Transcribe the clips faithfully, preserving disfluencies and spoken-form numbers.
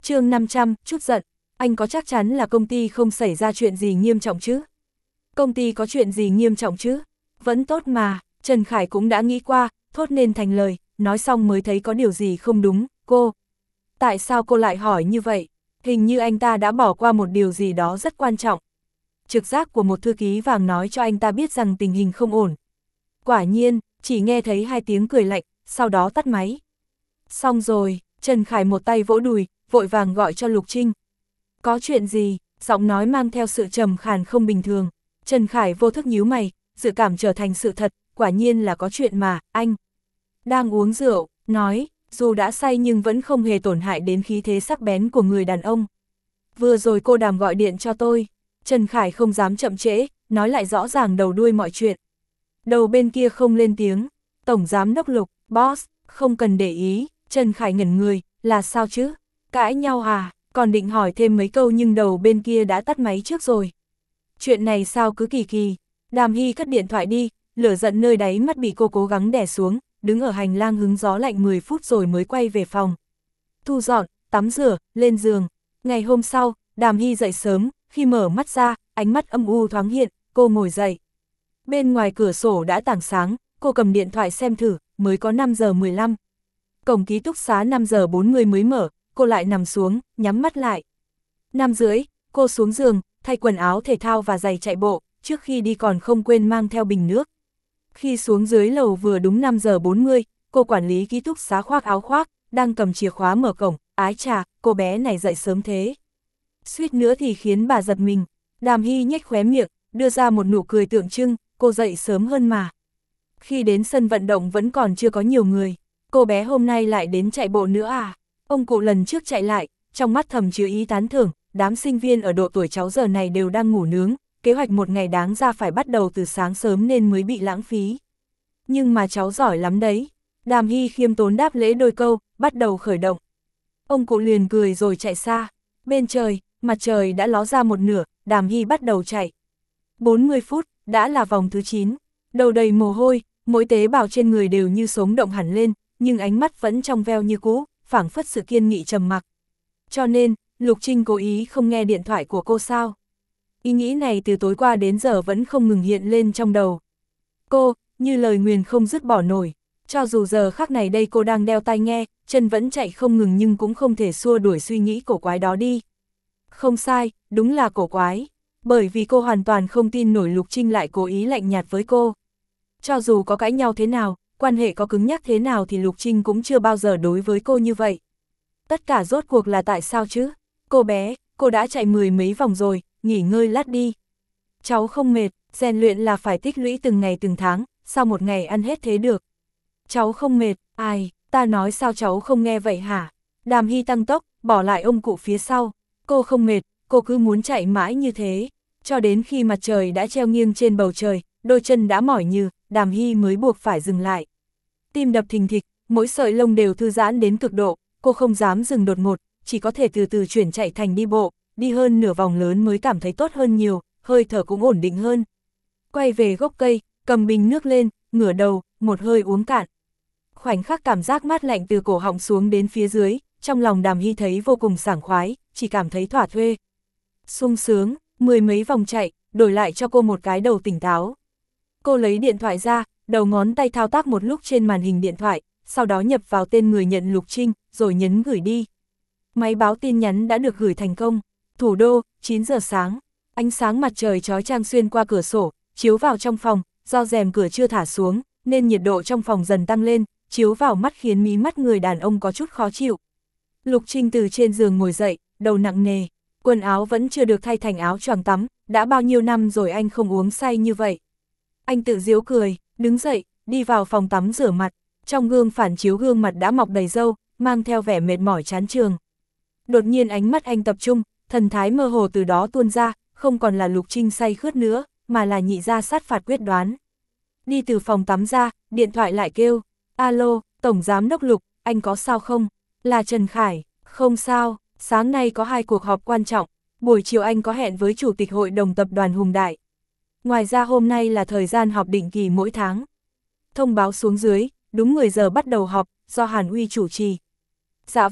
chương năm trăm, chút giận, anh có chắc chắn là công ty không xảy ra chuyện gì nghiêm trọng chứ? Công ty có chuyện gì nghiêm trọng chứ? Vẫn tốt mà, Trần Khải cũng đã nghĩ qua, thốt nên thành lời, nói xong mới thấy có điều gì không đúng, cô. Tại sao cô lại hỏi như vậy? Hình như anh ta đã bỏ qua một điều gì đó rất quan trọng. Trực giác của một thư ký vàng nói cho anh ta biết rằng tình hình không ổn. Quả nhiên, chỉ nghe thấy hai tiếng cười lạnh, sau đó tắt máy. Xong rồi, Trần Khải một tay vỗ đùi, vội vàng gọi cho Lục Trinh. Có chuyện gì? Giọng nói mang theo sự trầm khàn không bình thường. Trần Khải vô thức nhíu mày, dự cảm trở thành sự thật, quả nhiên là có chuyện mà, anh. Đang uống rượu, nói, dù đã say nhưng vẫn không hề tổn hại đến khí thế sắc bén của người đàn ông. Vừa rồi cô Đàm gọi điện cho tôi. Trần Khải không dám chậm trễ, nói lại rõ ràng đầu đuôi mọi chuyện. Đầu bên kia không lên tiếng. Tổng giám đốc Lục, boss, không cần để ý. Trần Khải ngẩn người, là sao chứ? Cãi nhau à? Còn định hỏi thêm mấy câu nhưng đầu bên kia đã tắt máy trước rồi. Chuyện này sao cứ kỳ kỳ. Đàm Hy cất điện thoại đi, lửa giận nơi đáy mắt bị cô cố gắng đè xuống, đứng ở hành lang hứng gió lạnh mười phút rồi mới quay về phòng. Thu dọn, tắm rửa, lên giường. Ngày hôm sau, Đàm Hy dậy sớm, khi mở mắt ra, ánh mắt âm u thoáng hiện, cô ngồi dậy. Bên ngoài cửa sổ đã tảng sáng, cô cầm điện thoại xem thử, mới có năm giờ mười lăm. Cổng ký túc xá năm giờ bốn mươi mới mở, cô lại nằm xuống, nhắm mắt lại. Năm rưỡi, cô xuống giường, thay quần áo thể thao và giày chạy bộ, trước khi đi còn không quên mang theo bình nước. Khi xuống dưới lầu vừa đúng năm giờ bốn mươi, cô quản lý ký túc xá khoác áo khoác, đang cầm chìa khóa mở cổng, ái chà, cô bé này dậy sớm thế. Suýt nữa thì khiến bà giật mình. Đàm Hy nhếch khóe miệng, đưa ra một nụ cười tượng trưng, cô dậy sớm hơn mà. Khi đến sân vận động vẫn còn chưa có nhiều người, cô bé hôm nay lại đến chạy bộ nữa à? Ông cụ lần trước chạy lại, trong mắt thầm chứa ý tán thưởng, đám sinh viên ở độ tuổi cháu giờ này đều đang ngủ nướng, kế hoạch một ngày đáng ra phải bắt đầu từ sáng sớm nên mới bị lãng phí. Nhưng mà cháu giỏi lắm đấy. Đàm Hy khiêm tốn đáp lễ đôi câu, bắt đầu khởi động. Ông cụ liền cười rồi chạy xa. Bên trời, mặt trời đã ló ra một nửa, Đàm Hy bắt đầu chạy. bốn mươi phút, đã là vòng thứ chín. Đầu đầy mồ hôi, mỗi tế bào trên người đều như sống động hẳn lên, nhưng ánh mắt vẫn trong veo như cũ, phảng phất sự kiên nghị trầm mặc. Cho nên, Lục Trinh cố ý không nghe điện thoại của cô sao? Ý nghĩ này từ tối qua đến giờ vẫn không ngừng hiện lên trong đầu. Cô, như lời nguyền không dứt bỏ nổi. Cho dù giờ khắc này đây cô đang đeo tai nghe, chân vẫn chạy không ngừng nhưng cũng không thể xua đuổi suy nghĩ cổ quái đó đi. Không sai, đúng là cổ quái. Bởi vì cô hoàn toàn không tin nổi Lục Trinh lại cố ý lạnh nhạt với cô. Cho dù có cãi nhau thế nào, quan hệ có cứng nhắc thế nào thì Lục Trinh cũng chưa bao giờ đối với cô như vậy. Tất cả rốt cuộc là tại sao chứ? Cô bé, cô đã chạy mười mấy vòng rồi, nghỉ ngơi lát đi. Cháu không mệt, rèn luyện là phải tích lũy từng ngày từng tháng, sao một ngày ăn hết thế được? Cháu không mệt, ai, ta nói sao cháu không nghe vậy hả? Đàm Hy tăng tốc, bỏ lại ông cụ phía sau. Cô không mệt, cô cứ muốn chạy mãi như thế. Cho đến khi mặt trời đã treo nghiêng trên bầu trời, đôi chân đã mỏi nhừ, Đàm Hy mới buộc phải dừng lại. Tim đập thình thịch, mỗi sợi lông đều thư giãn đến cực độ, cô không dám dừng đột ngột, chỉ có thể từ từ chuyển chạy thành đi bộ, đi hơn nửa vòng lớn mới cảm thấy tốt hơn nhiều, hơi thở cũng ổn định hơn. Quay về gốc cây, cầm bình nước lên, ngửa đầu, một hơi uống cạn. Khoảnh khắc cảm giác mát lạnh từ cổ họng xuống đến phía dưới, trong lòng Đàm Hy thấy vô cùng sảng khoái, chỉ cảm thấy thỏa thuê. Sung sướng, mười mấy vòng chạy, đổi lại cho cô một cái đầu tỉnh táo. Cô lấy điện thoại ra, đầu ngón tay thao tác một lúc trên màn hình điện thoại, sau đó nhập vào tên người nhận Lục Trinh, rồi nhấn gửi đi. Máy báo tin nhắn đã được gửi thành công. Thủ đô, chín giờ sáng. Ánh sáng mặt trời chói chang xuyên qua cửa sổ, chiếu vào trong phòng, do rèm cửa chưa thả xuống, nên nhiệt độ trong phòng dần tăng lên, chiếu vào mắt khiến mí mắt người đàn ông có chút khó chịu. Lục Trinh từ trên giường ngồi dậy, đầu nặng nề, quần áo vẫn chưa được thay thành áo choàng tắm, đã bao nhiêu năm rồi anh không uống say như vậy. Anh tự giễu cười, đứng dậy, đi vào phòng tắm rửa mặt, trong gương phản chiếu gương mặt đã mọc đầy râu, mang theo vẻ mệt mỏi chán chường. Đột nhiên ánh mắt anh tập trung, thần thái mơ hồ từ đó tuôn ra, không còn là Lục Trinh say khướt nữa, mà là nhị gia sát phạt quyết đoán. Đi từ phòng tắm ra, điện thoại lại kêu, alo, Tổng Giám đốc Lục, anh có sao không? Là Trần Khải, không sao, sáng nay có hai cuộc họp quan trọng, buổi chiều anh có hẹn với Chủ tịch Hội đồng Tập đoàn Hùng Đại. Ngoài ra hôm nay là thời gian họp định kỳ mỗi tháng. Thông báo xuống dưới, đúng mười giờ bắt đầu họp, do Hàn Uy chủ trì. Dạ vâng,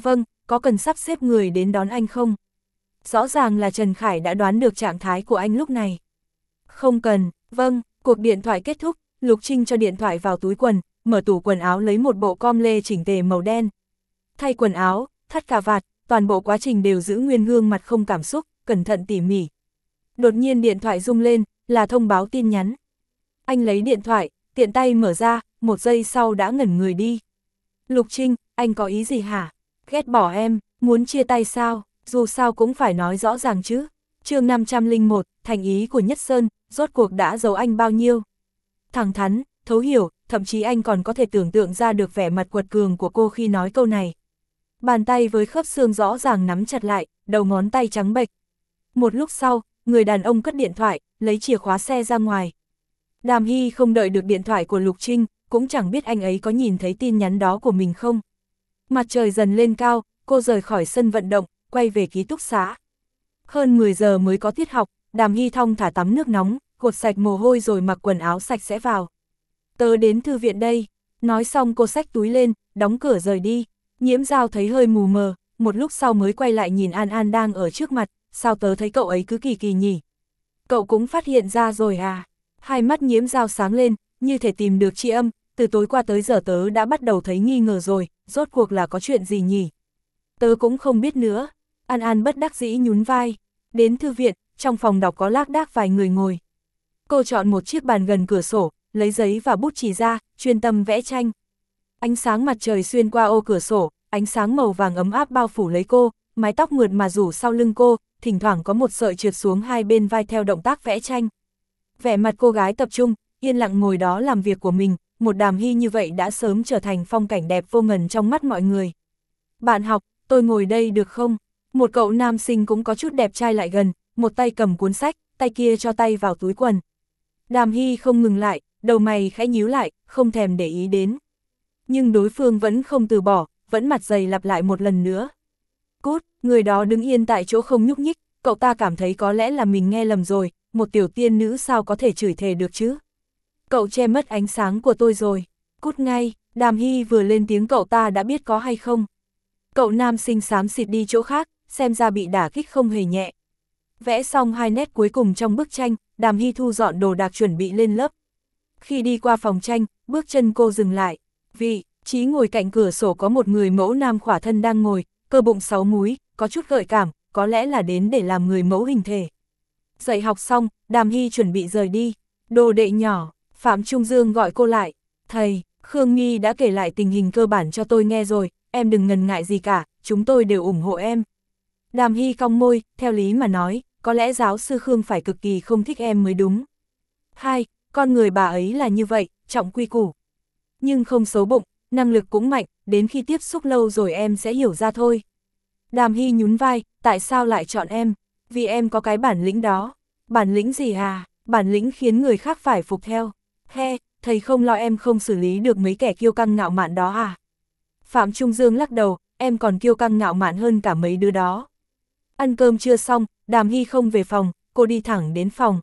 có cần sắp xếp người đến đón anh không? Rõ ràng là Trần Khải đã đoán được trạng thái của anh lúc này. Không cần, vâng, cuộc điện thoại kết thúc, Lục Trinh cho điện thoại vào túi quần, mở tủ quần áo lấy một bộ com lê chỉnh tề màu đen. Thay quần áo, thắt cà vạt, toàn bộ quá trình đều giữ nguyên gương mặt không cảm xúc, cẩn thận tỉ mỉ. Đột nhiên điện thoại rung lên, là thông báo tin nhắn. Anh lấy điện thoại, tiện tay mở ra, một giây sau đã ngẩn người đi. Lục Trinh, anh có ý gì hả? Ghét bỏ em, muốn chia tay sao? Dù sao cũng phải nói rõ ràng chứ. Chương năm trăm lẻ một, thành ý của Nhất Sơn, rốt cuộc đã giấu anh bao nhiêu? Thẳng thắn, thấu hiểu, thậm chí anh còn có thể tưởng tượng ra được vẻ mặt quật cường của cô khi nói câu này. Bàn tay với khớp xương rõ ràng nắm chặt lại, đầu ngón tay trắng bệch. Một lúc sau, người đàn ông cất điện thoại, lấy chìa khóa xe ra ngoài. Đàm Hy không đợi được điện thoại của Lục Trinh, cũng chẳng biết anh ấy có nhìn thấy tin nhắn đó của mình không. Mặt trời dần lên cao, cô rời khỏi sân vận động, quay về ký túc xá. Hơn mười giờ mới có tiết học, Đàm Hy thong thả tắm nước nóng, gột sạch mồ hôi rồi mặc quần áo sạch sẽ vào. Tớ đến thư viện đây. Nói xong cô xách túi lên, đóng cửa rời đi. Nhiễm Giao thấy hơi mù mờ, một lúc sau mới quay lại nhìn An An đang ở trước mặt, sao tớ thấy cậu ấy cứ kỳ kỳ nhỉ? Cậu cũng phát hiện ra rồi à? Hai mắt Nhiễm Giao sáng lên, như thể tìm được tri âm, từ tối qua tới giờ tớ đã bắt đầu thấy nghi ngờ rồi, rốt cuộc là có chuyện gì nhỉ? Tớ cũng không biết nữa. An An bất đắc dĩ nhún vai. Đến thư viện, trong phòng đọc có lác đác vài người ngồi. Cô chọn một chiếc bàn gần cửa sổ, lấy giấy và bút chì ra, chuyên tâm vẽ tranh. Ánh sáng mặt trời xuyên qua ô cửa sổ, ánh sáng màu vàng ấm áp bao phủ lấy cô, mái tóc mượt mà rủ sau lưng cô, thỉnh thoảng có một sợi trượt xuống hai bên vai theo động tác vẽ tranh. Vẻ mặt cô gái tập trung, yên lặng ngồi đó làm việc của mình, một Đàm Hy như vậy đã sớm trở thành phong cảnh đẹp vô ngần trong mắt mọi người. Bạn học, tôi ngồi đây được không? Một cậu nam sinh cũng có chút đẹp trai lại gần, một tay cầm cuốn sách, tay kia cho tay vào túi quần. Đàm Hy không ngừng lại, đầu mày khẽ nhíu lại, không thèm để ý đến. Nhưng đối phương vẫn không từ bỏ, vẫn mặt dày lặp lại một lần nữa. Cút, người đó đứng yên tại chỗ không nhúc nhích, cậu ta cảm thấy có lẽ là mình nghe lầm rồi, một tiểu tiên nữ sao có thể chửi thề được chứ? Cậu che mất ánh sáng của tôi rồi. Cút ngay, Đàm Hy vừa lên tiếng cậu ta đã biết có hay không. Cậu nam sinh xám xịt đi chỗ khác, xem ra bị đả kích không hề nhẹ. Vẽ xong hai nét cuối cùng trong bức tranh, Đàm Hy thu dọn đồ đạc chuẩn bị lên lớp. Khi đi qua phòng tranh, bước chân cô dừng lại. Vị trí ngồi cạnh cửa sổ có một người mẫu nam khỏa thân đang ngồi, cơ bụng sáu múi, có chút gợi cảm, có lẽ là đến để làm người mẫu hình thể. Dạy học xong, Đàm Hy chuẩn bị rời đi. Đồ đệ nhỏ, Phạm Trung Dương gọi cô lại. Thầy, Khương Nghi đã kể lại tình hình cơ bản cho tôi nghe rồi, em đừng ngần ngại gì cả, chúng tôi đều ủng hộ em. Đàm Hy cong môi, theo lý mà nói, có lẽ giáo sư Khương phải cực kỳ không thích em mới đúng. Hai, con người bà ấy là như vậy, trọng quy củ. Nhưng không xấu bụng, năng lực cũng mạnh, đến khi tiếp xúc lâu rồi em sẽ hiểu ra thôi. Đàm Hy nhún vai, tại sao lại chọn em? Vì em có cái bản lĩnh đó. Bản lĩnh gì à? Bản lĩnh khiến người khác phải phục theo. He, thầy không lo em không xử lý được mấy kẻ kiêu căng ngạo mạn đó à? Phạm Trung Dương lắc đầu, em còn kiêu căng ngạo mạn hơn cả mấy đứa đó. Ăn cơm chưa xong, Đàm Hy không về phòng, cô đi thẳng đến phòng.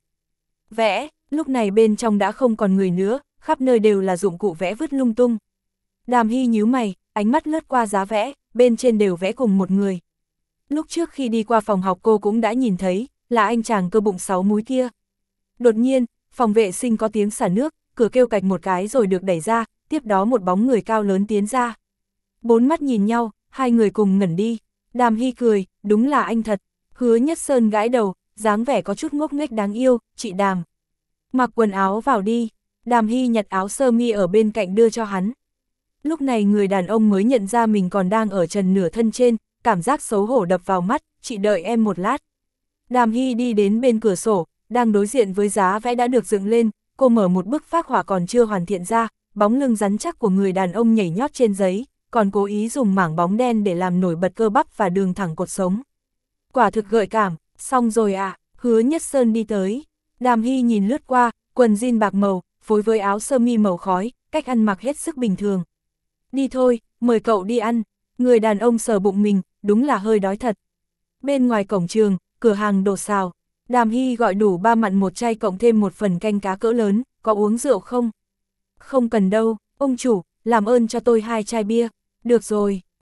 Vẽ, lúc này bên trong đã không còn người nữa, khắp nơi đều là dụng cụ vẽ vứt lung tung. Đàm Hy nhíu mày, ánh mắt lướt qua giá vẽ, bên trên đều vẽ cùng một người. Lúc trước khi đi qua phòng học cô cũng đã nhìn thấy, là anh chàng cơ bụng sáu múi kia. Đột nhiên, phòng vệ sinh có tiếng xả nước, cửa kêu cạch một cái rồi được đẩy ra, tiếp đó một bóng người cao lớn tiến ra. Bốn mắt nhìn nhau, hai người cùng ngẩn đi. Đàm Hy cười, đúng là anh thật. Hứa Nhất Sơn gãi đầu, dáng vẻ có chút ngốc nghếch đáng yêu, chị Đàm. Mặc quần áo vào đi. Đàm Hy nhặt áo sơ mi ở bên cạnh đưa cho hắn. Lúc này người đàn ông mới nhận ra mình còn đang ở trần nửa thân trên, cảm giác xấu hổ đập vào mắt, chị đợi em một lát. Đàm Hy đi đến bên cửa sổ, đang đối diện với giá vẽ đã được dựng lên, cô mở một bức phác họa còn chưa hoàn thiện ra, bóng lưng rắn chắc của người đàn ông nhảy nhót trên giấy, còn cố ý dùng mảng bóng đen để làm nổi bật cơ bắp và đường thẳng cột sống. Quả thực gợi cảm, xong rồi à, Hứa Nhất Sơn đi tới. Đàm Hy nhìn lướt qua, quần jean bạc màu, phối với áo sơ mi màu khói, cách ăn mặc hết sức bình thường. Đi thôi, mời cậu đi ăn. Người đàn ông sờ bụng mình, đúng là hơi đói thật. Bên ngoài cổng trường, cửa hàng đồ xào, Đàm Hy gọi đủ ba mặn một chai cộng thêm một phần canh cá cỡ lớn, có uống rượu không? Không cần đâu, ông chủ, làm ơn cho tôi hai chai bia. Được rồi,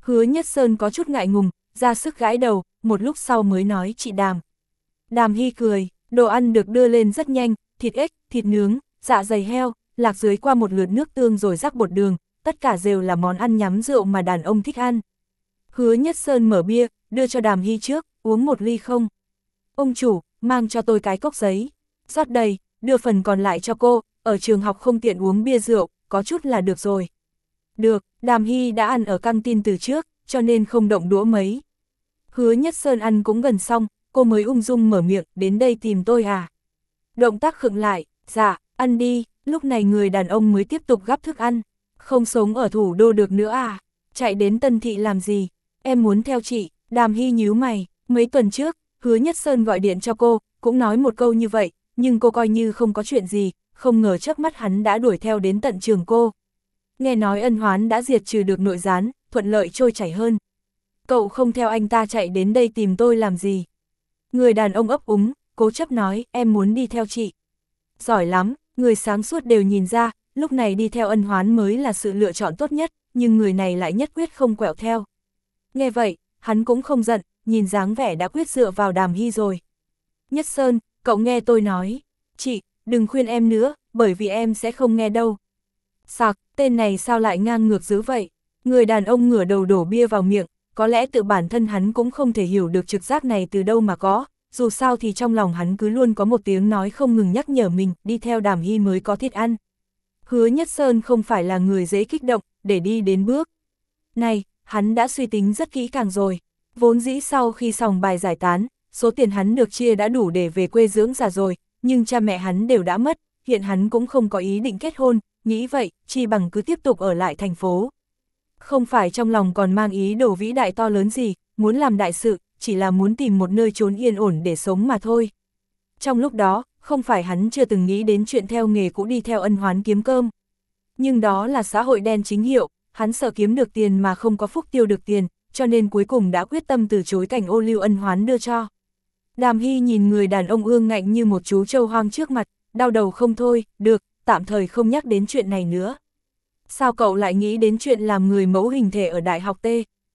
Hứa Nhất Sơn có chút ngại ngùng, ra sức gãi đầu, một lúc sau mới nói chị Đàm. Đàm Hy cười, đồ ăn được đưa lên rất nhanh, thịt ếch, thịt nướng, dạ dày heo, lạc dưới qua một lượt nước tương rồi rắc bột đường, tất cả đều là món ăn nhắm rượu mà đàn ông thích ăn. Hứa Nhất Sơn mở bia, đưa cho Đàm Hy trước, uống một ly không? Ông chủ, mang cho tôi cái cốc giấy, rót đầy, đưa phần còn lại cho cô, ở trường học không tiện uống bia rượu, có chút là được rồi. Được, Đàm Hy đã ăn ở căng tin từ trước, cho nên không động đũa mấy. Hứa Nhất Sơn ăn cũng gần xong, cô mới ung dung mở miệng, đến đây tìm tôi à? Động tác khựng lại, dạ, ăn đi, lúc này người đàn ông mới tiếp tục gắp thức ăn. Không sống ở thủ đô được nữa à? Chạy đến Tân Thị làm gì? Em muốn theo chị. Đàm Hy nhíu mày, mấy tuần trước, Hứa Nhất Sơn gọi điện cho cô, cũng nói một câu như vậy, nhưng cô coi như không có chuyện gì, không ngờ chớp mắt hắn đã đuổi theo đến tận trường cô. Nghe nói ân oán đã diệt trừ được nội gián, thuận lợi trôi chảy hơn. Cậu không theo anh ta chạy đến đây tìm tôi làm gì? Người đàn ông ấp úng, cố chấp nói, em muốn đi theo chị. Giỏi lắm, người sáng suốt đều nhìn ra, lúc này đi theo ân hoán mới là sự lựa chọn tốt nhất, nhưng người này lại nhất quyết không quẹo theo. Nghe vậy, hắn cũng không giận, nhìn dáng vẻ đã quyết dựa vào Đàm Hy rồi. Nhất Sơn, cậu nghe tôi nói, chị, đừng khuyên em nữa, bởi vì em sẽ không nghe đâu. Sạc, tên này sao lại ngang ngược dữ vậy? Người đàn ông ngửa đầu đổ bia vào miệng, có lẽ tự bản thân hắn cũng không thể hiểu được trực giác này từ đâu mà có, dù sao thì trong lòng hắn cứ luôn có một tiếng nói không ngừng nhắc nhở mình, đi theo Đàm Hy mới có thịt ăn. Hứa Nhất Sơn không phải là người dễ kích động, để đi đến bước này, hắn đã suy tính rất kỹ càng rồi. Vốn dĩ sau khi xong bài giải tán, số tiền hắn được chia đã đủ để về quê dưỡng già rồi, nhưng cha mẹ hắn đều đã mất, hiện hắn cũng không có ý định kết hôn, nghĩ vậy, chi bằng cứ tiếp tục ở lại thành phố. Không phải trong lòng còn mang ý đồ vĩ đại to lớn gì, muốn làm đại sự, chỉ là muốn tìm một nơi trốn yên ổn để sống mà thôi. Trong lúc đó, không phải hắn chưa từng nghĩ đến chuyện theo nghề cũ đi theo ân hoán kiếm cơm. Nhưng đó là xã hội đen chính hiệu, hắn sợ kiếm được tiền mà không có phúc tiêu được tiền, cho nên cuối cùng đã quyết tâm từ chối cảnh ô liu ân hoán đưa cho. Đàm Hy nhìn người đàn ông ương ngạnh như một chú trâu hoang trước mặt, đau đầu không thôi, được, tạm thời không nhắc đến chuyện này nữa. Sao cậu lại nghĩ đến chuyện làm người mẫu hình thể ở Đại học T?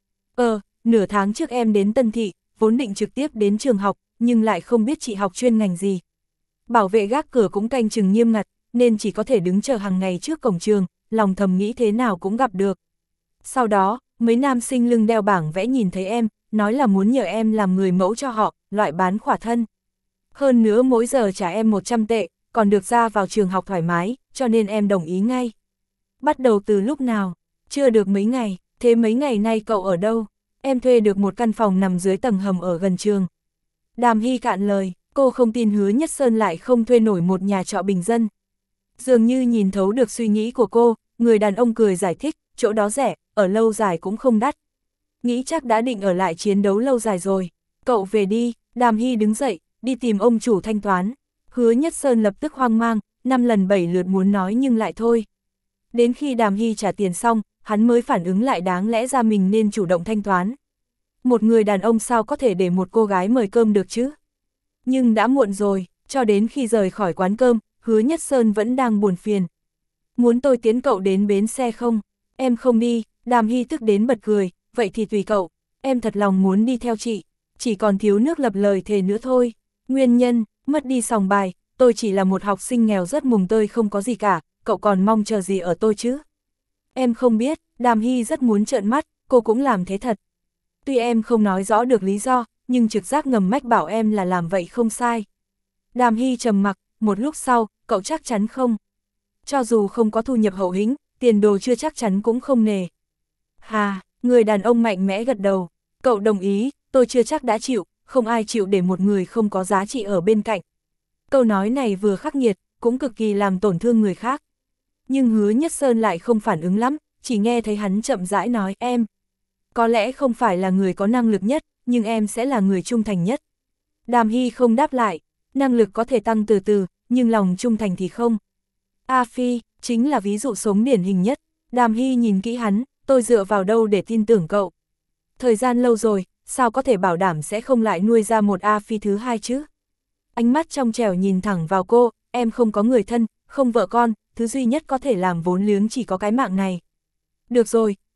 Ờ, nửa tháng trước em đến Tân Thị, vốn định trực tiếp đến trường học, nhưng lại không biết chị học chuyên ngành gì. Bảo vệ gác cửa cũng canh chừng nghiêm ngặt, nên chỉ có thể đứng chờ hàng ngày trước cổng trường, lòng thầm nghĩ thế nào cũng gặp được. Sau đó, mấy nam sinh lưng đeo bảng vẽ nhìn thấy em, nói là muốn nhờ em làm người mẫu cho họ, loại bán khỏa thân. Hơn nữa mỗi giờ trả em một trăm tệ, còn được ra vào trường học thoải mái, cho nên em đồng ý ngay. Bắt đầu từ lúc nào? Chưa được mấy ngày, thế mấy ngày nay cậu ở đâu? Em thuê được một căn phòng nằm dưới tầng hầm ở gần trường. Đàm Hy cạn lời, cô không tin Hứa Nhất Sơn lại không thuê nổi một nhà trọ bình dân. Dường như nhìn thấu được suy nghĩ của cô, người đàn ông cười giải thích, chỗ đó rẻ, ở lâu dài cũng không đắt. Nghĩ chắc đã định ở lại chiến đấu lâu dài rồi. Cậu về đi, Đàm Hy đứng dậy, đi tìm ông chủ thanh toán. Hứa Nhất Sơn lập tức hoang mang, năm lần bảy lượt muốn nói nhưng lại thôi. Đến khi Đàm Hy trả tiền xong, hắn mới phản ứng lại đáng lẽ ra mình nên chủ động thanh toán. Một người đàn ông sao có thể để một cô gái mời cơm được chứ? Nhưng đã muộn rồi, cho đến khi rời khỏi quán cơm, Hứa Nhất Sơn vẫn đang buồn phiền. Muốn tôi tiến cậu đến bến xe không? Em không đi, Đàm Hy tức đến bật cười, vậy thì tùy cậu, em thật lòng muốn đi theo chị, chỉ còn thiếu nước lập lời thề nữa thôi. Nguyên nhân, mất đi sòng bài, tôi chỉ là một học sinh nghèo rất mùng tơi không có gì cả, cậu còn mong chờ gì ở tôi chứ? Em không biết, Đàm Hy rất muốn trợn mắt, cô cũng làm thế thật. Tuy em không nói rõ được lý do, nhưng trực giác ngầm mách bảo em là làm vậy không sai. Đàm Hy trầm mặc, một lúc sau, cậu chắc chắn không? Cho dù không có thu nhập hậu hĩnh, tiền đồ chưa chắc chắn cũng không nề. Hà, người đàn ông mạnh mẽ gật đầu, cậu đồng ý, tôi chưa chắc đã chịu, không ai chịu để một người không có giá trị ở bên cạnh. Câu nói này vừa khắc nghiệt, cũng cực kỳ làm tổn thương người khác. Nhưng Hứa Nhất Sơn lại không phản ứng lắm, chỉ nghe thấy hắn chậm rãi nói em. Có lẽ không phải là người có năng lực nhất, nhưng em sẽ là người trung thành nhất. Đàm Hy không đáp lại, năng lực có thể tăng từ từ, nhưng lòng trung thành thì không. A Phi, chính là ví dụ sống điển hình nhất. Đàm Hy nhìn kỹ hắn, tôi dựa vào đâu để tin tưởng cậu. Thời gian lâu rồi, sao có thể bảo đảm sẽ không lại nuôi ra một A Phi thứ hai chứ? Ánh mắt trong trẻo nhìn thẳng vào cô, em không có người thân, không vợ con, thứ duy nhất có thể làm vốn liếng chỉ có cái mạng này. Được rồi,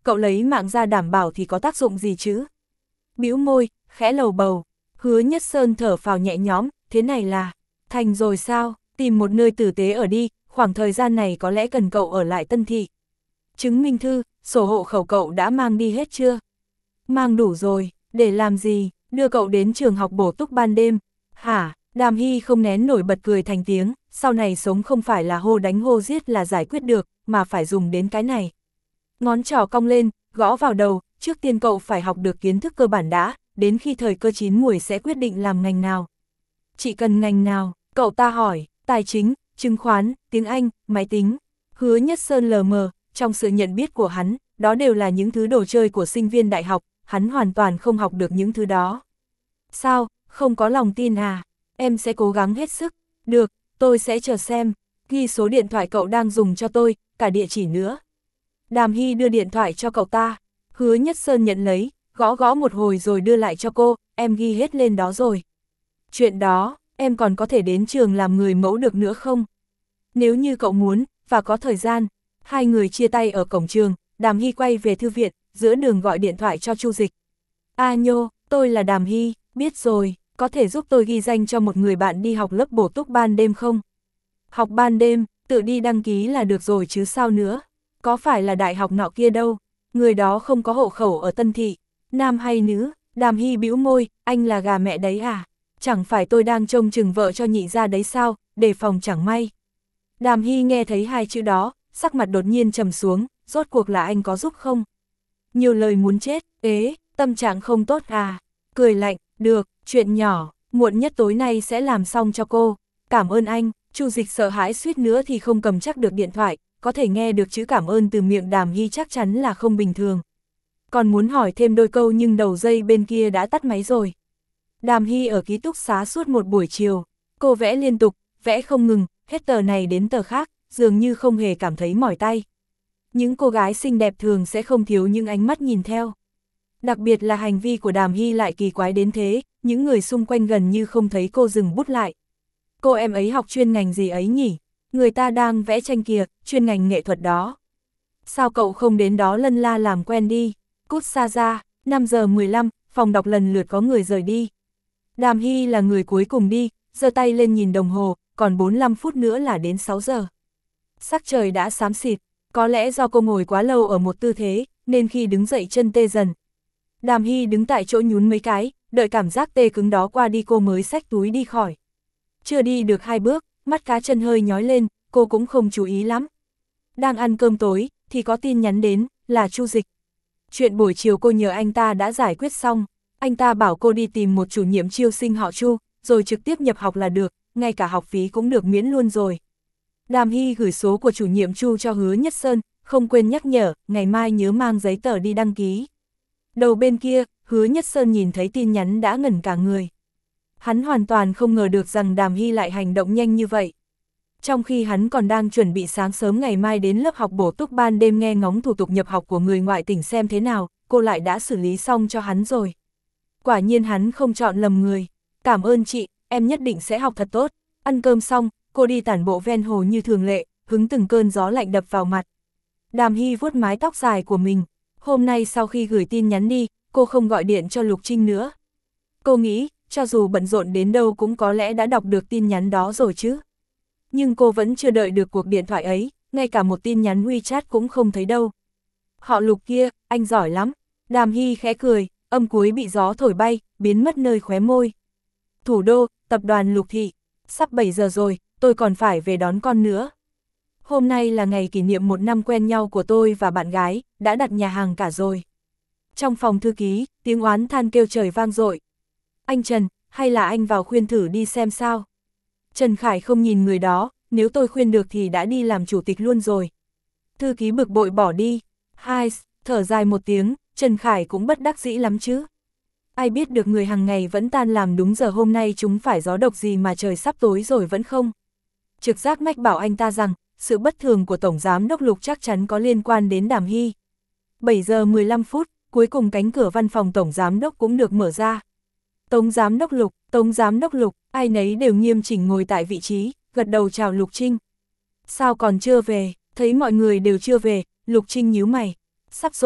cậu lấy mạng ra đảm bảo thì có tác dụng gì chứ? Bĩu môi, khẽ lầu bầu, Hứa Nhất Sơn thở phào nhẹ nhõm, thế này là, thành rồi sao, tìm một nơi tử tế ở đi, khoảng thời gian này có lẽ cần cậu ở lại Tân Thị. Chứng minh thư, sổ hộ khẩu cậu đã mang đi hết chưa? Mang đủ rồi, để làm gì, đưa cậu đến trường học bổ túc ban đêm. Hả, Đàm Hy không nén nổi bật cười thành tiếng, sau này sống không phải là hô đánh hô giết là giải quyết được, mà phải dùng đến cái này. Ngón trỏ cong lên, gõ vào đầu, trước tiên cậu phải học được kiến thức cơ bản đã, đến khi thời cơ chín muồi sẽ quyết định làm ngành nào. Chỉ cần ngành nào, cậu ta hỏi, tài chính, chứng khoán, tiếng Anh, máy tính. Hứa Nhất Sơn lờ mờ, trong sự nhận biết của hắn, đó đều là những thứ đồ chơi của sinh viên đại học, hắn hoàn toàn không học được những thứ đó. Sao, không có lòng tin à? Em sẽ cố gắng hết sức. Được, tôi sẽ chờ xem. Ghi số điện thoại cậu đang dùng cho tôi, cả địa chỉ nữa. Đàm Hy đưa điện thoại cho cậu ta. Hứa Nhất Sơn nhận lấy, gõ gõ một hồi rồi đưa lại cho cô, em ghi hết lên đó rồi. Chuyện đó, em còn có thể đến trường làm người mẫu được nữa không? Nếu như cậu muốn, và có thời gian. Hai người chia tay ở cổng trường, Đàm Hy quay về thư viện, giữa đường gọi điện thoại cho Chu Dịch. A nhô, tôi là Đàm Hy, biết rồi, có thể giúp tôi ghi danh cho một người bạn đi học lớp bổ túc ban đêm không? Học ban đêm, tự đi đăng ký là được rồi chứ sao nữa. Có phải là đại học nọ kia đâu, người đó không có hộ khẩu ở Tân Thị. Nam hay nữ? Đàm Hy bĩu môi, anh là gà mẹ đấy à? Chẳng phải tôi đang trông chừng vợ cho nhị ra đấy sao, đề phòng chẳng may. Đàm Hy nghe thấy hai chữ đó, sắc mặt đột nhiên trầm xuống, rốt cuộc là anh có giúp không? Nhiều lời muốn chết, ế, tâm trạng không tốt à? Cười lạnh, được, chuyện nhỏ, muộn nhất tối nay sẽ làm xong cho cô. Cảm ơn anh. Chu Dịch sợ hãi suýt nữa thì không cầm chắc được điện thoại, có thể nghe được chữ cảm ơn từ miệng Đàm Hy chắc chắn là không bình thường. Còn muốn hỏi thêm đôi câu nhưng đầu dây bên kia đã tắt máy rồi. Đàm Hy ở ký túc xá suốt một buổi chiều, cô vẽ liên tục, vẽ không ngừng, hết tờ này đến tờ khác, dường như không hề cảm thấy mỏi tay. Những cô gái xinh đẹp thường sẽ không thiếu những ánh mắt nhìn theo. Đặc biệt là hành vi của Đàm Hy lại kỳ quái đến thế, những người xung quanh gần như không thấy cô dừng bút lại. Cô em ấy học chuyên ngành gì ấy nhỉ? Người ta đang vẽ tranh kìa, chuyên ngành nghệ thuật đó. Sao cậu không đến đó lân la làm quen đi? Cút xa ra, năm giờ mười lăm, phòng đọc lần lượt có người rời đi. Đàm Hy là người cuối cùng đi, giơ tay lên nhìn đồng hồ, còn bốn mươi lăm phút nữa là đến sáu giờ. Sắc trời đã xám xịt, có lẽ do cô ngồi quá lâu ở một tư thế, nên khi đứng dậy chân tê dần. Đàm Hy đứng tại chỗ nhún mấy cái, đợi cảm giác tê cứng đó qua đi cô mới xách túi đi khỏi. Chưa đi được hai bước, mắt cá chân hơi nhói lên, cô cũng không chú ý lắm. Đang ăn cơm tối, thì có tin nhắn đến, là Chu Dịch. Chuyện buổi chiều cô nhờ anh ta đã giải quyết xong, anh ta bảo cô đi tìm một chủ nhiệm chiêu sinh họ Chu, rồi trực tiếp nhập học là được, ngay cả học phí cũng được miễn luôn rồi. Đàm Hy gửi số của chủ nhiệm Chu cho Hứa Nhất Sơn, không quên nhắc nhở, ngày mai nhớ mang giấy tờ đi đăng ký. Đầu bên kia, Hứa Nhất Sơn nhìn thấy tin nhắn đã ngẩn cả người. Hắn hoàn toàn không ngờ được rằng Đàm Hy lại hành động nhanh như vậy. Trong khi hắn còn đang chuẩn bị sáng sớm ngày mai đến lớp học bổ túc ban đêm nghe ngóng thủ tục nhập học của người ngoại tỉnh xem thế nào, cô lại đã xử lý xong cho hắn rồi. Quả nhiên hắn không chọn lầm người. Cảm ơn chị, em nhất định sẽ học thật tốt. Ăn cơm xong, cô đi tản bộ ven hồ như thường lệ, hứng từng cơn gió lạnh đập vào mặt. Đàm Hy vuốt mái tóc dài của mình. Hôm nay sau khi gửi tin nhắn đi, cô không gọi điện cho Lục Trinh nữa. Cô nghĩ, cho dù bận rộn đến đâu cũng có lẽ đã đọc được tin nhắn đó rồi chứ. Nhưng cô vẫn chưa đợi được cuộc điện thoại ấy, ngay cả một tin nhắn WeChat cũng không thấy đâu. Họ Lục kia, anh giỏi lắm. Đàm Hy khẽ cười, âm cuối bị gió thổi bay, biến mất nơi khóe môi. Thủ đô, tập đoàn Lục Thị, sắp bảy giờ rồi, tôi còn phải về đón con nữa. Hôm nay là ngày kỷ niệm một năm quen nhau của tôi và bạn gái, đã đặt nhà hàng cả rồi. Trong phòng thư ký, tiếng oán than kêu trời vang dội. Anh Trần, hay là anh vào khuyên thử đi xem sao? Trần Khải không nhìn người đó, nếu tôi khuyên được thì đã đi làm chủ tịch luôn rồi. Thư ký bực bội bỏ đi. Hai, thở dài một tiếng, Trần Khải cũng bất đắc dĩ lắm chứ. Ai biết được người hàng ngày vẫn tan làm đúng giờ hôm nay chúng phải gió độc gì mà trời sắp tối rồi vẫn không. Trực giác mách bảo anh ta rằng, sự bất thường của Tổng Giám đốc Lục chắc chắn có liên quan đến Đàm Hy. bảy giờ mười lăm phút, cuối cùng cánh cửa văn phòng Tổng Giám đốc cũng được mở ra. Tổng Giám đốc Lục, Tổng Giám đốc Lục, ai nấy đều nghiêm chỉnh ngồi tại vị trí, gật đầu chào Lục Trinh. Sao còn chưa về? Thấy mọi người đều chưa về, Lục Trinh nhíu mày. Sắp rồi,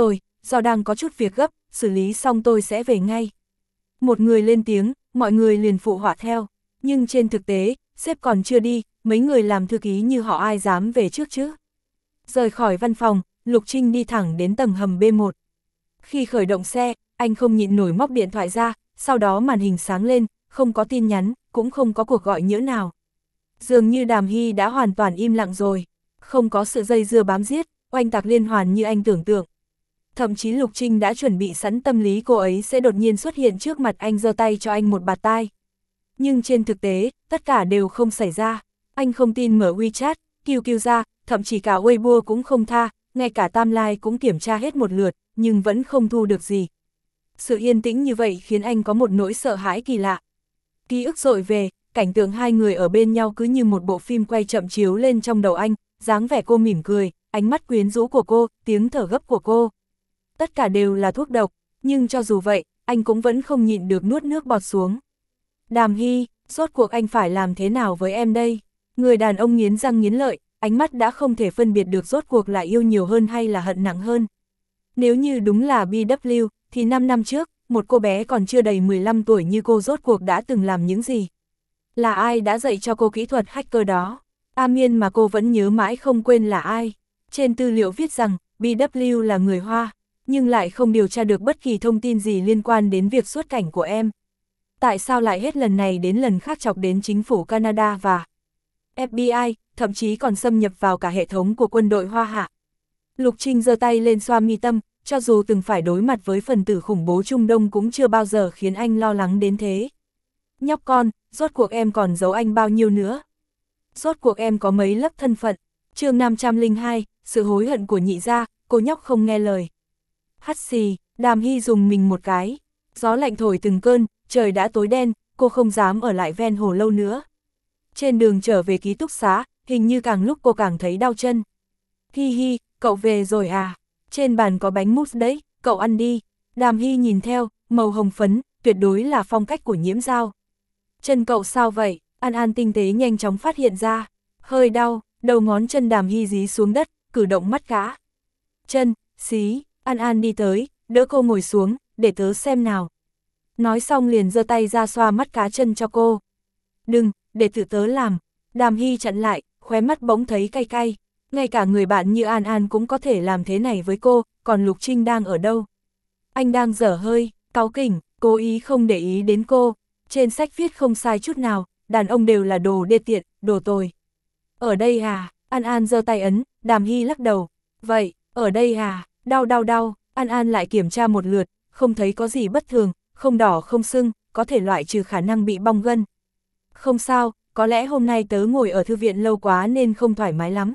do đang có chút việc gấp, xử lý xong tôi sẽ về ngay. Một người lên tiếng, mọi người liền phụ họa theo, nhưng trên thực tế, sếp còn chưa đi, mấy người làm thư ký như họ ai dám về trước chứ. Rời khỏi văn phòng, Lục Trinh đi thẳng đến tầng hầm B một. Khi khởi động xe, anh không nhịn nổi móc điện thoại ra, sau đó màn hình sáng lên, không có tin nhắn, cũng không có cuộc gọi nhỡ nào. Dường như Đàm Hy đã hoàn toàn im lặng rồi, không có sự dây dưa bám giết, oanh tạc liên hoàn như anh tưởng tượng. Thậm chí Lục Trinh đã chuẩn bị sẵn tâm lý cô ấy sẽ đột nhiên xuất hiện trước mặt anh, giơ tay cho anh một bạt tai. Nhưng trên thực tế, tất cả đều không xảy ra. Anh không tin mở WeChat, Q Q ra, thậm chí cả Weibo cũng không tha, ngay cả timeline cũng kiểm tra hết một lượt, nhưng vẫn không thu được gì. Sự yên tĩnh như vậy khiến anh có một nỗi sợ hãi kỳ lạ. Ký ức dội về, cảnh tượng hai người ở bên nhau cứ như một bộ phim quay chậm chiếu lên trong đầu anh, dáng vẻ cô mỉm cười, ánh mắt quyến rũ của cô, tiếng thở gấp của cô. Tất cả đều là thuốc độc, nhưng cho dù vậy, anh cũng vẫn không nhịn được nuốt nước bọt xuống. Đàm Hy, rốt cuộc anh phải làm thế nào với em đây? Người đàn ông nghiến răng nghiến lợi, ánh mắt đã không thể phân biệt được rốt cuộc là yêu nhiều hơn hay là hận nặng hơn. Nếu như đúng là B W, thì năm năm trước, một cô bé còn chưa đầy mười lăm tuổi như cô rốt cuộc đã từng làm những gì? Là ai đã dạy cho cô kỹ thuật hacker đó? A Miên mà cô vẫn nhớ mãi không quên là ai? Trên tư liệu viết rằng, B W là người Hoa, nhưng lại không điều tra được bất kỳ thông tin gì liên quan đến việc xuất cảnh của em. Tại sao lại hết lần này đến lần khác chọc đến chính phủ Canada và F B I, thậm chí còn xâm nhập vào cả hệ thống của quân đội Hoa Hạ? Lục Trinh giơ tay lên xoa mi tâm, cho dù từng phải đối mặt với phần tử khủng bố Trung Đông cũng chưa bao giờ khiến anh lo lắng đến thế. Nhóc con, rốt cuộc em còn giấu anh bao nhiêu nữa? Rốt cuộc em có mấy lớp thân phận? Chương năm trăm lẻ hai, sự hối hận của nhị gia, cô nhóc không nghe lời. Hắt xì, Đàm Hy dùng mình một cái. Gió lạnh thổi từng cơn, trời đã tối đen, cô không dám ở lại ven hồ lâu nữa. Trên đường trở về ký túc xá, hình như càng lúc cô càng thấy đau chân. Hi hi, cậu về rồi à? Trên bàn có bánh mousse đấy, cậu ăn đi. Đàm Hy nhìn theo, màu hồng phấn, tuyệt đối là phong cách của Nhiễm Dao. Chân cậu sao vậy? An An tinh tế nhanh chóng phát hiện ra. Hơi đau, đầu ngón chân Đàm Hy dí xuống đất, cử động mắt cá. Chân, xí, An An đi tới, đỡ cô ngồi xuống, để tớ xem nào. Nói xong liền giơ tay ra xoa mắt cá chân cho cô. Đừng, để tự tớ làm. Đàm Hy chặn lại, khóe mắt bỗng thấy cay cay. Ngay cả người bạn như An An cũng có thể làm thế này với cô, còn Lục Trinh đang ở đâu? Anh đang dở hơi, cáu kỉnh, cố ý không để ý đến cô. Trên sách viết không sai chút nào, đàn ông đều là đồ đê tiện, đồ tồi. Ở đây à? An An giơ tay ấn, Đàm Hy lắc đầu. Vậy, ở đây à? Đau đau đau, An An lại kiểm tra một lượt, không thấy có gì bất thường, không đỏ không sưng, có thể loại trừ khả năng bị bong gân. Không sao, có lẽ hôm nay tớ ngồi ở thư viện lâu quá nên không thoải mái lắm.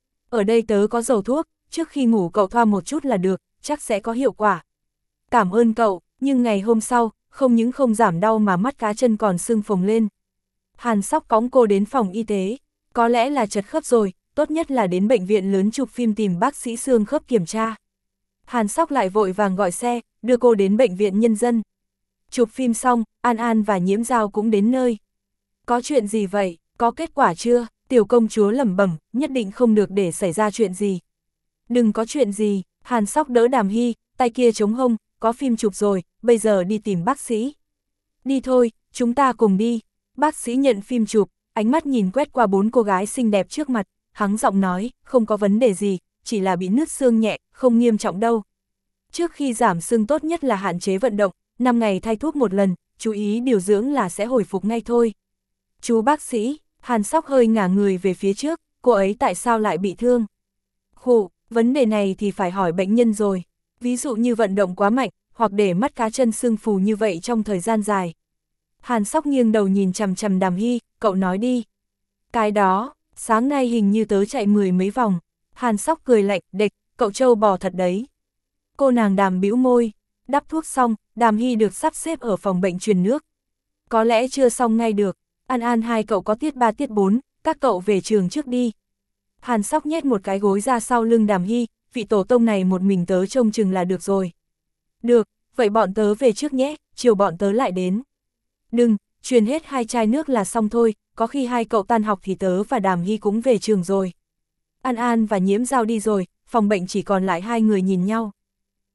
Ở đây tớ có dầu thuốc, trước khi ngủ cậu thoa một chút là được, chắc sẽ có hiệu quả. Cảm ơn cậu, nhưng ngày hôm sau, không những không giảm đau mà mắt cá chân còn sưng phồng lên. Hàn Sóc cõng cô đến phòng y tế, có lẽ là chật khớp rồi, tốt nhất là đến bệnh viện lớn chụp phim tìm bác sĩ xương khớp kiểm tra. Hàn Sóc lại vội vàng gọi xe, đưa cô đến bệnh viện nhân dân. Chụp phim xong, An An và Nhiễm Dao cũng đến nơi. Có chuyện gì vậy, có kết quả chưa? Tiểu công chúa lẩm bẩm, nhất định không được để xảy ra chuyện gì. Đừng có chuyện gì, Hàn Sóc đỡ Đàm Hy, tay kia chống hông, có phim chụp rồi, bây giờ đi tìm bác sĩ. Đi thôi, chúng ta cùng đi. Bác sĩ nhận phim chụp, ánh mắt nhìn quét qua bốn cô gái xinh đẹp trước mặt, hắng giọng nói, không có vấn đề gì, chỉ là bị nứt xương nhẹ, không nghiêm trọng đâu. Trước khi giảm xương tốt nhất là hạn chế vận động, năm ngày thay thuốc một lần, chú ý điều dưỡng là sẽ hồi phục ngay thôi. Chú bác sĩ, Hàn Sóc hơi ngả người về phía trước, cô ấy tại sao lại bị thương? Khụ, vấn đề này thì phải hỏi bệnh nhân rồi. Ví dụ như vận động quá mạnh, hoặc để mắt cá chân sưng phù như vậy trong thời gian dài. Hàn Sóc nghiêng đầu nhìn chằm chằm Đàm Hy, cậu nói đi. Cái đó, sáng nay hình như tớ chạy mười mấy vòng. Hàn Sóc cười lạnh, địch, cậu trâu bò thật đấy. Cô nàng Đàm bĩu môi, đắp thuốc xong, Đàm Hy được sắp xếp ở phòng bệnh truyền nước. Có lẽ chưa xong ngay được, An An hai cậu có tiết ba tiết bốn, các cậu về trường trước đi. Hàn Sóc nhét một cái gối ra sau lưng Đàm Hy, vị tổ tông này một mình tớ trông chừng là được rồi. Được, vậy bọn tớ về trước nhé, chiều bọn tớ lại đến. Đừng, truyền hết hai chai nước là xong thôi, có khi hai cậu tan học thì tớ và Đàm Hy cũng về trường rồi. An An và Nhiễm Dao đi rồi, phòng bệnh chỉ còn lại hai người nhìn nhau.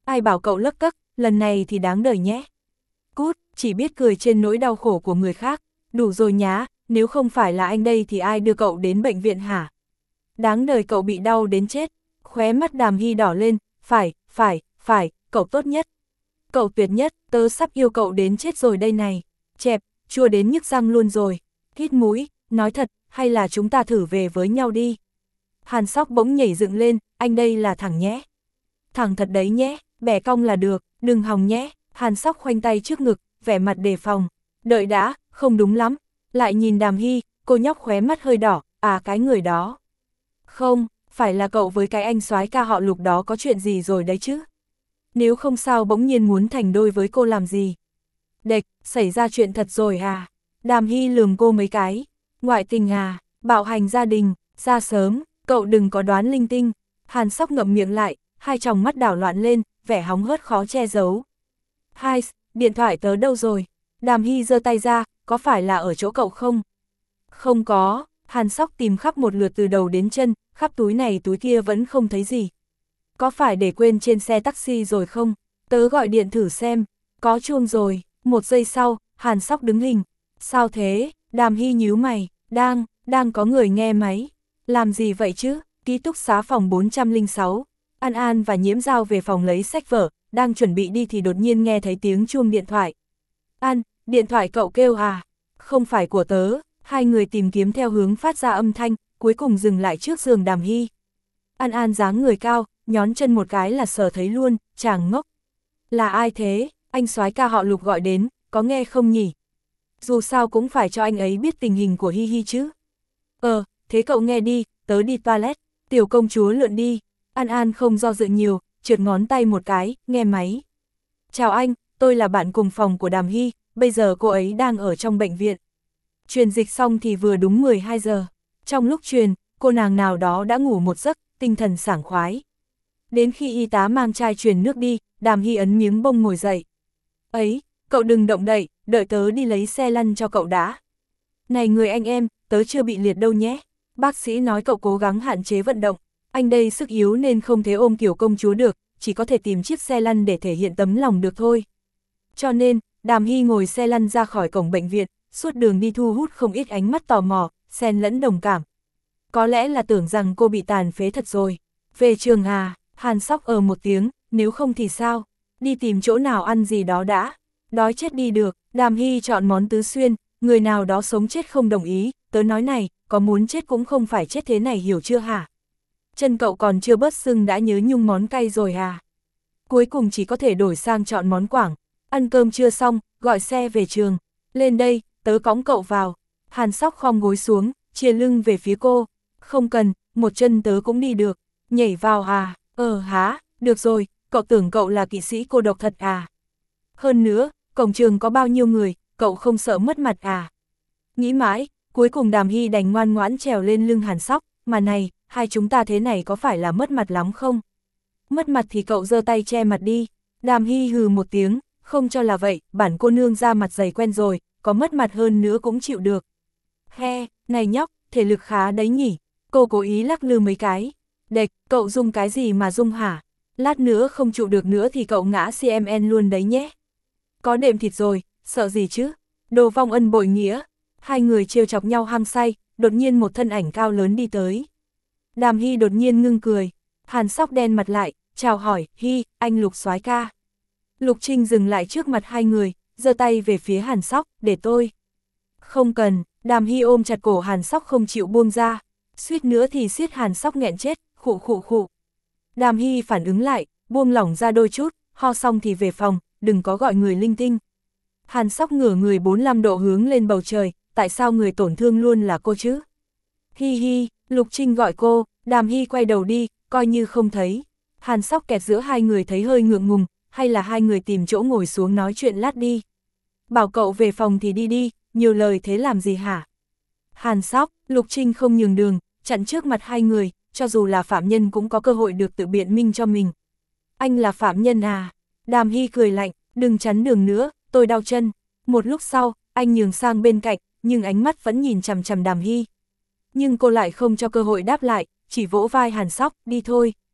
ai bảo cậu lấc cấc, lần này thì đáng đời nhé. Cút, chỉ biết cười trên nỗi đau khổ của người khác, đủ rồi nhá, nếu không phải là anh đây thì ai đưa cậu đến bệnh viện hả? Đáng đời cậu bị đau đến chết, khóe mắt Đàm Hy đỏ lên, phải, phải, phải, cậu tốt nhất. Cậu tuyệt nhất, tớ sắp yêu cậu đến chết rồi đây này, chẹp, chua đến nhức răng luôn rồi, hít mũi, nói thật, hay là chúng ta thử về với nhau đi. Hàn Sóc bỗng nhảy dựng lên, anh đây là thẳng nhé. Thẳng thật đấy nhé, bẻ cong là được, đừng hòng nhé. Hàn Sóc khoanh tay trước ngực, vẻ mặt đề phòng. Đợi đã, không đúng lắm. Lại nhìn Đàm Hy, cô nhóc khóe mắt hơi đỏ, à cái người đó. Không, phải là cậu với cái anh soái ca họ Lục đó có chuyện gì rồi đấy chứ. Nếu không sao bỗng nhiên muốn thành đôi với cô làm gì. Đệch, xảy ra chuyện thật rồi à. Đàm Hy lườm cô mấy cái. Ngoại tình à, bạo hành gia đình, ra sớm, cậu đừng có đoán linh tinh. Hàn Sóc ngậm miệng lại, hai tròng mắt đảo loạn lên, vẻ hóng hớt khó che giấu. Hai, điện thoại tớ đâu rồi? Đàm Hy giơ tay ra, có phải là ở chỗ cậu không? Không có, Hàn Sóc tìm khắp một lượt từ đầu đến chân, khắp túi này túi kia vẫn không thấy gì. Có phải để quên trên xe taxi rồi không? Tớ gọi điện thử xem, có chuông rồi. Một giây sau, Hàn Sóc đứng hình. Sao thế? Đàm Hy nhíu mày, đang, đang có người nghe máy. Làm gì vậy chứ? Ký túc xá phòng bốn trăm lẻ sáu. An An và Nhiễm Giao về phòng lấy sách vở, đang chuẩn bị đi thì đột nhiên nghe thấy tiếng chuông điện thoại. An, điện thoại cậu kêu à? Không phải của tớ. Hai người tìm kiếm theo hướng phát ra âm thanh, cuối cùng dừng lại trước giường Đàm Hy. An An dáng người cao, nhón chân một cái là sờ thấy luôn, chàng ngốc. Là ai thế? Anh soái ca họ Lục gọi đến, có nghe không nhỉ? Dù sao cũng phải cho anh ấy biết tình hình của Hi Hi chứ. Ờ, thế cậu nghe đi, tớ đi toilet, tiểu công chúa lượn đi. An An không do dự nhiều, trượt ngón tay một cái, nghe máy. Chào anh, tôi là bạn cùng phòng của Đàm Hy, bây giờ cô ấy đang ở trong bệnh viện. Truyền dịch xong thì vừa đúng mười hai giờ. Trong lúc truyền, cô nàng nào đó đã ngủ một giấc, tinh thần sảng khoái. Đến khi y tá mang chai truyền nước đi, Đàm Hy ấn miếng bông ngồi dậy. Ấy, cậu đừng động đậy, đợi tớ đi lấy xe lăn cho cậu đã. Này người anh em, tớ chưa bị liệt đâu nhé. Bác sĩ nói cậu cố gắng hạn chế vận động. Anh đây sức yếu nên không thể ôm kiểu công chúa được, chỉ có thể tìm chiếc xe lăn để thể hiện tấm lòng được thôi. Cho nên, Đàm Hy ngồi xe lăn ra khỏi cổng bệnh viện, suốt đường đi thu hút không ít ánh mắt tò mò, xen lẫn đồng cảm. Có lẽ là tưởng rằng cô bị tàn phế thật rồi. Về trường à, Hàn Sóc ờ một tiếng, nếu không thì sao? Đi tìm chỗ nào ăn gì đó đã. Đói chết đi được, Đàm Hy chọn món tứ xuyên, người nào đó sống chết không đồng ý, tớ nói này, có muốn chết cũng không phải chết thế này hiểu chưa hả? Chân cậu còn chưa bớt sưng đã nhớ nhung món cay rồi à? Cuối cùng chỉ có thể đổi sang chọn món Quảng. Ăn cơm chưa xong, gọi xe về trường. Lên đây, tớ cõng cậu vào. Hàn Sóc khom gối xuống, chia lưng về phía cô. Không cần, một chân tớ cũng đi được. Nhảy vào à? Ờ há, được rồi, cậu tưởng cậu là kỵ sĩ cô độc thật à? Hơn nữa, cổng trường có bao nhiêu người, cậu không sợ mất mặt à? Nghĩ mãi, cuối cùng Đàm Hy đành ngoan ngoãn trèo lên lưng Hàn Sóc, mà này, hai chúng ta thế này có phải là mất mặt lắm không? Mất mặt thì cậu giơ tay che mặt đi. Đàm Hy hừ một tiếng, không cho là vậy, bản cô nương ra mặt dày quen rồi, có mất mặt hơn nữa cũng chịu được. He, này nhóc, thể lực khá đấy nhỉ? Cô cố ý lắc lư mấy cái. Đệch, cậu dùng cái gì mà dùng hả? Lát nữa không trụ được nữa thì cậu ngã xê em en luôn đấy nhé. Có đệm thịt rồi, sợ gì chứ? Đồ vong ân bội nghĩa. Hai người trêu chọc nhau hăng say, đột nhiên một thân ảnh cao lớn đi tới. Đàm Hy đột nhiên ngưng cười. Hàn Sóc đen mặt lại, chào hỏi, Hy, anh Lục soái ca. Lục Trinh dừng lại trước mặt hai người, giơ tay về phía Hàn Sóc, để tôi. Không cần, Đàm Hy ôm chặt cổ Hàn Sóc không chịu buông ra. Suýt nữa thì siết Hàn Sóc nghẹn chết, khụ khụ khụ. Đàm Hy phản ứng lại, buông lỏng ra đôi chút, ho xong thì về phòng, đừng có gọi người linh tinh. Hàn Sóc ngửa người bốn mươi lăm độ hướng lên bầu trời, tại sao người tổn thương luôn là cô chứ? Hi hi, Lục Trinh gọi cô, Đàm Hy quay đầu đi, coi như không thấy. Hàn Sóc kẹt giữa hai người thấy hơi ngượng ngùng, hay là hai người tìm chỗ ngồi xuống nói chuyện lát đi. Bảo cậu về phòng thì đi đi, nhiều lời thế làm gì hả? Hàn Sóc, Lục Trinh không nhường đường, chặn trước mặt hai người, cho dù là phạm nhân cũng có cơ hội được tự biện minh cho mình. Anh là phạm nhân à? Đàm Hy cười lạnh, đừng chắn đường nữa, tôi đau chân. Một lúc sau, anh nhường sang bên cạnh, nhưng ánh mắt vẫn nhìn chằm chằm Đàm Hy. Nhưng cô lại không cho cơ hội đáp lại, chỉ vỗ vai Hàn Sóc, đi thôi.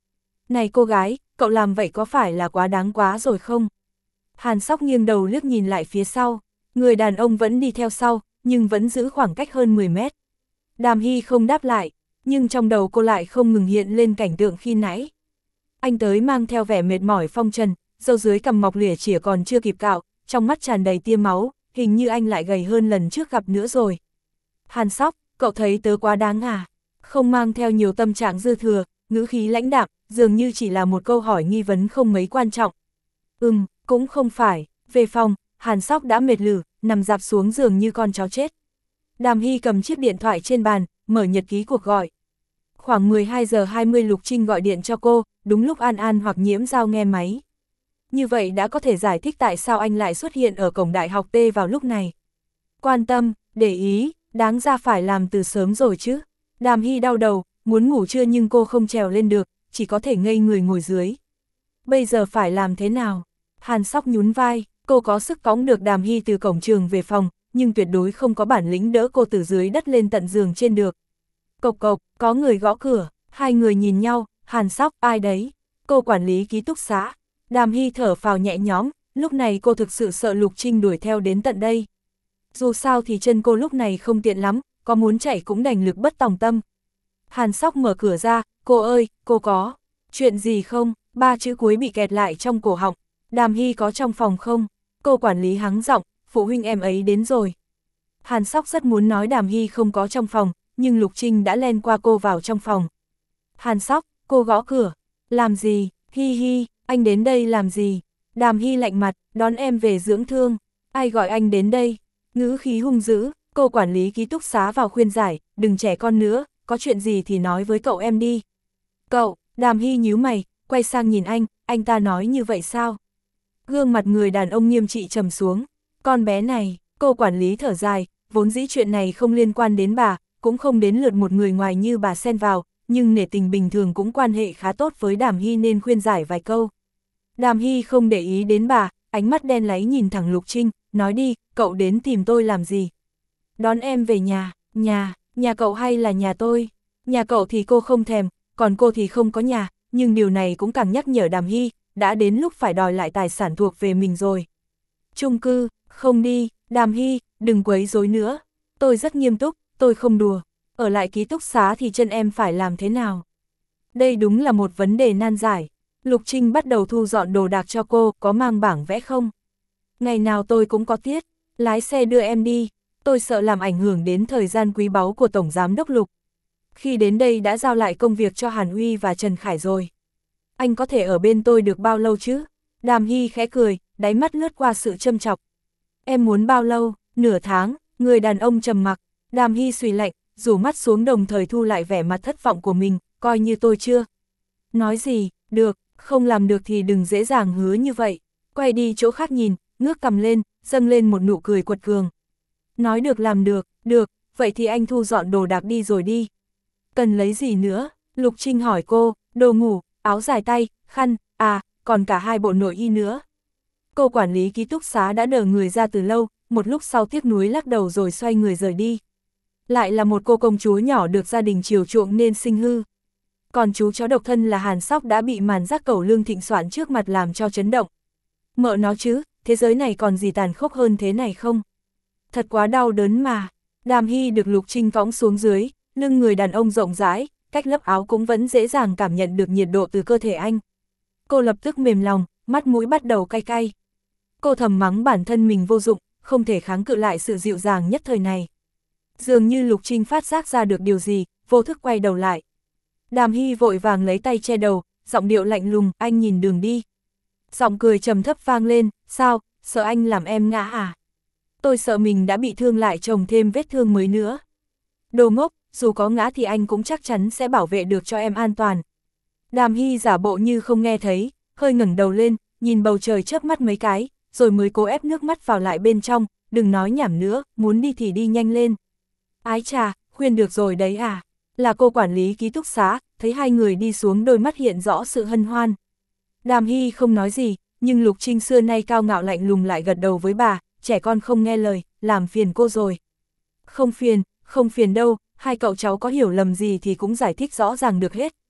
Này cô gái, cậu làm vậy có phải là quá đáng quá rồi không? Hàn Sóc nghiêng đầu liếc nhìn lại phía sau, người đàn ông vẫn đi theo sau, nhưng vẫn giữ khoảng cách hơn mười mét. Đàm Hy không đáp lại, nhưng trong đầu cô lại không ngừng hiện lên cảnh tượng khi nãy. Anh tới mang theo vẻ mệt mỏi phong trần, râu dưới cằm mọc lìa chỉa còn chưa kịp cạo, trong mắt tràn đầy tia máu, hình như anh lại gầy hơn lần trước gặp nữa rồi. Hàn Sóc, cậu thấy tớ quá đáng à? Không mang theo nhiều tâm trạng dư thừa, ngữ khí lãnh đạm, dường như chỉ là một câu hỏi nghi vấn không mấy quan trọng. Ừm, cũng không phải. Về phòng, Hàn Sóc đã mệt lử, nằm dạp xuống giường như con chó chết. Đàm Hy cầm chiếc điện thoại trên bàn, mở nhật ký cuộc gọi. Khoảng mười hai giờ hai mươi Lục Trinh gọi điện cho cô, đúng lúc An An hoặc Nhiễm Giao nghe máy. Như vậy đã có thể giải thích tại sao anh lại xuất hiện ở cổng đại học T vào lúc này. Quan tâm, để ý, đáng ra phải làm từ sớm rồi chứ. Đàm Hy đau đầu, muốn ngủ trưa nhưng cô không trèo lên được, chỉ có thể ngây người ngồi dưới. Bây giờ phải làm thế nào? Hàn Sóc nhún vai, cô có sức cõng được Đàm Hy từ cổng trường về phòng, nhưng tuyệt đối không có bản lĩnh đỡ cô từ dưới đất lên tận giường trên được. Cộc cộc, có người gõ cửa, hai người nhìn nhau, Hàn Sóc, ai đấy? Cô quản lý ký túc xá. Đàm Hy thở phào nhẹ nhõm, lúc này cô thực sự sợ Lục Trinh đuổi theo đến tận đây. Dù sao thì chân cô lúc này không tiện lắm, có muốn chạy cũng đành lực bất tòng tâm. Hàn Sóc mở cửa ra, cô ơi, cô có chuyện gì không? Ba chữ cuối bị kẹt lại trong cổ họng. Đàm Hy có trong phòng không? Cô quản lý hắng giọng, phụ huynh em ấy đến rồi. Hàn Sóc rất muốn nói Đàm Hy không có trong phòng, nhưng Lục Trinh đã len qua cô vào trong phòng. Hàn Sóc, cô gõ cửa. Làm gì? Hi hi, anh đến đây làm gì? Đàm Hy lạnh mặt, đón em về dưỡng thương. Ai gọi anh đến đây? Ngữ khí hung dữ, cô quản lý ký túc xá vào khuyên giải, đừng trẻ con nữa, có chuyện gì thì nói với cậu em đi. Cậu, Đàm Hy nhíu mày, quay sang nhìn anh, anh ta nói như vậy sao? Gương mặt người đàn ông nghiêm trị trầm xuống, con bé này, cô quản lý thở dài, vốn dĩ chuyện này không liên quan đến bà, cũng không đến lượt một người ngoài như bà xen vào, nhưng nể tình bình thường cũng quan hệ khá tốt với Đàm Hy nên khuyên giải vài câu. Đàm Hy không để ý đến bà, ánh mắt đen láy nhìn thẳng Lục Trinh, nói đi, cậu đến tìm tôi làm gì? Đón em về nhà, nhà, nhà cậu hay là nhà tôi? Nhà cậu thì cô không thèm, còn cô thì không có nhà, nhưng điều này cũng càng nhắc nhở Đàm Hy, đã đến lúc phải đòi lại tài sản thuộc về mình rồi. Chung cư, không đi, Đàm Hy, đừng quấy rối nữa. Tôi rất nghiêm túc, tôi không đùa. Ở lại ký túc xá thì chân em phải làm thế nào? Đây đúng là một vấn đề nan giải. Lục Trinh bắt đầu thu dọn đồ đạc cho cô, có mang bảng vẽ không? Ngày nào tôi cũng có tiết, lái xe đưa em đi. Tôi sợ làm ảnh hưởng đến thời gian quý báu của Tổng Giám Đốc Lục. Khi đến đây đã giao lại công việc cho Hàn Uy và Trần Khải rồi. Anh có thể ở bên tôi được bao lâu chứ? Đàm Hy khẽ cười, đáy mắt lướt qua sự châm chọc. Em muốn bao lâu? Nửa tháng, người đàn ông trầm mặc. Đàm Hy suy lạnh, rủ mắt xuống đồng thời thu lại vẻ mặt thất vọng của mình, coi như tôi chưa. Nói gì, được, không làm được thì đừng dễ dàng hứa như vậy. Quay đi chỗ khác nhìn, ngước cầm lên, dâng lên một nụ cười quật cường. Nói được làm được, được, vậy thì anh thu dọn đồ đạc đi rồi đi. Cần lấy gì nữa? Lục Trinh hỏi cô, đồ ngủ, áo dài tay, khăn, à, còn cả hai bộ nội y nữa. Cô quản lý ký túc xá đã đờ người ra từ lâu, một lúc sau tiếc nuối lắc đầu rồi xoay người rời đi. Lại là một cô công chúa nhỏ được gia đình chiều chuộng nên sinh hư. Còn chú chó độc thân là Hàn Sóc đã bị màn giác cẩu Lương Thịnh Soạn trước mặt làm cho chấn động. Mợ nó chứ, thế giới này còn gì tàn khốc hơn thế này không? Thật quá đau đớn mà. Đàm Hy được Lục Trinh cõng xuống dưới, lưng người đàn ông rộng rãi, cách lớp áo cũng vẫn dễ dàng cảm nhận được nhiệt độ từ cơ thể anh. Cô lập tức mềm lòng, mắt mũi bắt đầu cay cay. Cô thầm mắng bản thân mình vô dụng, không thể kháng cự lại sự dịu dàng nhất thời này. Dường như Lục Trinh phát giác ra được điều gì, vô thức quay đầu lại. Đàm Hy vội vàng lấy tay che đầu, giọng điệu lạnh lùng, anh nhìn đường đi. Giọng cười trầm thấp vang lên, sao, sợ anh làm em ngã à? Tôi sợ mình đã bị thương lại chồng thêm vết thương mới nữa. Đồ ngốc, dù có ngã thì anh cũng chắc chắn sẽ bảo vệ được cho em an toàn. Đàm Hy giả bộ như không nghe thấy, hơi ngẩng đầu lên, nhìn bầu trời chớp mắt mấy cái, rồi mới cố ép nước mắt vào lại bên trong, đừng nói nhảm nữa, muốn đi thì đi nhanh lên. Ái chà, khuyên được rồi đấy à? Là cô quản lý ký túc xá, thấy hai người đi xuống đôi mắt hiện rõ sự hân hoan. Đàm Hy không nói gì, nhưng Lục Trinh xưa nay cao ngạo lạnh lùng lại gật đầu với bà, trẻ con không nghe lời, làm phiền cô rồi. Không phiền, không phiền đâu, hai cậu cháu có hiểu lầm gì thì cũng giải thích rõ ràng được hết,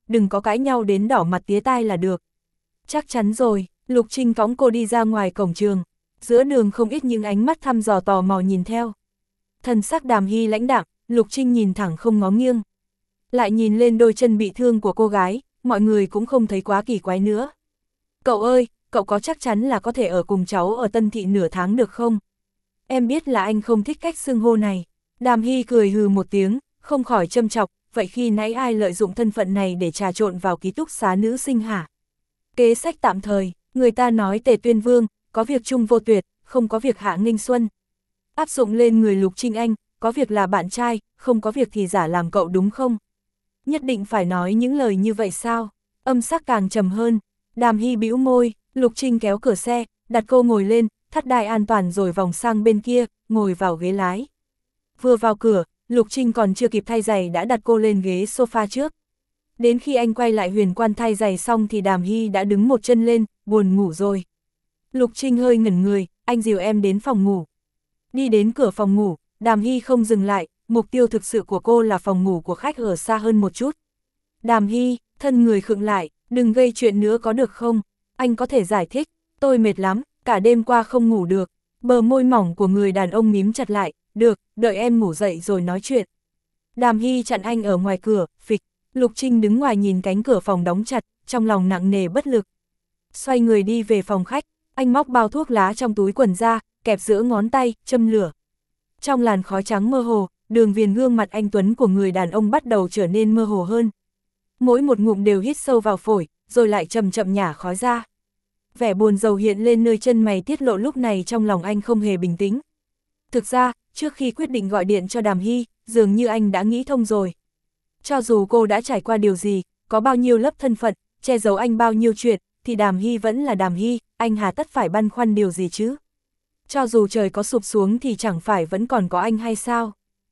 đừng có cãi nhau đến đỏ mặt tía tai là được. Chắc chắn rồi, Lục Trinh cõng cô đi ra ngoài cổng trường. Giữa đường không ít những ánh mắt thăm dò tò mò nhìn theo. Thần sắc Đàm Hy lãnh đạm, Lục Trinh nhìn thẳng không ngó nghiêng. Lại nhìn lên đôi chân bị thương của cô gái, mọi người cũng không thấy quá kỳ quái nữa. Cậu ơi, cậu có chắc chắn là có thể ở cùng cháu ở Tân Thị nửa tháng được không? Em biết là anh không thích cách xưng hô này. Đàm Hy cười hừ một tiếng, không khỏi châm chọc, vậy khi nãy ai lợi dụng thân phận này để trà trộn vào ký túc xá nữ sinh hả? Kế sách tạm thời, người ta nói Tề Tuyên Vương, có việc chung vô tuyệt, không có việc hạ nghênh xuân. Áp dụng lên người Lục Trinh anh, có việc là bạn trai, không có việc thì giả làm cậu đúng không? Nhất định phải nói những lời như vậy sao? Âm sắc càng trầm hơn. Đàm Hy bĩu môi, Lục Trinh kéo cửa xe, đặt cô ngồi lên, thắt đai an toàn rồi vòng sang bên kia, ngồi vào ghế lái. Vừa vào cửa, Lục Trinh còn chưa kịp thay giày đã đặt cô lên ghế sofa trước. Đến khi anh quay lại huyền quan thay giày xong thì Đàm Hy đã đứng một chân lên, buồn ngủ rồi. Lục Trinh hơi ngẩn người, anh dìu em đến phòng ngủ. Đi đến cửa phòng ngủ, Đàm Hy không dừng lại, mục tiêu thực sự của cô là phòng ngủ của khách ở xa hơn một chút. Đàm Hy, thân người khựng lại, đừng gây chuyện nữa có được không? Anh có thể giải thích, tôi mệt lắm, cả đêm qua không ngủ được. Bờ môi mỏng của người đàn ông mím chặt lại, được, đợi em ngủ dậy rồi nói chuyện. Đàm Hy chặn anh ở ngoài cửa, phịch. Lục Trinh đứng ngoài nhìn cánh cửa phòng đóng chặt, trong lòng nặng nề bất lực. Xoay người đi về phòng khách, anh móc bao thuốc lá trong túi quần ra, kẹp giữa ngón tay, châm lửa. Trong làn khói trắng mơ hồ, đường viền gương mặt anh tuấn của người đàn ông bắt đầu trở nên mơ hồ hơn. Mỗi một ngụm đều hít sâu vào phổi, rồi lại chậm chậm nhả khói ra. Vẻ buồn rầu hiện lên nơi chân mày tiết lộ lúc này trong lòng anh không hề bình tĩnh. Thực ra, trước khi quyết định gọi điện cho Đàm Hy, dường như anh đã nghĩ thông rồi. Cho dù cô đã trải qua điều gì, có bao nhiêu lớp thân phận, che giấu anh bao nhiêu chuyện, thì Đàm Hy vẫn là Đàm Hy, anh hà tất phải băn khoăn điều gì chứ? Cho dù trời có sụp xuống thì chẳng phải vẫn còn có anh hay sao?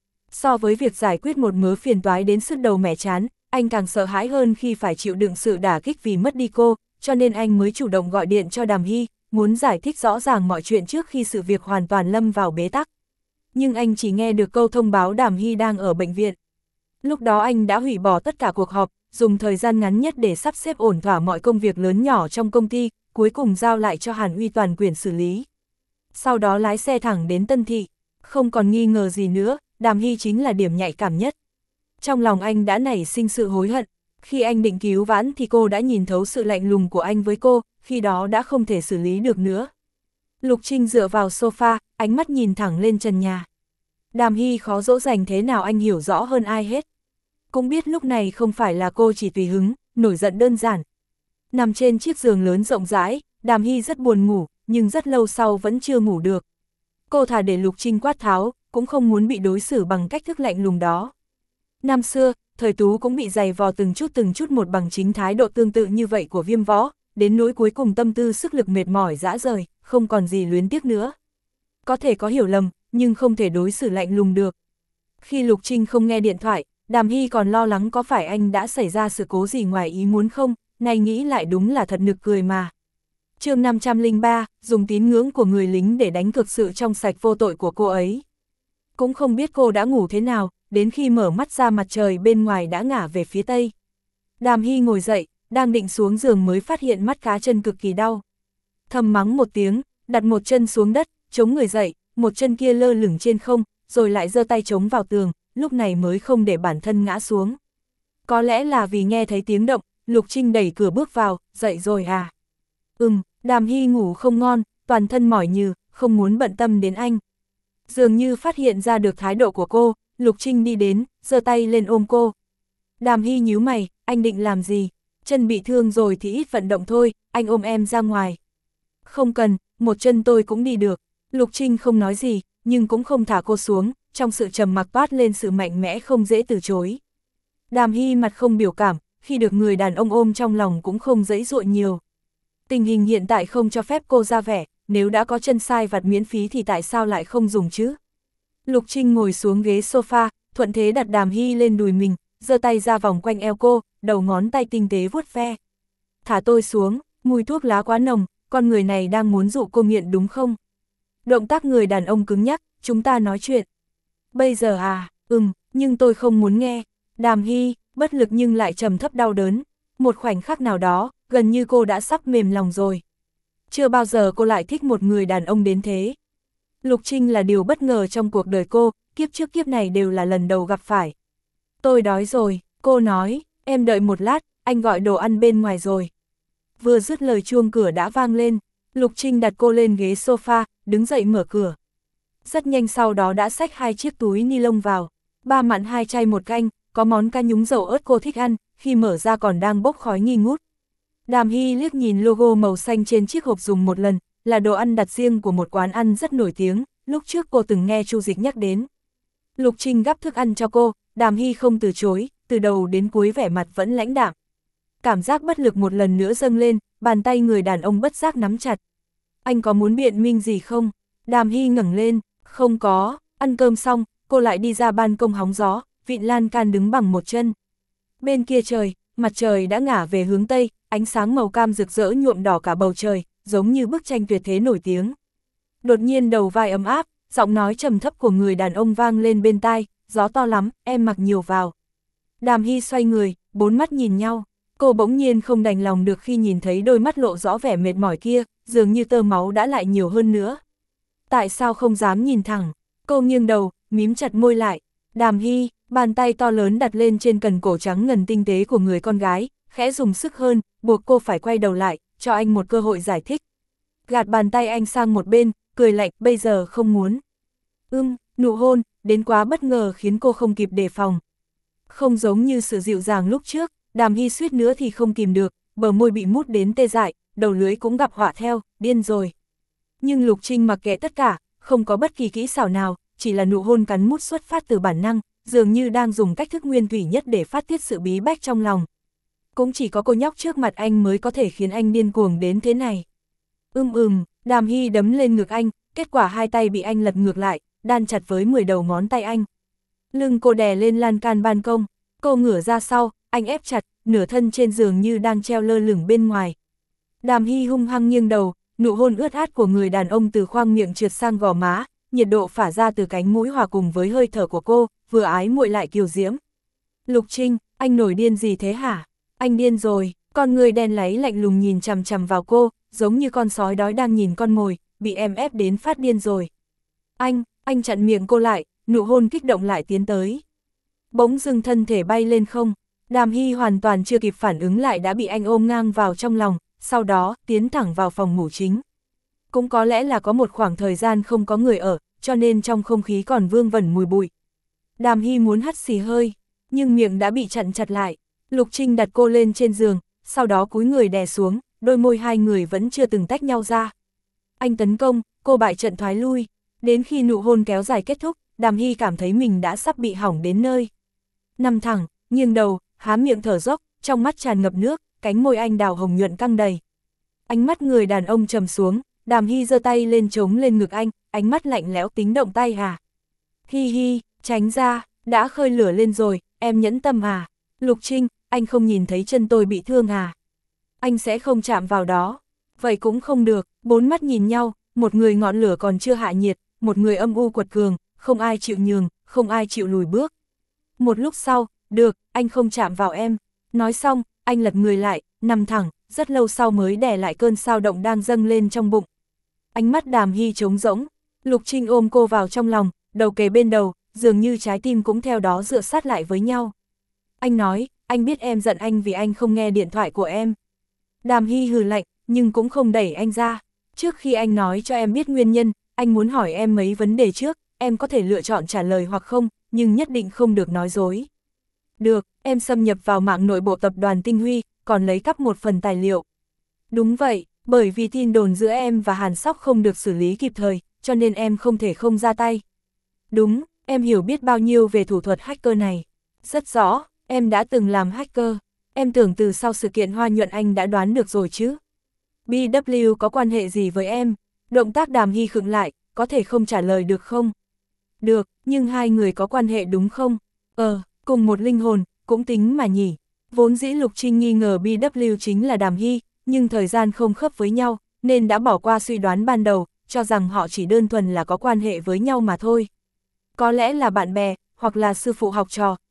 So với việc giải quyết một mớ phiền toái đến sứt đầu mẻ chán, anh càng sợ hãi hơn khi phải chịu đựng sự đả kích vì mất đi cô, cho nên anh mới chủ động gọi điện cho Đàm Hy, muốn giải thích rõ ràng mọi chuyện trước khi sự việc hoàn toàn lâm vào bế tắc. Nhưng anh chỉ nghe được câu thông báo Đàm Hy đang ở bệnh viện. Lúc đó anh đã hủy bỏ tất cả cuộc họp, dùng thời gian ngắn nhất để sắp xếp ổn thỏa mọi công việc lớn nhỏ trong công ty, cuối cùng giao lại cho Hàn Uy toàn quyền xử lý. Sau đó lái xe thẳng đến Tân Thị, không còn nghi ngờ gì nữa, Đàm Hy chính là điểm nhạy cảm nhất. Trong lòng anh đã nảy sinh sự hối hận, khi anh định cứu vãn thì cô đã nhìn thấu sự lạnh lùng của anh với cô, khi đó đã không thể xử lý được nữa. Lục Trinh dựa vào sofa, ánh mắt nhìn thẳng lên trần nhà. Đàm Hy khó dỗ dành thế nào anh hiểu rõ hơn ai hết. Cũng biết lúc này không phải là cô chỉ tùy hứng, nổi giận đơn giản. Nằm trên chiếc giường lớn rộng rãi, Đàm Hy rất buồn ngủ, nhưng rất lâu sau vẫn chưa ngủ được. Cô thà để Lục Trinh quát tháo, cũng không muốn bị đối xử bằng cách thức lạnh lùng đó. Năm xưa, Thời Tú cũng bị giày vò từng chút từng chút một bằng chính thái độ tương tự như vậy của Viêm Võ, đến nỗi cuối cùng tâm tư sức lực mệt mỏi rã rời, không còn gì luyến tiếc nữa. Có thể có hiểu lầm, nhưng không thể đối xử lạnh lùng được. Khi Lục Trinh không nghe điện thoại, Đàm Hy còn lo lắng có phải anh đã xảy ra sự cố gì ngoài ý muốn không, nay nghĩ lại đúng là thật nực cười mà. Chương năm trăm lẻ ba, dùng tín ngưỡng của người lính để đánh cược sự trong sạch vô tội của cô ấy. Cũng không biết cô đã ngủ thế nào, đến khi mở mắt ra mặt trời bên ngoài đã ngả về phía tây. Đàm Hy ngồi dậy, đang định xuống giường mới phát hiện mắt cá chân cực kỳ đau. Thầm mắng một tiếng, đặt một chân xuống đất, chống người dậy, một chân kia lơ lửng trên không, rồi lại giơ tay chống vào tường, lúc này mới không để bản thân ngã xuống. Có lẽ là vì nghe thấy tiếng động, Lục Trinh đẩy cửa bước vào, dậy rồi à? Ừm, Đàm Hy ngủ không ngon, toàn thân mỏi nhừ, không muốn bận tâm đến anh. Dường như phát hiện ra được thái độ của cô, Lục Trinh đi đến, giơ tay lên ôm cô. Đàm Hy nhíu mày, anh định làm gì? Chân bị thương rồi thì ít vận động thôi, anh ôm em ra ngoài. Không cần, một chân tôi cũng đi được. Lục Trinh không nói gì, nhưng cũng không thả cô xuống, trong sự trầm mặc toát lên sự mạnh mẽ không dễ từ chối. Đàm Hy mặt không biểu cảm, khi được người đàn ông ôm trong lòng cũng không dãy dụa nhiều. Tình hình hiện tại không cho phép cô ra vẻ, nếu đã có chân sai vặt miễn phí thì tại sao lại không dùng chứ? Lục Trinh ngồi xuống ghế sofa, thuận thế đặt Đàm Hy lên đùi mình, giơ tay ra vòng quanh eo cô, đầu ngón tay tinh tế vuốt ve. Thả tôi xuống, mùi thuốc lá quá nồng, con người này đang muốn dụ cô nghiện đúng không? Động tác người đàn ông cứng nhắc, chúng ta nói chuyện. Bây giờ à, ừm, nhưng tôi không muốn nghe. Đàm Hy, bất lực nhưng lại trầm thấp đau đớn. Một khoảnh khắc nào đó, gần như cô đã sắp mềm lòng rồi. Chưa bao giờ cô lại thích một người đàn ông đến thế. Lục Trinh là điều bất ngờ trong cuộc đời cô, kiếp trước kiếp này đều là lần đầu gặp phải. Tôi đói rồi, cô nói, em đợi một lát, anh gọi đồ ăn bên ngoài rồi. Vừa dứt lời chuông cửa đã vang lên, Lục Trinh đặt cô lên ghế sofa, đứng dậy mở cửa. Rất nhanh sau đó đã xách hai chiếc túi ni lông vào, ba mặn hai chay một canh, có món cá nhúng dầu ớt cô thích ăn, khi mở ra còn đang bốc khói nghi ngút. Đàm Hy liếc nhìn logo màu xanh trên chiếc hộp dùng một lần, là đồ ăn đặt riêng của một quán ăn rất nổi tiếng, lúc trước cô từng nghe Chu Dịch nhắc đến. Lục Trinh gắp thức ăn cho cô, Đàm Hy không từ chối, từ đầu đến cuối vẻ mặt vẫn lãnh đạm. Cảm giác bất lực một lần nữa dâng lên, bàn tay người đàn ông bất giác nắm chặt. Anh có muốn biện minh gì không? Đàm Hy ngẩng lên, không có, ăn cơm xong, cô lại đi ra ban công hóng gió, vịn lan can đứng bằng một chân. Bên kia trời, mặt trời đã ngả về hướng Tây, ánh sáng màu cam rực rỡ nhuộm đỏ cả bầu trời, giống như bức tranh tuyệt thế nổi tiếng. Đột nhiên đầu vai ấm áp, giọng nói trầm thấp của người đàn ông vang lên bên tai, gió to lắm, em mặc nhiều vào. Đàm Hy xoay người, bốn mắt nhìn nhau, cô bỗng nhiên không đành lòng được khi nhìn thấy đôi mắt lộ rõ vẻ mệt mỏi kia, dường như tơ máu đã lại nhiều hơn nữa. Tại sao không dám nhìn thẳng? Cô nghiêng đầu, mím chặt môi lại. Đàm Hy, bàn tay to lớn đặt lên trên cần cổ trắng ngần tinh tế của người con gái, khẽ dùng sức hơn, buộc cô phải quay đầu lại, cho anh một cơ hội giải thích. Gạt bàn tay anh sang một bên, cười lạnh, bây giờ không muốn. Ưm, nụ hôn, đến quá bất ngờ khiến cô không kịp đề phòng. Không giống như sự dịu dàng lúc trước, Đàm Hy suýt nữa thì không kìm được, bờ môi bị mút đến tê dại, đầu lưỡi cũng gặp họa theo, điên rồi. Nhưng Lục Trinh mặc kệ tất cả, không có bất kỳ kỹ xảo nào, chỉ là nụ hôn cắn mút xuất phát từ bản năng, dường như đang dùng cách thức nguyên thủy nhất để phát tiết sự bí bách trong lòng. Cũng chỉ có cô nhóc trước mặt anh mới có thể khiến anh điên cuồng đến thế này. Ưm ừm, Đàm Hy đấm lên ngực anh, kết quả hai tay bị anh lật ngược lại, đan chặt với mười đầu ngón tay anh. Lưng cô đè lên lan can ban công, cô ngửa ra sau, anh ép chặt, nửa thân trên giường như đang treo lơ lửng bên ngoài. Đàm Hy hung hăng nghiêng đầu, nụ hôn ướt át của người đàn ông từ khoang miệng trượt sang gò má, nhiệt độ phả ra từ cánh mũi hòa cùng với hơi thở của cô, vừa ái muội lại kiều diễm. Lục Trinh, anh nổi điên gì thế hả? Anh điên rồi, con người đen láy lạnh lùng nhìn chằm chằm vào cô, giống như con sói đói đang nhìn con mồi, bị em ép đến phát điên rồi. Anh, anh chặn miệng cô lại, nụ hôn kích động lại tiến tới. Bỗng dưng thân thể bay lên không, Đàm Hy hoàn toàn chưa kịp phản ứng lại đã bị anh ôm ngang vào trong lòng, sau đó tiến thẳng vào phòng ngủ chính. Cũng có lẽ là có một khoảng thời gian không có người ở, cho nên trong không khí còn vương vẩn mùi bụi. Đàm Hy muốn hắt xì hơi, nhưng miệng đã bị chặn chặt lại. Lục Trinh đặt cô lên trên giường, sau đó cúi người đè xuống, đôi môi hai người vẫn chưa từng tách nhau ra. Anh tấn công, cô bại trận thoái lui, đến khi nụ hôn kéo dài kết thúc, Đàm Hy cảm thấy mình đã sắp bị hỏng đến nơi. Nằm thẳng, nghiêng đầu, há miệng thở dốc, trong mắt tràn ngập nước, cánh môi anh đào hồng nhuận căng đầy. Ánh mắt người đàn ông trầm xuống, Đàm Hy giơ tay lên chống lên ngực anh, ánh mắt lạnh lẽo tính động tay à. Hi hi, tránh ra, đã khơi lửa lên rồi, em nhẫn tâm à. Lục Trinh, anh không nhìn thấy chân tôi bị thương à. Anh sẽ không chạm vào đó. Vậy cũng không được, bốn mắt nhìn nhau, một người ngọn lửa còn chưa hạ nhiệt, một người âm u quật cường, không ai chịu nhường, không ai chịu lùi bước. Một lúc sau, được, anh không chạm vào em. Nói xong, anh lật người lại, nằm thẳng, rất lâu sau mới đè lại cơn sao động đang dâng lên trong bụng. Ánh mắt Đàm Hy trống rỗng, Lục Trinh ôm cô vào trong lòng, đầu kề bên đầu, dường như trái tim cũng theo đó dựa sát lại với nhau. Anh nói, anh biết em giận anh vì anh không nghe điện thoại của em. Đàm Hy hừ lạnh, nhưng cũng không đẩy anh ra. Trước khi anh nói cho em biết nguyên nhân, anh muốn hỏi em mấy vấn đề trước, em có thể lựa chọn trả lời hoặc không, nhưng nhất định không được nói dối. Được, em xâm nhập vào mạng nội bộ tập đoàn Tinh Huy, còn lấy cắp một phần tài liệu. Đúng vậy, bởi vì tin đồn giữa em và Hàn Sóc không được xử lý kịp thời, cho nên em không thể không ra tay. Đúng, em hiểu biết bao nhiêu về thủ thuật hacker này. Rất rõ, em đã từng làm hacker. Em tưởng từ sau sự kiện Hoa Nhuận anh đã đoán được rồi chứ. bê vê có quan hệ gì với em? Động tác Đàm Hy khựng lại, có thể không trả lời được không? Được, nhưng hai người có quan hệ đúng không? Ờ, cùng một linh hồn, cũng tính mà nhỉ. Vốn dĩ Lục Trinh nghi ngờ bê vê chính là Đàm Hy, nhưng thời gian không khớp với nhau, nên đã bỏ qua suy đoán ban đầu, cho rằng họ chỉ đơn thuần là có quan hệ với nhau mà thôi. Có lẽ là bạn bè, hoặc là sư phụ học trò,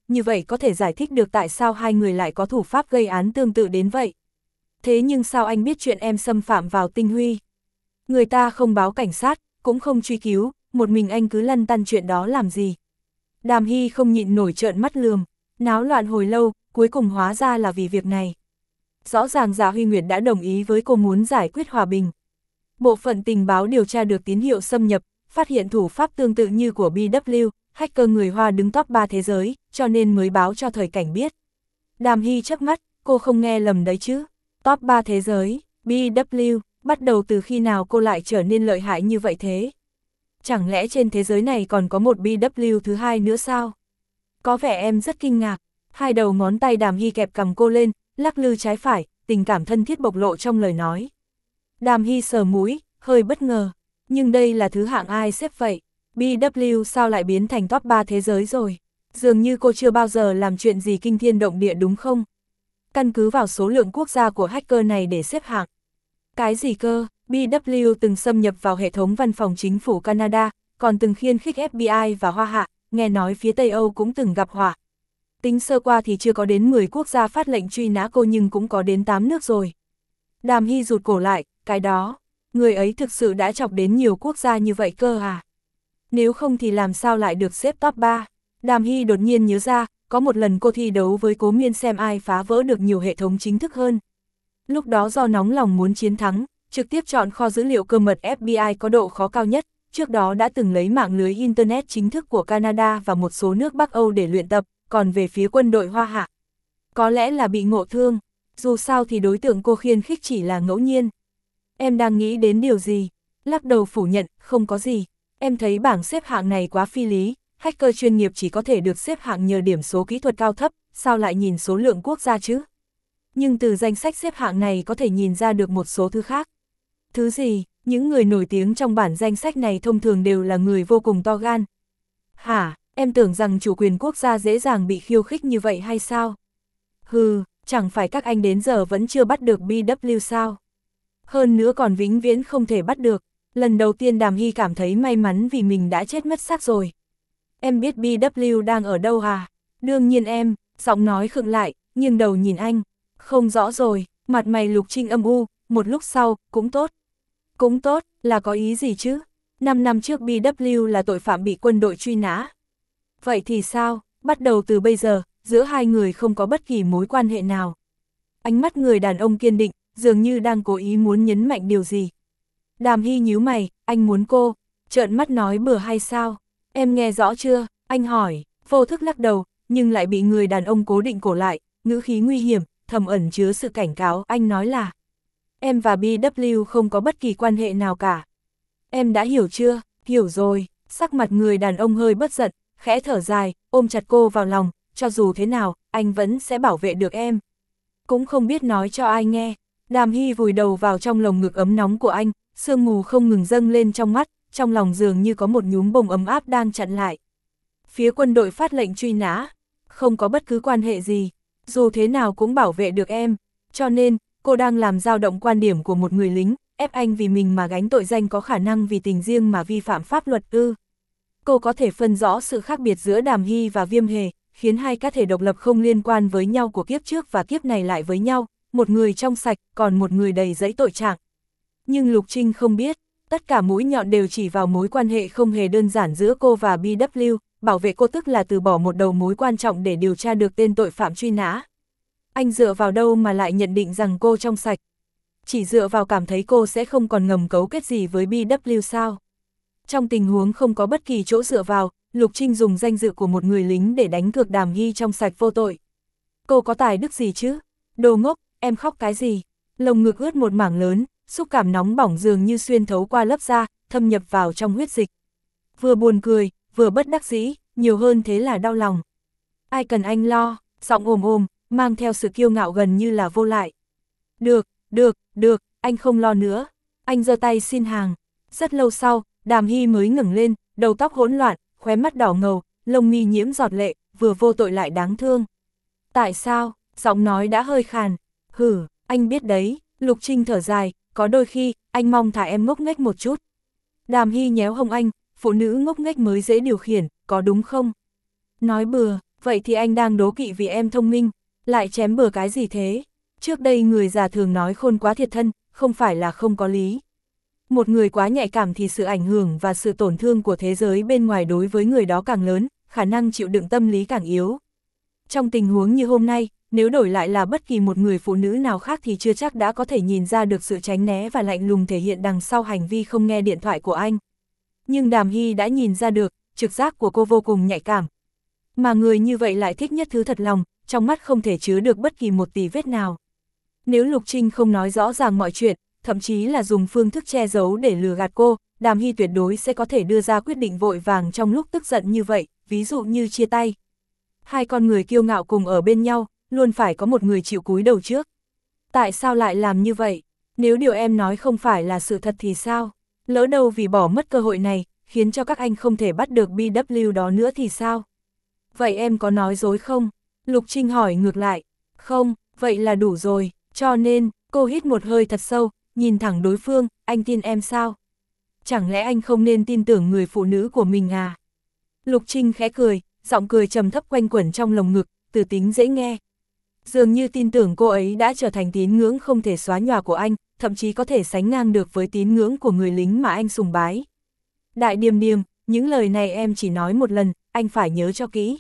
như vậy có thể giải thích được tại sao hai người lại có thủ pháp gây án tương tự đến vậy. Thế nhưng sao anh biết chuyện em xâm phạm vào Tinh Huy? Người ta không báo cảnh sát, cũng không truy cứu, một mình anh cứ lăn tăn chuyện đó làm gì? Đàm Hy không nhịn nổi trợn mắt lườm, náo loạn hồi lâu, cuối cùng hóa ra là vì việc này. Rõ ràng Dạ Huy Nguyệt đã đồng ý với cô muốn giải quyết hòa bình. Bộ phận tình báo điều tra được tín hiệu xâm nhập, phát hiện thủ pháp tương tự như của bê vê, hacker người Hoa đứng top ba thế giới, cho nên mới báo cho thời cảnh biết. Đàm Hy chớp mắt, cô không nghe lầm đấy chứ. Top ba thế giới, bê vê, bắt đầu từ khi nào cô lại trở nên lợi hại như vậy thế? Chẳng lẽ trên thế giới này còn có một bê vê thứ hai nữa sao? Có vẻ em rất kinh ngạc. Hai đầu ngón tay Đàm Hy kẹp cầm cô lên, lắc lư trái phải, tình cảm thân thiết bộc lộ trong lời nói. Đàm Hy sờ mũi, hơi bất ngờ. Nhưng đây là thứ hạng ai xếp vậy? bê vê sao lại biến thành top ba thế giới rồi? Dường như cô chưa bao giờ làm chuyện gì kinh thiên động địa đúng không? Căn cứ vào số lượng quốc gia của hacker này để xếp hạng. Cái gì cơ? bê vê từng xâm nhập vào hệ thống văn phòng chính phủ Canada, còn từng khiêu khích ép bê i và Hoa Hạ, nghe nói phía Tây Âu cũng từng gặp họa. Tính sơ qua thì chưa có đến mười quốc gia phát lệnh truy nã cô nhưng cũng có đến tám nước rồi. Đàm Hy rụt cổ lại, cái đó, người ấy thực sự đã chọc đến nhiều quốc gia như vậy cơ à? Nếu không thì làm sao lại được xếp top ba? Đàm Hy đột nhiên nhớ ra, có một lần cô thi đấu với Cố Miên xem ai phá vỡ được nhiều hệ thống chính thức hơn. Lúc đó do nóng lòng muốn chiến thắng, trực tiếp chọn kho dữ liệu cơ mật ép bê i có độ khó cao nhất, trước đó đã từng lấy mạng lưới Internet chính thức của Canada và một số nước Bắc Âu để luyện tập, còn về phía quân đội Hoa Hạ. Có lẽ là bị ngộ thương, dù sao thì đối tượng cô khiêu khích chỉ là ngẫu nhiên. Em đang nghĩ đến điều gì? Lắc đầu phủ nhận, không có gì. Em thấy bảng xếp hạng này quá phi lý, hacker chuyên nghiệp chỉ có thể được xếp hạng nhờ điểm số kỹ thuật cao thấp, sao lại nhìn số lượng quốc gia chứ? Nhưng từ danh sách xếp hạng này có thể nhìn ra được một số thứ khác. Thứ gì? Những người nổi tiếng trong bản danh sách này thông thường đều là người vô cùng to gan. Hả? Em tưởng rằng chủ quyền quốc gia dễ dàng bị khiêu khích như vậy hay sao? Hừ, chẳng phải các anh đến giờ vẫn chưa bắt được bê vê sao? Hơn nữa còn vĩnh viễn không thể bắt được. Lần đầu tiên Đàm Hy cảm thấy may mắn vì mình đã chết mất xác rồi. Em biết bê vê đang ở đâu à? Đương nhiên em, giọng nói khựng lại, nghiêng đầu nhìn anh. Không rõ rồi, mặt mày Lục Trinh âm u, một lúc sau, cũng tốt. Cũng tốt, là có ý gì chứ? Năm năm trước bê vê là tội phạm bị quân đội truy nã. Vậy thì sao? Bắt đầu từ bây giờ, giữa hai người không có bất kỳ mối quan hệ nào. Ánh mắt người đàn ông kiên định, dường như đang cố ý muốn nhấn mạnh điều gì. Đàm Hy nhíu mày, anh muốn cô, trợn mắt nói bừa hay sao? Em nghe rõ chưa? Anh hỏi, vô thức lắc đầu, nhưng lại bị người đàn ông cố định cổ lại, ngữ khí nguy hiểm, thầm ẩn chứa sự cảnh cáo. Anh nói là, em và bê vê không có bất kỳ quan hệ nào cả. Em đã hiểu chưa? Hiểu rồi. Sắc mặt người đàn ông hơi bất giận, khẽ thở dài, ôm chặt cô vào lòng, cho dù thế nào, anh vẫn sẽ bảo vệ được em. Cũng không biết nói cho ai nghe. Đàm Hy vùi đầu vào trong lồng ngực ấm nóng của anh, sương mù không ngừng dâng lên trong mắt, trong lòng dường như có một nhúm bông ấm áp đang chặn lại. Phía quân đội phát lệnh truy nã, không có bất cứ quan hệ gì, dù thế nào cũng bảo vệ được em, cho nên, cô đang làm dao động quan điểm của một người lính, ép anh vì mình mà gánh tội danh có khả năng vì tình riêng mà vi phạm pháp luật ư. Cô có thể phân rõ sự khác biệt giữa Đàm Hy và Viêm Hề, khiến hai cá thể độc lập không liên quan với nhau của kiếp trước và kiếp này lại với nhau, một người trong sạch, còn một người đầy dẫy tội trạng. Nhưng Lục Trinh không biết, tất cả mũi nhọn đều chỉ vào mối quan hệ không hề đơn giản giữa cô và bê vê, bảo vệ cô tức là từ bỏ một đầu mối quan trọng để điều tra được tên tội phạm truy nã. Anh dựa vào đâu mà lại nhận định rằng cô trong sạch? Chỉ dựa vào cảm thấy cô sẽ không còn ngầm cấu kết gì với bê vê sao? Trong tình huống không có bất kỳ chỗ dựa vào, Lục Trinh dùng danh dự của một người lính để đánh cược Đàm Hy trong sạch vô tội. Cô có tài đức gì chứ? Đồ ngốc, em khóc cái gì? Lồng ngực ướt một mảng lớn, xúc cảm nóng bỏng dường như xuyên thấu qua lớp da, thâm nhập vào trong huyết dịch. Vừa buồn cười, vừa bất đắc dĩ, nhiều hơn thế là đau lòng. Ai cần anh lo, giọng ồm ồm, mang theo sự kiêu ngạo gần như là vô lại. Được, được, được, anh không lo nữa. Anh giơ tay xin hàng. Rất lâu sau, Đàm Hy mới ngẩng lên, đầu tóc hỗn loạn, khóe mắt đỏ ngầu, lông mi nhiễm giọt lệ, vừa vô tội lại đáng thương. Tại sao? Giọng nói đã hơi khàn. Hử, anh biết đấy. Lục Trinh thở dài, có đôi khi, anh mong thả em ngốc nghếch một chút. Đàm Hy nhéo hông anh, phụ nữ ngốc nghếch mới dễ điều khiển, có đúng không? Nói bừa, Vậy thì anh đang đố kỵ vì em thông minh, lại chém bừa cái gì thế? Trước đây người già thường nói khôn quá thiệt thân, không phải là không có lý. Một người quá nhạy cảm thì sự ảnh hưởng và sự tổn thương của thế giới bên ngoài đối với người đó càng lớn, khả năng chịu đựng tâm lý càng yếu. Trong tình huống như hôm nay, nếu đổi lại là bất kỳ một người phụ nữ nào khác thì chưa chắc đã có thể nhìn ra được sự tránh né và lạnh lùng thể hiện đằng sau hành vi không nghe điện thoại của anh. Nhưng Đàm Hy đã nhìn ra được, trực giác của cô vô cùng nhạy cảm. Mà người như vậy lại thích nhất thứ thật lòng, trong mắt không thể chứa được bất kỳ một tì vết nào. Nếu Lục Trinh không nói rõ ràng mọi chuyện, thậm chí là dùng phương thức che giấu để lừa gạt cô, Đàm Hy tuyệt đối sẽ có thể đưa ra quyết định vội vàng trong lúc tức giận như vậy, ví dụ như chia tay. Hai con người kiêu ngạo cùng ở bên nhau, luôn phải có một người chịu cúi đầu trước. Tại sao lại làm như vậy? Nếu điều em nói không phải là sự thật thì sao? Lỡ đâu vì bỏ mất cơ hội này, khiến cho các anh không thể bắt được bê vê đó nữa thì sao? Vậy em có nói dối không? Lục Trinh hỏi ngược lại. Không, vậy là đủ rồi, cho nên, cô hít một hơi thật sâu, nhìn thẳng đối phương, anh tin em sao? Chẳng lẽ anh không nên tin tưởng người phụ nữ của mình à? Lục Trinh khẽ cười, giọng cười trầm thấp quanh quẩn trong lồng ngực, từ tính dễ nghe. Dường như tin tưởng cô ấy đã trở thành tín ngưỡng không thể xóa nhòa của anh, thậm chí có thể sánh ngang được với tín ngưỡng của người lính mà anh sùng bái. Đại Điềm Điềm, những lời này em chỉ nói một lần, anh phải nhớ cho kỹ.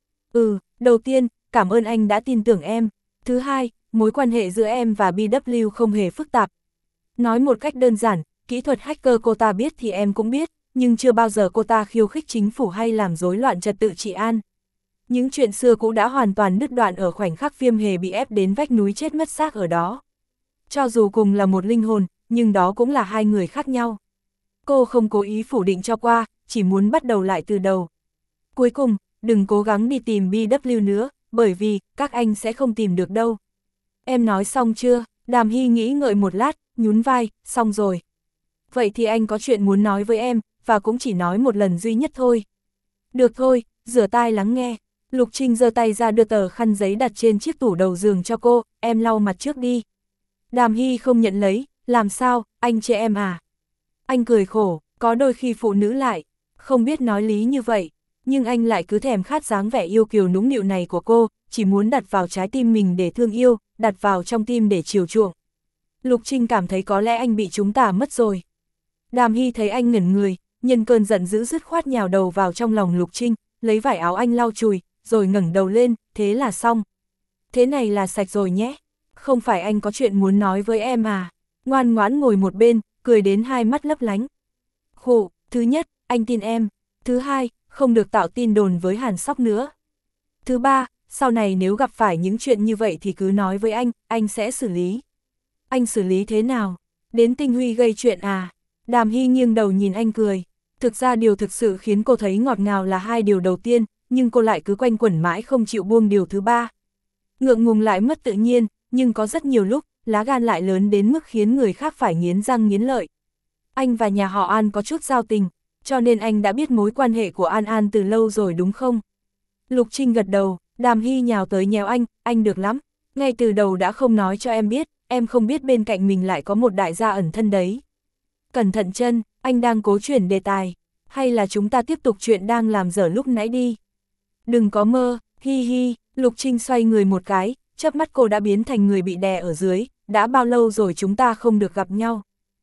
Ừ, đầu tiên, cảm ơn anh đã tin tưởng em. Thứ hai, mối quan hệ giữa em và bê vê không hề phức tạp. Nói một cách đơn giản, kỹ thuật hacker cô ta biết thì em cũng biết, nhưng chưa bao giờ cô ta khiêu khích chính phủ hay làm rối loạn trật tự trị an. Những chuyện xưa cũ đã hoàn toàn đứt đoạn ở khoảnh khắc Viêm Hề bị ép đến vách núi chết mất xác ở đó. Cho dù cùng là một linh hồn, nhưng đó cũng là hai người khác nhau. Cô không cố ý phủ định cho qua, chỉ muốn bắt đầu lại từ đầu. Cuối cùng, đừng cố gắng đi tìm bê vê nữa, bởi vì, các anh sẽ không tìm được đâu. Em nói xong chưa? Đàm Hy nghĩ ngợi một lát, nhún vai, xong rồi. Vậy thì anh có chuyện muốn nói với em, và cũng chỉ nói một lần duy nhất thôi. Được thôi, rửa tai lắng nghe. Lục Trinh giơ tay ra đưa tờ khăn giấy đặt trên chiếc tủ đầu giường cho cô, em lau mặt trước đi. Đàm Hy không nhận lấy, làm sao, anh chê em à? Anh cười khổ, có đôi khi phụ nữ lại, không biết nói lý như vậy, nhưng anh lại cứ thèm khát dáng vẻ yêu kiều nũng nịu này của cô, chỉ muốn đặt vào trái tim mình để thương yêu, đặt vào trong tim để chiều chuộng. Lục Trinh cảm thấy có lẽ anh bị chúng ta mất rồi. Đàm Hy thấy anh ngẩn người, nhân cơn giận dữ dứt khoát nhào đầu vào trong lòng Lục Trinh, lấy vải áo anh lau chùi, rồi ngẩng đầu lên, thế là xong. Thế này là sạch rồi nhé, không phải anh có chuyện muốn nói với em à? Ngoan ngoãn ngồi một bên, cười đến hai mắt lấp lánh. Khổ, thứ nhất, anh tin em. Thứ hai, không được tạo tin đồn với Hàn Sóc nữa. Thứ ba, sau này nếu gặp phải những chuyện như vậy thì cứ nói với anh, anh sẽ xử lý. Anh xử lý thế nào? Đến Tinh Huy gây chuyện à? Đàm Hy nghiêng đầu nhìn anh cười. Thực ra điều thực sự khiến cô thấy ngọt ngào là hai điều đầu tiên, nhưng cô lại cứ quanh quẩn mãi không chịu buông điều thứ ba. Ngượng ngùng lại mất tự nhiên, nhưng có rất nhiều lúc, lá gan lại lớn đến mức khiến người khác phải nghiến răng nghiến lợi. Anh và nhà họ An có chút giao tình, cho nên anh đã biết mối quan hệ của An An từ lâu rồi đúng không? Lục Trinh gật đầu, Đàm Hy nhào tới nhéo anh, anh được lắm. Ngay từ đầu đã không nói cho em biết, em không biết bên cạnh mình lại có một đại gia ẩn thân đấy. Cẩn thận chân, anh đang cố chuyển đề tài, hay là chúng ta tiếp tục chuyện đang làm dở lúc nãy đi. Đừng có mơ, hi hi, Lục Trinh xoay người một cái, chớp mắt cô đã biến thành người bị đè ở dưới, đã bao lâu rồi chúng ta không được gặp nhau.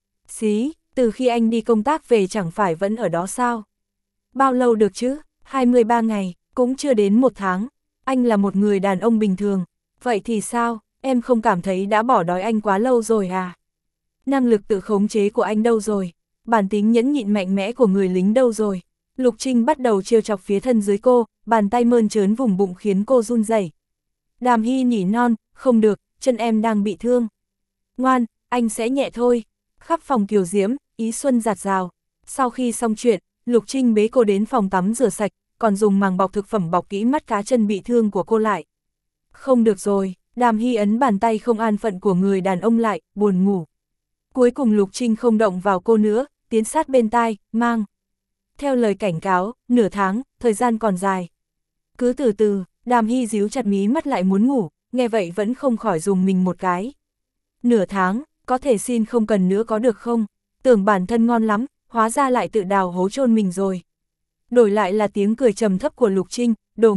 Xí, từ khi anh đi công tác về chẳng phải vẫn ở đó sao? Bao lâu được chứ, hai mươi ba ngày, cũng chưa đến một tháng, anh là một người đàn ông bình thường, vậy thì sao, em không cảm thấy đã bỏ đói anh quá lâu rồi à? Năng lực tự khống chế của anh đâu rồi? Bản tính nhẫn nhịn mạnh mẽ của người lính đâu rồi? Lục Trinh bắt đầu trêu chọc phía thân dưới cô, bàn tay mơn trớn vùng bụng khiến cô run rẩy. Đàm Hy nỉ non, không được, chân em đang bị thương. Ngoan, anh sẽ nhẹ thôi. Khắp phòng kiều diễm, ý xuân giạt rào. Sau khi xong chuyện, Lục Trinh bế cô đến phòng tắm rửa sạch, còn dùng màng bọc thực phẩm bọc kỹ mắt cá chân bị thương của cô lại. Không được rồi, Đàm Hy ấn bàn tay không an phận của người đàn ông lại, buồn ngủ. Cuối cùng Lục Trinh không động vào cô nữa, tiến sát bên tai, mang. Theo lời cảnh cáo, nửa tháng, thời gian còn dài. Cứ từ từ, Đàm Hy díu chặt mí mắt lại muốn ngủ, nghe vậy vẫn không khỏi dùng mình một cái. Nửa tháng, có thể xin không cần nữa có được không? Tưởng bản thân ngon lắm, hóa ra lại tự đào hố chôn mình rồi. Đổi lại là tiếng cười trầm thấp của Lục Trinh, đồ ngốc, không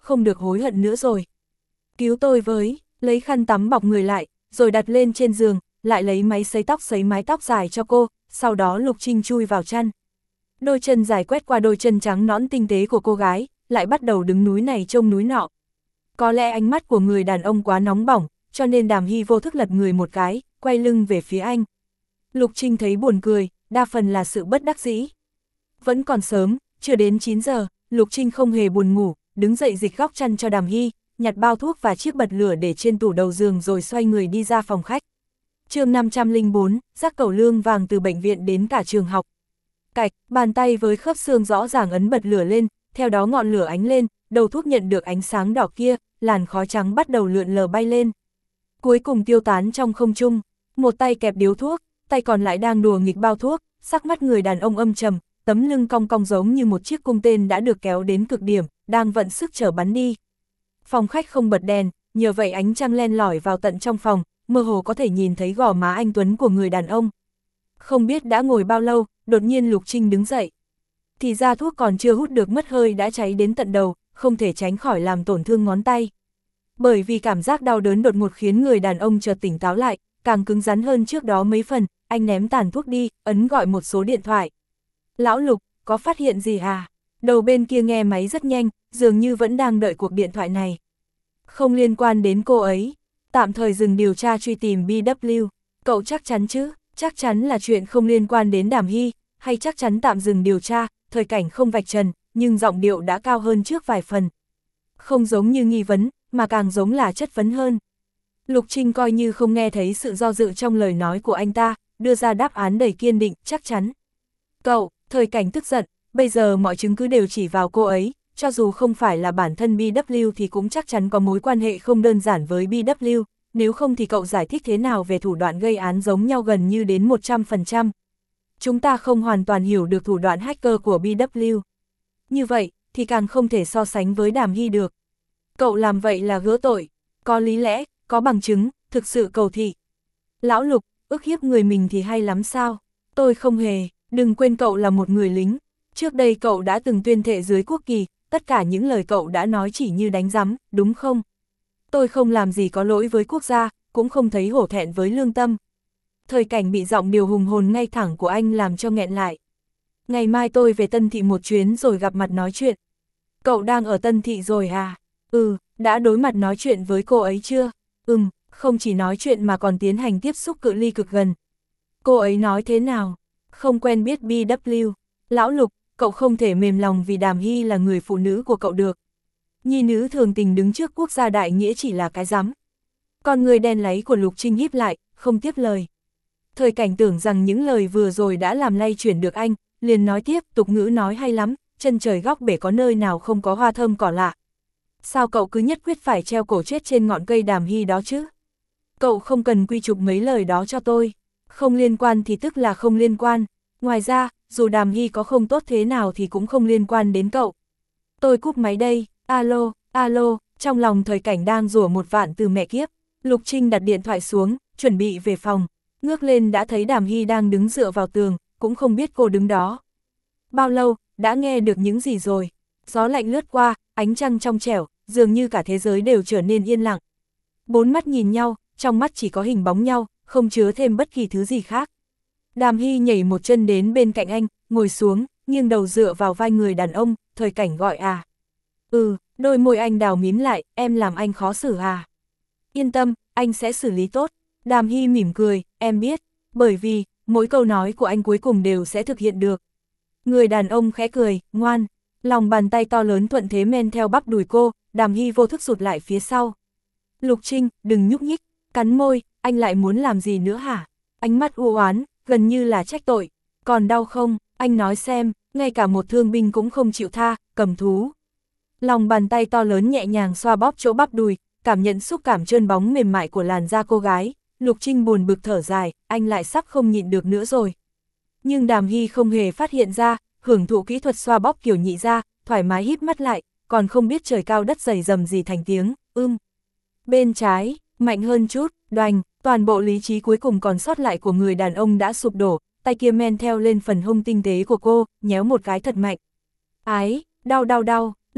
không được hối hận nữa rồi. Cứu tôi với, lấy khăn tắm bọc người lại, rồi đặt lên trên giường, lại lấy máy sấy tóc sấy mái tóc dài cho cô, sau đó Lục Trinh chui vào chăn. Đôi chân dài quét qua đôi chân trắng nõn tinh tế của cô gái, lại bắt đầu đứng núi này trông núi nọ. Có lẽ ánh mắt của người đàn ông quá nóng bỏng, cho nên Đàm Hy vô thức lật người một cái, quay lưng về phía anh. Lục Trinh thấy buồn cười, đa phần là sự bất đắc dĩ. Vẫn còn sớm, chưa đến chín giờ, Lục Trinh không hề buồn ngủ, đứng dậy dịch góc chăn cho Đàm Hy, nhặt bao thuốc và chiếc bật lửa để trên tủ đầu giường rồi xoay người đi ra phòng khách. Chương năm trăm lẻ bốn, rắc cẩu lương vàng từ bệnh viện đến cả trường học. Cạch, bàn tay với khớp xương rõ ràng ấn bật lửa lên, theo đó ngọn lửa ánh lên, đầu thuốc nhận được ánh sáng đỏ kia, làn khói trắng bắt đầu lượn lờ bay lên. Cuối cùng tiêu tán trong không trung, một tay kẹp điếu thuốc, tay còn lại đang đùa nghịch bao thuốc, sắc mắt người đàn ông âm trầm, tấm lưng cong cong giống như một chiếc cung tên đã được kéo đến cực điểm, đang vận sức chở bắn đi. Phòng khách không bật đèn, nhờ vậy ánh trăng len lỏi vào tận trong phòng, mơ hồ có thể nhìn thấy gò má anh tuấn của người đàn ông. Không biết đã ngồi bao lâu, đột nhiên Lục Trinh đứng dậy. Thì ra thuốc còn chưa hút được mất hơi đã cháy đến tận đầu, không thể tránh khỏi làm tổn thương ngón tay. Bởi vì cảm giác đau đớn đột ngột khiến người đàn ông chợt tỉnh táo lại, càng cứng rắn hơn trước đó mấy phần, anh ném tàn thuốc đi, ấn gọi một số điện thoại. Lão Lục, có phát hiện gì à? Đầu bên kia nghe máy rất nhanh, dường như vẫn đang đợi cuộc điện thoại này. Không liên quan đến cô ấy, tạm thời dừng điều tra truy tìm bê vê kép. Cậu chắc chắn chứ? Chắc chắn là chuyện không liên quan đến Đàm Hy, hay chắc chắn tạm dừng điều tra, Thời Cảnh không vạch trần, nhưng giọng điệu đã cao hơn trước vài phần. Không giống như nghi vấn, mà càng giống là chất vấn hơn. Lục Trinh coi như không nghe thấy sự do dự trong lời nói của anh ta, đưa ra đáp án đầy kiên định, chắc chắn. Cậu, Thời Cảnh tức giận, bây giờ mọi chứng cứ đều chỉ vào cô ấy, cho dù không phải là bản thân bê vê kép thì cũng chắc chắn có mối quan hệ không đơn giản với bê vê kép, nếu không thì cậu giải thích thế nào về thủ đoạn gây án giống nhau gần như đến một trăm phần trăm. Chúng ta không hoàn toàn hiểu được thủ đoạn hacker của bê vê kép. Như vậy, thì càng không thể so sánh với Đàm Hy được. Cậu làm vậy là gỡ tội, có lý lẽ, có bằng chứng, thực sự cầu thị. Lão Lục, ức hiếp người mình thì hay lắm sao? Tôi không hề, đừng quên cậu là một người lính. Trước đây cậu đã từng tuyên thệ dưới quốc kỳ, tất cả những lời cậu đã nói chỉ như đánh rắm, đúng không? Tôi không làm gì có lỗi với quốc gia, cũng không thấy hổ thẹn với lương tâm. Thời Cảnh bị giọng điều hùng hồn ngay thẳng của anh làm cho nghẹn lại. Ngày mai tôi về Tân Thị một chuyến rồi gặp mặt nói chuyện. Cậu đang ở Tân Thị rồi à? Ừ, đã đối mặt nói chuyện với cô ấy chưa? Ừm, không chỉ nói chuyện mà còn tiến hành tiếp xúc cự ly cực gần. Cô ấy nói thế nào? Không quen biết bê vê kép. Lão Lục, cậu không thể mềm lòng vì Đàm Hy là người phụ nữ của cậu được. Nhi nữ thường tình đứng trước quốc gia đại nghĩa chỉ là cái rắm. Con người đen láy của Lục Trinh híp lại, không tiếp lời. Thời Cảnh tưởng rằng những lời vừa rồi đã làm lay chuyển được anh, liền nói tiếp, tục ngữ nói hay lắm, chân trời góc bể có nơi nào không có hoa thơm cỏ lạ. Sao cậu cứ nhất quyết phải treo cổ chết trên ngọn cây Đàm Hy đó chứ? Cậu không cần quy chụp mấy lời đó cho tôi. Không liên quan thì tức là không liên quan. Ngoài ra, dù Đàm Hy có không tốt thế nào thì cũng không liên quan đến cậu. Tôi cúp máy đây, alo, alo, trong lòng Thời Cảnh đang rủa một vạn từ mẹ kiếp. Lục Trinh đặt điện thoại xuống, chuẩn bị về phòng. Ngước lên đã thấy Đàm Hy đang đứng dựa vào tường, cũng không biết cô đứng đó. Bao lâu, đã nghe được những gì rồi? Gió lạnh lướt qua, ánh trăng trong trẻo, dường như cả thế giới đều trở nên yên lặng. Bốn mắt nhìn nhau, trong mắt chỉ có hình bóng nhau, không chứa thêm bất kỳ thứ gì khác. Đàm Hy nhảy một chân đến bên cạnh anh, ngồi xuống, nghiêng đầu dựa vào vai người đàn ông, Thời Cảnh gọi à. Ừ, đôi môi anh đào mím lại, em làm anh khó xử à. Yên tâm, anh sẽ xử lý tốt. Đàm Hy mỉm cười, em biết, bởi vì, mỗi câu nói của anh cuối cùng đều sẽ thực hiện được. Người đàn ông khẽ cười, ngoan, lòng bàn tay to lớn thuận thế men theo bắp đùi cô, Đàm Hy vô thức rụt lại phía sau. Lục Trinh, đừng nhúc nhích, cắn môi, anh lại muốn làm gì nữa hả? Ánh mắt u oán, gần như là trách tội, còn đau không, anh nói xem, ngay cả một thương binh cũng không chịu tha, cầm thú. Lòng bàn tay to lớn nhẹ nhàng xoa bóp chỗ bắp đùi, cảm nhận xúc cảm trơn bóng mềm mại của làn da cô gái, Lục Trinh buồn bực thở dài, anh lại sắp không nhịn được nữa rồi. Nhưng Đàm Hy không hề phát hiện ra, hưởng thụ kỹ thuật xoa bóp kiểu nhị ra, thoải mái híp mắt lại, còn không biết trời cao đất dày dầm gì thành tiếng, ưm. Bên trái, mạnh hơn chút, đoành, toàn bộ lý trí cuối cùng còn sót lại của người đàn ông đã sụp đổ, tay kia men theo lên phần hông tinh tế của cô, nhéo một cái thật mạnh. Ái, đau đau đau,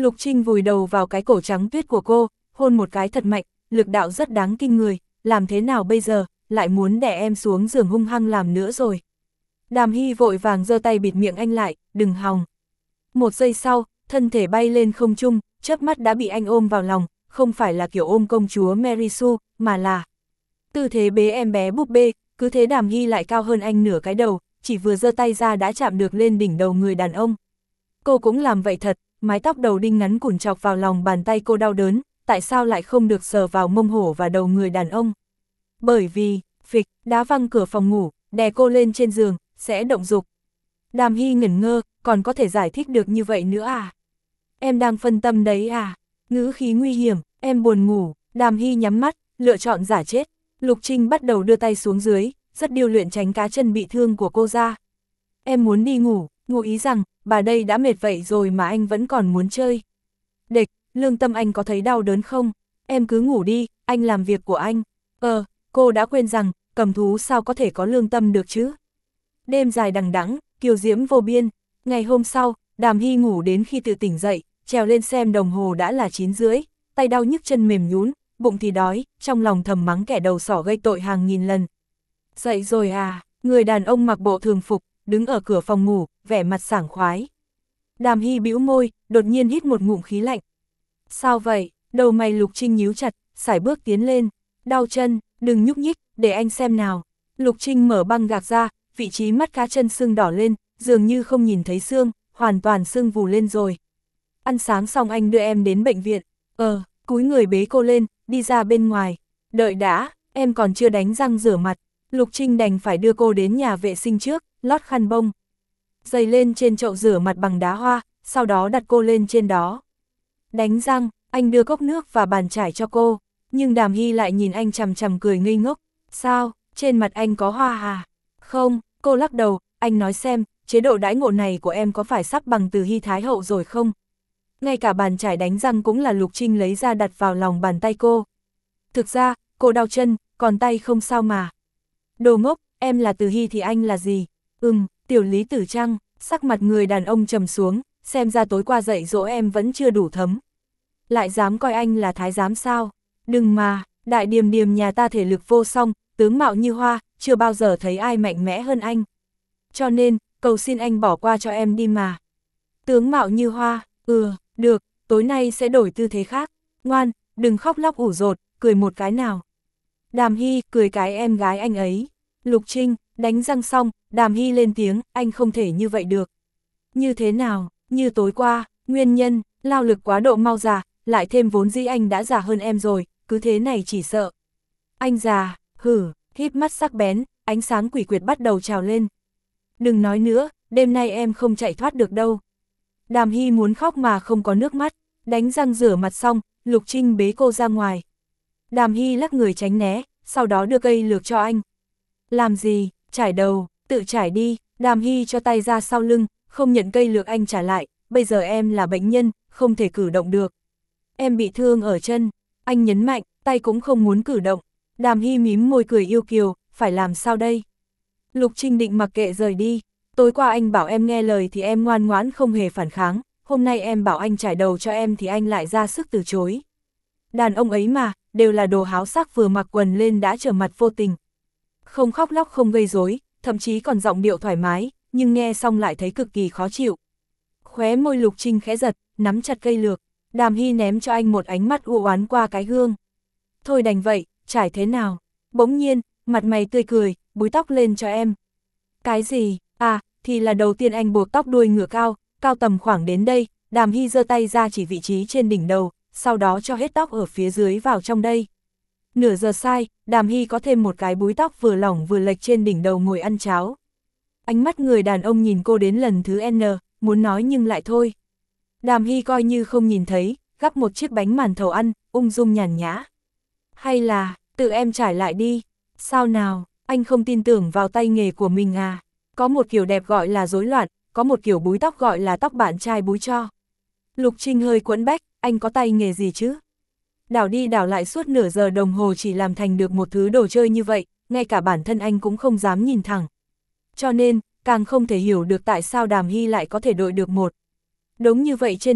Lục Trinh vùi đầu vào cái cổ trắng tuyết của cô, hôn một cái thật mạnh, lực đạo rất đáng kinh người, làm thế nào bây giờ, lại muốn đè em xuống giường hung hăng làm nữa rồi. Đàm Hy vội vàng giơ tay bịt miệng anh lại, đừng hòng. Một giây sau, thân thể bay lên không trung, chớp mắt đã bị anh ôm vào lòng, không phải là kiểu ôm công chúa Mary Sue, mà là tư thế bế em bé búp bê, cứ thế Đàm Hy lại cao hơn anh nửa cái đầu, chỉ vừa giơ tay ra đã chạm được lên đỉnh đầu người đàn ông. Cô cũng làm vậy thật, mái tóc đầu đinh ngắn cùn chọc vào lòng bàn tay cô đau đớn, tại sao lại không được sờ vào mông hổ và đầu người đàn ông? Bởi vì, phịch, đá văng cửa phòng ngủ, đè cô lên trên giường, sẽ động dục. Đàm Hy ngẩn ngơ, còn có thể giải thích được như vậy nữa à? Em đang phân tâm đấy à? Ngữ khí nguy hiểm, em buồn ngủ. Đàm Hy nhắm mắt, lựa chọn giả chết. Lục Trinh bắt đầu đưa tay xuống dưới, rất điêu luyện tránh cá chân bị thương của cô ra. Em muốn đi ngủ, ngụ ý rằng, bà đây đã mệt vậy rồi mà anh vẫn còn muốn chơi. Địch, lương tâm anh có thấy đau đớn không? Em cứ ngủ đi, anh làm việc của anh. Ờ, cô đã quên rằng, cầm thú sao có thể có lương tâm được chứ? Đêm dài đằng đẵng, kiều diễm vô biên. Ngày hôm sau, Đàm Hy ngủ đến khi tự tỉnh dậy, trèo lên xem đồng hồ đã là chín rưỡi, tay đau nhức chân mềm nhũn, bụng thì đói, trong lòng thầm mắng kẻ đầu sỏ gây tội hàng nghìn lần. Dậy rồi à, người đàn ông mặc bộ thường phục, đứng ở cửa phòng ngủ, vẻ mặt sảng khoái. Đàm Hy bĩu môi, đột nhiên hít một ngụm khí lạnh. Sao vậy? Đầu mày Lục Trinh nhíu chặt, sải bước tiến lên. Đau chân, đừng nhúc nhích, để anh xem nào. Lục Trinh mở băng gạc ra, vị trí mắt cá chân sưng đỏ lên, dường như không nhìn thấy xương, hoàn toàn sưng vù lên rồi. Ăn sáng xong anh đưa em đến bệnh viện. Ờ, cúi người bế cô lên, đi ra bên ngoài. Đợi đã, em còn chưa đánh răng rửa mặt. Lục Trinh đành phải đưa cô đến nhà vệ sinh trước, lót khăn bông. Giày lên trên chậu rửa mặt bằng đá hoa, sau đó đặt cô lên trên đó. Đánh răng, anh đưa cốc nước và bàn chải cho cô, nhưng Đàm Hy lại nhìn anh chằm chằm cười ngây ngốc. Sao, trên mặt anh có hoa à? Không, cô lắc đầu, anh nói xem, chế độ đãi ngộ này của em có phải sắp bằng Từ Hy Thái Hậu rồi không? Ngay cả bàn chải đánh răng cũng là Lục Trinh lấy ra đặt vào lòng bàn tay cô. Thực ra, cô đau chân, còn tay không sao mà. Đồ ngốc, em là Từ Hy thì anh là gì? Ừm, tiểu lý tử trăng, sắc mặt người đàn ông trầm xuống, xem ra tối qua dạy dỗ em vẫn chưa đủ thấm. Lại dám coi anh là thái giám sao? Đừng mà, đại điềm điềm nhà ta thể lực vô song, tướng mạo như hoa, chưa bao giờ thấy ai mạnh mẽ hơn anh. Cho nên, cầu xin anh bỏ qua cho em đi mà. Tướng mạo như hoa, ừ, được, tối nay sẽ đổi tư thế khác. Ngoan, đừng khóc lóc ủ rột, cười một cái nào. Đàm Hy cười cái em gái anh ấy. Lục Trinh, đánh răng xong, Đàm Hy lên tiếng, anh không thể như vậy được. Như thế nào, như tối qua, nguyên nhân, lao lực quá độ mau già, lại thêm vốn dĩ anh đã già hơn em rồi, cứ thế này chỉ sợ. Anh già, hử, híp mắt sắc bén, ánh sáng quỷ quyệt bắt đầu trào lên. Đừng nói nữa, đêm nay em không chạy thoát được đâu. Đàm Hy muốn khóc mà không có nước mắt, đánh răng rửa mặt xong, Lục Trinh bế cô ra ngoài. Đàm Hy lắc người tránh né, sau đó đưa cây lược cho anh. Làm gì, trải đầu, tự trải đi. Đàm Hy cho tay ra sau lưng, không nhận cây lược anh trả lại, bây giờ em là bệnh nhân, không thể cử động được. Em bị thương ở chân, anh nhấn mạnh, tay cũng không muốn cử động. Đàm Hy mím môi cười yêu kiều, phải làm sao đây? Lục Trinh định mặc kệ rời đi, tối qua anh bảo em nghe lời thì em ngoan ngoãn không hề phản kháng, hôm nay em bảo anh trải đầu cho em thì anh lại ra sức từ chối. Đàn ông ấy mà, đều là đồ háo sắc vừa mặc quần lên đã trở mặt vô tình. Không khóc lóc không gây rối, thậm chí còn giọng điệu thoải mái, nhưng nghe xong lại thấy cực kỳ khó chịu. Khóe môi Lục Trinh khẽ giật, nắm chặt cây lược, Đàm Hy ném cho anh một ánh mắt u oán qua cái gương. Thôi đành vậy, trải thế nào? Bỗng nhiên, mặt mày tươi cười, búi tóc lên cho em. Cái gì? À, thì là đầu tiên anh buộc tóc đuôi ngựa cao, cao tầm khoảng đến đây, Đàm Hy giơ tay ra chỉ vị trí trên đỉnh đầu, sau đó cho hết tóc ở phía dưới vào trong đây. Nửa giờ sai, Đàm Hy có thêm một cái búi tóc vừa lỏng vừa lệch trên đỉnh đầu ngồi ăn cháo. Ánh mắt người đàn ông nhìn cô đến lần thứ N, muốn nói nhưng lại thôi. Đàm Hy coi như không nhìn thấy, gắp một chiếc bánh màn thầu ăn, ung dung nhàn nhã. Hay là, tự em trải lại đi. Sao nào, anh không tin tưởng vào tay nghề của mình à? Có một kiểu đẹp gọi là rối loạn, có một kiểu búi tóc gọi là tóc bạn trai búi cho. Lục Trinh hơi quẫn bách, anh có tay nghề gì chứ? Đảo đi đảo lại suốt nửa giờ đồng hồ chỉ làm thành được một thứ đồ chơi như vậy, ngay cả bản thân anh cũng không dám nhìn thẳng. Cho nên, càng không thể hiểu được tại sao Đàm Hy lại có thể đội được một. Đống như vậy trên đầu,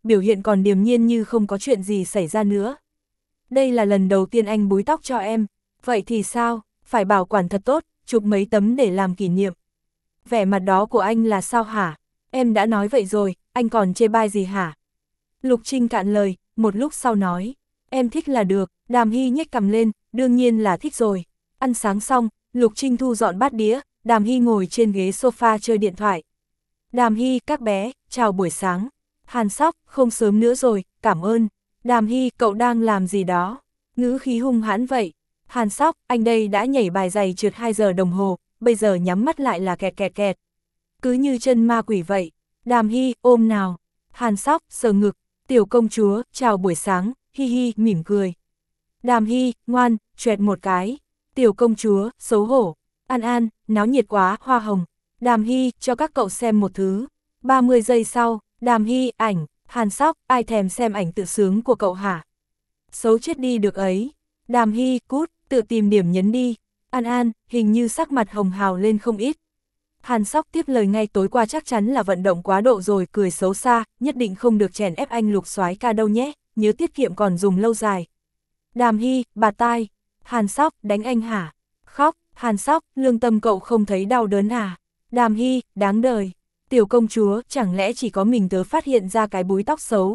biểu hiện còn điềm nhiên như không có chuyện gì xảy ra nữa. Đây là lần đầu tiên anh búi tóc cho em, vậy thì sao, phải bảo quản thật tốt, chụp mấy tấm để làm kỷ niệm. Vẻ mặt đó của anh là sao hả? Em đã nói vậy rồi, anh còn chê bai gì hả? Lục Trinh cạn lời, một lúc sau nói, em thích là được. Đàm Hy nhếch cằm lên, đương nhiên là thích rồi. Ăn sáng xong, Lục Trinh thu dọn bát đĩa, Đàm Hy ngồi trên ghế sofa chơi điện thoại. Đàm Hy, các bé, chào buổi sáng. Hàn Sóc, không sớm nữa rồi, cảm ơn. Đàm Hy, cậu đang làm gì đó? Ngữ khí hung hãn vậy. Hàn Sóc, anh đây đã nhảy bài giày trượt hai giờ đồng hồ, bây giờ nhắm mắt lại là kẹt kẹt kẹt. Cứ như chân ma quỷ vậy. Đàm Hy, ôm nào. Hàn Sóc, sờ ngực. Tiểu công chúa, chào buổi sáng, hi hi, mỉm cười. Đàm Hy, ngoan, choẹt một cái. Tiểu công chúa, xấu hổ. An An, náo nhiệt quá, hoa hồng. Đàm Hy, cho các cậu xem một thứ. ba mươi giây sau, Đàm Hy, ảnh. Hàn Sóc, ai thèm xem ảnh tự sướng của cậu hả? Xấu chết đi được ấy. Đàm Hy, cút, tự tìm điểm nhấn đi. An An, hình như sắc mặt hồng hào lên không ít. Hàn Sóc tiếp lời ngay, tối qua chắc chắn là vận động quá độ rồi, cười xấu xa, nhất định không được chèn ép anh Lục soái ca đâu nhé, nhớ tiết kiệm còn dùng lâu dài. Đàm Hy, bà tai. Hàn Sóc, đánh anh hả? Khóc. Hàn Sóc, lương tâm cậu không thấy đau đớn à? Đàm Hy, đáng đời. Tiểu công chúa, chẳng lẽ chỉ có mình tớ phát hiện ra cái búi tóc xấu?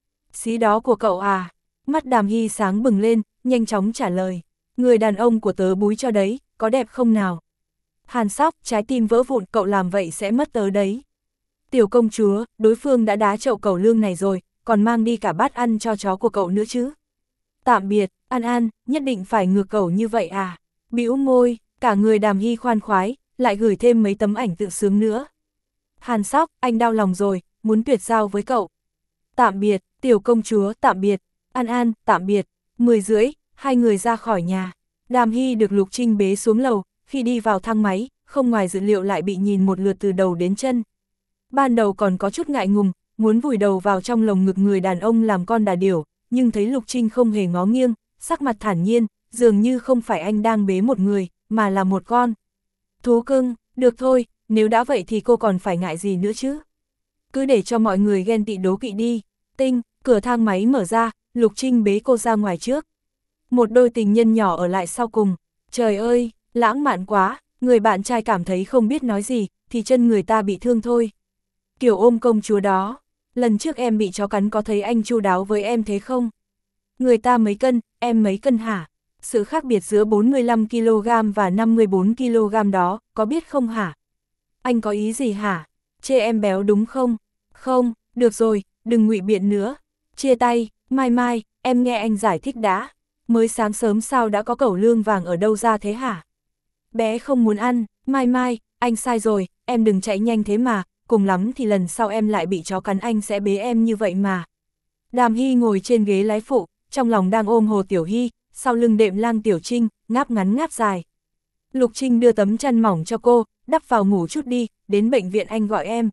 Xí đó của cậu à? Mắt Đàm Hy sáng bừng lên, nhanh chóng trả lời. Người đàn ông của tớ búi cho đấy, có đẹp không nào? Hàn Sóc, trái tim vỡ vụn, cậu làm vậy sẽ mất tớ đấy. Tiểu công chúa, đối phương đã đá chậu cẩu lương này rồi, còn mang đi cả bát ăn cho chó của cậu nữa chứ. Tạm biệt, An An, nhất định phải ngược cẩu như vậy à? Bĩu môi, cả người Đàm Hy khoan khoái, lại gửi thêm mấy tấm ảnh tự sướng nữa. Hàn Sóc, anh đau lòng rồi, muốn tuyệt giao với cậu. Tạm biệt, tiểu công chúa, tạm biệt. An An, tạm biệt. Mười rưỡi, hai người ra khỏi nhà. Đàm Hy được Lục Trinh bế xuống lầu, khi đi vào thang máy, không ngoài dự liệu lại bị nhìn một lượt từ đầu đến chân. Ban đầu còn có chút ngại ngùng, muốn vùi đầu vào trong lồng ngực người đàn ông làm con đà điểu, nhưng thấy Lục Trinh không hề ngó nghiêng, sắc mặt thản nhiên, dường như không phải anh đang bế một người, mà là một con. Thú cưng, được thôi, nếu đã vậy thì cô còn phải ngại gì nữa chứ? Cứ để cho mọi người ghen tị đố kỵ đi. Tinh, cửa thang máy mở ra, Lục Trinh bế cô ra ngoài trước. Một đôi tình nhân nhỏ ở lại sau cùng. Trời ơi, lãng mạn quá, người bạn trai cảm thấy không biết nói gì, thì chân người ta bị thương thôi. Kiểu ôm công chúa đó, lần trước em bị chó cắn có thấy anh chu đáo với em thế không? Người ta mấy cân, em mấy cân hả? Sự khác biệt giữa bốn mươi lăm ki lô gam và năm mươi bốn ki lô gam đó, có biết không hả? Anh có ý gì hả? Chê em béo đúng không? Không, được rồi, đừng ngụy biện nữa. Chia tay, mai mai, em nghe anh giải thích đã. Mới sáng sớm sao đã có cẩu lương vàng ở đâu ra thế hả? Bé không muốn ăn, mai mai, anh sai rồi, em đừng chạy nhanh thế mà, cùng lắm thì lần sau em lại bị chó cắn anh sẽ bế em như vậy mà. Đàm Hy ngồi trên ghế lái phụ, trong lòng đang ôm Hồ Tiểu Hy, sau lưng đệm Lang Tiểu Trinh, ngáp ngắn ngáp dài. Lục Trinh đưa tấm chăn mỏng cho cô, đắp vào ngủ chút đi, đến bệnh viện anh gọi em.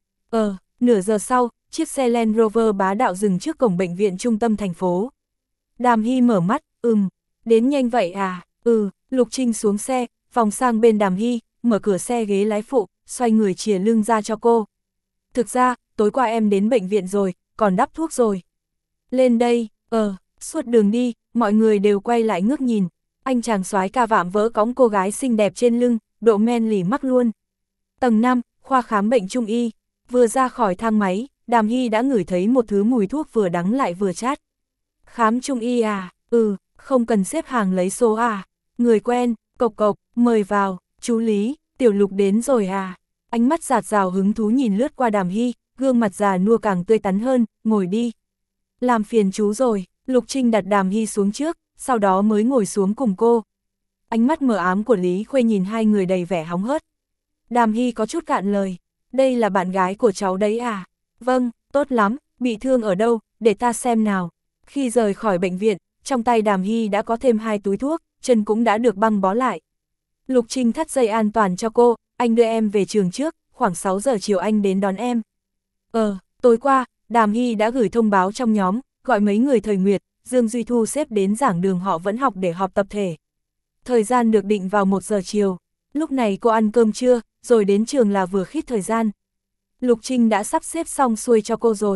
Ờ, nửa giờ sau, chiếc xe Land Rover bá đạo dừng trước cổng bệnh viện trung tâm thành phố. Đàm Hy mở mắt, ừm, đến nhanh vậy à, ừ, Lục Trinh xuống xe, vòng sang bên Đàm Hy, mở cửa xe ghế lái phụ, xoay người chìa lưng ra cho cô. Thực ra, tối qua em đến bệnh viện rồi, còn đắp thuốc rồi. Lên đây, ờ, suốt đường đi, mọi người đều quay lại ngước nhìn. Anh chàng soái ca vạm vỡ cõng cô gái xinh đẹp trên lưng, độ men lỉ mắc luôn. Tầng năm, khoa khám bệnh trung y. Vừa ra khỏi thang máy, Đàm Hy đã ngửi thấy một thứ mùi thuốc vừa đắng lại vừa chát. Khám trung y à, ừ, không cần xếp hàng lấy số à. Người quen, cộc cộc, mời vào, chú Lý, Tiểu Lục đến rồi à. Ánh mắt giạt rào hứng thú nhìn lướt qua Đàm Hy, gương mặt già nua càng tươi tắn hơn, ngồi đi. Làm phiền chú rồi, Lục Trinh đặt Đàm Hy xuống trước, sau đó mới ngồi xuống cùng cô. Ánh mắt mờ ám của Lý Khuê nhìn hai người đầy vẻ hóng hớt. Đàm Hy có chút cạn lời, đây là bạn gái của cháu đấy à? Vâng, tốt lắm, bị thương ở đâu, để ta xem nào. Khi rời khỏi bệnh viện, trong tay Đàm Hy đã có thêm hai túi thuốc, chân cũng đã được băng bó lại. Lục Trinh thắt dây an toàn cho cô, anh đưa em về trường trước, khoảng sáu giờ chiều anh đến đón em. Ờ, tối qua, Đàm Hy đã gửi thông báo trong nhóm, gọi mấy người thời Nguyệt, Dương Duy Thu xếp đến giảng đường họ vẫn học để họp tập thể. Thời gian được định vào một giờ chiều, lúc này cô ăn cơm trưa, rồi đến trường là vừa khít thời gian. Lục Trinh đã sắp xếp xong xuôi cho cô rồi.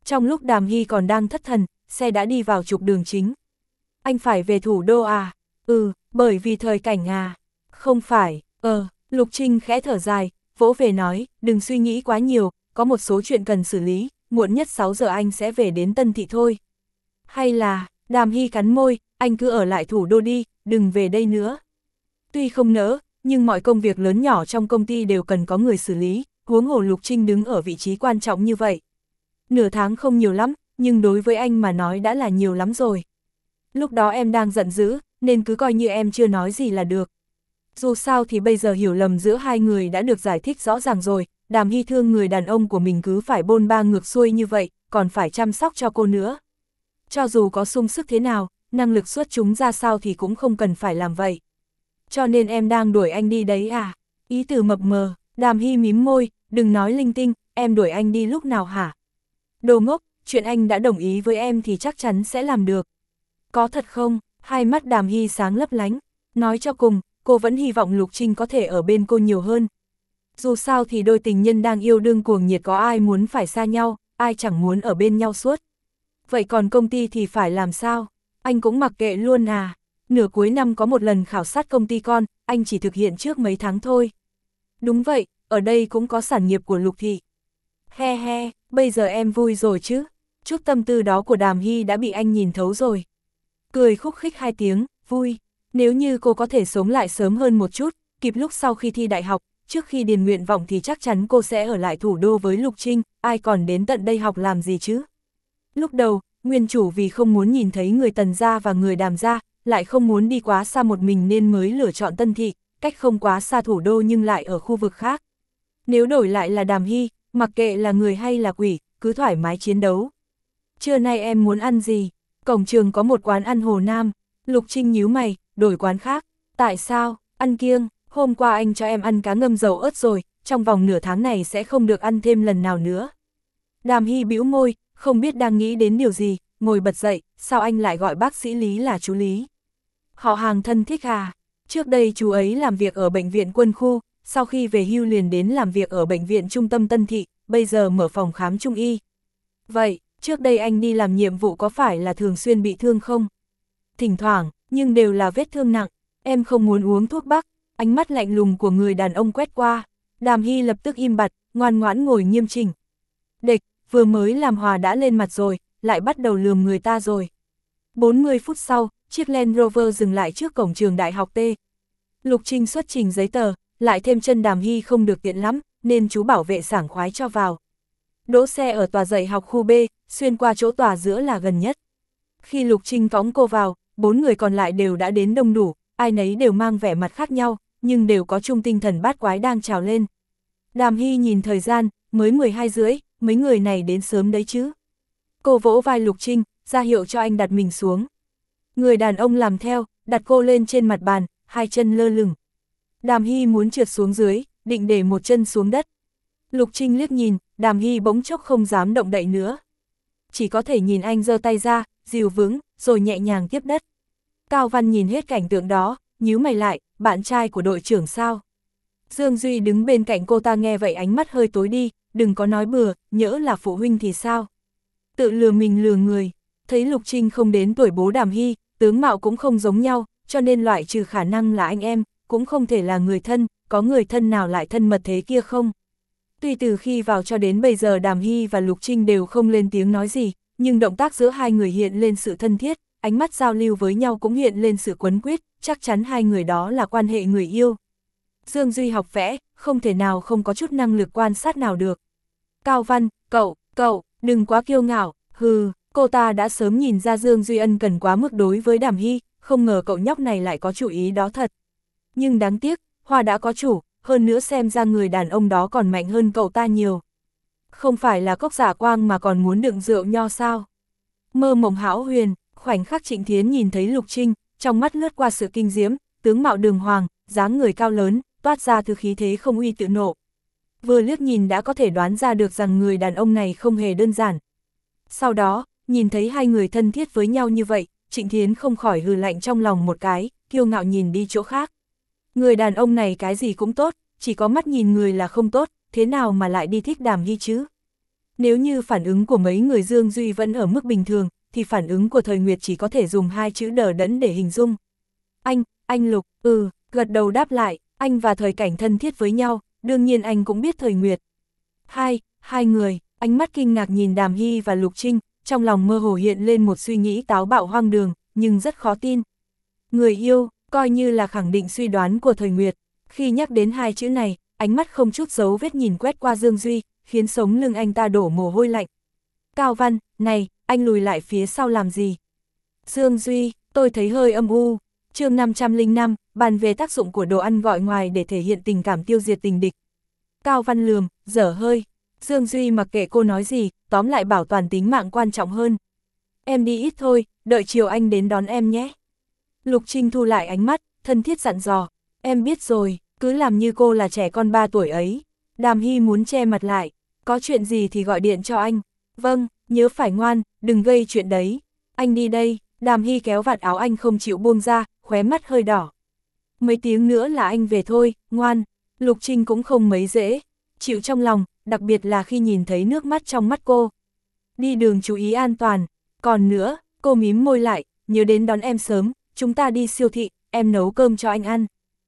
Trong lúc Đàm Hy còn đang thất thần, xe đã đi vào trục đường chính. Anh phải về thủ đô à? Ừ, bởi vì thời cảnh à? Không phải, ờ, Lục Trinh khẽ thở dài, vỗ về nói, đừng suy nghĩ quá nhiều, có một số chuyện cần xử lý, muộn nhất sáu giờ anh sẽ về đến Tân Thị thôi. Hay là, Đàm Hy cắn môi, anh cứ ở lại thủ đô đi, đừng về đây nữa. Tuy không nỡ, nhưng mọi công việc lớn nhỏ trong công ty đều cần có người xử lý, huống hồ Lục Trinh đứng ở vị trí quan trọng như vậy. Nửa tháng không nhiều lắm, nhưng đối với anh mà nói đã là nhiều lắm rồi. Lúc đó em đang giận dữ, nên cứ coi như em chưa nói gì là được. Dù sao thì bây giờ hiểu lầm giữa hai người đã được giải thích rõ ràng rồi, Đàm Hy thương người đàn ông của mình cứ phải bôn ba ngược xuôi như vậy, còn phải chăm sóc cho cô nữa. Cho dù có sung sức thế nào, năng lực xuất chúng ra sao thì cũng không cần phải làm vậy. Cho nên em đang đuổi anh đi đấy à? Ý từ mập mờ, Đàm Hy mím môi, đừng nói linh tinh, em đuổi anh đi lúc nào hả? Đồ ngốc, chuyện anh đã đồng ý với em thì chắc chắn sẽ làm được. Có thật không? Hai mắt Đàm Hy sáng lấp lánh. Nói cho cùng, cô vẫn hy vọng Lục Trinh có thể ở bên cô nhiều hơn. Dù sao thì đôi tình nhân đang yêu đương cuồng nhiệt có ai muốn phải xa nhau, ai chẳng muốn ở bên nhau suốt. Vậy còn công ty thì phải làm sao? Anh cũng mặc kệ luôn à? Nửa cuối năm có một lần khảo sát công ty con, anh chỉ thực hiện trước mấy tháng thôi. Đúng vậy, ở đây cũng có sản nghiệp của Lục Thị. He he, bây giờ em vui rồi chứ? Chút tâm tư đó của Đàm Hy đã bị anh nhìn thấu rồi. Cười khúc khích hai tiếng, vui. Nếu như cô có thể sống lại sớm hơn một chút, kịp lúc sau khi thi đại học, trước khi điền nguyện vọng thì chắc chắn cô sẽ ở lại thủ đô với Lục Trinh, ai còn đến tận đây học làm gì chứ? Lúc đầu, nguyên chủ vì không muốn nhìn thấy người Tần gia và người Đàm gia, lại không muốn đi quá xa một mình nên mới lựa chọn Tân Thị, cách không quá xa thủ đô nhưng lại ở khu vực khác. Nếu đổi lại là Đàm Hy, mặc kệ là người hay là quỷ, cứ thoải mái chiến đấu. Trưa nay em muốn ăn gì? Cổng trường có một quán ăn Hồ Nam. Lục Trinh nhíu mày, đổi quán khác. Tại sao? Ăn kiêng, hôm qua anh cho em ăn cá ngâm dầu ớt rồi, trong vòng nửa tháng này sẽ không được ăn thêm lần nào nữa. Đàm Hy bĩu môi, không biết đang nghĩ đến điều gì, ngồi bật dậy, sao anh lại gọi bác sĩ Lý là chú Lý? Họ hàng thân thích à? Trước đây chú ấy làm việc ở bệnh viện quân khu, sau khi về hưu liền đến làm việc ở bệnh viện trung tâm Tân Thị, bây giờ mở phòng khám trung y. Vậy, trước đây anh đi làm nhiệm vụ có phải là thường xuyên bị thương không? Thỉnh thoảng, nhưng đều là vết thương nặng, em không muốn uống thuốc bắc, ánh mắt lạnh lùng của người đàn ông quét qua. Đàm Hy lập tức im bặt, ngoan ngoãn ngồi nghiêm chỉnh. Địch, vừa mới làm hòa đã lên mặt rồi, lại bắt đầu lườm người ta rồi. bốn mươi phút sau, chiếc Land Rover dừng lại trước cổng trường đại học T. Lục Trinh xuất trình giấy tờ, lại thêm chân Đàm Hy không được tiện lắm, nên chú bảo vệ sảng khoái cho vào. Đỗ xe ở tòa dạy học khu B, xuyên qua chỗ tòa giữa là gần nhất. Khi Lục Trinh cõng cô vào, bốn người còn lại đều đã đến đông đủ, ai nấy đều mang vẻ mặt khác nhau, nhưng đều có chung tinh thần bát quái đang trào lên. Đàm Hy nhìn thời gian, mới mười hai rưỡi, mấy người này đến sớm đấy chứ. Cô vỗ vai Lục Trinh, ra hiệu cho anh đặt mình xuống. Người đàn ông làm theo, đặt cô lên trên mặt bàn, hai chân lơ lửng. Đàm Hy muốn trượt xuống dưới, định để một chân xuống đất. Lục Trinh liếc nhìn, Đàm Hy bỗng chốc không dám động đậy nữa. Chỉ có thể nhìn anh giơ tay ra, dìu vững, rồi nhẹ nhàng tiếp đất. Cao Văn nhìn hết cảnh tượng đó, nhíu mày lại, bạn trai của đội trưởng sao? Dương Duy đứng bên cạnh cô ta nghe vậy ánh mắt hơi tối đi, đừng có nói bừa, nhỡ là phụ huynh thì sao? Tự lừa mình lừa người, thấy Lục Trinh không đến tuổi bố Đàm Hy, tướng mạo cũng không giống nhau, cho nên loại trừ khả năng là anh em, cũng không thể là người thân, có người thân nào lại thân mật thế kia không? Tuy từ khi vào cho đến bây giờ Đàm Hy và Lục Trinh đều không lên tiếng nói gì, nhưng động tác giữa hai người hiện lên sự thân thiết, ánh mắt giao lưu với nhau cũng hiện lên sự quấn quýt, chắc chắn hai người đó là quan hệ người yêu. Dương Duy học vẽ, không thể nào không có chút năng lực quan sát nào được. Cao Văn, cậu, cậu, đừng quá kiêu ngạo, hừ, cô ta đã sớm nhìn ra Dương Duy ân cần quá mức đối với Đàm Hy, không ngờ cậu nhóc này lại có chủ ý đó thật. Nhưng đáng tiếc, hoa đã có chủ, hơn nữa xem ra người đàn ông đó còn mạnh hơn cậu ta nhiều. Không phải là cốc giả quang mà còn muốn đựng rượu nho sao? Mơ mộng hão huyền, khoảnh khắc Trịnh Thiến nhìn thấy Lục Trinh, trong mắt lướt qua sự kinh diễm, tướng mạo đường hoàng, dáng người cao lớn, toát ra thứ khí thế không uy tự nộ. Vừa liếc nhìn đã có thể đoán ra được rằng người đàn ông này không hề đơn giản. Sau đó, nhìn thấy hai người thân thiết với nhau như vậy, Trịnh Thiến không khỏi hừ lạnh trong lòng một cái, kiêu ngạo nhìn đi chỗ khác. Người đàn ông này cái gì cũng tốt, chỉ có mắt nhìn người là không tốt, thế nào mà lại đi thích Đàm Hy chứ? Nếu như phản ứng của mấy người Dương Duy vẫn ở mức bình thường, thì phản ứng của Thời Nguyệt chỉ có thể dùng hai chữ đờ đẫn để hình dung. Anh, anh Lục, ừ, gật đầu đáp lại, anh và Thời Cảnh thân thiết với nhau, đương nhiên anh cũng biết Thời Nguyệt. Hai, hai người, ánh mắt kinh ngạc nhìn Đàm Hy và Lục Trinh, trong lòng mơ hồ hiện lên một suy nghĩ táo bạo hoang đường, nhưng rất khó tin. Người yêu, coi như là khẳng định suy đoán của Thời Nguyệt, khi nhắc đến hai chữ này, ánh mắt không chút dấu vết nhìn quét qua Dương Duy, khiến sống lưng anh ta đổ mồ hôi lạnh. Cao Văn, này, anh lùi lại phía sau làm gì? Dương Duy, tôi thấy hơi âm u. Chương năm trăm lẻ năm, bàn về tác dụng của đồ ăn gọi ngoài để thể hiện tình cảm tiêu diệt tình địch. Cao Văn lườm, dở hơi. Dương Duy mặc kệ cô nói gì, tóm lại bảo toàn tính mạng quan trọng hơn. Em đi ít thôi, đợi chiều anh đến đón em nhé. Lục Trinh thu lại ánh mắt, thân thiết dặn dò. Em biết rồi, cứ làm như cô là trẻ con ba tuổi ấy. Đàm Hy muốn che mặt lại. Có chuyện gì thì gọi điện cho anh. Vâng, nhớ phải ngoan, đừng gây chuyện đấy. Anh đi đây. Đàm Hy kéo vạt áo anh không chịu buông ra, khóe mắt hơi đỏ. Mấy tiếng nữa là anh về thôi, ngoan. Lục Trinh cũng không mấy dễ. Chịu trong lòng, đặc biệt là khi nhìn thấy nước mắt trong mắt cô. Đi đường chú ý an toàn. Còn nữa, cô mím môi lại, nhớ đến đón em sớm, chúng ta đi siêu thị, em nấu cơm cho anh ăn.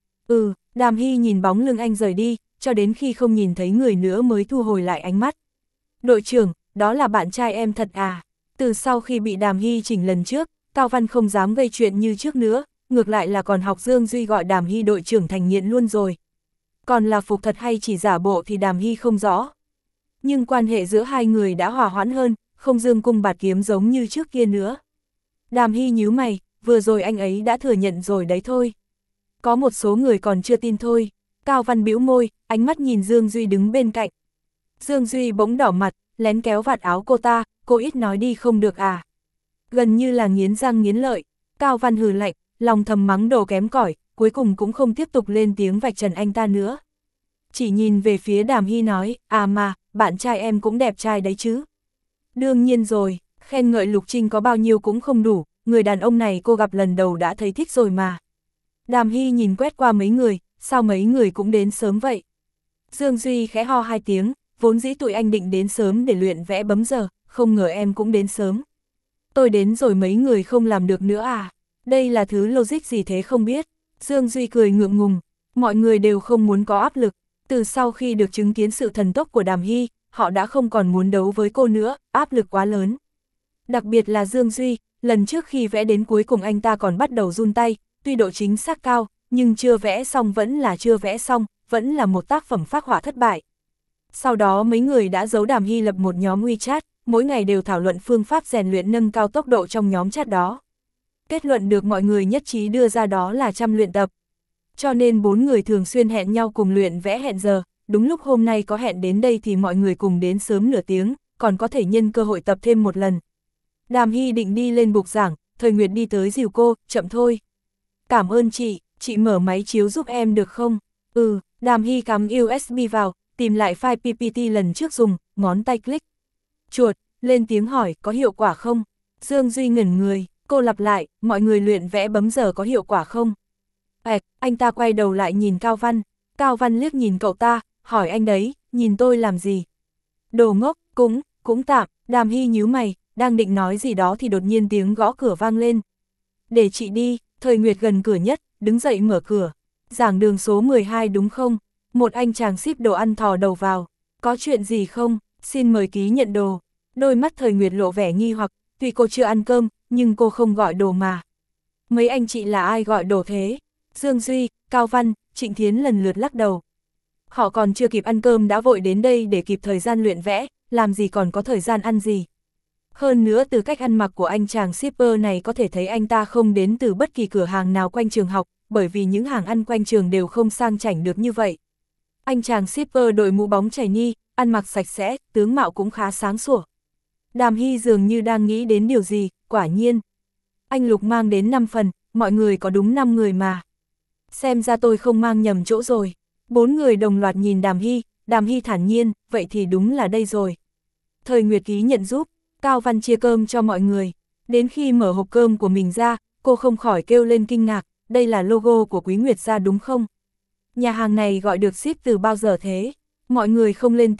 Ừ, Đàm Hy nhìn bóng lưng anh rời đi, cho đến khi không nhìn thấy người nữa mới thu hồi lại ánh mắt. Đội trưởng, đó là bạn trai em thật à? Từ sau khi bị Đàm Hy chỉnh lần trước, Cao Văn không dám gây chuyện như trước nữa, ngược lại là còn học Dương Duy gọi Đàm Hy đội trưởng thành nghiện luôn rồi. Còn là phục thật hay chỉ giả bộ thì Đàm Hy không rõ. Nhưng quan hệ giữa hai người đã hòa hoãn hơn, không dương cung bạt kiếm giống như trước kia nữa. Đàm Hy nhíu mày, vừa rồi anh ấy đã thừa nhận rồi đấy thôi. Có một số người còn chưa tin thôi. Cao Văn bĩu môi, ánh mắt nhìn Dương Duy đứng bên cạnh. Dương Duy bỗng đỏ mặt, lén kéo vạt áo cô ta, cô ít nói đi không được à. Gần như là nghiến răng nghiến lợi. Cao Văn hừ lạnh, lòng thầm mắng đồ kém cỏi, cuối cùng cũng không tiếp tục lên tiếng vạch trần anh ta nữa. Chỉ nhìn về phía Đàm Hy nói, à mà, bạn trai em cũng đẹp trai đấy chứ. Đương nhiên rồi, khen ngợi Lục Trinh có bao nhiêu cũng không đủ, người đàn ông này cô gặp lần đầu đã thấy thích rồi mà. Đàm Hy nhìn quét qua mấy người, sao mấy người cũng đến sớm vậy? Dương Duy khẽ ho hai tiếng, vốn dĩ tụi anh định đến sớm để luyện vẽ bấm giờ, không ngờ em cũng đến sớm. Tôi đến rồi mấy người không làm được nữa à? Đây là thứ logic gì thế không biết? Dương Duy cười ngượng ngùng, mọi người đều không muốn có áp lực, từ sau khi được chứng kiến sự thần tốc của Đàm Hy, họ đã không còn muốn đấu với cô nữa, áp lực quá lớn. Đặc biệt là Dương Duy, lần trước khi vẽ đến cuối cùng anh ta còn bắt đầu run tay, tuy độ chính xác cao, nhưng chưa vẽ xong vẫn là chưa vẽ xong, vẫn là một tác phẩm phác họa thất bại. Sau đó mấy người đã giấu Đàm Hy lập một nhóm WeChat, mỗi ngày đều thảo luận phương pháp rèn luyện nâng cao tốc độ trong nhóm chat đó. Kết luận được mọi người nhất trí đưa ra đó là chăm luyện tập. Cho nên bốn người thường xuyên hẹn nhau cùng luyện vẽ hẹn giờ, đúng lúc hôm nay có hẹn đến đây thì mọi người cùng đến sớm nửa tiếng, còn có thể nhân cơ hội tập thêm một lần. Đàm Hy định đi lên bục giảng, Thời Nguyệt đi tới dìu cô, chậm thôi. Cảm ơn chị, chị mở máy chiếu giúp em được không? Ừ, Đàm Hy cắm u ét bê vào, tìm lại file pê pê tê lần trước dùng, ngón tay click. Chuột, lên tiếng hỏi, có hiệu quả không? Dương Duy ngẩn người, cô lặp lại, mọi người luyện vẽ bấm giờ có hiệu quả không? Ảch, anh ta quay đầu lại nhìn Cao Văn, Cao Văn liếc nhìn cậu ta, hỏi anh đấy, nhìn tôi làm gì? Đồ ngốc, cũng, cũng tạm, Đàm Hy nhíu mày, đang định nói gì đó thì đột nhiên tiếng gõ cửa vang lên. Để chị đi, Thời Nguyệt gần cửa nhất, đứng dậy mở cửa. Giảng đường số mười hai đúng không? Một anh chàng ship đồ ăn thò đầu vào. Có chuyện gì không? Xin mời ký nhận đồ. Đôi mắt Thời Nguyệt lộ vẻ nghi hoặc, tuy cô chưa ăn cơm, nhưng cô không gọi đồ mà. Mấy anh chị là ai gọi đồ thế? Dương Duy, Cao Văn, Trịnh Thiến lần lượt lắc đầu. Họ còn chưa kịp ăn cơm đã vội đến đây để kịp thời gian luyện vẽ, làm gì còn có thời gian ăn gì. Hơn nữa từ cách ăn mặc của anh chàng shipper này có thể thấy anh ta không đến từ bất kỳ cửa hàng nào quanh trường học, bởi vì những hàng ăn quanh trường đều không sang chảnh được như vậy. Anh chàng shipper đội mũ bóng chảy ni, ăn mặc sạch sẽ, tướng mạo cũng khá sáng sủa. Đàm Hy dường như đang nghĩ đến điều gì, quả nhiên. Anh Lục mang đến năm phần, mọi người có đúng năm người mà. Xem ra tôi không mang nhầm chỗ rồi. Bốn người đồng loạt nhìn Đàm Hy, Đàm Hy thản nhiên, vậy thì đúng là đây rồi. Thời Nguyệt ký nhận giúp, Cao Văn chia cơm cho mọi người. Đến khi mở hộp cơm của mình ra, cô không khỏi kêu lên kinh ngạc, đây là logo của Quý Nguyệt gia đúng không? Nhà hàng này gọi được ship từ bao giờ thế? Mọi người không lên tiếng,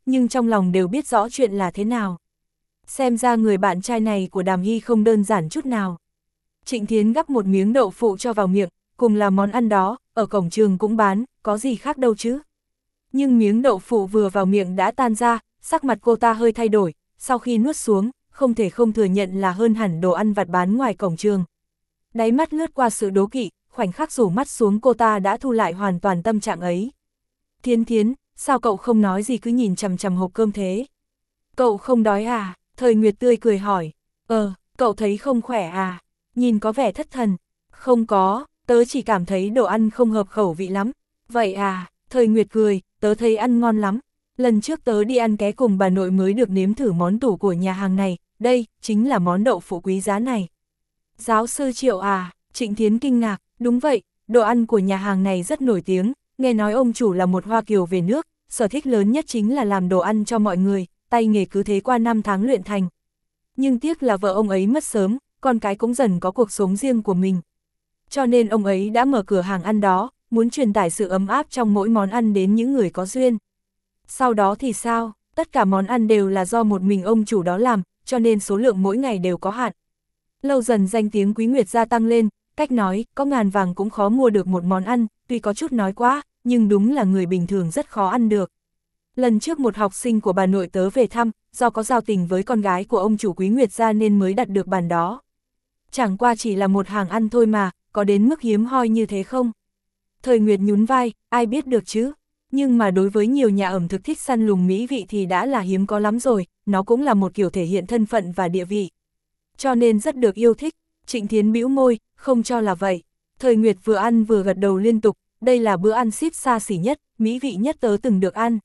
nhưng trong lòng đều biết rõ chuyện là thế nào. Xem ra người bạn trai này của Đàm Hy không đơn giản chút nào. Trịnh Thiến gắp một miếng đậu phụ cho vào miệng, cùng là món ăn đó, ở cổng trường cũng bán, có gì khác đâu chứ. Nhưng miếng đậu phụ vừa vào miệng đã tan ra, sắc mặt cô ta hơi thay đổi, sau khi nuốt xuống, không thể không thừa nhận là hơn hẳn đồ ăn vặt bán ngoài cổng trường. Đáy mắt lướt qua sự đố kỵ, khoảnh khắc rủ mắt xuống cô ta đã thu lại hoàn toàn tâm trạng ấy. Thiến Thiến, sao cậu không nói gì cứ nhìn chằm chằm hộp cơm thế? Cậu không đói à? Thời Nguyệt tươi cười hỏi. Ờ, cậu thấy không khỏe à? Nhìn có vẻ thất thần. Không có, tớ chỉ cảm thấy đồ ăn không hợp khẩu vị lắm. Vậy à? Thời Nguyệt cười, tớ thấy ăn ngon lắm. Lần trước tớ đi ăn ké cùng bà nội mới được nếm thử món tủ của nhà hàng này, đây, chính là món đậu phụ quý giá này. Giáo sư Triệu à? Trịnh Thiến kinh ngạc, đúng vậy, đồ ăn của nhà hàng này rất nổi tiếng, nghe nói ông chủ là một Hoa Kiều về nước, sở thích lớn nhất chính là làm đồ ăn cho mọi người, tay nghề cứ thế qua năm tháng luyện thành. Nhưng tiếc là vợ ông ấy mất sớm, con cái cũng dần có cuộc sống riêng của mình. Cho nên ông ấy đã mở cửa hàng ăn đó, muốn truyền tải sự ấm áp trong mỗi món ăn đến những người có duyên. Sau đó thì sao, tất cả món ăn đều là do một mình ông chủ đó làm, cho nên số lượng mỗi ngày đều có hạn. Lâu dần danh tiếng Quý Nguyệt gia tăng lên, cách nói, có ngàn vàng cũng khó mua được một món ăn, tuy có chút nói quá, nhưng đúng là người bình thường rất khó ăn được. Lần trước một học sinh của bà nội tớ về thăm, do có giao tình với con gái của ông chủ Quý Nguyệt gia nên mới đặt được bàn đó. Chẳng qua chỉ là một hàng ăn thôi mà, có đến mức hiếm hoi như thế không? Thời Nguyệt nhún vai, ai biết được chứ? Nhưng mà đối với nhiều nhà ẩm thực thích săn lùng mỹ vị thì đã là hiếm có lắm rồi, nó cũng là một kiểu thể hiện thân phận và địa vị. Cho nên rất được yêu thích. Trịnh Thiến bĩu môi, không cho là vậy. Thời Nguyệt vừa ăn vừa gật đầu liên tục, đây là bữa ăn ship xa xỉ nhất, mỹ vị nhất tớ từng được ăn.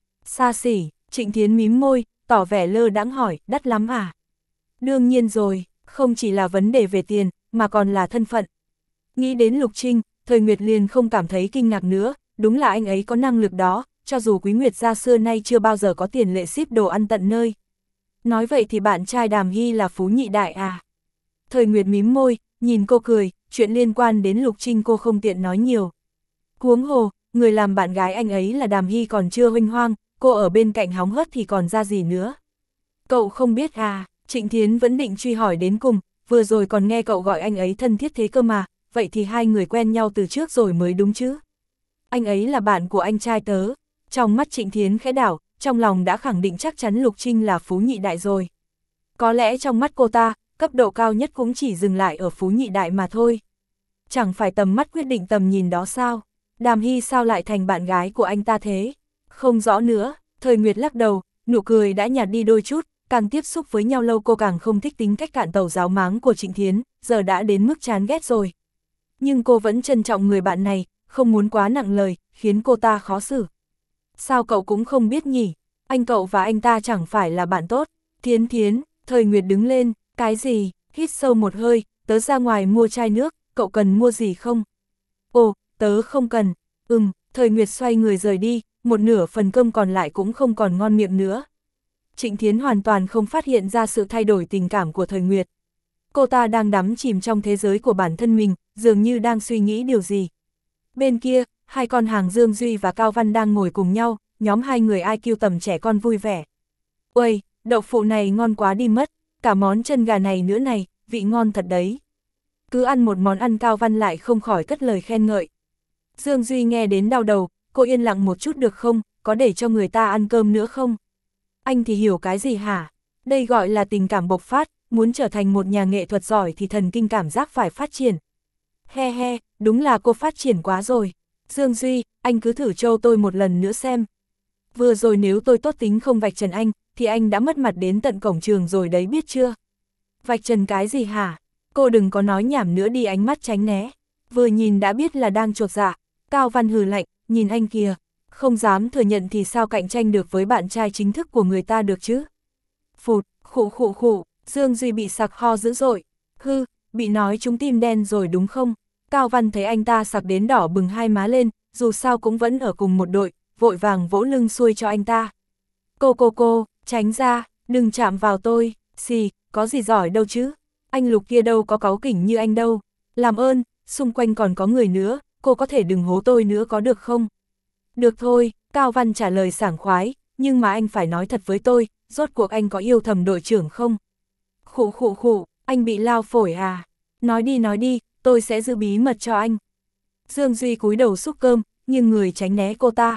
Xa xỉ, Trịnh Thiến mím môi, tỏ vẻ lơ đãng hỏi, đắt lắm à? Đương nhiên rồi, không chỉ là vấn đề về tiền, mà còn là thân phận. Nghĩ đến Lục Trinh, Thời Nguyệt liền không cảm thấy kinh ngạc nữa, đúng là anh ấy có năng lực đó, cho dù Quý Nguyệt gia xưa nay chưa bao giờ có tiền lệ ship đồ ăn tận nơi. Nói vậy thì bạn trai Đàm Hy là phú nhị đại à? Thời Nguyệt mím môi, nhìn cô cười, chuyện liên quan đến Lục Trinh cô không tiện nói nhiều. Huống hồ, người làm bạn gái anh ấy là Đàm Hy còn chưa huênh hoang, cô ở bên cạnh hóng hớt thì còn ra gì nữa. Cậu không biết à? Trịnh Thiến vẫn định truy hỏi đến cùng, vừa rồi còn nghe cậu gọi anh ấy thân thiết thế cơ mà, vậy thì hai người quen nhau từ trước rồi mới đúng chứ. Anh ấy là bạn của anh trai tớ. Trong mắt Trịnh Thiến khẽ đảo, trong lòng đã khẳng định chắc chắn Lục Trinh là phú nhị đại rồi. Có lẽ trong mắt cô ta, cấp độ cao nhất cũng chỉ dừng lại ở phú nhị đại mà thôi. Chẳng phải tầm mắt quyết định tầm nhìn đó sao? Đàm Hy sao lại thành bạn gái của anh ta thế? Không rõ nữa, Thời Nguyệt lắc đầu, nụ cười đã nhạt đi đôi chút, càng tiếp xúc với nhau lâu cô càng không thích tính cách cạn tàu giáo máng của Trịnh Thiến, giờ đã đến mức chán ghét rồi. Nhưng cô vẫn trân trọng người bạn này, không muốn quá nặng lời, khiến cô ta khó xử. Sao cậu cũng không biết nhỉ? Anh cậu và anh ta chẳng phải là bạn tốt. Thiến Thiến, Thời Nguyệt đứng lên, cái gì? Hít sâu một hơi, tớ ra ngoài mua chai nước, cậu cần mua gì không? Ồ, tớ không cần. Ừm, Thời Nguyệt xoay người rời đi, một nửa phần cơm còn lại cũng không còn ngon miệng nữa. Trịnh Thiến hoàn toàn không phát hiện ra sự thay đổi tình cảm của Thời Nguyệt. Cô ta đang đắm chìm trong thế giới của bản thân mình, dường như đang suy nghĩ điều gì. Bên kia, hai con hàng Dương Duy và Cao Văn đang ngồi cùng nhau, nhóm hai người i kiu tầm trẻ con vui vẻ. Uầy, đậu phụ này ngon quá đi mất, cả món chân gà này nữa này, vị ngon thật đấy. Cứ ăn một món ăn Cao Văn lại không khỏi cất lời khen ngợi. Dương Duy nghe đến đau đầu, cô yên lặng một chút được không, có để cho người ta ăn cơm nữa không? Anh thì hiểu cái gì hả? Đây gọi là tình cảm bộc phát, muốn trở thành một nhà nghệ thuật giỏi thì thần kinh cảm giác phải phát triển. He he, đúng là cô phát triển quá rồi. Dương Duy, anh cứ thử trâu tôi một lần nữa xem. Vừa rồi nếu tôi tốt tính không vạch trần anh, thì anh đã mất mặt đến tận cổng trường rồi đấy biết chưa? Vạch trần cái gì hả? Cô đừng có nói nhảm nữa đi, ánh mắt tránh né. Vừa nhìn đã biết là đang chột dạ. Cao Văn hừ lạnh, nhìn anh kìa. Không dám thừa nhận thì sao cạnh tranh được với bạn trai chính thức của người ta được chứ? Phụt, khụ khụ khụ, Dương Duy bị sặc ho dữ dội. Hư, bị nói trúng tim đen rồi đúng không? Cao Văn thấy anh ta sặc đến đỏ bừng hai má lên, dù sao cũng vẫn ở cùng một đội, vội vàng vỗ lưng xuôi cho anh ta. Cô cô cô, tránh ra, đừng chạm vào tôi, xì, có gì giỏi đâu chứ. Anh Lục kia đâu có cáu kỉnh như anh đâu. Làm ơn, xung quanh còn có người nữa, cô có thể đừng hố tôi nữa có được không? Được thôi, Cao Văn trả lời sảng khoái, nhưng mà anh phải nói thật với tôi, rốt cuộc anh có yêu thầm đội trưởng không? Khụ khụ khụ, anh bị lao phổi à? Nói đi nói đi, tôi sẽ giữ bí mật cho anh. Dương Duy cúi đầu xúc cơm, nhưng người tránh né cô ta.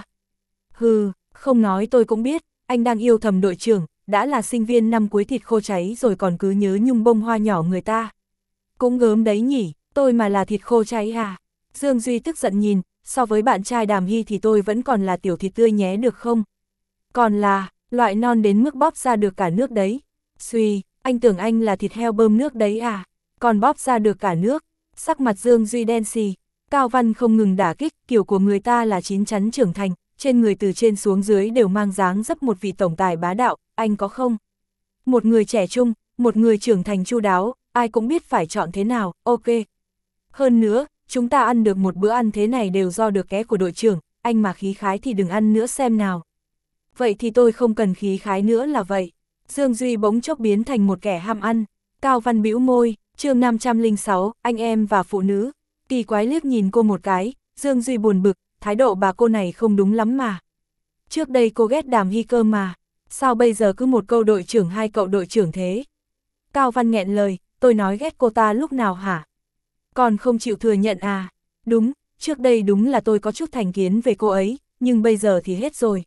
Hừ, không nói tôi cũng biết, anh đang yêu thầm đội trưởng, đã là sinh viên năm cuối thịt khô cháy rồi còn cứ nhớ nhung bông hoa nhỏ người ta. Cũng gớm đấy nhỉ, tôi mà là thịt khô cháy à? Dương Duy tức giận nhìn, so với bạn trai Đàm Hy thì tôi vẫn còn là tiểu thịt tươi nhé được không? Còn là, loại non đến mức bóp ra được cả nước đấy. Suy, anh tưởng anh là thịt heo bơm nước đấy à? Còn bóp ra được cả nước. Sắc mặt Dương Duy đen xì. Cao Văn không ngừng đả kích, kiểu của người ta là chín chắn trưởng thành, trên người từ trên xuống dưới đều mang dáng dấp một vị tổng tài bá đạo, anh có không? Một người trẻ trung, một người trưởng thành chu đáo, ai cũng biết phải chọn thế nào, ok. Hơn nữa, chúng ta ăn được một bữa ăn thế này đều do được ké của đội trưởng, anh mà khí khái thì đừng ăn nữa xem nào. Vậy thì tôi không cần khí khái nữa là vậy. Dương Duy bỗng chốc biến thành một kẻ ham ăn. Cao Văn bĩu môi, chương năm trăm lẻ sáu, anh em và phụ nữ. Kỳ quái liếc nhìn cô một cái, Dương Duy buồn bực, thái độ bà cô này không đúng lắm mà. Trước đây cô ghét Đàm Hy cơ mà, sao bây giờ cứ một câu đội trưởng hai cậu đội trưởng thế? Cao Văn nghẹn lời, tôi nói ghét cô ta lúc nào hả? Còn không chịu thừa nhận à? Đúng, trước đây đúng là tôi có chút thành kiến về cô ấy, nhưng bây giờ thì hết rồi.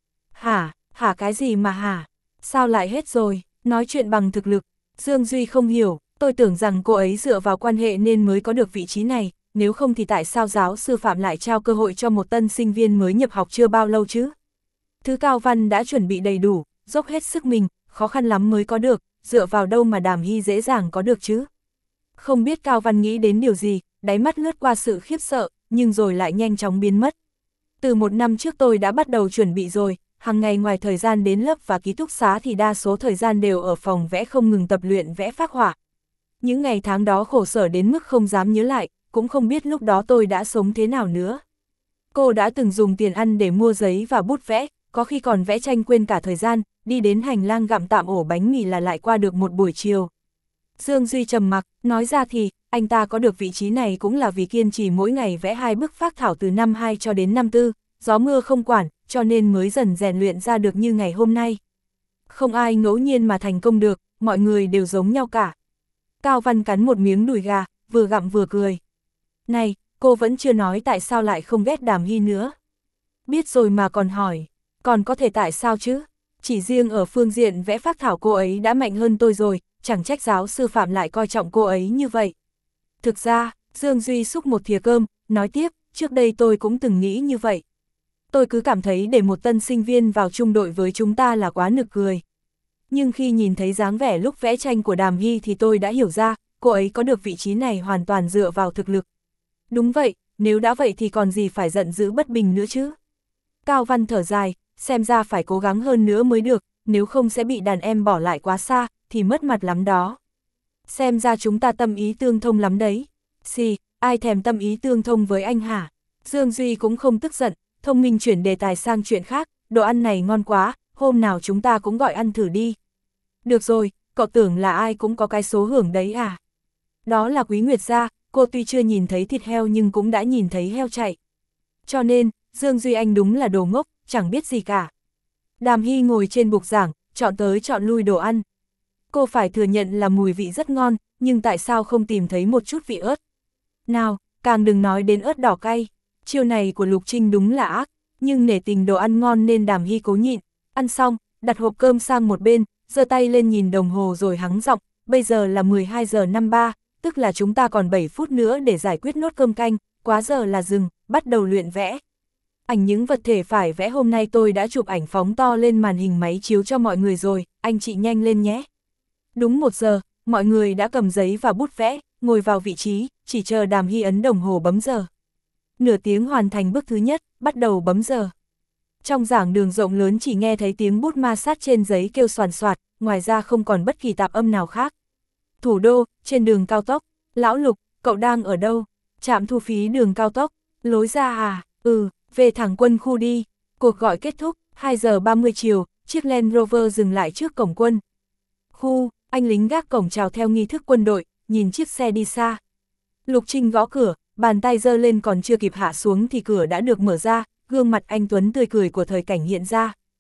Hả, hả cái gì mà hả? Sao lại hết rồi? Nói chuyện bằng thực lực. Dương Duy không hiểu, tôi tưởng rằng cô ấy dựa vào quan hệ nên mới có được vị trí này, nếu không thì tại sao giáo sư Phạm lại trao cơ hội cho một tân sinh viên mới nhập học chưa bao lâu chứ? Thứ Cao Văn đã chuẩn bị đầy đủ, dốc hết sức mình, khó khăn lắm mới có được, dựa vào đâu mà Đàm Hy dễ dàng có được chứ? Không biết Cao Văn nghĩ đến điều gì, đáy mắt lướt qua sự khiếp sợ, nhưng rồi lại nhanh chóng biến mất. Từ một năm trước tôi đã bắt đầu chuẩn bị rồi, hàng ngày ngoài thời gian đến lớp và ký túc xá thì đa số thời gian đều ở phòng vẽ không ngừng tập luyện vẽ phác họa. Những ngày tháng đó khổ sở đến mức không dám nhớ lại, cũng không biết lúc đó tôi đã sống thế nào nữa. Cô đã từng dùng tiền ăn để mua giấy và bút vẽ, có khi còn vẽ tranh quên cả thời gian, đi đến hành lang gặm tạm ổ bánh mì là lại qua được một buổi chiều. Dương Duy trầm mặc, nói ra thì, anh ta có được vị trí này cũng là vì kiên trì mỗi ngày vẽ hai bức phác thảo từ năm hai cho đến năm tư, gió mưa không quản, cho nên mới dần rèn luyện ra được như ngày hôm nay. Không ai ngẫu nhiên mà thành công được, mọi người đều giống nhau cả. Cao Văn cắn một miếng đùi gà, vừa gặm vừa cười. Này, cô vẫn chưa nói tại sao lại không ghét Đàm Hy nữa. Biết rồi mà còn hỏi, còn có thể tại sao chứ? Chỉ riêng ở phương diện vẽ phác thảo cô ấy đã mạnh hơn tôi rồi, chẳng trách giáo sư Phạm lại coi trọng cô ấy như vậy. Thực ra, Dương Duy xúc một thìa cơm, nói tiếp, trước đây tôi cũng từng nghĩ như vậy. Tôi cứ cảm thấy để một tân sinh viên vào chung đội với chúng ta là quá nực cười. Nhưng khi nhìn thấy dáng vẻ lúc vẽ tranh của Đàm Hy thì tôi đã hiểu ra, cô ấy có được vị trí này hoàn toàn dựa vào thực lực. Đúng vậy, nếu đã vậy thì còn gì phải giận dữ bất bình nữa chứ. Cao Văn thở dài, xem ra phải cố gắng hơn nữa mới được, nếu không sẽ bị đàn em bỏ lại quá xa, thì mất mặt lắm đó. Xem ra chúng ta tâm ý tương thông lắm đấy. Xì, ai thèm tâm ý tương thông với anh hả? Dương Duy cũng không tức giận, thông minh chuyển đề tài sang chuyện khác, đồ ăn này ngon quá, hôm nào chúng ta cũng gọi ăn thử đi. Được rồi, cậu tưởng là ai cũng có cái số hưởng đấy à? Đó là Quý Nguyệt gia, cô tuy chưa nhìn thấy thịt heo nhưng cũng đã nhìn thấy heo chạy. Cho nên, Dương Duy anh đúng là đồ ngốc, chẳng biết gì cả. Đàm Hy ngồi trên bục giảng, chọn tới chọn lui đồ ăn. Cô phải thừa nhận là mùi vị rất ngon, nhưng tại sao không tìm thấy một chút vị ớt? Nào, càng đừng nói đến ớt đỏ cay. Chiêu này của Lục Trinh đúng là ác, nhưng nể tình đồ ăn ngon nên Đàm Hy cố nhịn. Ăn xong, đặt hộp cơm sang một bên, giơ tay lên nhìn đồng hồ rồi hắng giọng, bây giờ là mười hai giờ năm mươi ba, tức là chúng ta còn bảy phút nữa để giải quyết nốt cơm canh, quá giờ là dừng, bắt đầu luyện vẽ. Ảnh những vật thể phải vẽ hôm nay tôi đã chụp ảnh phóng to lên màn hình máy chiếu cho mọi người rồi, anh chị nhanh lên nhé. Đúng một giờ, mọi người đã cầm giấy và bút vẽ, ngồi vào vị trí, chỉ chờ Đàm Hy ấn đồng hồ bấm giờ. Nửa tiếng hoàn thành bước thứ nhất, bắt đầu bấm giờ. Trong giảng đường rộng lớn chỉ nghe thấy tiếng bút ma sát trên giấy kêu xoàn xoạt, ngoài ra không còn bất kỳ tạp âm nào khác. Thủ đô, trên đường cao tốc, Lão Lục, cậu đang ở đâu? Trạm thu phí đường cao tốc, lối ra à? Ừ, về thẳng quân khu đi. Cuộc gọi kết thúc, hai giờ ba mươi chiều, chiếc Land Rover dừng lại trước cổng quân khu, anh lính gác cổng chào theo nghi thức quân đội, nhìn chiếc xe đi xa. Lục Trinh gõ cửa, bàn tay giơ lên còn chưa kịp hạ xuống thì cửa đã được mở ra, gương mặt anh Tuấn tươi cười của thời cảnh hiện ra.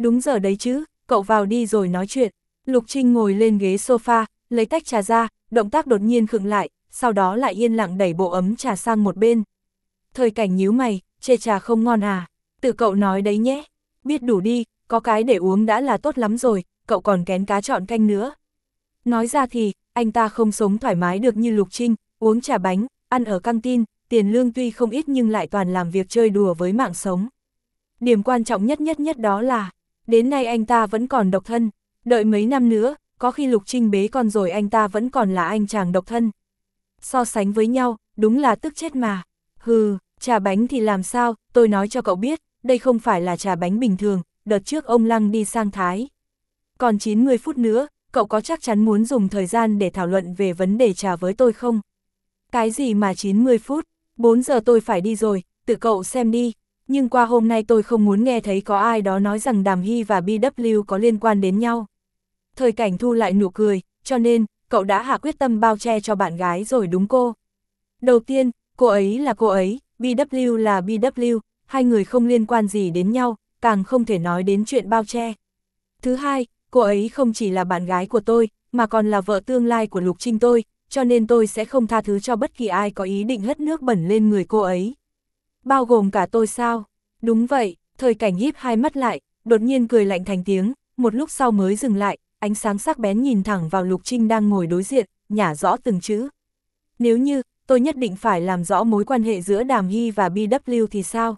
Đúng giờ đấy chứ, cậu vào đi rồi nói chuyện. Lục Trinh ngồi lên ghế sofa, lấy tách trà ra, động tác đột nhiên khựng lại, sau đó lại yên lặng đẩy bộ ấm trà sang một bên. Thời Cảnh nhíu mày, chê trà không ngon à? Tự cậu nói đấy nhé. Biết đủ đi, có cái để uống đã là tốt lắm rồi, cậu còn kén cá chọn canh nữa. Nói ra thì, anh ta không sống thoải mái được như Lục Trinh, uống trà bánh, ăn ở căng tin, tiền lương tuy không ít nhưng lại toàn làm việc chơi đùa với mạng sống. Điểm quan trọng nhất nhất nhất đó là, đến nay anh ta vẫn còn độc thân, đợi mấy năm nữa, có khi Lục Trinh bế con rồi anh ta vẫn còn là anh chàng độc thân. So sánh với nhau, đúng là tức chết mà. Hừ, trà bánh thì làm sao, tôi nói cho cậu biết, đây không phải là trà bánh bình thường, đợt trước ông Lăng đi sang Thái. Còn chín mươi phút nữa, cậu có chắc chắn muốn dùng thời gian để thảo luận về vấn đề trà với tôi không? Cái gì mà chín mươi phút, bốn giờ tôi phải đi rồi, tự cậu xem đi. Nhưng qua hôm nay tôi không muốn nghe thấy có ai đó nói rằng Đàm Hy và bê vê có liên quan đến nhau. Thời Cảnh thu lại nụ cười, cho nên, cậu đã hạ quyết tâm bao che cho bạn gái rồi đúng cô. Đầu tiên, cô ấy là cô ấy, bê vê là bê vê, hai người không liên quan gì đến nhau, càng không thể nói đến chuyện bao che. Thứ hai, cô ấy không chỉ là bạn gái của tôi, mà còn là vợ tương lai của Lục Trinh tôi, cho nên tôi sẽ không tha thứ cho bất kỳ ai có ý định hất nước bẩn lên người cô ấy. Bao gồm cả tôi sao? Đúng vậy, Thời Cảnh híp hai mắt lại, đột nhiên cười lạnh thành tiếng, một lúc sau mới dừng lại, ánh sáng sắc bén nhìn thẳng vào Lục Trinh đang ngồi đối diện, nhả rõ từng chữ. Nếu như, tôi nhất định phải làm rõ mối quan hệ giữa Đàm Hy và bê vê thì sao?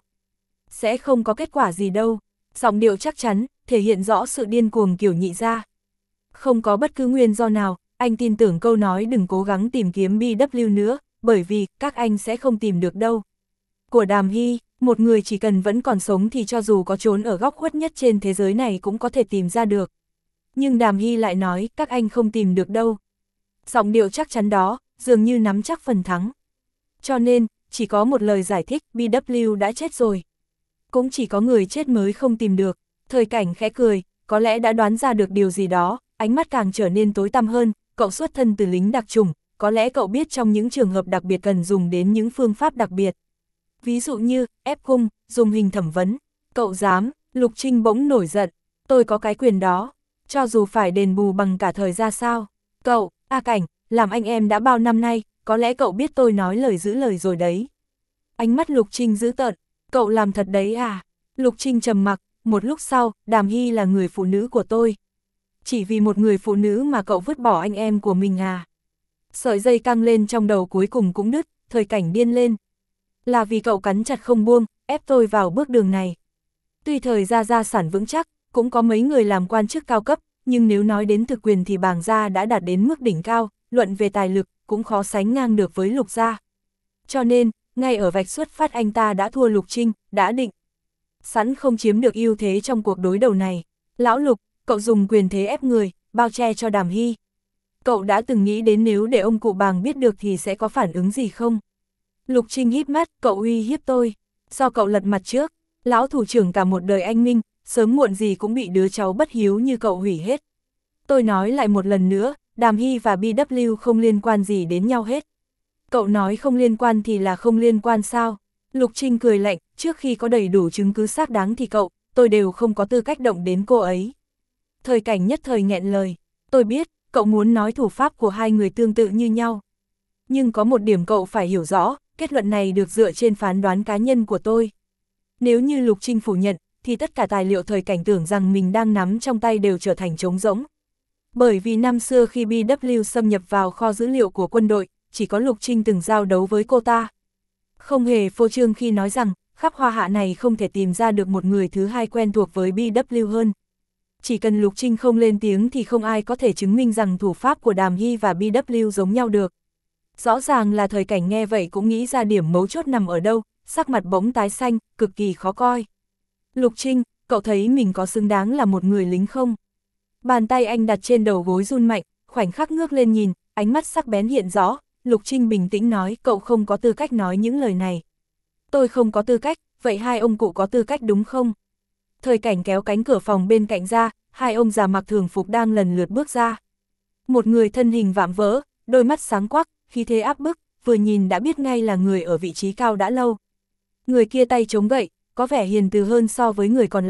Sẽ không có kết quả gì đâu. Giọng điệu chắc chắn, thể hiện rõ sự điên cuồng kiểu nhị gia. Không có bất cứ nguyên do nào, anh tin tưởng câu nói đừng cố gắng tìm kiếm bê vê nữa, bởi vì các anh sẽ không tìm được đâu. Của Đàm Hy, một người chỉ cần vẫn còn sống thì cho dù có trốn ở góc khuất nhất trên thế giới này cũng có thể tìm ra được. Nhưng Đàm Hy lại nói các anh không tìm được đâu. Giọng điệu chắc chắn đó, dường như nắm chắc phần thắng. Cho nên, chỉ có một lời giải thích, bê vê đã chết rồi. Cũng chỉ có người chết mới không tìm được. Thời Cảnh khẽ cười, có lẽ đã đoán ra được điều gì đó, ánh mắt càng trở nên tối tăm hơn, cậu xuất thân từ lính đặc chủng, có lẽ cậu biết trong những trường hợp đặc biệt cần dùng đến những phương pháp đặc biệt. Ví dụ như, ép cung, dùng hình thẩm vấn. Cậu dám, Lục Trinh bỗng nổi giận, tôi có cái quyền đó, cho dù phải đền bù bằng cả thời ra sao. Cậu, A Cảnh, làm anh em đã bao năm nay, có lẽ cậu biết tôi nói lời giữ lời rồi đấy. Ánh mắt Lục Trinh dữ tợn, cậu làm thật đấy à? Lục Trinh trầm mặc, một lúc sau, Đàm Hy là người phụ nữ của tôi. Chỉ vì một người phụ nữ mà cậu vứt bỏ anh em của mình à? Sợi dây căng lên trong đầu cuối cùng cũng đứt, Thời Cảnh điên lên. Là vì cậu cắn chặt không buông, ép tôi vào bước đường này. Tuy Thời gia gia sản vững chắc, cũng có mấy người làm quan chức cao cấp, nhưng nếu nói đến thực quyền thì Bàng gia đã đạt đến mức đỉnh cao, luận về tài lực, cũng khó sánh ngang được với Lục gia. Cho nên, ngay ở vạch xuất phát anh ta đã thua Lục Trinh, đã định sẵn không chiếm được ưu thế trong cuộc đối đầu này. Lão Lục, cậu dùng quyền thế ép người, bao che cho Đàm Hy. Cậu đã từng nghĩ đến nếu để ông cụ Bàng biết được thì sẽ có phản ứng gì không? Lục Trinh híp mắt, cậu uy hiếp tôi. Do cậu lật mặt trước, lão thủ trưởng cả một đời anh minh, sớm muộn gì cũng bị đứa cháu bất hiếu như cậu hủy hết. Tôi nói lại một lần nữa, Đàm Hy và bê vê không liên quan gì đến nhau hết. Cậu nói không liên quan thì là không liên quan sao? Lục Trinh cười lạnh, trước khi có đầy đủ chứng cứ xác đáng thì cậu, tôi đều không có tư cách động đến cô ấy. Thời Cảnh nhất thời nghẹn lời, tôi biết, cậu muốn nói thủ pháp của hai người tương tự như nhau. Nhưng có một điểm cậu phải hiểu rõ, kết luận này được dựa trên phán đoán cá nhân của tôi. Nếu như Lục Trinh phủ nhận, thì tất cả tài liệu Thời Cảnh tưởng rằng mình đang nắm trong tay đều trở thành trống rỗng. Bởi vì năm xưa khi bê vê xâm nhập vào kho dữ liệu của quân đội, chỉ có Lục Trinh từng giao đấu với cô ta. Không hề phô trương khi nói rằng, khắp hoa hạ này không thể tìm ra được một người thứ hai quen thuộc với bê vê hơn. Chỉ cần Lục Trinh không lên tiếng thì không ai có thể chứng minh rằng thủ pháp của Đàm Hy và bê vê giống nhau được. Rõ ràng là Thời Cảnh nghe vậy cũng nghĩ ra điểm mấu chốt nằm ở đâu, sắc mặt bỗng tái xanh, cực kỳ khó coi. Lục Trinh, cậu thấy mình có xứng đáng là một người lính không? Bàn tay anh đặt trên đầu gối run mạnh, khoảnh khắc ngước lên nhìn, ánh mắt sắc bén hiện rõ. Lục Trinh bình tĩnh nói, cậu không có tư cách nói những lời này. Tôi không có tư cách, vậy hai ông cụ có tư cách đúng không? Thời Cảnh kéo cánh cửa phòng bên cạnh ra, hai ông già mặc thường phục đang lần lượt bước ra. Một người thân hình vạm vỡ, đôi mắt sáng quắc, khí thế áp bức, vừa nhìn đã biết ngay là người ở vị trí cao đã lâu. Người kia tay chống gậy, có vẻ hiền từ hơn so với người còn lại,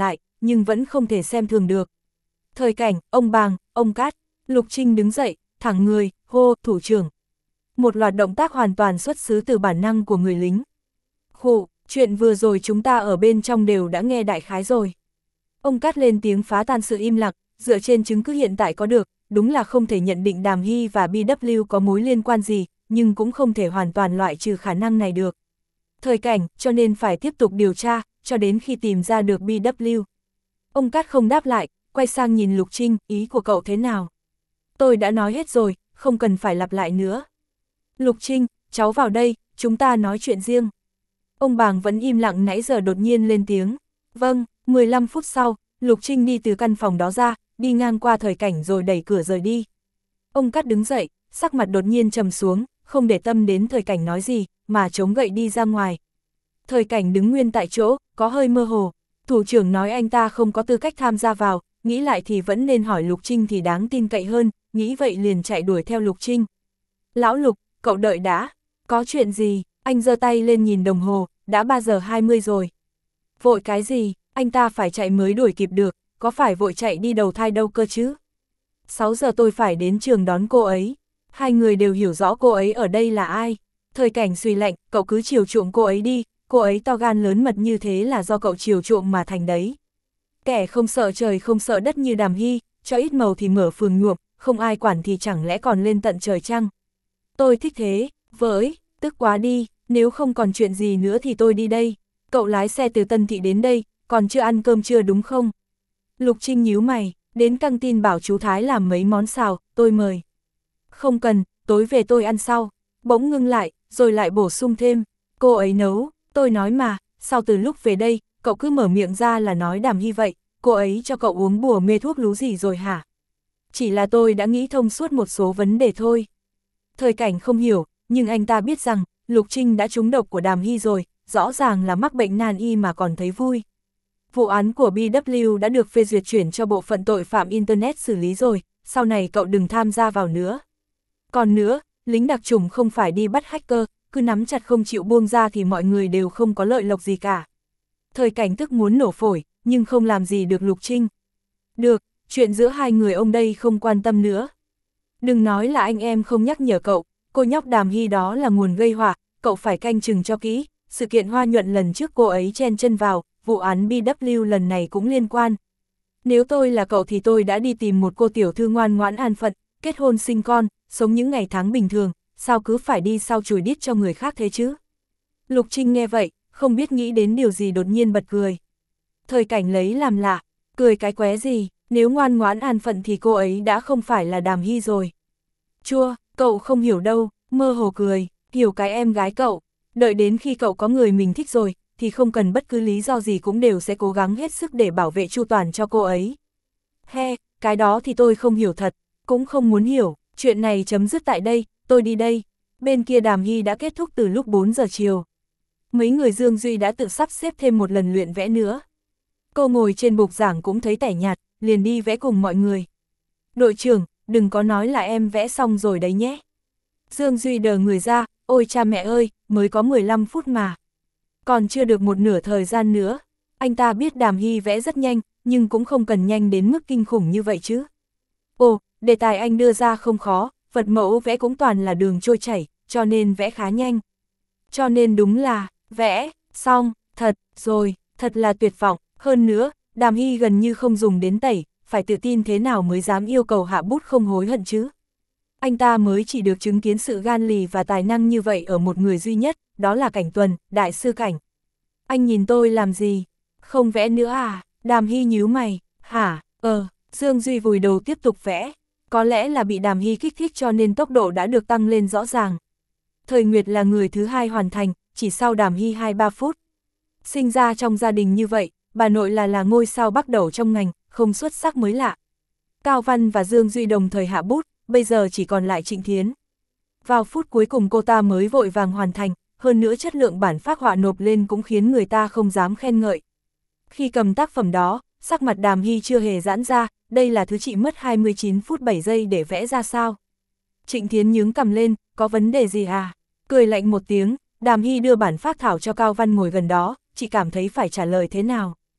nhưng vẫn không thể xem thường được. Thời cảnh, ông Bàng, ông Cát, Lục Trinh đứng dậy, thẳng người, hô, thủ trưởng. Một loạt động tác hoàn toàn xuất xứ từ bản năng của người lính. Khụ, chuyện vừa rồi chúng ta ở bên trong đều đã nghe đại khái rồi. Ông Cát lên tiếng phá tan sự im lặng, dựa trên chứng cứ hiện tại có được, đúng là không thể nhận định Đàm Hy và bê vê có mối liên quan gì, nhưng cũng không thể hoàn toàn loại trừ khả năng này được. Thời cảnh, cho nên phải tiếp tục điều tra, cho đến khi tìm ra được bê vê. Ông Cát không đáp lại, quay sang nhìn Lục Trinh, ý của cậu thế nào? Tôi đã nói hết rồi, không cần phải lặp lại nữa. Lục Trinh, cháu vào đây, chúng ta nói chuyện riêng. Ông Bàng vẫn im lặng nãy giờ đột nhiên lên tiếng. Vâng, mười lăm phút sau, Lục Trinh đi từ căn phòng đó ra, đi ngang qua thời cảnh rồi đẩy cửa rời đi. Ông Cát đứng dậy, sắc mặt đột nhiên trầm xuống, không để tâm đến thời cảnh nói gì, mà chống gậy đi ra ngoài. Thời cảnh đứng nguyên tại chỗ, có hơi mơ hồ. Thủ trưởng nói anh ta không có tư cách tham gia vào, nghĩ lại thì vẫn nên hỏi Lục Trinh thì đáng tin cậy hơn, nghĩ vậy liền chạy đuổi theo Lục Trinh. Lão Lục, cậu đợi đã. Có chuyện gì? Anh giơ tay lên nhìn đồng hồ, đã ba giờ hai mươi rồi. Vội cái gì? Anh ta phải chạy mới đuổi kịp được, có phải vội chạy đi đầu thai đâu cơ chứ? sáu giờ tôi phải đến trường đón cô ấy. Hai người đều hiểu rõ cô ấy ở đây là ai. Thời cảnh suy lạnh, cậu cứ chiều chuộng cô ấy đi, cô ấy to gan lớn mật như thế là do cậu chiều chuộng mà thành đấy. Kẻ không sợ trời không sợ đất như Đàm Hy, cho ít màu thì mở phường nhuộm, không ai quản thì chẳng lẽ còn lên tận trời chăng? Tôi thích thế, với, tức quá đi, nếu không còn chuyện gì nữa thì tôi đi đây. Cậu lái xe từ Tân Thị đến đây, còn chưa ăn cơm trưa đúng không? Lục Trinh nhíu mày, đến căng tin bảo chú Thái làm mấy món xào, tôi mời. Không cần, tối về tôi ăn sau. Bỗng ngưng lại, rồi lại bổ sung thêm. Cô ấy nấu, tôi nói mà, sau từ lúc về đây, cậu cứ mở miệng ra là nói Đàm Hy vậy, cô ấy cho cậu uống bùa mê thuốc lú gì rồi hả? Chỉ là tôi đã nghĩ thông suốt một số vấn đề thôi. Thời cảnh không hiểu, nhưng anh ta biết rằng, Lục Trinh đã trúng độc của Đàm Hy rồi, rõ ràng là mắc bệnh nan y mà còn thấy vui. Vụ án của bê vê đã được phê duyệt chuyển cho bộ phận tội phạm Internet xử lý rồi, sau này cậu đừng tham gia vào nữa. Còn nữa, lính đặc chủng không phải đi bắt hacker, cứ nắm chặt không chịu buông ra thì mọi người đều không có lợi lộc gì cả. Thời cảnh tức muốn nổ phổi, nhưng không làm gì được Lục Trinh. Được, chuyện giữa hai người ông đây không quan tâm nữa. Đừng nói là anh em không nhắc nhở cậu, cô nhóc Đàm Hy đó là nguồn gây họa, cậu phải canh chừng cho kỹ, sự kiện Hoa Nhuận lần trước cô ấy chen chân vào, vụ án bê vê lần này cũng liên quan. Nếu tôi là cậu thì tôi đã đi tìm một cô tiểu thư ngoan ngoãn an phận, kết hôn sinh con, sống những ngày tháng bình thường, sao cứ phải đi sau chùi đít cho người khác thế chứ? Lục Trinh nghe vậy, không biết nghĩ đến điều gì đột nhiên bật cười. Thời cảnh lấy làm lạ, cười cái qué gì, nếu ngoan ngoãn an phận thì cô ấy đã không phải là Đàm Hy rồi. Chua, cậu không hiểu đâu, mơ hồ cười, hiểu cái em gái cậu, đợi đến khi cậu có người mình thích rồi, thì không cần bất cứ lý do gì cũng đều sẽ cố gắng hết sức để bảo vệ chu toàn cho cô ấy. He, cái đó thì tôi không hiểu thật, cũng không muốn hiểu, chuyện này chấm dứt tại đây, tôi đi đây. Bên kia Đàm Hy đã kết thúc từ lúc bốn giờ chiều. Mấy người Dương Duy đã tự sắp xếp thêm một lần luyện vẽ nữa. Cô ngồi trên bục giảng cũng thấy tẻ nhạt, liền đi vẽ cùng mọi người. Đội trưởng, đừng có nói là em vẽ xong rồi đấy nhé. Dương Duy đờ người ra, ôi cha mẹ ơi, mới có mười lăm phút mà. Còn chưa được một nửa thời gian nữa. Anh ta biết Đàm Hy vẽ rất nhanh, nhưng cũng không cần nhanh đến mức kinh khủng như vậy chứ. Ồ, đề tài anh đưa ra không khó, vật mẫu vẽ cũng toàn là đường trôi chảy, cho nên vẽ khá nhanh. Cho nên đúng là, vẽ, xong, thật, rồi, thật là tuyệt vọng. Hơn nữa, Đàm Hy gần như không dùng đến tẩy, phải tự tin thế nào mới dám yêu cầu hạ bút không hối hận chứ. Anh ta mới chỉ được chứng kiến sự gan lì và tài năng như vậy ở một người duy nhất, đó là Cảnh Tuần, đại sư Cảnh. Anh nhìn tôi làm gì? Không vẽ nữa à? Đàm Hy nhíu mày, hả? Ờ, Dương Duy vùi đầu tiếp tục vẽ. Có lẽ là bị Đàm Hy kích thích cho nên tốc độ đã được tăng lên rõ ràng. Thời Nguyệt là người thứ hai hoàn thành, chỉ sau Đàm Hy hai ba phút. Sinh ra trong gia đình như vậy, bà nội là là ngôi sao bắt đầu trong ngành, không xuất sắc mới lạ. Cao Văn và Dương Duy đồng thời hạ bút, bây giờ chỉ còn lại Trịnh Thiến. Vào phút cuối cùng cô ta mới vội vàng hoàn thành, hơn nữa chất lượng bản phác họa nộp lên cũng khiến người ta không dám khen ngợi. Khi cầm tác phẩm đó, sắc mặt Đàm Hy chưa hề giãn ra, đây là thứ chị mất hai mươi chín phút bảy giây để vẽ ra sao. Trịnh Thiến nhướng cằm lên, có vấn đề gì à? Cười lạnh một tiếng, Đàm Hy đưa bản phác thảo cho Cao Văn ngồi gần đó, chị cảm thấy phải trả lời thế nào?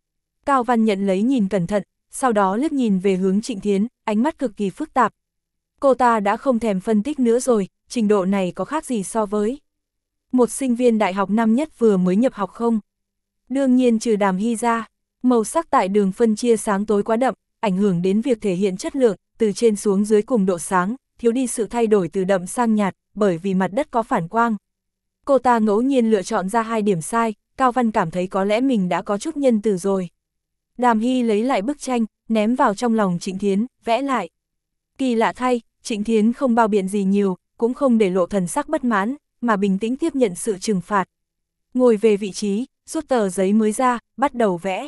Cao Văn nhận lấy nhìn cẩn thận, sau đó liếc nhìn về hướng Trịnh Thiến, ánh mắt cực kỳ phức tạp. Cô ta đã không thèm phân tích nữa rồi, trình độ này có khác gì so với một sinh viên đại học năm nhất vừa mới nhập học không? Đương nhiên trừ Đàm Hy ra, màu sắc tại đường phân chia sáng tối quá đậm, ảnh hưởng đến việc thể hiện chất lượng, từ trên xuống dưới cùng độ sáng, thiếu đi sự thay đổi từ đậm sang nhạt, bởi vì mặt đất có phản quang. Cô ta ngẫu nhiên lựa chọn ra hai điểm sai, Cao Văn cảm thấy có lẽ mình đã có chút nhân từ rồi. Đàm Hy lấy lại bức tranh, ném vào trong lòng Trịnh Thiến, vẽ lại. Kỳ lạ thay, Trịnh Thiến không bao biện gì nhiều, cũng không để lộ thần sắc bất mãn, mà bình tĩnh tiếp nhận sự trừng phạt. Ngồi về vị trí, rút tờ giấy mới ra, bắt đầu vẽ.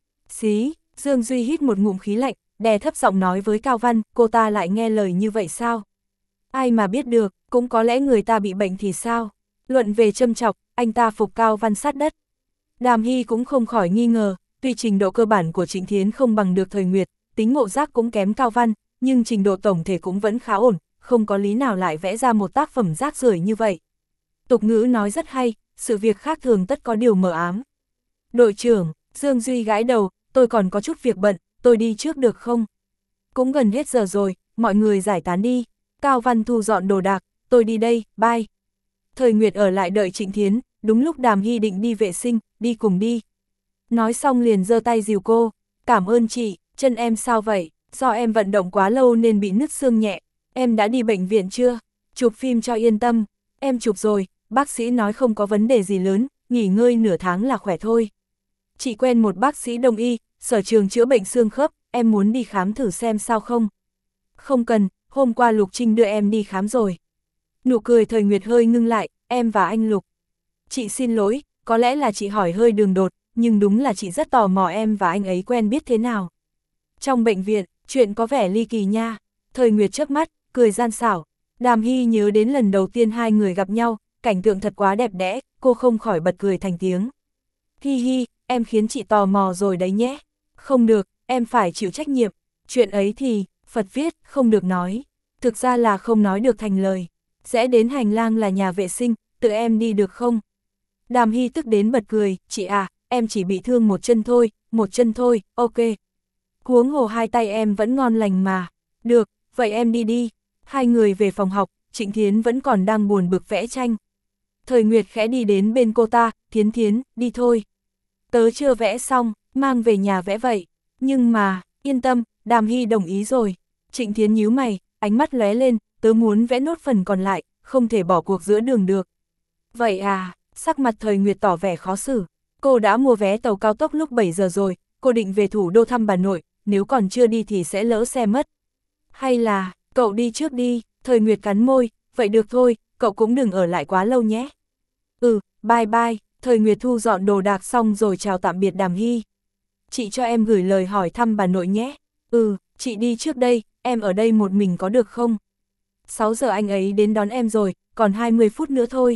Xí, Dương Duy hít một ngụm khí lạnh, đè thấp giọng nói với Cao Văn, cô ta lại nghe lời như vậy sao? Ai mà biết được, cũng có lẽ người ta bị bệnh thì sao? Luận về châm chọc, anh ta phục Cao Văn sát đất. Đàm Hy cũng không khỏi nghi ngờ, tuy trình độ cơ bản của Trịnh Thiến không bằng được Thời Nguyệt, tính ngộ giác cũng kém Cao Văn, nhưng trình độ tổng thể cũng vẫn khá ổn, không có lý nào lại vẽ ra một tác phẩm rác rưởi như vậy. Tục ngữ nói rất hay, sự việc khác thường tất có điều mờ ám. Đội trưởng, Dương Duy gãi đầu, tôi còn có chút việc bận, tôi đi trước được không? Cũng gần hết giờ rồi, mọi người giải tán đi. Cao Văn thu dọn đồ đạc, tôi đi đây, bye. Thời Nguyệt ở lại đợi Trịnh Thiến, đúng lúc Đàm Hy định đi vệ sinh, đi cùng đi. Nói xong liền giơ tay dìu cô, cảm ơn chị, chân em sao vậy? Do em vận động quá lâu nên bị nứt xương nhẹ, em đã đi bệnh viện chưa? Chụp phim cho yên tâm, em chụp rồi, bác sĩ nói không có vấn đề gì lớn, nghỉ ngơi nửa tháng là khỏe thôi. Chị quen một bác sĩ đông y, sở trường chữa bệnh xương khớp, em muốn đi khám thử xem sao không? Không cần, hôm qua Lục Trinh đưa em đi khám rồi. Nụ cười Thời Nguyệt hơi ngưng lại, em và anh Lục. Chị xin lỗi, có lẽ là chị hỏi hơi đường đột, nhưng đúng là chị rất tò mò em và anh ấy quen biết thế nào. Trong bệnh viện, chuyện có vẻ ly kỳ nha. Thời Nguyệt chớp mắt, cười gian xảo. Đàm Hy nhớ đến lần đầu tiên hai người gặp nhau, cảnh tượng thật quá đẹp đẽ, cô không khỏi bật cười thành tiếng. Hi hi, em khiến chị tò mò rồi đấy nhé. Không được, em phải chịu trách nhiệm. Chuyện ấy thì, Phật viết, không được nói. Thực ra là không nói được thành lời. Rẽ đến hành lang là nhà vệ sinh, tự em đi được không? Đàm Hy tức đến bật cười, chị à, em chỉ bị thương một chân thôi, một chân thôi, ok. Huống hồ hai tay em vẫn ngon lành mà. Được, vậy em đi đi. Hai người về phòng học, Trịnh Thiến vẫn còn đang buồn bực vẽ tranh. Thời Nguyệt khẽ đi đến bên cô ta, Thiến Thiến, đi thôi. Tớ chưa vẽ xong, mang về nhà vẽ vậy. Nhưng mà, yên tâm, Đàm Hy đồng ý rồi. Trịnh Thiến nhíu mày, ánh mắt lóe lên, tớ muốn vẽ nốt phần còn lại, không thể bỏ cuộc giữa đường được. Vậy à, sắc mặt Thời Nguyệt tỏ vẻ khó xử. Cô đã mua vé tàu cao tốc lúc bảy giờ rồi, cô định về thủ đô thăm bà nội, nếu còn chưa đi thì sẽ lỡ xe mất. Hay là, cậu đi trước đi, Thời Nguyệt cắn môi, vậy được thôi, cậu cũng đừng ở lại quá lâu nhé. Ừ, bye bye, Thời Nguyệt thu dọn đồ đạc xong rồi chào tạm biệt Đàm Hy. Chị cho em gửi lời hỏi thăm bà nội nhé. Ừ, chị đi trước đây, em ở đây một mình có được không? sáu giờ anh ấy đến đón em rồi, còn hai mươi phút nữa thôi.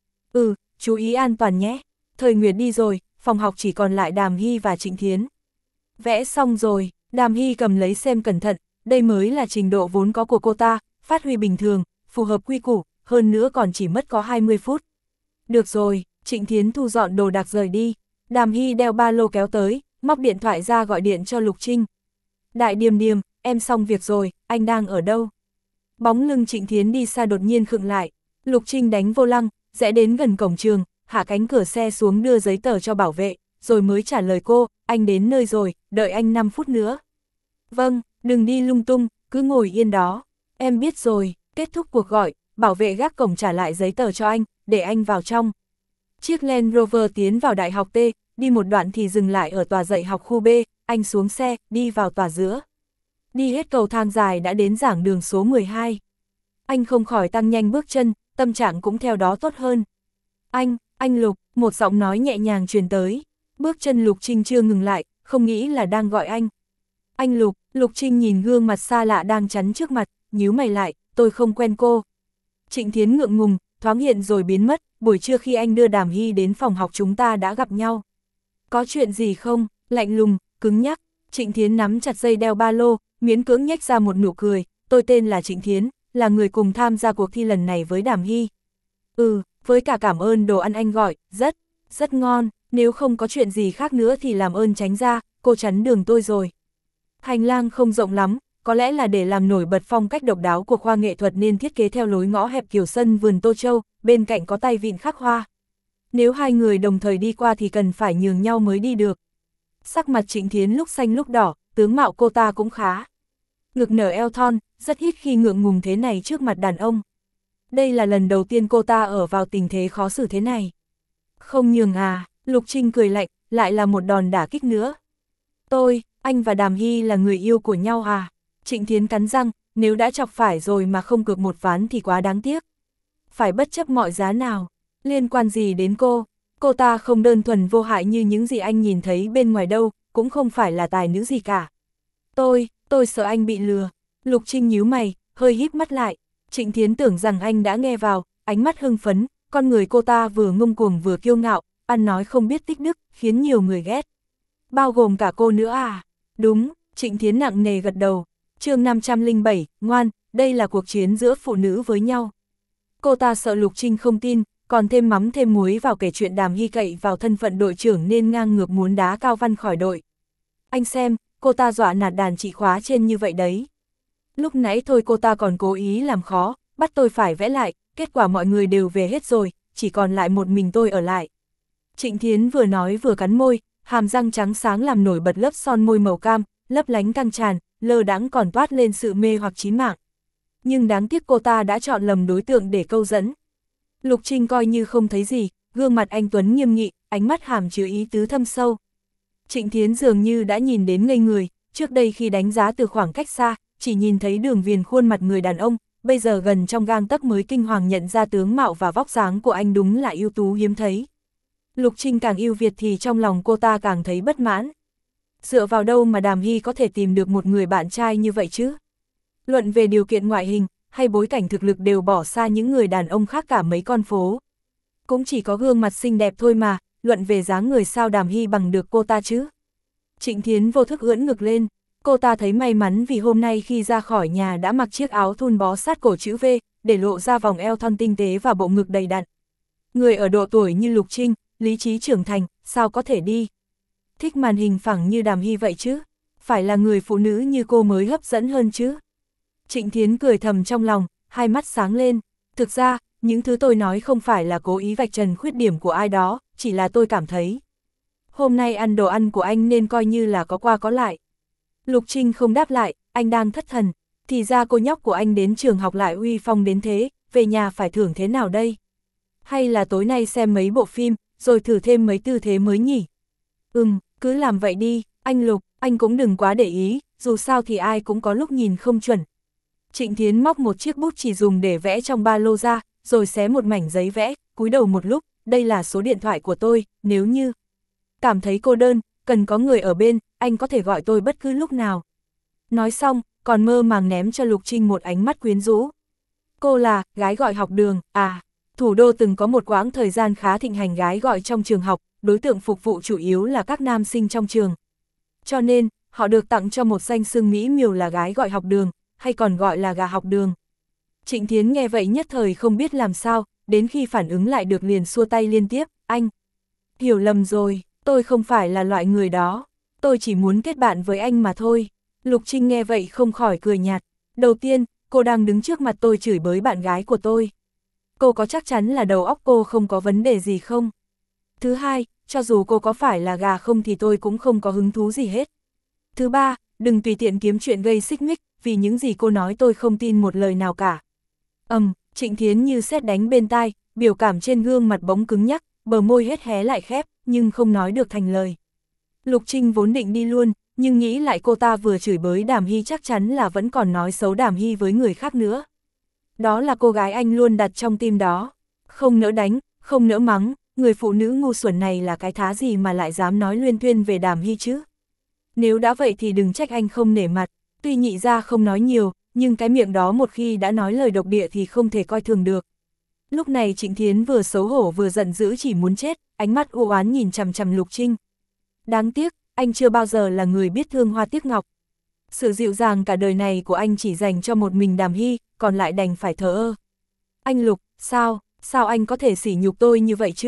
Ừ, chú ý an toàn nhé. Thời Nguyệt đi rồi, phòng học chỉ còn lại Đàm Hy và Trịnh Thiến. Vẽ xong rồi, Đàm Hy cầm lấy xem cẩn thận, đây mới là trình độ vốn có của cô ta, phát huy bình thường, phù hợp quy củ, hơn nữa còn chỉ mất có hai mươi phút. Được rồi, Trịnh Thiến thu dọn đồ đạc rời đi, Đàm Hy đeo ba lô kéo tới, móc điện thoại ra gọi điện cho Lục Trinh. Đại Điềm Điềm, em xong việc rồi, anh đang ở đâu? Bóng lưng Trịnh Thiến đi xa đột nhiên khựng lại, Lục Trinh đánh vô lăng, rẽ đến gần cổng trường, hạ cánh cửa xe xuống đưa giấy tờ cho bảo vệ, rồi mới trả lời cô, anh đến nơi rồi, đợi anh năm phút nữa. Vâng, đừng đi lung tung, cứ ngồi yên đó. Em biết rồi, kết thúc cuộc gọi, bảo vệ gác cổng trả lại giấy tờ cho anh, để anh vào trong. Chiếc Land Rover tiến vào đại học T, đi một đoạn thì dừng lại ở tòa dạy học khu B, anh xuống xe, đi vào tòa giữa. Đi hết cầu thang dài đã đến giảng đường số mười hai. Anh không khỏi tăng nhanh bước chân, tâm trạng cũng theo đó tốt hơn. Anh, anh Lục, một giọng nói nhẹ nhàng truyền tới. Bước chân Lục Trinh chưa ngừng lại, không nghĩ là đang gọi anh. Anh Lục, Lục Trinh nhìn gương mặt xa lạ đang chắn trước mặt, nhíu mày lại, tôi không quen cô. Trịnh Thiến ngượng ngùng, thoáng hiện rồi biến mất, buổi trưa khi anh đưa Đàm Hy đến phòng học chúng ta đã gặp nhau. Có chuyện gì không? Lạnh lùng, cứng nhắc. Trịnh Thiến nắm chặt dây đeo ba lô, miễn cưỡng nhếch ra một nụ cười, tôi tên là Trịnh Thiến, là người cùng tham gia cuộc thi lần này với Đàm Hy. Ừ, với cả cảm ơn đồ ăn anh gọi, rất, rất ngon. Nếu không có chuyện gì khác nữa thì làm ơn tránh ra, cô chắn đường tôi rồi. Hành lang không rộng lắm, có lẽ là để làm nổi bật phong cách độc đáo của khoa nghệ thuật nên thiết kế theo lối ngõ hẹp kiểu sân vườn Tô Châu, bên cạnh có tay vịn khắc hoa. Nếu hai người đồng thời đi qua thì cần phải nhường nhau mới đi được. Sắc mặt Trịnh Thiến lúc xanh lúc đỏ, tướng mạo cô ta cũng khá. Ngực nở eo thon, rất ít khi ngượng ngùng thế này trước mặt đàn ông. Đây là lần đầu tiên cô ta ở vào tình thế khó xử thế này. Không nhường à, Lục Trinh cười lạnh, lại là một đòn đả kích nữa. Tôi, anh và Đàm Hy là người yêu của nhau à? Trịnh Thiến cắn răng, nếu đã chọc phải rồi mà không cược một ván thì quá đáng tiếc. Phải bất chấp mọi giá nào, liên quan gì đến cô? Cô ta không đơn thuần vô hại như những gì anh nhìn thấy bên ngoài đâu, cũng không phải là tài nữ gì cả. Tôi, tôi sợ anh bị lừa. Lục Trinh nhíu mày, hơi híp mắt lại. Trịnh Thiến tưởng rằng anh đã nghe vào, ánh mắt hưng phấn, con người cô ta vừa ngông cuồng vừa kiêu ngạo, ăn nói không biết tích đức, khiến nhiều người ghét. Bao gồm cả cô nữa à? Đúng, Trịnh Thiến nặng nề gật đầu. Chương năm trăm lẻ bảy, ngoan, đây là cuộc chiến giữa phụ nữ với nhau. Cô ta sợ Lục Trinh không tin, còn thêm mắm thêm muối vào kể chuyện Đàm Hy cậy vào thân phận đội trưởng nên ngang ngược muốn đá Cao Văn khỏi đội. Anh xem, cô ta dọa nạt đàn chị khóa trên như vậy đấy. Lúc nãy thôi cô ta còn cố ý làm khó, bắt tôi phải vẽ lại, kết quả mọi người đều về hết rồi, chỉ còn lại một mình tôi ở lại. Trịnh Thiến vừa nói vừa cắn môi, hàm răng trắng sáng làm nổi bật lớp son môi màu cam, lấp lánh căng tràn, lơ đãng còn toát lên sự mê hoặc chí mạng. Nhưng đáng tiếc cô ta đã chọn lầm đối tượng để câu dẫn. Lục Trinh coi như không thấy gì, gương mặt anh tuấn nghiêm nghị, ánh mắt hàm chứa ý tứ thâm sâu. Trịnh Thiến dường như đã nhìn đến ngây người, trước đây khi đánh giá từ khoảng cách xa, chỉ nhìn thấy đường viền khuôn mặt người đàn ông, bây giờ gần trong gang tấc mới kinh hoàng nhận ra tướng mạo và vóc dáng của anh đúng là ưu tú hiếm thấy. Lục Trinh càng yêu Việt thì trong lòng cô ta càng thấy bất mãn. Dựa vào đâu mà Đàm Hy có thể tìm được một người bạn trai như vậy chứ? Luận về điều kiện ngoại hình, hay bối cảnh thực lực đều bỏ xa những người đàn ông khác cả mấy con phố. Cũng chỉ có gương mặt xinh đẹp thôi mà, luận về dáng người sao Đàm Hy bằng được cô ta chứ? Trịnh Thiến vô thức ưỡn ngực lên, cô ta thấy may mắn vì hôm nay khi ra khỏi nhà đã mặc chiếc áo thun bó sát cổ chữ V, để lộ ra vòng eo thon tinh tế và bộ ngực đầy đặn. Người ở độ tuổi như Lục Trinh, lý trí trưởng thành, sao có thể đi? Thích màn hình phẳng như Đàm Hy vậy chứ? Phải là người phụ nữ như cô mới hấp dẫn hơn chứ? Trịnh Thiến cười thầm trong lòng, hai mắt sáng lên. Thực ra, những thứ tôi nói không phải là cố ý vạch trần khuyết điểm của ai đó, chỉ là tôi cảm thấy. Hôm nay ăn đồ ăn của anh nên coi như là có qua có lại. Lục Trinh không đáp lại, anh đang thất thần. Thì ra cô nhóc của anh đến trường học lại uy phong đến thế, về nhà phải thưởng thế nào đây? Hay là tối nay xem mấy bộ phim, rồi thử thêm mấy tư thế mới nhỉ? Ừm, cứ làm vậy đi, anh Lục, anh cũng đừng quá để ý, dù sao thì ai cũng có lúc nhìn không chuẩn. Trịnh Thiến móc một chiếc bút chỉ dùng để vẽ trong ba lô ra, rồi xé một mảnh giấy vẽ, cúi đầu một lúc, đây là số điện thoại của tôi, nếu như cảm thấy cô đơn, cần có người ở bên, anh có thể gọi tôi bất cứ lúc nào. Nói xong, còn mơ màng ném cho Lục Trinh một ánh mắt quyến rũ. Cô là, gái gọi học đường, à, thủ đô từng có một quãng thời gian khá thịnh hành gái gọi trong trường học, đối tượng phục vụ chủ yếu là các nam sinh trong trường. Cho nên, họ được tặng cho một danh xưng mỹ miều là gái gọi học đường, hay còn gọi là gà học đường. Trịnh Thiến nghe vậy nhất thời không biết làm sao, đến khi phản ứng lại được liền xua tay liên tiếp, anh. Hiểu lầm rồi, tôi không phải là loại người đó, tôi chỉ muốn kết bạn với anh mà thôi. Lục Trinh nghe vậy không khỏi cười nhạt. Đầu tiên, cô đang đứng trước mặt tôi chửi bới bạn gái của tôi. Cô có chắc chắn là đầu óc cô không có vấn đề gì không? Thứ hai, cho dù cô có phải là gà không thì tôi cũng không có hứng thú gì hết. Thứ ba, đừng tùy tiện kiếm chuyện gây xích mích, vì những gì cô nói tôi không tin một lời nào cả. Ầm, um, Trịnh Thiến như sét đánh bên tai, biểu cảm trên gương mặt bỗng cứng nhắc, bờ môi hết hé lại khép, nhưng không nói được thành lời. Lục Trinh vốn định đi luôn, nhưng nghĩ lại cô ta vừa chửi bới Đàm Hy chắc chắn là vẫn còn nói xấu Đàm Hy với người khác nữa. Đó là cô gái anh luôn đặt trong tim đó. Không nỡ đánh, không nỡ mắng, người phụ nữ ngu xuẩn này là cái thá gì mà lại dám nói luyên thuyên về Đàm Hy chứ? Nếu đã vậy thì đừng trách anh không nể mặt, tuy nhị ra không nói nhiều, nhưng cái miệng đó một khi đã nói lời độc địa thì không thể coi thường được. Lúc này Trịnh Thiến vừa xấu hổ vừa giận dữ chỉ muốn chết, ánh mắt u oán nhìn chằm chằm Lục Trinh. Đáng tiếc, anh chưa bao giờ là người biết thương hoa tiếc ngọc. Sự dịu dàng cả đời này của anh chỉ dành cho một mình Đàm Hy, còn lại đành phải thờ ơ. Anh Lục, sao, sao anh có thể sỉ nhục tôi như vậy chứ?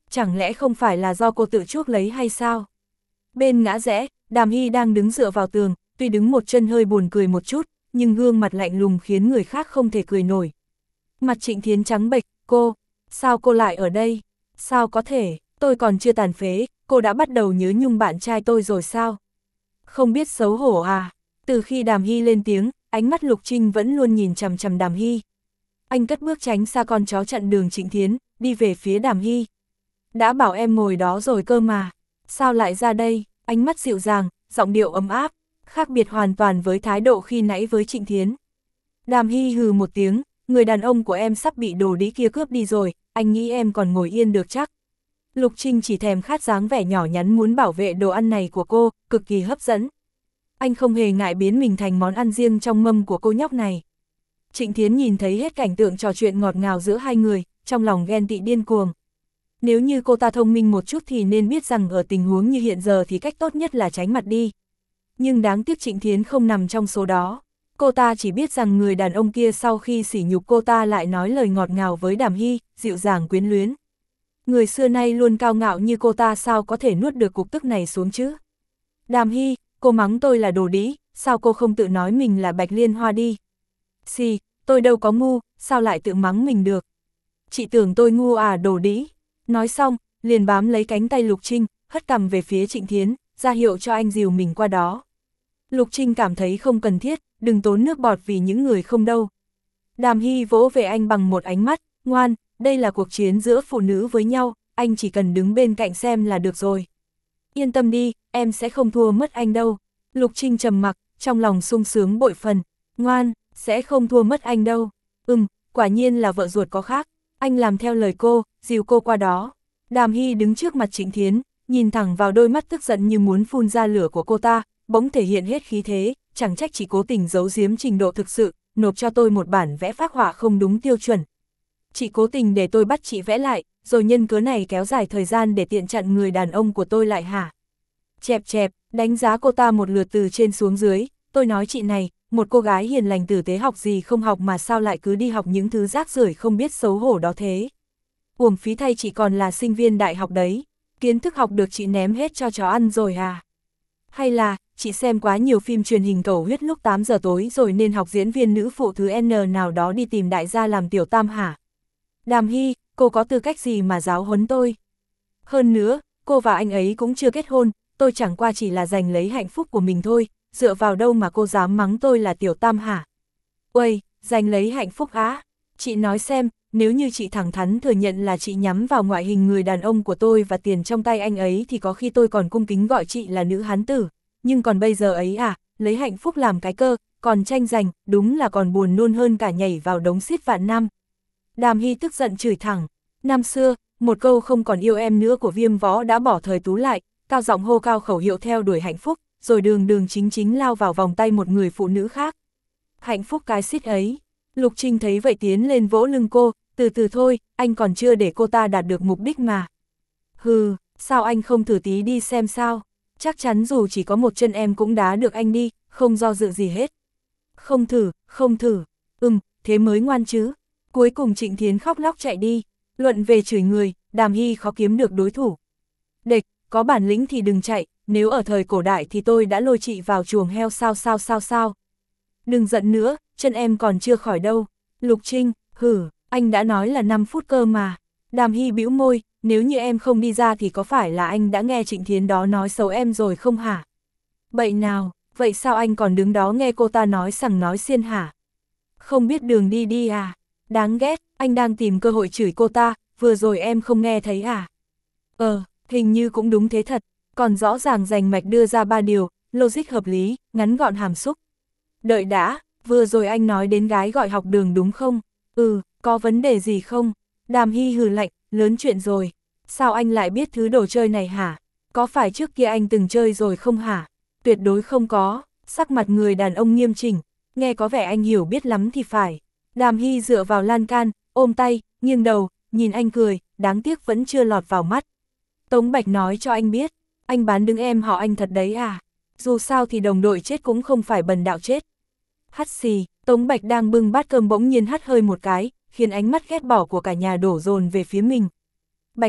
chẳng lẽ không phải là do cô tự chuốc lấy hay sao? Bên ngã rẽ, Đàm Hy đang đứng dựa vào tường, tuy đứng một chân hơi buồn cười một chút, nhưng gương mặt lạnh lùng khiến người khác không thể cười nổi. Mặt Trịnh Thiến trắng bệch, cô, sao cô lại ở đây? Sao có thể, tôi còn chưa tàn phế, cô đã bắt đầu nhớ nhung bạn trai tôi rồi sao? Không biết xấu hổ à? Từ khi Đàm Hy lên tiếng, ánh mắt Lục Trinh vẫn luôn nhìn chằm chằm Đàm Hy. Anh cất bước tránh xa con chó chặn đường Trịnh Thiến, đi về phía Đàm Hy. Đã bảo em ngồi đó rồi cơ mà, sao lại ra đây? Ánh mắt dịu dàng, giọng điệu ấm áp, khác biệt hoàn toàn với thái độ khi nãy với Trịnh Thiến. Đàm Hy hừ một tiếng, người đàn ông của em sắp bị đồ đĩ kia cướp đi rồi, anh nghĩ em còn ngồi yên được chắc. Lục Trinh chỉ thèm khát dáng vẻ nhỏ nhắn muốn bảo vệ đồ ăn này của cô, cực kỳ hấp dẫn. Anh không hề ngại biến mình thành món ăn riêng trong mâm của cô nhóc này. Trịnh Thiến nhìn thấy hết cảnh tượng trò chuyện ngọt ngào giữa hai người, trong lòng ghen tị điên cuồng. Nếu như cô ta thông minh một chút thì nên biết rằng ở tình huống như hiện giờ thì cách tốt nhất là tránh mặt đi. Nhưng đáng tiếc Trịnh Thiến không nằm trong số đó. Cô ta chỉ biết rằng người đàn ông kia sau khi sỉ nhục cô ta lại nói lời ngọt ngào với Đàm Hy, dịu dàng quyến luyến. Người xưa nay luôn cao ngạo như cô ta sao có thể nuốt được cục tức này xuống chứ? Đàm Hy, cô mắng tôi là đồ đĩ, sao cô không tự nói mình là Bạch Liên Hoa đi? Xì, tôi đâu có ngu, sao lại tự mắng mình được? Chị tưởng tôi ngu à đồ đĩ? Nói xong, liền bám lấy cánh tay Lục Trinh, hất cằm về phía Trịnh Thiến, ra hiệu cho anh dìu mình qua đó. Lục Trinh cảm thấy không cần thiết, đừng tốn nước bọt vì những người không đâu. Đàm Hy vỗ về anh bằng một ánh mắt, ngoan, đây là cuộc chiến giữa phụ nữ với nhau, anh chỉ cần đứng bên cạnh xem là được rồi. Yên tâm đi, em sẽ không thua mất anh đâu. Lục Trinh trầm mặc, trong lòng sung sướng bội phần, ngoan, sẽ không thua mất anh đâu. Ừm, quả nhiên là vợ ruột có khác. Anh làm theo lời cô, dìu cô qua đó. Đàm Hy đứng trước mặt Trịnh Thiến, nhìn thẳng vào đôi mắt tức giận như muốn phun ra lửa của cô ta, bỗng thể hiện hết khí thế, chẳng trách chỉ cố tình giấu giếm trình độ thực sự, nộp cho tôi một bản vẽ phác họa không đúng tiêu chuẩn. Chị cố tình để tôi bắt chị vẽ lại, rồi nhân cớ này kéo dài thời gian để tiện chặn người đàn ông của tôi lại hả? Chẹp chẹp, đánh giá cô ta một lượt từ trên xuống dưới, tôi nói chị này, một cô gái hiền lành tử tế học gì không học mà sao lại cứ đi học những thứ rác rưởi không biết xấu hổ đó thế. Uổng phí thay chị còn là sinh viên đại học đấy, kiến thức học được chị ném hết cho chó ăn rồi à? Hay là, chị xem quá nhiều phim truyền hình cầu huyết lúc tám giờ tối rồi nên học diễn viên nữ phụ thứ N nào đó đi tìm đại gia làm tiểu tam hả? Đàm Hy, cô có tư cách gì mà giáo huấn tôi? Hơn nữa, cô và anh ấy cũng chưa kết hôn, tôi chẳng qua chỉ là giành lấy hạnh phúc của mình thôi, dựa vào đâu mà cô dám mắng tôi là tiểu tam hả? Uầy, giành lấy hạnh phúc á? Chị nói xem, nếu như chị thẳng thắn thừa nhận là chị nhắm vào ngoại hình người đàn ông của tôi và tiền trong tay anh ấy thì có khi tôi còn cung kính gọi chị là nữ hán tử, nhưng còn bây giờ ấy à, lấy hạnh phúc làm cái cơ, còn tranh giành, đúng là còn buồn nôn hơn cả nhảy vào đống xiết vạn năm. Đàm Hy tức giận chửi thẳng, năm xưa, một câu không còn yêu em nữa của Viêm Võ đã bỏ thời Tú lại, cao giọng hô cao khẩu hiệu theo đuổi hạnh phúc, rồi đường đường chính chính lao vào vòng tay một người phụ nữ khác. Hạnh phúc cái xít ấy. Lục Trinh thấy vậy tiến lên vỗ lưng cô, từ từ thôi, anh còn chưa để cô ta đạt được mục đích mà. Hừ, sao anh không thử tí đi xem sao? Chắc chắn dù chỉ có một chân em cũng đá được anh đi, không do dự gì hết. Không thử, không thử, ừm, thế mới ngoan chứ. Cuối cùng Trịnh Thiến khóc lóc chạy đi, luận về chửi người, Đàm Hy khó kiếm được đối thủ. Địch, có bản lĩnh thì đừng chạy, nếu ở thời cổ đại thì tôi đã lôi chị vào chuồng heo sao sao sao sao. Đừng giận nữa, chân em còn chưa khỏi đâu. Lục Trinh, hử, anh đã nói là năm phút cơ mà. Đàm Hy bĩu môi, nếu như em không đi ra thì có phải là anh đã nghe Trịnh Thiến đó nói xấu em rồi không hả? Bậy nào, vậy sao anh còn đứng đó nghe cô ta nói sằng nói xiên hả? Không biết đường đi đi à? Đáng ghét, anh đang tìm cơ hội chửi cô ta, vừa rồi em không nghe thấy à? Ờ, hình như cũng đúng thế thật, còn rõ ràng rành mạch đưa ra ba điều, logic hợp lý, ngắn gọn hàm xúc. Đợi đã, vừa rồi anh nói đến gái gọi học đường đúng không? Ừ, có vấn đề gì không? Đàm Hy hừ lạnh, lớn chuyện rồi. Sao anh lại biết thứ đồ chơi này hả? Có phải trước kia anh từng chơi rồi không hả? Tuyệt đối không có, sắc mặt người đàn ông nghiêm chỉnh, nghe có vẻ anh hiểu biết lắm thì phải. Đàm Hy dựa vào lan can, ôm tay, nghiêng đầu, nhìn anh cười, đáng tiếc vẫn chưa lọt vào mắt. Tống Bạch nói cho anh biết, anh bán đứng em họ anh thật đấy à? Dù sao thì đồng đội chết cũng không phải bần đạo chết. Hắt xì, Tống Bạch đang bưng bát cơm bỗng nhiên hắt hơi một cái, khiến ánh mắt ghét bỏ của cả nhà đổ dồn về phía mình. Bạch Bạch,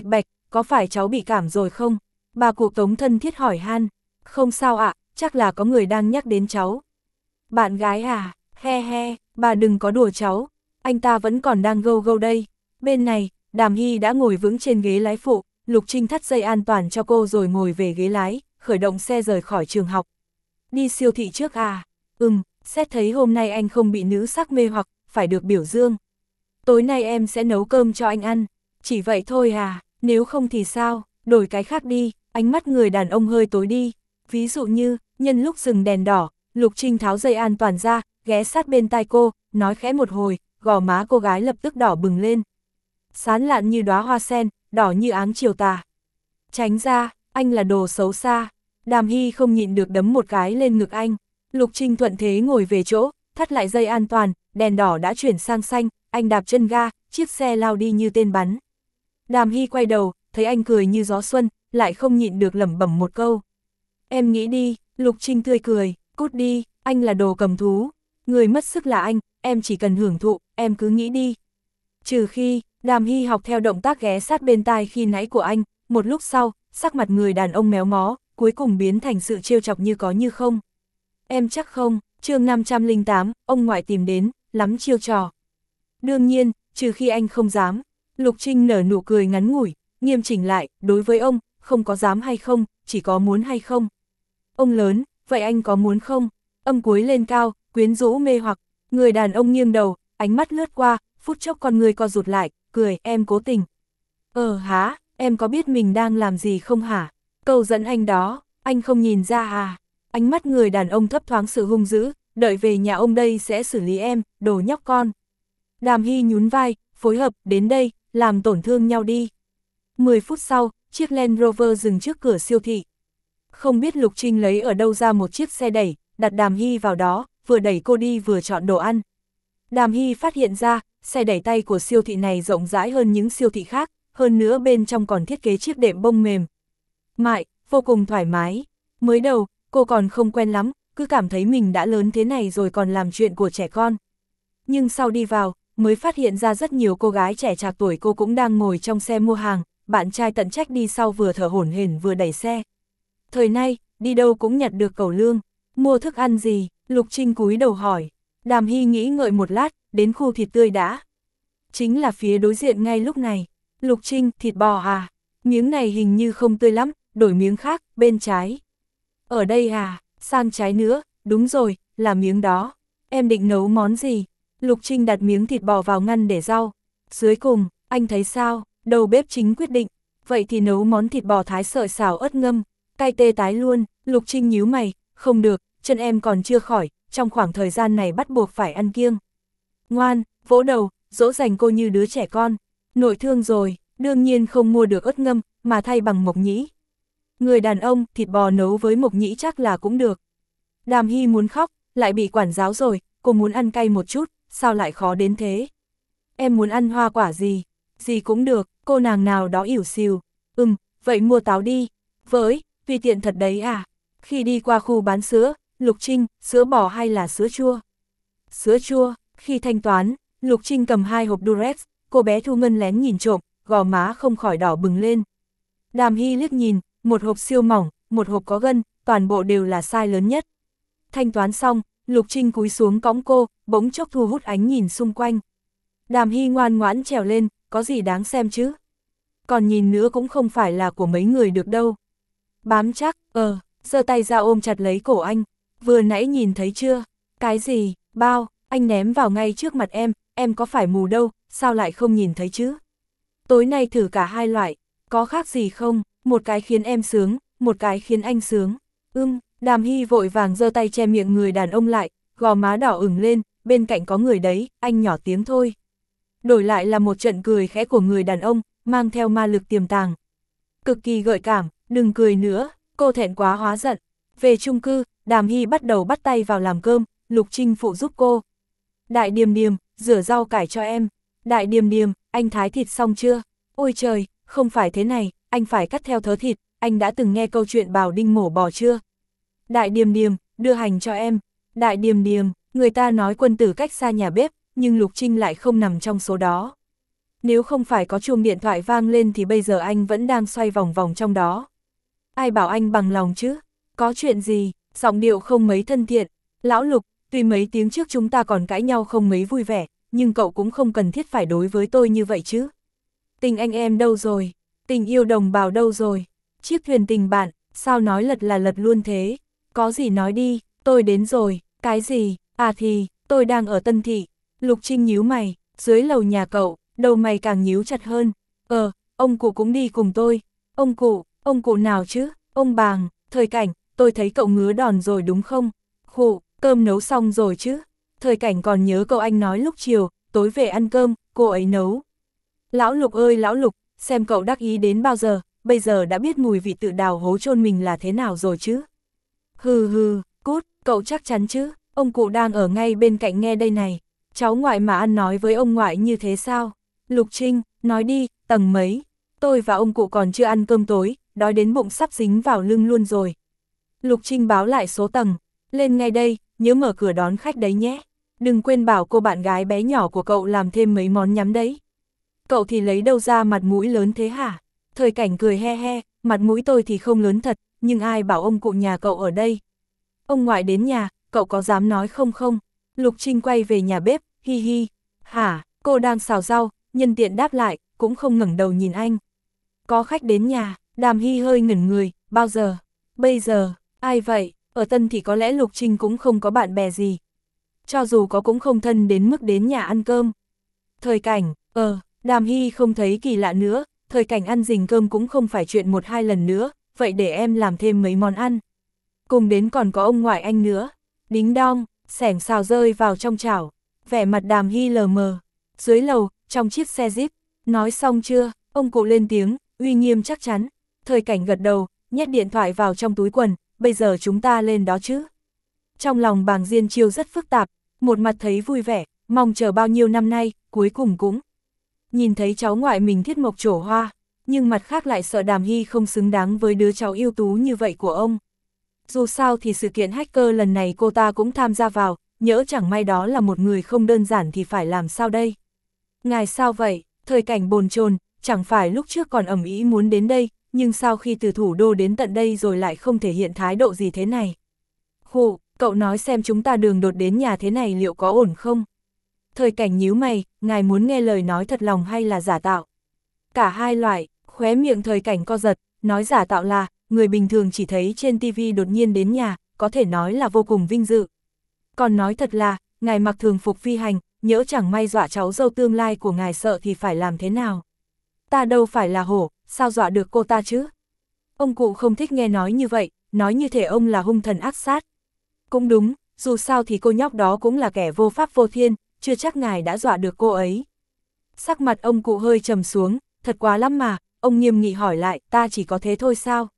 có phải cháu bị cảm rồi không? Bà cụ Tống thân thiết hỏi han. Không sao ạ, chắc là có người đang nhắc đến cháu. Bạn gái à, he he, bà đừng có đùa cháu, anh ta vẫn còn đang gâu gâu đây. Bên này, Đàm Hy đã ngồi vững trên ghế lái phụ, Lục Trinh thắt dây an toàn cho cô rồi ngồi về ghế lái, khởi động xe rời khỏi trường học. Đi siêu thị trước à? Ừm, xét thấy hôm nay anh không bị nữ sắc mê hoặc, phải được biểu dương. Tối nay em sẽ nấu cơm cho anh ăn. Chỉ vậy thôi à, nếu không thì sao, đổi cái khác đi. Ánh mắt người đàn ông hơi tối đi. Ví dụ như, nhân lúc dừng đèn đỏ, Lục Trinh tháo dây an toàn ra, ghé sát bên tai cô, nói khẽ một hồi, gò má cô gái lập tức đỏ bừng lên. Sán lạn như đóa hoa sen, đỏ như áng chiều tà. Tránh ra, anh là đồ xấu xa. Đàm Hy không nhịn được đấm một cái lên ngực anh. Lục Trinh thuận thế ngồi về chỗ, thắt lại dây an toàn, đèn đỏ đã chuyển sang xanh, anh đạp chân ga, chiếc xe lao đi như tên bắn. Đàm Hy quay đầu, thấy anh cười như gió xuân, lại không nhịn được lẩm bẩm một câu. Em nghĩ đi, Lục Trinh tươi cười, cút đi, anh là đồ cầm thú. Người mất sức là anh, em chỉ cần hưởng thụ, em cứ nghĩ đi. Trừ khi, Đàm Hy học theo động tác ghé sát bên tai khi nãy của anh, một lúc sau, sắc mặt người đàn ông méo mó, cuối cùng biến thành sự trêu chọc như có như không. Em chắc không, chương năm trăm lẻ tám, ông ngoại tìm đến, lắm chiêu trò. Đương nhiên, trừ khi anh không dám. Lục Trinh nở nụ cười ngắn ngủi, nghiêm chỉnh lại, đối với ông, không có dám hay không, chỉ có muốn hay không. Ông lớn, vậy anh có muốn không? Âm cuối lên cao, quyến rũ mê hoặc, người đàn ông nghiêng đầu, ánh mắt lướt qua, phút chốc con người co rụt lại, cười, em cố tình. Ờ hả, em có biết mình đang làm gì không hả? Câu dẫn anh đó, anh không nhìn ra à? Ánh mắt người đàn ông thấp thoáng sự hung dữ, đợi về nhà ông đây sẽ xử lý em, đồ nhóc con. Đàm Hy nhún vai, phối hợp, đến đây, làm tổn thương nhau đi. mười phút sau, chiếc Land Rover dừng trước cửa siêu thị. Không biết Lục Trinh lấy ở đâu ra một chiếc xe đẩy, đặt Đàm Hy vào đó, vừa đẩy cô đi vừa chọn đồ ăn. Đàm Hy phát hiện ra, xe đẩy tay của siêu thị này rộng rãi hơn những siêu thị khác, hơn nữa bên trong còn thiết kế chiếc đệm bông mềm. Mại, vô cùng thoải mái. Mới đầu, cô còn không quen lắm, cứ cảm thấy mình đã lớn thế này rồi còn làm chuyện của trẻ con. Nhưng sau đi vào, mới phát hiện ra rất nhiều cô gái trẻ trạc tuổi cô cũng đang ngồi trong xe mua hàng, bạn trai tận trách đi sau vừa thở hổn hển vừa đẩy xe. Thời nay, đi đâu cũng nhặt được cẩu lương, mua thức ăn gì, Lục Trinh cúi đầu hỏi. Đàm Hy nghĩ ngợi một lát, đến khu thịt tươi đã. Chính là phía đối diện ngay lúc này. Lục Trinh, thịt bò à? Miếng này hình như không tươi lắm, đổi miếng khác, bên trái. Ở đây à, sang trái nữa, đúng rồi, là miếng đó. Em định nấu món gì? Lục Trinh đặt miếng thịt bò vào ngăn để rau. Dưới cùng, anh thấy sao? Đầu bếp chính quyết định. Vậy thì nấu món thịt bò thái sợi xào ớt ngâm. Cay tê tái luôn. Lục Trinh nhíu mày, không được, chân em còn chưa khỏi, trong khoảng thời gian này bắt buộc phải ăn kiêng. Ngoan, vỗ đầu, dỗ dành cô như đứa trẻ con. Nội thương rồi, đương nhiên không mua được ớt ngâm, mà thay bằng mộc nhĩ. Người đàn ông, thịt bò nấu với mộc nhĩ chắc là cũng được. Đàm Hy muốn khóc, lại bị quản giáo rồi, cô muốn ăn cay một chút, sao lại khó đến thế? Em muốn ăn hoa quả gì? Gì cũng được, cô nàng nào đó ỉu xìu. Ừm, vậy mua táo đi. Với, tùy tiện thật đấy à? Khi đi qua khu bán sữa, Lục Trinh, sữa bò hay là sữa chua? Sữa chua, khi thanh toán, Lục Trinh cầm hai hộp Durex, cô bé Thu Ngân lén nhìn trộm, gò má không khỏi đỏ bừng lên. Đàm Hy liếc nhìn, một hộp siêu mỏng, một hộp có gân, toàn bộ đều là size lớn nhất. Thanh toán xong, Lục Trinh cúi xuống cõng cô, bỗng chốc thu hút ánh nhìn xung quanh. Đàm Hy ngoan ngoãn trèo lên, có gì đáng xem chứ? Còn nhìn nữa cũng không phải là của mấy người được đâu. Bám chắc, ờ, giơ tay ra ôm chặt lấy cổ anh, vừa nãy nhìn thấy chưa? Cái gì, bao, anh ném vào ngay trước mặt em, em có phải mù đâu, sao lại không nhìn thấy chứ? Tối nay thử cả hai loại, có khác gì không? Một cái khiến em sướng, một cái khiến anh sướng. Ưm, Đàm Hy vội vàng giơ tay che miệng người đàn ông lại, gò má đỏ ửng lên, bên cạnh có người đấy, anh nhỏ tiếng thôi. Đổi lại là một trận cười khẽ của người đàn ông, mang theo ma lực tiềm tàng. Cực kỳ gợi cảm, đừng cười nữa, cô thẹn quá hóa giận. Về chung cư, Đàm Hy bắt đầu bắt tay vào làm cơm, Lục Trinh phụ giúp cô. Đại Điềm Điềm, rửa rau cải cho em. Đại Điềm Điềm, anh thái thịt xong chưa? Ôi trời, không phải thế này, anh phải cắt theo thớ thịt, anh đã từng nghe câu chuyện Bảo Đinh mổ bò chưa? Đại Điềm Điềm, đưa hành cho em. Đại Điềm Điềm, người ta nói quân tử cách xa nhà bếp, nhưng Lục Trinh lại không nằm trong số đó. Nếu không phải có chuông điện thoại vang lên thì bây giờ anh vẫn đang xoay vòng vòng trong đó. Ai bảo anh bằng lòng chứ? Có chuyện gì? Giọng điệu không mấy thân thiện. Lão Lục, tuy mấy tiếng trước chúng ta còn cãi nhau không mấy vui vẻ, nhưng cậu cũng không cần thiết phải đối với tôi như vậy chứ. Tình anh em đâu rồi? Tình yêu đồng bào đâu rồi? Chiếc thuyền tình bạn, sao nói lật là lật luôn thế? Có gì nói đi, tôi đến rồi. Cái gì? À thì, tôi đang ở Tân Thị. Lục Trinh nhíu mày, dưới lầu nhà cậu, đầu mày càng nhíu chặt hơn. Ờ, ông cụ cũng đi cùng tôi. Ông cụ, ông cụ nào chứ? Ông Bàng, Thời Cảnh, tôi thấy cậu ngứa đòn rồi đúng không? Khụ, cơm nấu xong rồi chứ? Thời Cảnh còn nhớ cậu anh nói lúc chiều, tối về ăn cơm, cô ấy nấu. Lão Lục ơi lão Lục, xem cậu đắc ý đến bao giờ, bây giờ đã biết mùi vị tự đào hố chôn mình là thế nào rồi chứ? Hừ hừ, cút, cậu chắc chắn chứ, ông cụ đang ở ngay bên cạnh nghe đây này. Cháu ngoại mà ăn nói với ông ngoại như thế sao? Lục Trinh, nói đi, tầng mấy? Tôi và ông cụ còn chưa ăn cơm tối, đói đến bụng sắp dính vào lưng luôn rồi. Lục Trinh báo lại số tầng, lên ngay đây, nhớ mở cửa đón khách đấy nhé. Đừng quên bảo cô bạn gái bé nhỏ của cậu làm thêm mấy món nhắm đấy. Cậu thì lấy đâu ra mặt mũi lớn thế hả? Thời Cảnh cười he he, mặt mũi tôi thì không lớn thật, nhưng ai bảo ông cụ nhà cậu ở đây? Ông ngoại đến nhà, cậu có dám nói không không? Lục Trinh quay về nhà bếp, hi hi. Hả, cô đang xào rau, nhân tiện đáp lại, cũng không ngẩng đầu nhìn anh. Có khách đến nhà, Đàm Hy hơi ngẩn người, bao giờ? Bây giờ, ai vậy? Ở Tân thì có lẽ Lục Trinh cũng không có bạn bè gì. Cho dù có cũng không thân đến mức đến nhà ăn cơm. Thời Cảnh, ờ, Đàm Hy không thấy kỳ lạ nữa, Thời Cảnh ăn rình cơm cũng không phải chuyện một hai lần nữa, vậy để em làm thêm mấy món ăn. Cùng đến còn có ông ngoại anh nữa. Đính đong, xẻng xào rơi vào trong chảo, vẻ mặt Đàm Hy lờ mờ. Dưới lầu, trong chiếc xe Jeep, nói xong chưa, ông cụ lên tiếng, uy nghiêm chắc chắn. Thời Cảnh gật đầu, nhét điện thoại vào trong túi quần, bây giờ chúng ta lên đó chứ. Trong lòng Bàng Diên Chiêu rất phức tạp, một mặt thấy vui vẻ, mong chờ bao nhiêu năm nay, cuối cùng cũng nhìn thấy cháu ngoại mình thiết mộc trổ hoa, nhưng mặt khác lại sợ Đàm Hy không xứng đáng với đứa cháu ưu tú như vậy của ông. Dù sao thì sự kiện hacker lần này cô ta cũng tham gia vào, nhỡ chẳng may đó là một người không đơn giản thì phải làm sao đây? Ngài sao vậy? Thời Cảnh bồn chồn, chẳng phải lúc trước còn ầm ĩ muốn đến đây, nhưng sao khi từ thủ đô đến tận đây rồi lại không thể hiện thái độ gì thế này? Khụ, cậu nói xem chúng ta đường đột đến nhà thế này liệu có ổn không? Thời Cảnh nhíu mày, ngài muốn nghe lời nói thật lòng hay là giả tạo? Cả hai loại, khóe miệng Thời Cảnh co giật, nói giả tạo là, người bình thường chỉ thấy trên ti vi đột nhiên đến nhà, có thể nói là vô cùng vinh dự. Còn nói thật là, ngài mặc thường phục phi hành, nhỡ chẳng may dọa cháu dâu tương lai của ngài sợ thì phải làm thế nào? Ta đâu phải là hổ, sao dọa được cô ta chứ? Ông cụ không thích nghe nói như vậy, nói như thể ông là hung thần ác sát. Cũng đúng, dù sao thì cô nhóc đó cũng là kẻ vô pháp vô thiên, chưa chắc ngài đã dọa được cô ấy. Sắc mặt ông cụ hơi trầm xuống, thật quá lắm mà, ông nghiêm nghị hỏi lại, ta chỉ có thế thôi sao?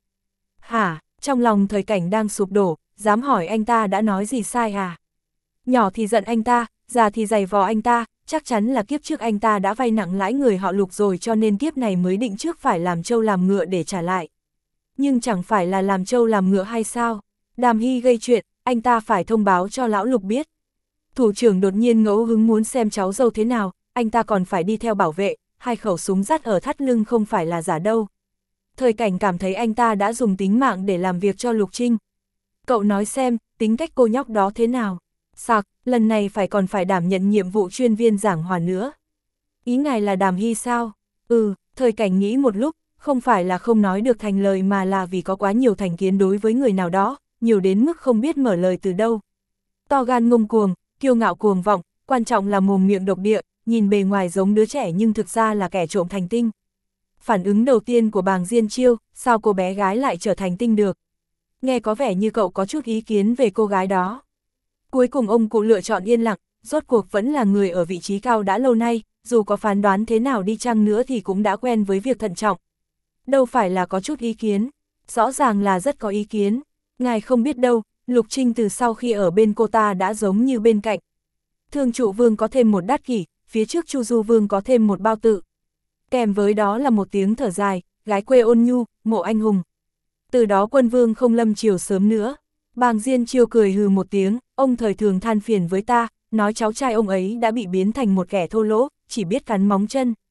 Hả, trong lòng Thời Cảnh đang sụp đổ, dám hỏi anh ta đã nói gì sai à? Nhỏ thì giận anh ta, già thì giày vò anh ta, chắc chắn là kiếp trước anh ta đã vay nặng lãi người họ Lục rồi cho nên kiếp này mới định trước phải làm trâu làm ngựa để trả lại. Nhưng chẳng phải là làm trâu làm ngựa hay sao? Đàm Hy gây chuyện, anh ta phải thông báo cho lão Lục biết. Thủ trưởng đột nhiên ngẫu hứng muốn xem cháu dâu thế nào, anh ta còn phải đi theo bảo vệ, hai khẩu súng dắt ở thắt lưng không phải là giả đâu. Thời Cảnh cảm thấy anh ta đã dùng tính mạng để làm việc cho Lục Trinh. Cậu nói xem, tính cách cô nhóc đó thế nào? Sặc, lần này phải còn phải đảm nhận nhiệm vụ chuyên viên giảng hòa nữa. Ý ngài là Đàm Hy sao? Ừ, Thời Cảnh nghĩ một lúc, không phải là không nói được thành lời mà là vì có quá nhiều thành kiến đối với người nào đó, nhiều đến mức không biết mở lời từ đâu. To gan ngông cuồng, kiêu ngạo cuồng vọng, quan trọng là mồm miệng độc địa, nhìn bề ngoài giống đứa trẻ nhưng thực ra là kẻ trộm thành tinh. Phản ứng đầu tiên của Bàng Diên Chiêu, sao cô bé gái lại trở thành tinh được? Nghe có vẻ như cậu có chút ý kiến về cô gái đó. Cuối cùng ông cụ lựa chọn yên lặng, rốt cuộc vẫn là người ở vị trí cao đã lâu nay, dù có phán đoán thế nào đi chăng nữa thì cũng đã quen với việc thận trọng. Đâu phải là có chút ý kiến, rõ ràng là rất có ý kiến. Ngài không biết đâu, Lục Trinh từ sau khi ở bên cô ta đã giống như bên cạnh. Thương trụ vương có thêm một đát kỷ, phía trước Chu Du vương có thêm một bao tự. Kèm với đó là một tiếng thở dài, gái quê ôn nhu, mộ anh hùng. Từ đó quân vương không lâm chiều sớm nữa. Bàng Diên Chiêu cười hừ một tiếng, ông thời thường than phiền với ta, nói cháu trai ông ấy đã bị biến thành một kẻ thô lỗ, chỉ biết cắn móng chân.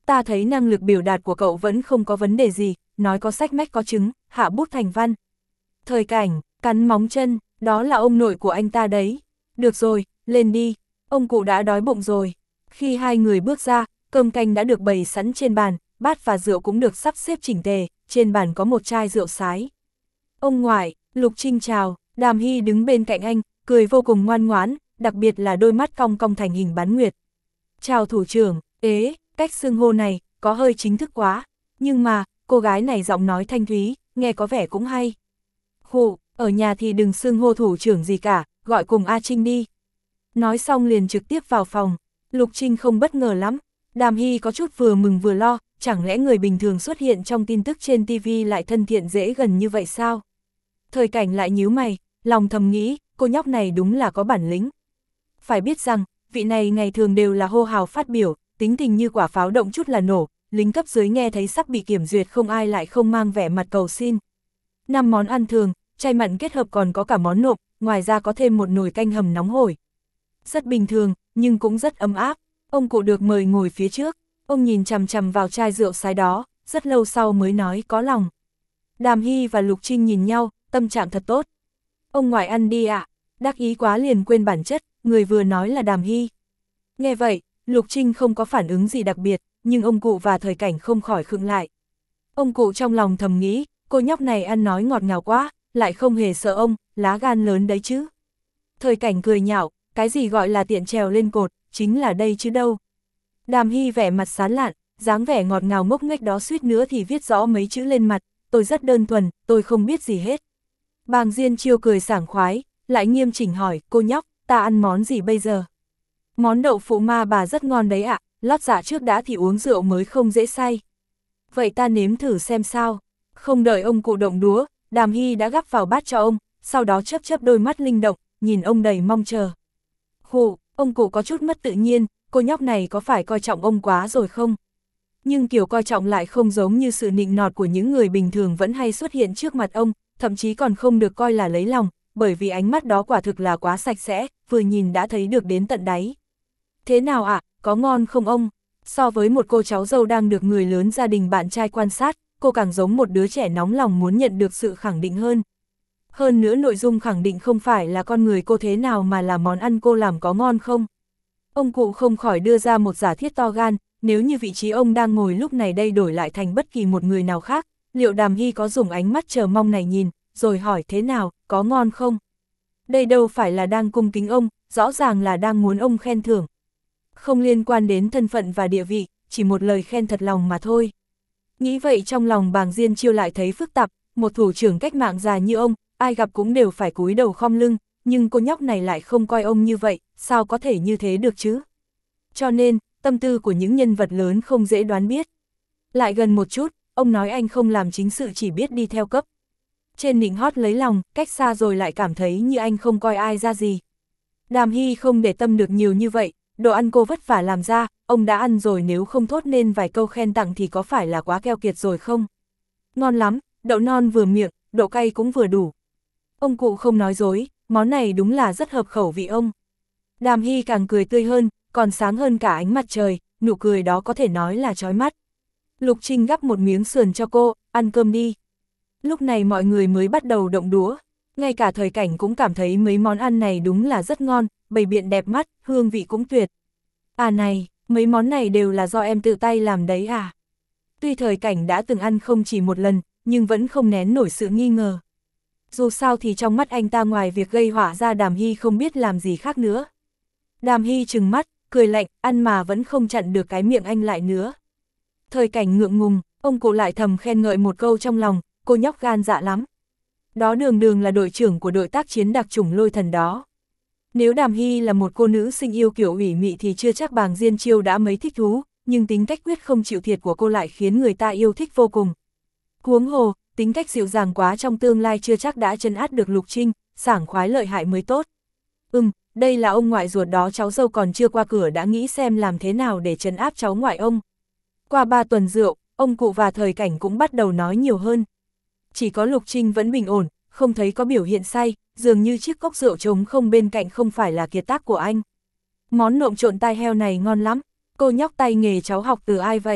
ta thấy năng lực biểu đạt của cậu vẫn không có vấn đề gì, nói có sách mách có chứng, hạ bút thành văn. Thời Cảnh, cắn móng chân, đó là ông nội của anh ta đấy. Được rồi, lên đi, ông cụ đã đói bụng rồi. Khi hai người bước ra, cơm canh đã được bày sẵn trên bàn, bát và rượu cũng được sắp xếp chỉnh tề, trên bàn có một chai rượu sái. Ông ngoại, Lục Trinh chào, Đàm Hy đứng bên cạnh anh, cười vô cùng ngoan ngoãn, đặc biệt là đôi mắt cong cong thành hình bán nguyệt. Chào thủ trưởng, ế, cách xưng hô này, có hơi chính thức quá, nhưng mà, cô gái này giọng nói thanh thúy, nghe có vẻ cũng hay. Khụ, ở nhà thì đừng xưng hô thủ trưởng gì cả, gọi cùng A Trinh đi. Nói xong liền trực tiếp vào phòng, Lục Trinh không bất ngờ lắm, Đàm Hy có chút vừa mừng vừa lo, chẳng lẽ người bình thường xuất hiện trong tin tức trên ti vi lại thân thiện dễ gần như vậy sao? Thời Cảnh lại nhíu mày, lòng thầm nghĩ, cô nhóc này đúng là có bản lĩnh. Phải biết rằng, vị này ngày thường đều là hô hào phát biểu, tính tình như quả pháo động chút là nổ, lính cấp dưới nghe thấy sắp bị kiểm duyệt không ai lại không mang vẻ mặt cầu xin. Năm món ăn thường, chay mặn kết hợp còn có cả món nộm, ngoài ra có thêm một nồi canh hầm nóng hổi. Rất bình thường, nhưng cũng rất ấm áp. Ông cụ được mời ngồi phía trước, ông nhìn chằm chằm vào chai rượu sái đó, rất lâu sau mới nói có lòng. Đàm Hy và Lục Trinh nhìn nhau, tâm trạng thật tốt. Ông ngoại ăn đi ạ, à. Đắc ý quá liền quên bản chất, người vừa nói là Đàm Hy. Nghe vậy, Lục Trinh không có phản ứng gì đặc biệt, nhưng ông cụ và Thời Cảnh không khỏi khựng lại. Ông cụ trong lòng thầm nghĩ, cô nhóc này ăn nói ngọt ngào quá, lại không hề sợ ông, lá gan lớn đấy chứ. Thời Cảnh cười nhạo, cái gì gọi là tiện trèo lên cột, chính là đây chứ đâu. Đàm Hy vẻ mặt sán lạn, dáng vẻ ngọt ngào ngốc nghếch đó suýt nữa thì viết rõ mấy chữ lên mặt, tôi rất đơn thuần, tôi không biết gì hết. Bàng Diên Chiêu cười sảng khoái, lại nghiêm chỉnh hỏi, cô nhóc, ta ăn món gì bây giờ? Món đậu phụ ma bà rất ngon đấy ạ, à, lót dạ trước đã thì uống rượu mới không dễ say. Vậy ta nếm thử xem sao. Không đợi ông cụ động đũa, Đàm Hy đã gắp vào bát cho ông, sau đó chớp chớp đôi mắt linh động, nhìn ông đầy mong chờ. Khụ, ông cụ có chút mất tự nhiên, cô nhóc này có phải coi trọng ông quá rồi không? Nhưng kiểu coi trọng lại không giống như sự nịnh nọt của những người bình thường vẫn hay xuất hiện trước mặt ông, thậm chí còn không được coi là lấy lòng, bởi vì ánh mắt đó quả thực là quá sạch sẽ, vừa nhìn đã thấy được đến tận đáy. Thế nào ạ, à, có ngon không ông? So với một cô cháu dâu đang được người lớn gia đình bạn trai quan sát, cô càng giống một đứa trẻ nóng lòng muốn nhận được sự khẳng định hơn. Hơn nữa nội dung khẳng định không phải là con người cô thế nào mà là món ăn cô làm có ngon không? Ông cụ không khỏi đưa ra một giả thiết to gan, nếu như vị trí ông đang ngồi lúc này đây đổi lại thành bất kỳ một người nào khác, liệu Đàm Hy có dùng ánh mắt chờ mong này nhìn, rồi hỏi thế nào, có ngon không? Đây đâu phải là đang cung kính ông, rõ ràng là đang muốn ông khen thưởng. Không liên quan đến thân phận và địa vị, chỉ một lời khen thật lòng mà thôi. Nghĩ vậy trong lòng Bàng Diên Chiêu lại thấy phức tạp, một thủ trưởng cách mạng già như ông, ai gặp cũng đều phải cúi đầu khom lưng, nhưng cô nhóc này lại không coi ông như vậy, sao có thể như thế được chứ? Cho nên, tâm tư của những nhân vật lớn không dễ đoán biết. Lại gần một chút, ông nói anh không làm chính sự chỉ biết đi theo cấp. Trên nịnh hót lấy lòng, cách xa rồi lại cảm thấy như anh không coi ai ra gì. Đàm Hy không để tâm được nhiều như vậy, đồ ăn cô vất vả làm ra, ông đã ăn rồi nếu không thốt nên vài câu khen tặng thì có phải là quá keo kiệt rồi không? Ngon lắm, đậu non vừa miệng, độ cay cũng vừa đủ. Ông cụ không nói dối, món này đúng là rất hợp khẩu vị ông. Đàm Hy càng cười tươi hơn, còn sáng hơn cả ánh mặt trời, nụ cười đó có thể nói là chói mắt. Lục Trinh gắp một miếng sườn cho cô, ăn cơm đi. Lúc này mọi người mới bắt đầu động đũa, ngay cả Thời Cảnh cũng cảm thấy mấy món ăn này đúng là rất ngon, bày biện đẹp mắt, hương vị cũng tuyệt. À này, mấy món này đều là do em tự tay làm đấy à? Tuy Thời Cảnh đã từng ăn không chỉ một lần, nhưng vẫn không nén nổi sự nghi ngờ. Dù sao thì trong mắt anh ta ngoài việc gây họa ra Đàm Hy không biết làm gì khác nữa. Đàm Hy trừng mắt, cười lạnh, ăn mà vẫn không chặn được cái miệng anh lại nữa. Thời Cảnh ngượng ngùng, ông cụ lại thầm khen ngợi một câu trong lòng, cô nhóc gan dạ lắm. Đó đường đường là đội trưởng của đội tác chiến đặc chủng Lôi Thần đó. Nếu Đàm Hy là một cô nữ sinh yêu kiểu ủy mị thì chưa chắc Bàng Diên Chiêu đã mấy thích thú, nhưng tính cách quyết không chịu thiệt của cô lại khiến người ta yêu thích vô cùng. Huống hồ, tính cách dịu dàng quá trong tương lai chưa chắc đã trấn áp được Lục Trinh, sảng khoái lợi hại mới tốt. Ừm, đây là ông ngoại ruột đó, cháu dâu còn chưa qua cửa đã nghĩ xem làm thế nào để trấn áp cháu ngoại ông. Qua ba tuần rượu, ông cụ và Thời Cảnh cũng bắt đầu nói nhiều hơn. Chỉ có Lục Trinh vẫn bình ổn, không thấy có biểu hiện say, dường như chiếc cốc rượu trống không bên cạnh không phải là kiệt tác của anh. Món nộm trộn tai heo này ngon lắm, cô nhóc tay nghề cháu học từ ai vậy?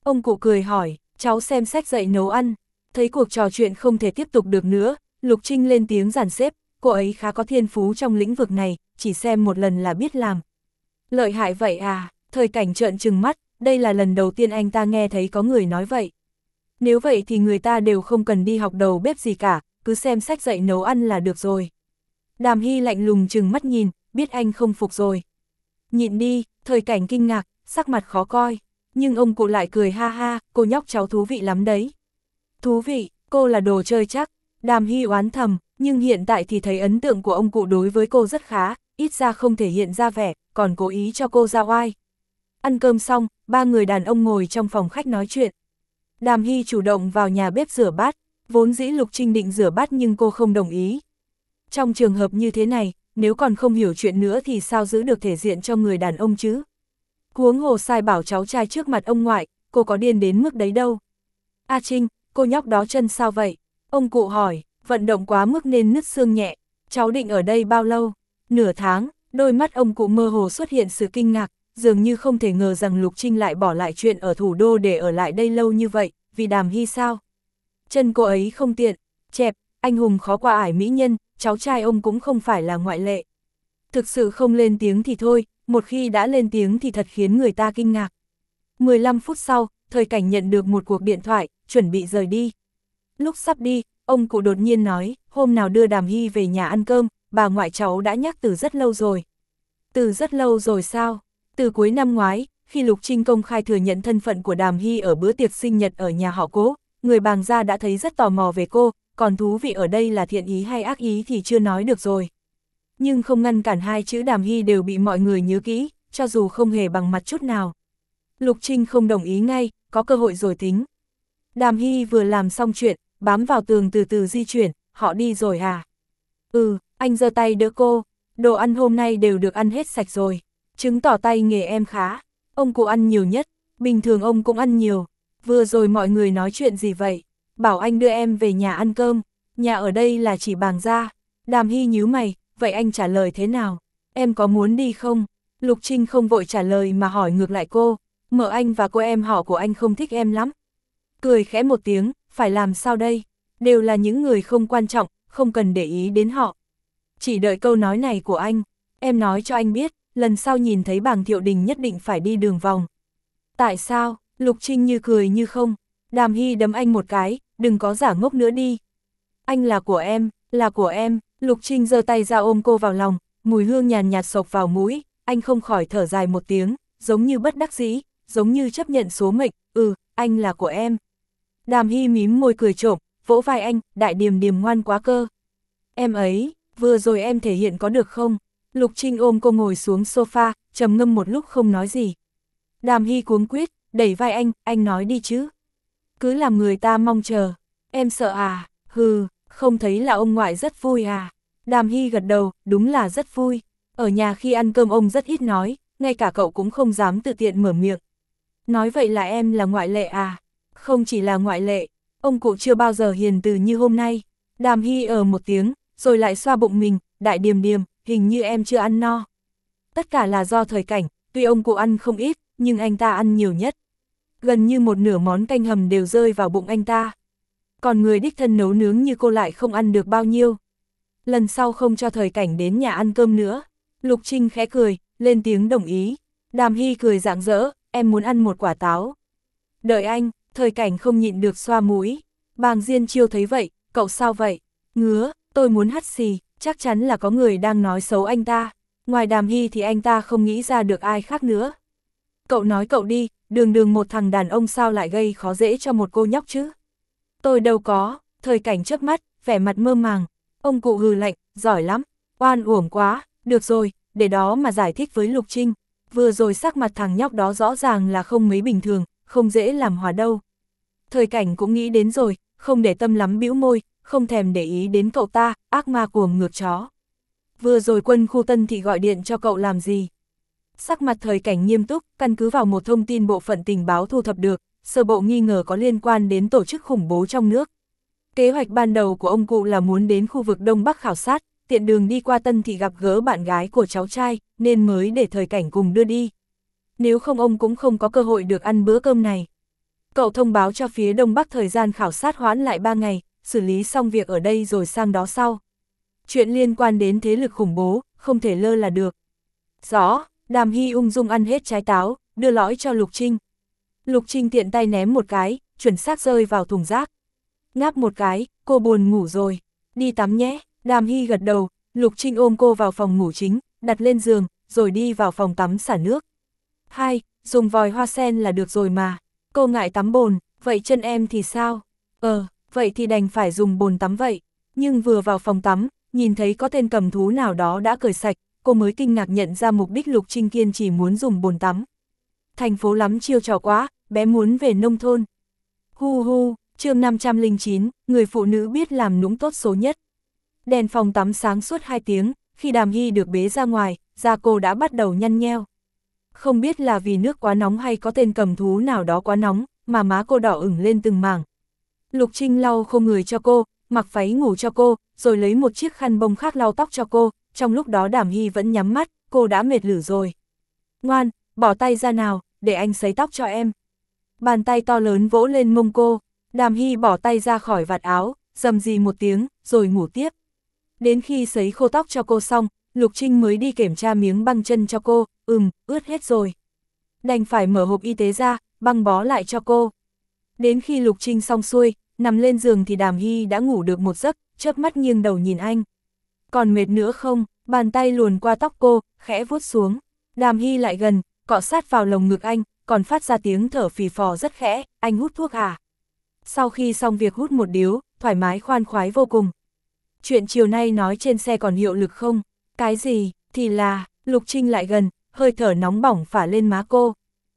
Ông cụ cười hỏi, cháu xem sách dạy nấu ăn. Thấy cuộc trò chuyện không thể tiếp tục được nữa, Lục Trinh lên tiếng dàn xếp, cô ấy khá có thiên phú trong lĩnh vực này, chỉ xem một lần là biết làm. Lợi hại vậy à, Thời Cảnh trợn trừng mắt, đây là lần đầu tiên anh ta nghe thấy có người nói vậy. Nếu vậy thì người ta đều không cần đi học đầu bếp gì cả, cứ xem sách dạy nấu ăn là được rồi. Đàm Hy lạnh lùng trừng mắt nhìn, biết anh không phục rồi. Nhịn đi, Thời Cảnh kinh ngạc, sắc mặt khó coi. Nhưng ông cụ lại cười ha ha, cô nhóc cháu thú vị lắm đấy. Thú vị, cô là đồ chơi chắc. Đàm Hy oán thầm, nhưng hiện tại thì thấy ấn tượng của ông cụ đối với cô rất khá, ít ra không thể hiện ra vẻ, còn cố ý cho cô ra oai. Ăn cơm xong, ba người đàn ông ngồi trong phòng khách nói chuyện. Đàm Hy chủ động vào nhà bếp rửa bát, vốn dĩ Lục Trinh định rửa bát nhưng cô không đồng ý. Trong trường hợp như thế này, nếu còn không hiểu chuyện nữa thì sao giữ được thể diện cho người đàn ông chứ? Huống hồ sai bảo cháu trai trước mặt ông ngoại, cô có điên đến mức đấy đâu. A Trinh, cô nhóc đó chân sao vậy? Ông cụ hỏi, vận động quá mức nên nứt xương nhẹ, cháu định ở đây bao lâu? Nửa tháng, đôi mắt ông cụ mơ hồ xuất hiện sự kinh ngạc, dường như không thể ngờ rằng Lục Trinh lại bỏ lại chuyện ở thủ đô để ở lại đây lâu như vậy, vì Đàm Hy sao? Chân cô ấy không tiện, chẹp, anh hùng khó qua ải mỹ nhân, cháu trai ông cũng không phải là ngoại lệ. Thực sự không lên tiếng thì thôi, một khi đã lên tiếng thì thật khiến người ta kinh ngạc. mười lăm phút sau, Thời Cảnh nhận được một cuộc điện thoại, chuẩn bị rời đi. Lúc sắp đi, ông cụ đột nhiên nói, hôm nào đưa Đàm Hy về nhà ăn cơm, bà ngoại cháu đã nhắc từ rất lâu rồi. Từ rất lâu rồi sao? Từ cuối năm ngoái, khi Lục Trinh công khai thừa nhận thân phận của Đàm Hy ở bữa tiệc sinh nhật ở nhà họ Cố, người Bàng gia đã thấy rất tò mò về cô, còn thú vị ở đây là thiện ý hay ác ý thì chưa nói được rồi. Nhưng không ngăn cản hai chữ Đàm Hy đều bị mọi người nhớ kỹ, cho dù không hề bằng mặt chút nào. Lục Trinh không đồng ý ngay, có cơ hội rồi tính. Đàm Hy vừa làm xong chuyện, bám vào tường từ từ di chuyển, họ đi rồi à? Ừ, anh giơ tay đỡ cô, đồ ăn hôm nay đều được ăn hết sạch rồi, chứng tỏ tay nghề em khá. Ông cụ ăn nhiều nhất, bình thường ông cũng ăn nhiều. Vừa rồi mọi người nói chuyện gì vậy? Bảo anh đưa em về nhà ăn cơm, nhà ở đây là chỉ Bàng gia. Đàm Hy nhíu mày, vậy anh trả lời thế nào? Em có muốn đi không? Lục Trinh không vội trả lời mà hỏi ngược lại cô, mợ anh và cô em họ của anh không thích em lắm. Cười khẽ một tiếng, phải làm sao đây? Đều là những người không quan trọng, không cần để ý đến họ. Chỉ đợi câu nói này của anh, em nói cho anh biết, lần sau nhìn thấy Bàng Thiệu Đình nhất định phải đi đường vòng. Tại sao? Lục Trinh như cười như không. Đàm Hy đấm anh một cái, đừng có giả ngốc nữa đi. Anh là của em, là của em. Lục Trinh giơ tay ra ôm cô vào lòng, mùi hương nhàn nhạt xộc vào mũi, anh không khỏi thở dài một tiếng, giống như bất đắc dĩ, giống như chấp nhận số mệnh, ừ, anh là của em. Đàm Hy mím môi cười trộm, vỗ vai anh, đại điềm điềm ngoan quá cơ. Em ấy, vừa rồi em thể hiện có được không? Lục Trinh ôm cô ngồi xuống sofa, trầm ngâm một lúc không nói gì. Đàm Hy cuống quýt, đẩy vai anh, anh nói đi chứ. Cứ làm người ta mong chờ. Em sợ à? Hừ, không thấy là ông ngoại rất vui à? Đàm Hy gật đầu, đúng là rất vui. Ở nhà khi ăn cơm ông rất ít nói, ngay cả cậu cũng không dám tự tiện mở miệng. Nói vậy là em là ngoại lệ à? Không chỉ là ngoại lệ, ông cụ chưa bao giờ hiền từ như hôm nay. Đàm Hy ở một tiếng, rồi lại xoa bụng mình, đại điềm điềm, hình như em chưa ăn no. Tất cả là do Thời Cảnh, tuy ông cụ ăn không ít, nhưng anh ta ăn nhiều nhất. Gần như một nửa món canh hầm đều rơi vào bụng anh ta. Còn người đích thân nấu nướng như cô lại không ăn được bao nhiêu. Lần sau không cho Thời Cảnh đến nhà ăn cơm nữa. Lục Trinh khẽ cười, lên tiếng đồng ý. Đàm Hy cười rạng rỡ, em muốn ăn một quả táo. Đợi anh, Thời Cảnh không nhịn được xoa mũi. Bàng Diên Chiêu thấy vậy, cậu sao vậy? Ngứa, tôi muốn hắt xì, chắc chắn là có người đang nói xấu anh ta. Ngoài Đàm Hy thì anh ta không nghĩ ra được ai khác nữa. Cậu nói cậu đi, đường đường một thằng đàn ông sao lại gây khó dễ cho một cô nhóc chứ? Tôi đâu có, Thời Cảnh chớp mắt, vẻ mặt mơ màng. Ông cụ hừ lạnh, giỏi lắm, oan uổng quá, được rồi, để đó mà giải thích với Lục Trinh. Vừa rồi sắc mặt thằng nhóc đó rõ ràng là không mấy bình thường, không dễ làm hòa đâu. Thời Cảnh cũng nghĩ đến rồi, không để tâm lắm bĩu môi, không thèm để ý đến cậu ta, ác ma cuồng ngược chó. Vừa rồi quân khu Tân Thị gọi điện cho cậu làm gì? Sắc mặt Thời Cảnh nghiêm túc, căn cứ vào một thông tin bộ phận tình báo thu thập được, sơ bộ nghi ngờ có liên quan đến tổ chức khủng bố trong nước. Kế hoạch ban đầu của ông cụ là muốn đến khu vực Đông Bắc khảo sát, tiện đường đi qua Tân Thị gặp gỡ bạn gái của cháu trai, nên mới để Thời Cảnh cùng đưa đi. Nếu không ông cũng không có cơ hội được ăn bữa cơm này. Cậu thông báo cho phía Đông Bắc thời gian khảo sát hoãn lại ba ngày, xử lý xong việc ở đây rồi sang đó sau. Chuyện liên quan đến thế lực khủng bố, không thể lơ là được. Rõ, Đàm Hy ung dung ăn hết trái táo, đưa lõi cho Lục Trinh. Lục Trinh tiện tay ném một cái, chuẩn xác rơi vào thùng rác. Ngáp một cái, cô buồn ngủ rồi. Đi tắm nhé, Đàm Hy gật đầu, Lục Trinh ôm cô vào phòng ngủ chính, đặt lên giường, rồi đi vào phòng tắm xả nước. Hai, dùng vòi hoa sen là được rồi mà. Cô ngại tắm bồn, vậy chân em thì sao? Ờ, vậy thì đành phải dùng bồn tắm vậy. Nhưng vừa vào phòng tắm, nhìn thấy có tên cầm thú nào đó đã cởi sạch, cô mới kinh ngạc nhận ra mục đích Lục Trinh kiên chỉ muốn dùng bồn tắm. Thành phố lắm chiêu trò quá, bé muốn về nông thôn. Hu hu, chương năm trăm lẻ chín, người phụ nữ biết làm nũng tốt số nhất. Đèn phòng tắm sáng suốt hai tiếng, khi Đàm Hy được bế ra ngoài, da cô đã bắt đầu nhăn nheo. Không biết là vì nước quá nóng hay có tên cầm thú nào đó quá nóng, mà má cô đỏ ửng lên từng mảng. Lục Trinh lau khô người cho cô, mặc váy ngủ cho cô, rồi lấy một chiếc khăn bông khác lau tóc cho cô, trong lúc đó Đàm Hy vẫn nhắm mắt, cô đã mệt lử rồi. Ngoan, bỏ tay ra nào, để anh sấy tóc cho em. Bàn tay to lớn vỗ lên mông cô, Đàm Hy bỏ tay ra khỏi vạt áo, rầm rì một tiếng, rồi ngủ tiếp. Đến khi sấy khô tóc cho cô xong, Lục Trinh mới đi kiểm tra miếng băng chân cho cô, ừm, ướt hết rồi. Đành phải mở hộp y tế ra, băng bó lại cho cô. Đến khi Lục Trinh xong xuôi, nằm lên giường thì Đàm Hy đã ngủ được một giấc, chớp mắt nghiêng đầu nhìn anh. Còn mệt nữa không? Bàn tay luồn qua tóc cô, khẽ vuốt xuống. Đàm Hy lại gần, cọ sát vào lồng ngực anh, còn phát ra tiếng thở phì phò rất khẽ, anh hút thuốc à? Sau khi xong việc hút một điếu, thoải mái khoan khoái vô cùng. Chuyện chiều nay nói trên xe còn hiệu lực không? Cái gì? Thì là, Lục Trinh lại gần, hơi thở nóng bỏng phả lên má cô.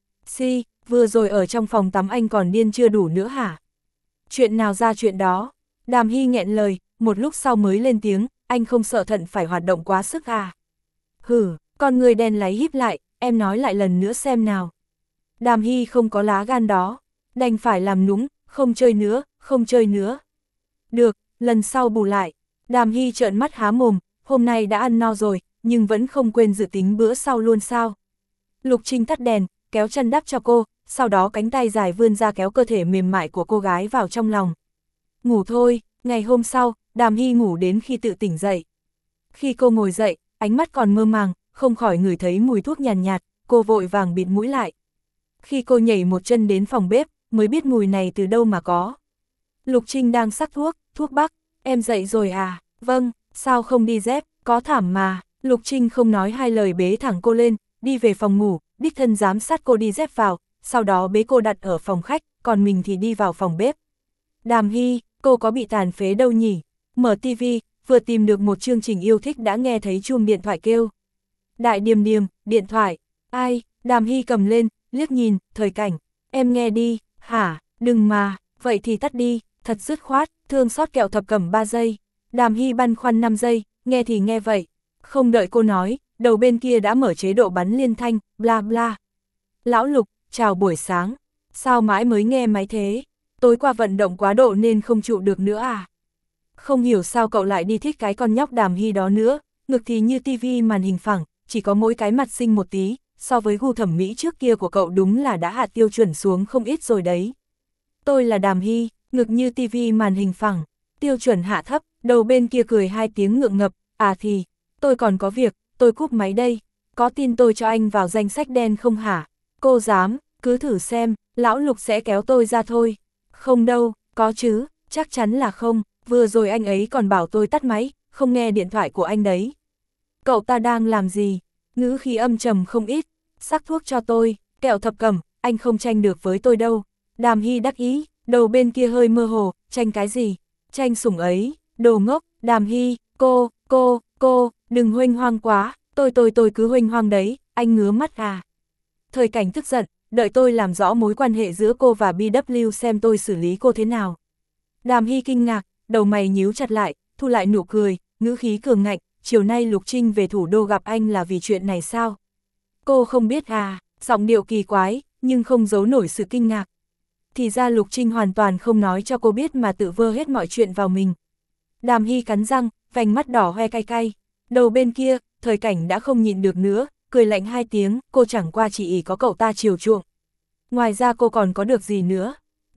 Si, vừa rồi ở trong phòng tắm anh còn điên chưa đủ nữa hả? Chuyện nào ra chuyện đó? Đàm Hy nghẹn lời, một lúc sau mới lên tiếng, anh không sợ thận phải hoạt động quá sức à? Hử, con người đen láy híp lại, em nói lại lần nữa xem nào. Đàm Hy không có lá gan đó, đành phải làm nũng, không chơi nữa, không chơi nữa. Được, lần sau bù lại. Đàm Hy trợn mắt há mồm, hôm nay đã ăn no rồi, nhưng vẫn không quên dự tính bữa sau luôn sao. Lục Trinh tắt đèn, kéo chân đắp cho cô, sau đó cánh tay dài vươn ra kéo cơ thể mềm mại của cô gái vào trong lòng. Ngủ thôi, ngày hôm sau, Đàm Hy ngủ đến khi tự tỉnh dậy. Khi cô ngồi dậy, ánh mắt còn mơ màng, không khỏi ngửi thấy mùi thuốc nhàn nhạt, nhạt, cô vội vàng bịt mũi lại. Khi cô nhảy một chân đến phòng bếp, mới biết mùi này từ đâu mà có. Lục Trinh đang sắc thuốc, thuốc bắc, em dậy rồi à? Vâng, sao không đi dép, có thảm mà. Lục Trinh không nói hai lời bế thẳng cô lên, đi về phòng ngủ, đích thân giám sát cô đi dép vào, sau đó bế cô đặt ở phòng khách, còn mình thì đi vào phòng bếp. Đàm Hy, cô có bị tàn phế đâu nhỉ? Mở tivi, vừa tìm được một chương trình yêu thích đã nghe thấy chuông điện thoại kêu. Đại Điềm Điềm, điện thoại, ai? Đàm Hy cầm lên, liếc nhìn, Thời Cảnh, em nghe đi, hả, đừng mà, vậy thì tắt đi, thật dứt khoát, thương xót kẹo thập cẩm ba giây. Đàm Hy băn khoăn năm giây, nghe thì nghe vậy. Không đợi cô nói, đầu bên kia đã mở chế độ bắn liên thanh, bla bla. Lão Lục, chào buổi sáng, sao mãi mới nghe máy thế? Tối qua vận động quá độ nên không trụ được nữa à? Không hiểu sao cậu lại đi thích cái con nhóc Đàm Hy đó nữa, ngực thì như tivi màn hình phẳng, chỉ có mỗi cái mặt xinh một tí, so với gu thẩm mỹ trước kia của cậu đúng là đã hạ tiêu chuẩn xuống không ít rồi đấy. Tôi là Đàm Hy, ngực như tivi màn hình phẳng, tiêu chuẩn hạ thấp, đầu bên kia cười hai tiếng ngượng ngập, à thì, tôi còn có việc, tôi cúp máy đây, có tin tôi cho anh vào danh sách đen không hả? Cô dám, cứ thử xem, lão Lục sẽ kéo tôi ra thôi. Không đâu, có chứ, chắc chắn là không, vừa rồi anh ấy còn bảo tôi tắt máy, không nghe điện thoại của anh đấy. Cậu ta đang làm gì? Ngữ khí âm trầm không ít, sắc thuốc cho tôi, kẹo thập cẩm, anh không tranh được với tôi đâu. Đàm Hy đắc ý, đầu bên kia hơi mơ hồ, tranh cái gì? Tranh sủng ấy, đồ ngốc, Đàm Hy, cô, cô, cô, đừng huênh hoang quá, tôi tôi tôi cứ huênh hoang đấy, anh ngứa mắt à. Thời Cảnh tức giận, đợi tôi làm rõ mối quan hệ giữa cô và bê vê xem tôi xử lý cô thế nào. Đàm Hy kinh ngạc, đầu mày nhíu chặt lại, thu lại nụ cười, ngữ khí cường ngạnh, chiều nay Lục Trinh về thủ đô gặp anh là vì chuyện này sao? Cô không biết à, giọng điệu kỳ quái, nhưng không giấu nổi sự kinh ngạc. Thì ra Lục Trinh hoàn toàn không nói cho cô biết mà tự vơ hết mọi chuyện vào mình. Đàm Hy cắn răng, vành mắt đỏ hoe cay cay. Đầu bên kia, Thời Cảnh đã không nhịn được nữa, cười lạnh hai tiếng, cô chẳng qua chỉ ý có cậu ta chiều chuộng. Ngoài ra cô còn có được gì nữa?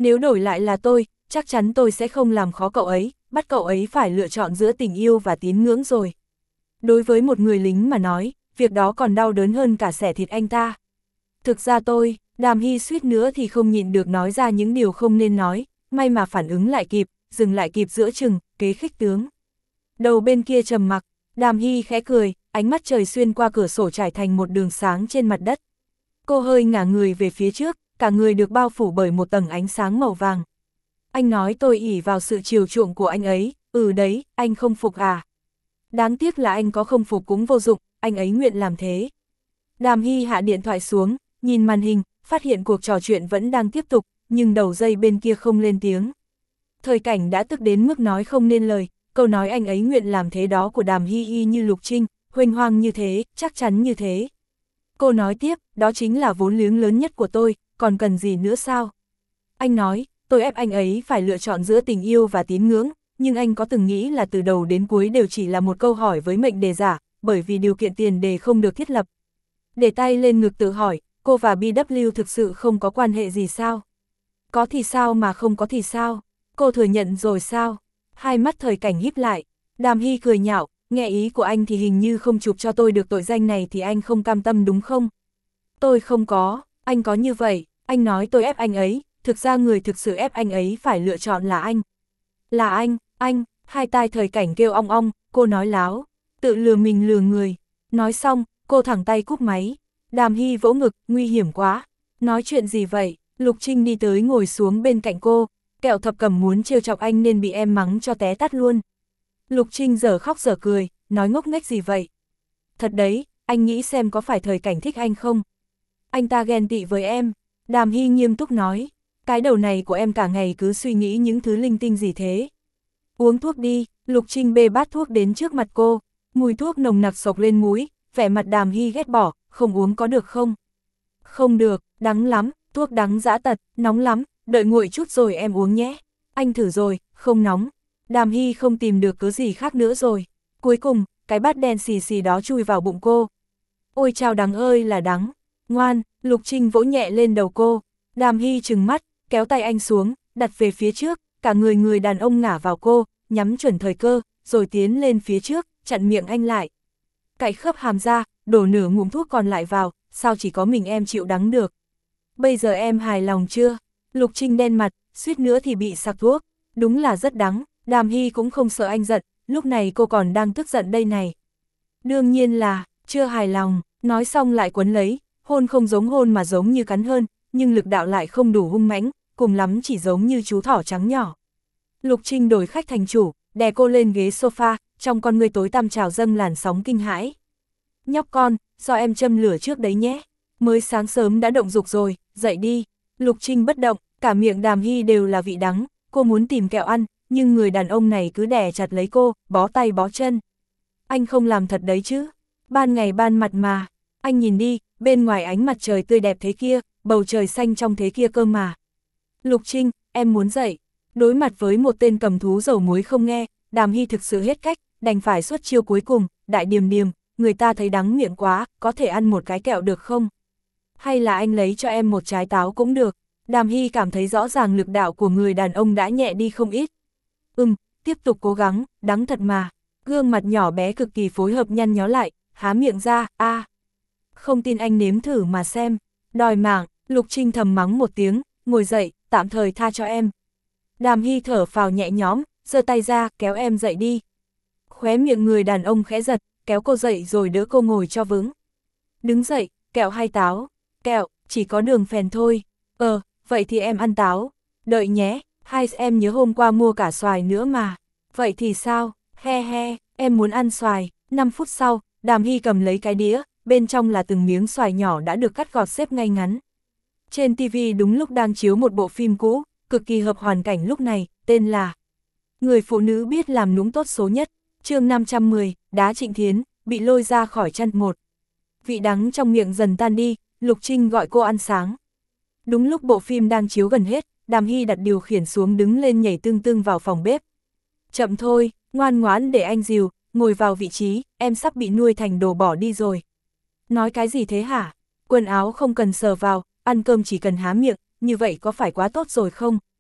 Nếu đổi lại là tôi, chắc chắn tôi sẽ không làm khó cậu ấy, bắt cậu ấy phải lựa chọn giữa tình yêu và tín ngưỡng rồi. Đối với một người lính mà nói, việc đó còn đau đớn hơn cả xẻ thịt anh ta. Thực ra tôi, Đàm Hy suýt nữa thì không nhịn được nói ra những điều không nên nói, may mà phản ứng lại kịp, dừng lại kịp giữa chừng, kế khích tướng. Đầu bên kia trầm mặc, Đàm Hy khẽ cười, ánh mắt trời xuyên qua cửa sổ trải thành một đường sáng trên mặt đất. Cô hơi ngả người về phía trước, cả người được bao phủ bởi một tầng ánh sáng màu vàng. Anh nói tôi ỷ vào sự chiều chuộng của anh ấy, ừ đấy, anh không phục à. Đáng tiếc là anh có không phục cũng vô dụng, anh ấy nguyện làm thế. Đàm Hy hạ điện thoại xuống, nhìn màn hình, phát hiện cuộc trò chuyện vẫn đang tiếp tục, nhưng đầu dây bên kia không lên tiếng. Thời Cảnh đã tức đến mức nói không nên lời, câu nói anh ấy nguyện làm thế đó của Đàm Hy y như Lục Trinh, huênh hoang như thế, chắc chắn như thế. Cô nói tiếp, đó chính là vốn liếng lớn nhất của tôi, còn cần gì nữa sao? Anh nói, tôi ép anh ấy phải lựa chọn giữa tình yêu và tín ngưỡng, nhưng anh có từng nghĩ là từ đầu đến cuối đều chỉ là một câu hỏi với mệnh đề giả, bởi vì điều kiện tiền đề không được thiết lập. Để tay lên ngực tự hỏi, cô và bê vê thực sự không có quan hệ gì sao? Có thì sao mà không có thì sao? Cô thừa nhận rồi sao? Hai mắt Thời Cảnh híp lại, Đàm Hy cười nhạo, nghe ý của anh thì hình như không chụp cho tôi được tội danh này thì anh không cam tâm đúng không? Tôi không có, anh có như vậy, anh nói tôi ép anh ấy, thực ra người thực sự ép anh ấy phải lựa chọn là anh. Là anh, anh, hai tai Thời Cảnh kêu ong ong, cô nói láo, tự lừa mình lừa người. Nói xong, cô thẳng tay cúp máy. Đàm Hy vỗ ngực, nguy hiểm quá. Nói chuyện gì vậy? Lục Trinh đi tới ngồi xuống bên cạnh cô, Kẹo Thập Cẩm muốn trêu chọc anh nên bị em mắng cho té tát luôn. Lục Trinh giờ khóc giờ cười, nói ngốc nghếch gì vậy? Thật đấy, anh nghĩ xem có phải Thời Cảnh thích anh không? Anh ta ghen tị với em. Đàm Hy nghiêm túc nói, cái đầu này của em cả ngày cứ suy nghĩ những thứ linh tinh gì thế. Uống thuốc đi, Lục Trinh bê bát thuốc đến trước mặt cô, mùi thuốc nồng nặc xộc lên mũi, vẻ mặt Đàm Hy ghét bỏ, không uống có được không? Không được, đắng lắm, thuốc đắng dã tật, nóng lắm, đợi nguội chút rồi em uống nhé. Anh thử rồi, không nóng. Đàm Hy không tìm được cớ gì khác nữa rồi. Cuối cùng, cái bát đen xì xì đó chui vào bụng cô. Ôi chao đắng ơi là đắng. Ngoan, Lục Trinh vỗ nhẹ lên đầu cô. Đàm Hy trừng mắt, kéo tay anh xuống, đặt về phía trước, cả người người đàn ông ngả vào cô, nhắm chuẩn thời cơ, rồi tiến lên phía trước, chặn miệng anh lại. Cạy khớp hàm ra, đổ nửa ngụm thuốc còn lại vào, sao chỉ có mình em chịu đắng được. Bây giờ em hài lòng chưa? Lục Trinh đen mặt, suýt nữa thì bị sặc thuốc. Đúng là rất đắng, Đàm Hy cũng không sợ anh giận, lúc này cô còn đang tức giận đây này. Đương nhiên là, chưa hài lòng, nói xong lại quấn lấy, hôn không giống hôn mà giống như cắn hơn, nhưng lực đạo lại không đủ hung mãnh, cùng lắm chỉ giống như chú thỏ trắng nhỏ. Lục Trinh đổi khách thành chủ, đè cô lên ghế sofa, trong con ngươi tối tăm trào dâng làn sóng kinh hãi. Nhóc con, do em châm lửa trước đấy nhé, mới sáng sớm đã động dục rồi, dậy đi. Lục Trinh bất động, cả miệng Đàm Hy đều là vị đắng, cô muốn tìm kẹo ăn, nhưng người đàn ông này cứ đè chặt lấy cô, bó tay bó chân. Anh không làm thật đấy chứ, ban ngày ban mặt mà, anh nhìn đi, bên ngoài ánh mặt trời tươi đẹp thế kia, bầu trời xanh trong thế kia cơ mà. Lục Trinh, em muốn dậy. Đối mặt với một tên cầm thú dầu muối không nghe, Đàm Hy thực sự hết cách, đành phải xuất chiêu cuối cùng, đại điềm điềm, người ta thấy đắng miệng quá, có thể ăn một cái kẹo được không? Hay là anh lấy cho em một trái táo cũng được. Đàm Hy cảm thấy rõ ràng lực đạo của người đàn ông đã nhẹ đi không ít. Ừm, tiếp tục cố gắng, đắng thật mà. Gương mặt nhỏ bé cực kỳ phối hợp nhăn nhó lại, há miệng ra, a. À. Không tin anh nếm thử mà xem. Đòi mạng, Lục Trinh thầm mắng một tiếng, ngồi dậy, tạm thời tha cho em. Đàm Hy thở phào nhẹ nhõm, giơ tay ra, kéo em dậy đi. Khóe miệng người đàn ông khẽ giật, kéo cô dậy rồi đỡ cô ngồi cho vững. Đứng dậy, kẹo hay táo? Kẹo, chỉ có đường phèn thôi. Ờ, vậy thì em ăn táo. Đợi nhé, hai em nhớ hôm qua mua cả xoài nữa mà. Vậy thì sao? He he, em muốn ăn xoài. năm phút sau, Đàm Hy cầm lấy cái đĩa, bên trong là từng miếng xoài nhỏ đã được cắt gọt xếp ngay ngắn. Trên ti vi đúng lúc đang chiếu một bộ phim cũ, cực kỳ hợp hoàn cảnh lúc này, tên là Người phụ nữ biết làm nũng tốt số nhất, chương năm trăm mười, Đá Trịnh Thiến, bị lôi ra khỏi chăn một. Vị đắng trong miệng dần tan đi, Lục Trinh gọi cô ăn sáng. Đúng lúc bộ phim đang chiếu gần hết, Đàm Hy đặt điều khiển xuống đứng lên nhảy tưng tưng vào phòng bếp. Chậm thôi, ngoan ngoãn để anh dìu, ngồi vào vị trí, em sắp bị nuôi thành đồ bỏ đi rồi. Nói cái gì thế hả? Quần áo không cần sờ vào, ăn cơm chỉ cần há miệng, như vậy có phải quá tốt rồi không?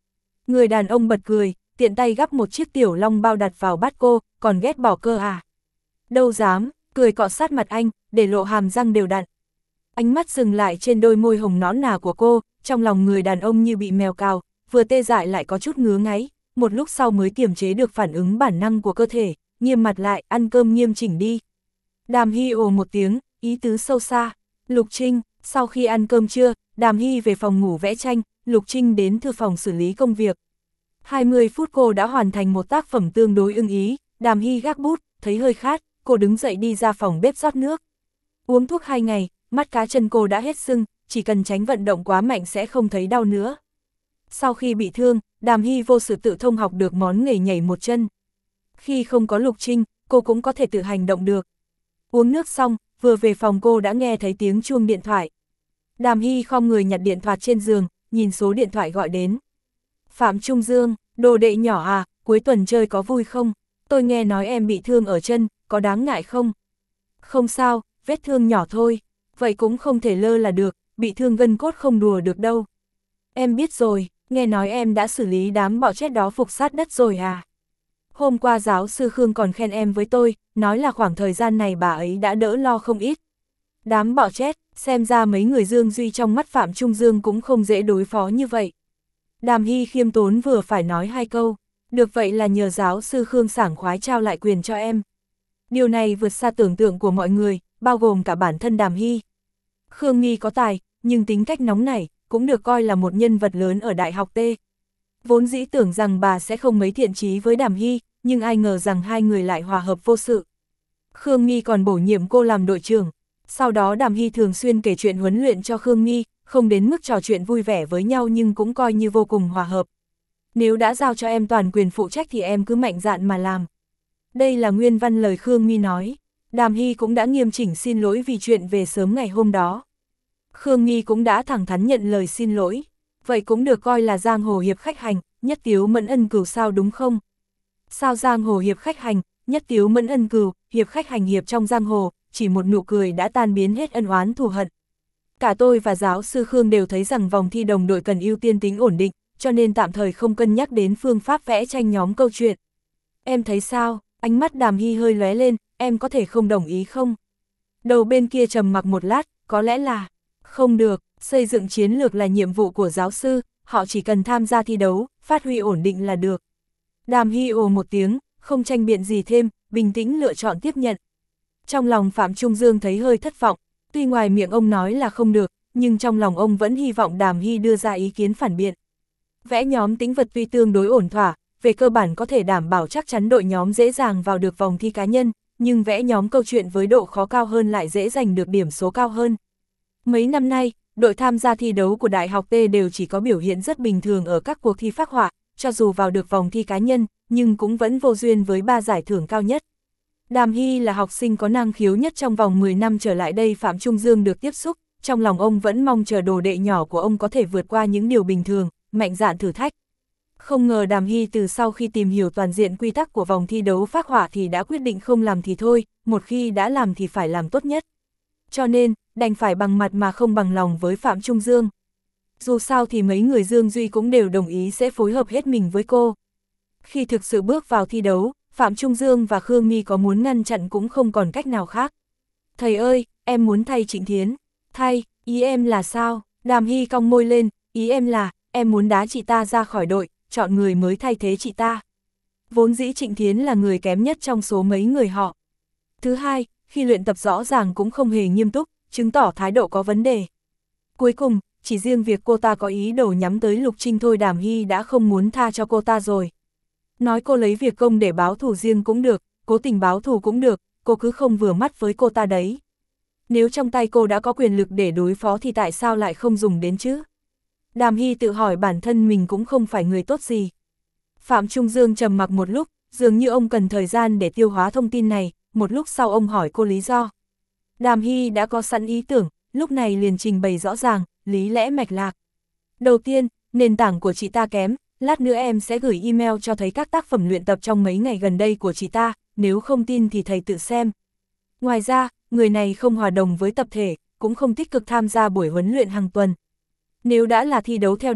Người đàn ông bật cười, tiện tay gắp một chiếc tiểu long bao đặt vào bát cô, còn ghét bỏ cơ à? Đâu dám, cười cọ sát mặt anh, để lộ hàm răng đều đặn. Ánh mắt dừng lại trên đôi môi hồng nõn nà của cô, trong lòng người đàn ông như bị mèo cào, vừa tê dại lại có chút ngứa ngáy, một lúc sau mới kiềm chế được phản ứng bản năng của cơ thể, nghiêm mặt lại, ăn cơm nghiêm chỉnh đi. Đàm Hy ồ một tiếng, ý tứ sâu xa. Lục Trinh, sau khi ăn cơm trưa, Đàm Hy về phòng ngủ vẽ tranh, Lục Trinh đến thư phòng xử lý công việc. hai mươi phút cô đã hoàn thành một tác phẩm tương đối ưng ý, Đàm Hy gác bút, thấy hơi khát, cô đứng dậy đi ra phòng bếp rót nước. Uống thuốc hai ngày, mắt cá chân cô đã hết sưng, chỉ cần tránh vận động quá mạnh sẽ không thấy đau nữa. Sau khi bị thương, Đàm Hy vô sự tự thông học được món nghề nhảy một chân. Khi không có Lục Trinh, cô cũng có thể tự hành động được. Uống nước xong, vừa về phòng cô đã nghe thấy tiếng chuông điện thoại. Đàm Hy khom người nhặt điện thoại trên giường, nhìn số điện thoại gọi đến. Phạm Trung Dương, đồ đệ nhỏ à, cuối tuần chơi có vui không? Tôi nghe nói em bị thương ở chân, có đáng ngại không? Không sao, vết thương nhỏ thôi, vậy cũng không thể lơ là được, bị thương gân cốt không đùa được đâu. Em biết rồi, nghe nói em đã xử lý đám bọ chét đó phục sát đất rồi à? Hôm qua giáo sư Khương còn khen em với tôi, nói là khoảng thời gian này bà ấy đã đỡ lo không ít. Đám bọ chét, xem ra mấy người Dương Duy trong mắt Phạm Trung Dương cũng không dễ đối phó như vậy. Đàm Hy khiêm tốn vừa phải nói hai câu, được vậy là nhờ giáo sư Khương sảng khoái trao lại quyền cho em. Điều này vượt xa tưởng tượng của mọi người, bao gồm cả bản thân Đàm Hy. Khương Nghi có tài, nhưng tính cách nóng nảy, cũng được coi là một nhân vật lớn ở Đại học T. Vốn dĩ tưởng rằng bà sẽ không mấy thiện chí với Đàm Hy, nhưng ai ngờ rằng hai người lại hòa hợp vô sự. Khương Nghi còn bổ nhiệm cô làm đội trưởng. Sau đó Đàm Hy thường xuyên kể chuyện huấn luyện cho Khương Nghi, không đến mức trò chuyện vui vẻ với nhau nhưng cũng coi như vô cùng hòa hợp. Nếu đã giao cho em toàn quyền phụ trách thì em cứ mạnh dạn mà làm. Đây là nguyên văn lời Khương Nghi nói. Đàm Hy cũng đã nghiêm chỉnh xin lỗi vì chuyện về sớm ngày hôm đó. Khương Nghi cũng đã thẳng thắn nhận lời xin lỗi. Vậy cũng được coi là giang hồ hiệp khách hành, nhất tiếu mẫn ân cừu sao đúng không? Sao giang hồ hiệp khách hành, nhất tiếu mẫn ân cừu, hiệp khách hành hiệp trong giang hồ, chỉ một nụ cười đã tan biến hết ân oán thù hận. Cả tôi và giáo sư Khương đều thấy rằng vòng thi đồng đội cần ưu tiên tính ổn định, cho nên tạm thời không cân nhắc đến phương pháp vẽ tranh nhóm câu chuyện. Em thấy sao? Ánh mắt Đàm Hy hơi lóe lên, em có thể không đồng ý không? Đầu bên kia trầm mặc một lát, có lẽ là, không được, xây dựng chiến lược là nhiệm vụ của giáo sư, họ chỉ cần tham gia thi đấu, phát huy ổn định là được. Đàm Hy ồ một tiếng, không tranh biện gì thêm, bình tĩnh lựa chọn tiếp nhận. Trong lòng Phạm Trung Dương thấy hơi thất vọng, tuy ngoài miệng ông nói là không được, nhưng trong lòng ông vẫn hy vọng Đàm Hy đưa ra ý kiến phản biện. Vẽ nhóm tính vật tuy tương đối ổn thỏa, về cơ bản có thể đảm bảo chắc chắn đội nhóm dễ dàng vào được vòng thi cá nhân, nhưng vẽ nhóm câu chuyện với độ khó cao hơn lại dễ giành được điểm số cao hơn. Mấy năm nay, đội tham gia thi đấu của Đại học T đều chỉ có biểu hiện rất bình thường ở các cuộc thi phác họa, cho dù vào được vòng thi cá nhân, nhưng cũng vẫn vô duyên với ba giải thưởng cao nhất. Đàm Hy là học sinh có năng khiếu nhất trong vòng mười năm trở lại đây Phạm Trung Dương được tiếp xúc, trong lòng ông vẫn mong chờ đồ đệ nhỏ của ông có thể vượt qua những điều bình thường, mạnh dạn thử thách. Không ngờ Đàm Hy từ sau khi tìm hiểu toàn diện quy tắc của vòng thi đấu phác họa thì đã quyết định không làm thì thôi, một khi đã làm thì phải làm tốt nhất. Cho nên, đành phải bằng mặt mà không bằng lòng với Phạm Trung Dương. Dù sao thì mấy người Dương Duy cũng đều đồng ý sẽ phối hợp hết mình với cô. Khi thực sự bước vào thi đấu, Phạm Trung Dương và Khương Nghi có muốn ngăn chặn cũng không còn cách nào khác. Thầy ơi, em muốn thay Trịnh Thiến. Thay, ý em là sao? Đàm Hy cong môi lên, ý em là, em muốn đá chị ta ra khỏi đội, chọn người mới thay thế chị ta. Vốn dĩ Trịnh Thiến là người kém nhất trong số mấy người họ. Thứ hai, khi luyện tập rõ ràng cũng không hề nghiêm túc, chứng tỏ thái độ có vấn đề. Cuối cùng, chỉ riêng việc cô ta có ý đồ nhắm tới Lục Trinh thôi Đàm Hy đã không muốn tha cho cô ta rồi. Nói cô lấy việc công để báo thù riêng cũng được, cố tình báo thù cũng được, cô cứ không vừa mắt với cô ta đấy. Nếu trong tay cô đã có quyền lực để đối phó thì tại sao lại không dùng đến chứ? Đàm Hy tự hỏi bản thân mình cũng không phải người tốt gì. Phạm Trung Dương trầm mặc một lúc, dường như ông cần thời gian để tiêu hóa thông tin này, một lúc sau ông hỏi cô lý do. Đàm Hy đã có sẵn ý tưởng, lúc này liền trình bày rõ ràng, lý lẽ mạch lạc. Đầu tiên, nền tảng của chị ta kém, lát nữa em sẽ gửi email cho thấy các tác phẩm luyện tập trong mấy ngày gần đây của chị ta, nếu không tin thì thầy tự xem. Ngoài ra, người này không hòa đồng với tập thể, cũng không tích cực tham gia buổi huấn luyện hàng tuần. Nếu đã là thi đấu theo đội,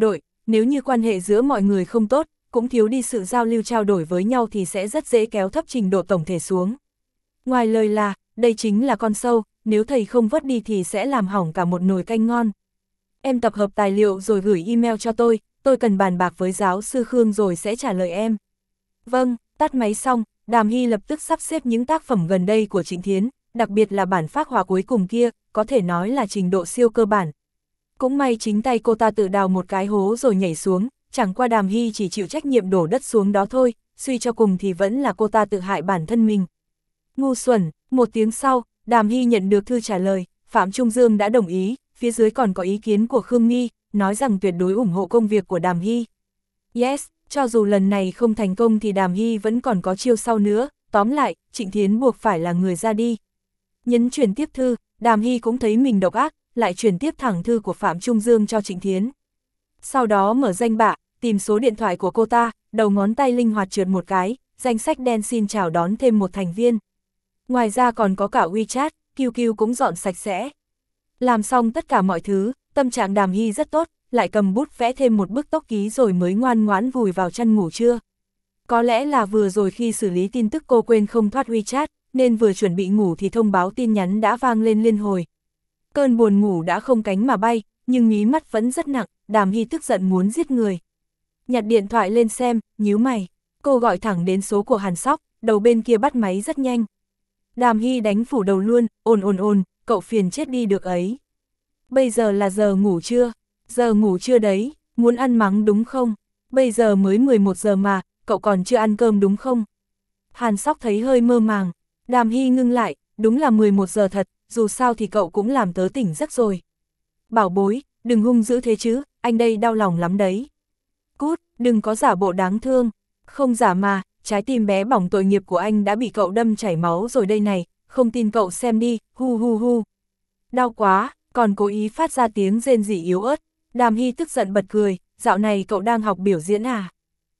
nếu như quan hệ giữa mọi người không tốt, cũng thiếu đi sự giao lưu trao đổi với nhau thì sẽ rất dễ kéo thấp trình độ tổng thể xuống. Ngoài lời là, đây chính là con sâu, nếu thầy không vớt đi thì sẽ làm hỏng cả một nồi canh ngon. Em tập hợp tài liệu rồi gửi email cho tôi, tôi cần bàn bạc với giáo sư Khương rồi sẽ trả lời em. Vâng, tắt máy xong, Đàm Hy lập tức sắp xếp những tác phẩm gần đây của Trịnh Thiến, đặc biệt là bản phác họa cuối cùng kia, có thể nói là trình độ siêu cơ bản. Cũng may chính tay cô ta tự đào một cái hố rồi nhảy xuống, chẳng qua Đàm Hy chỉ chịu trách nhiệm đổ đất xuống đó thôi, suy cho cùng thì vẫn là cô ta tự hại bản thân mình. Ngu xuẩn, một tiếng sau, Đàm Hy nhận được thư trả lời, Phạm Trung Dương đã đồng ý, phía dưới còn có ý kiến của Khương Nghi, nói rằng tuyệt đối ủng hộ công việc của Đàm Hy. Yes, cho dù lần này không thành công thì Đàm Hy vẫn còn có chiêu sau nữa, tóm lại, Trịnh Thiến buộc phải là người ra đi. Nhấn chuyển tiếp thư, Đàm Hy cũng thấy mình độc ác, lại chuyển tiếp thẳng thư của Phạm Trung Dương cho Trịnh Thiến. Sau đó mở danh bạ, tìm số điện thoại của cô ta, đầu ngón tay linh hoạt trượt một cái, danh sách đen xin chào đón thêm một thành viên. Ngoài ra còn có cả WeChat, quy quy cũng dọn sạch sẽ. Làm xong tất cả mọi thứ, tâm trạng Đàm Hy rất tốt, lại cầm bút vẽ thêm một bức tốc ký rồi mới ngoan ngoãn vùi vào chăn ngủ trưa. Có lẽ là vừa rồi khi xử lý tin tức cô quên không thoát WeChat, nên vừa chuẩn bị ngủ thì thông báo tin nhắn đã vang lên liên hồi. Cơn buồn ngủ đã không cánh mà bay, nhưng mí mắt vẫn rất nặng, Đàm Hy tức giận muốn giết người. Nhặt điện thoại lên xem, nhíu mày, cô gọi thẳng đến số của Hàn Sóc, đầu bên kia bắt máy rất nhanh. Đàm Hy đánh phủ đầu luôn, ồn ồn ồn, cậu phiền chết đi được ấy. Bây giờ là giờ ngủ trưa, giờ ngủ trưa đấy, muốn ăn mắng đúng không? Bây giờ mới mười một giờ mà, cậu còn chưa ăn cơm đúng không? Hàn Sóc thấy hơi mơ màng, Đàm Hy ngưng lại, đúng là mười một giờ thật, dù sao thì cậu cũng làm tớ tỉnh giấc rồi. Bảo bối, đừng hung dữ thế chứ, anh đây đau lòng lắm đấy. Cút, đừng có giả bộ đáng thương, không giả mà, trái tim bé bỏng tội nghiệp của anh đã bị cậu đâm chảy máu rồi đây này, không tin cậu xem đi, hu hu hu. Đau quá, còn cố ý phát ra tiếng rên rỉ yếu ớt, Đàm Hy tức giận bật cười, dạo này cậu đang học biểu diễn à?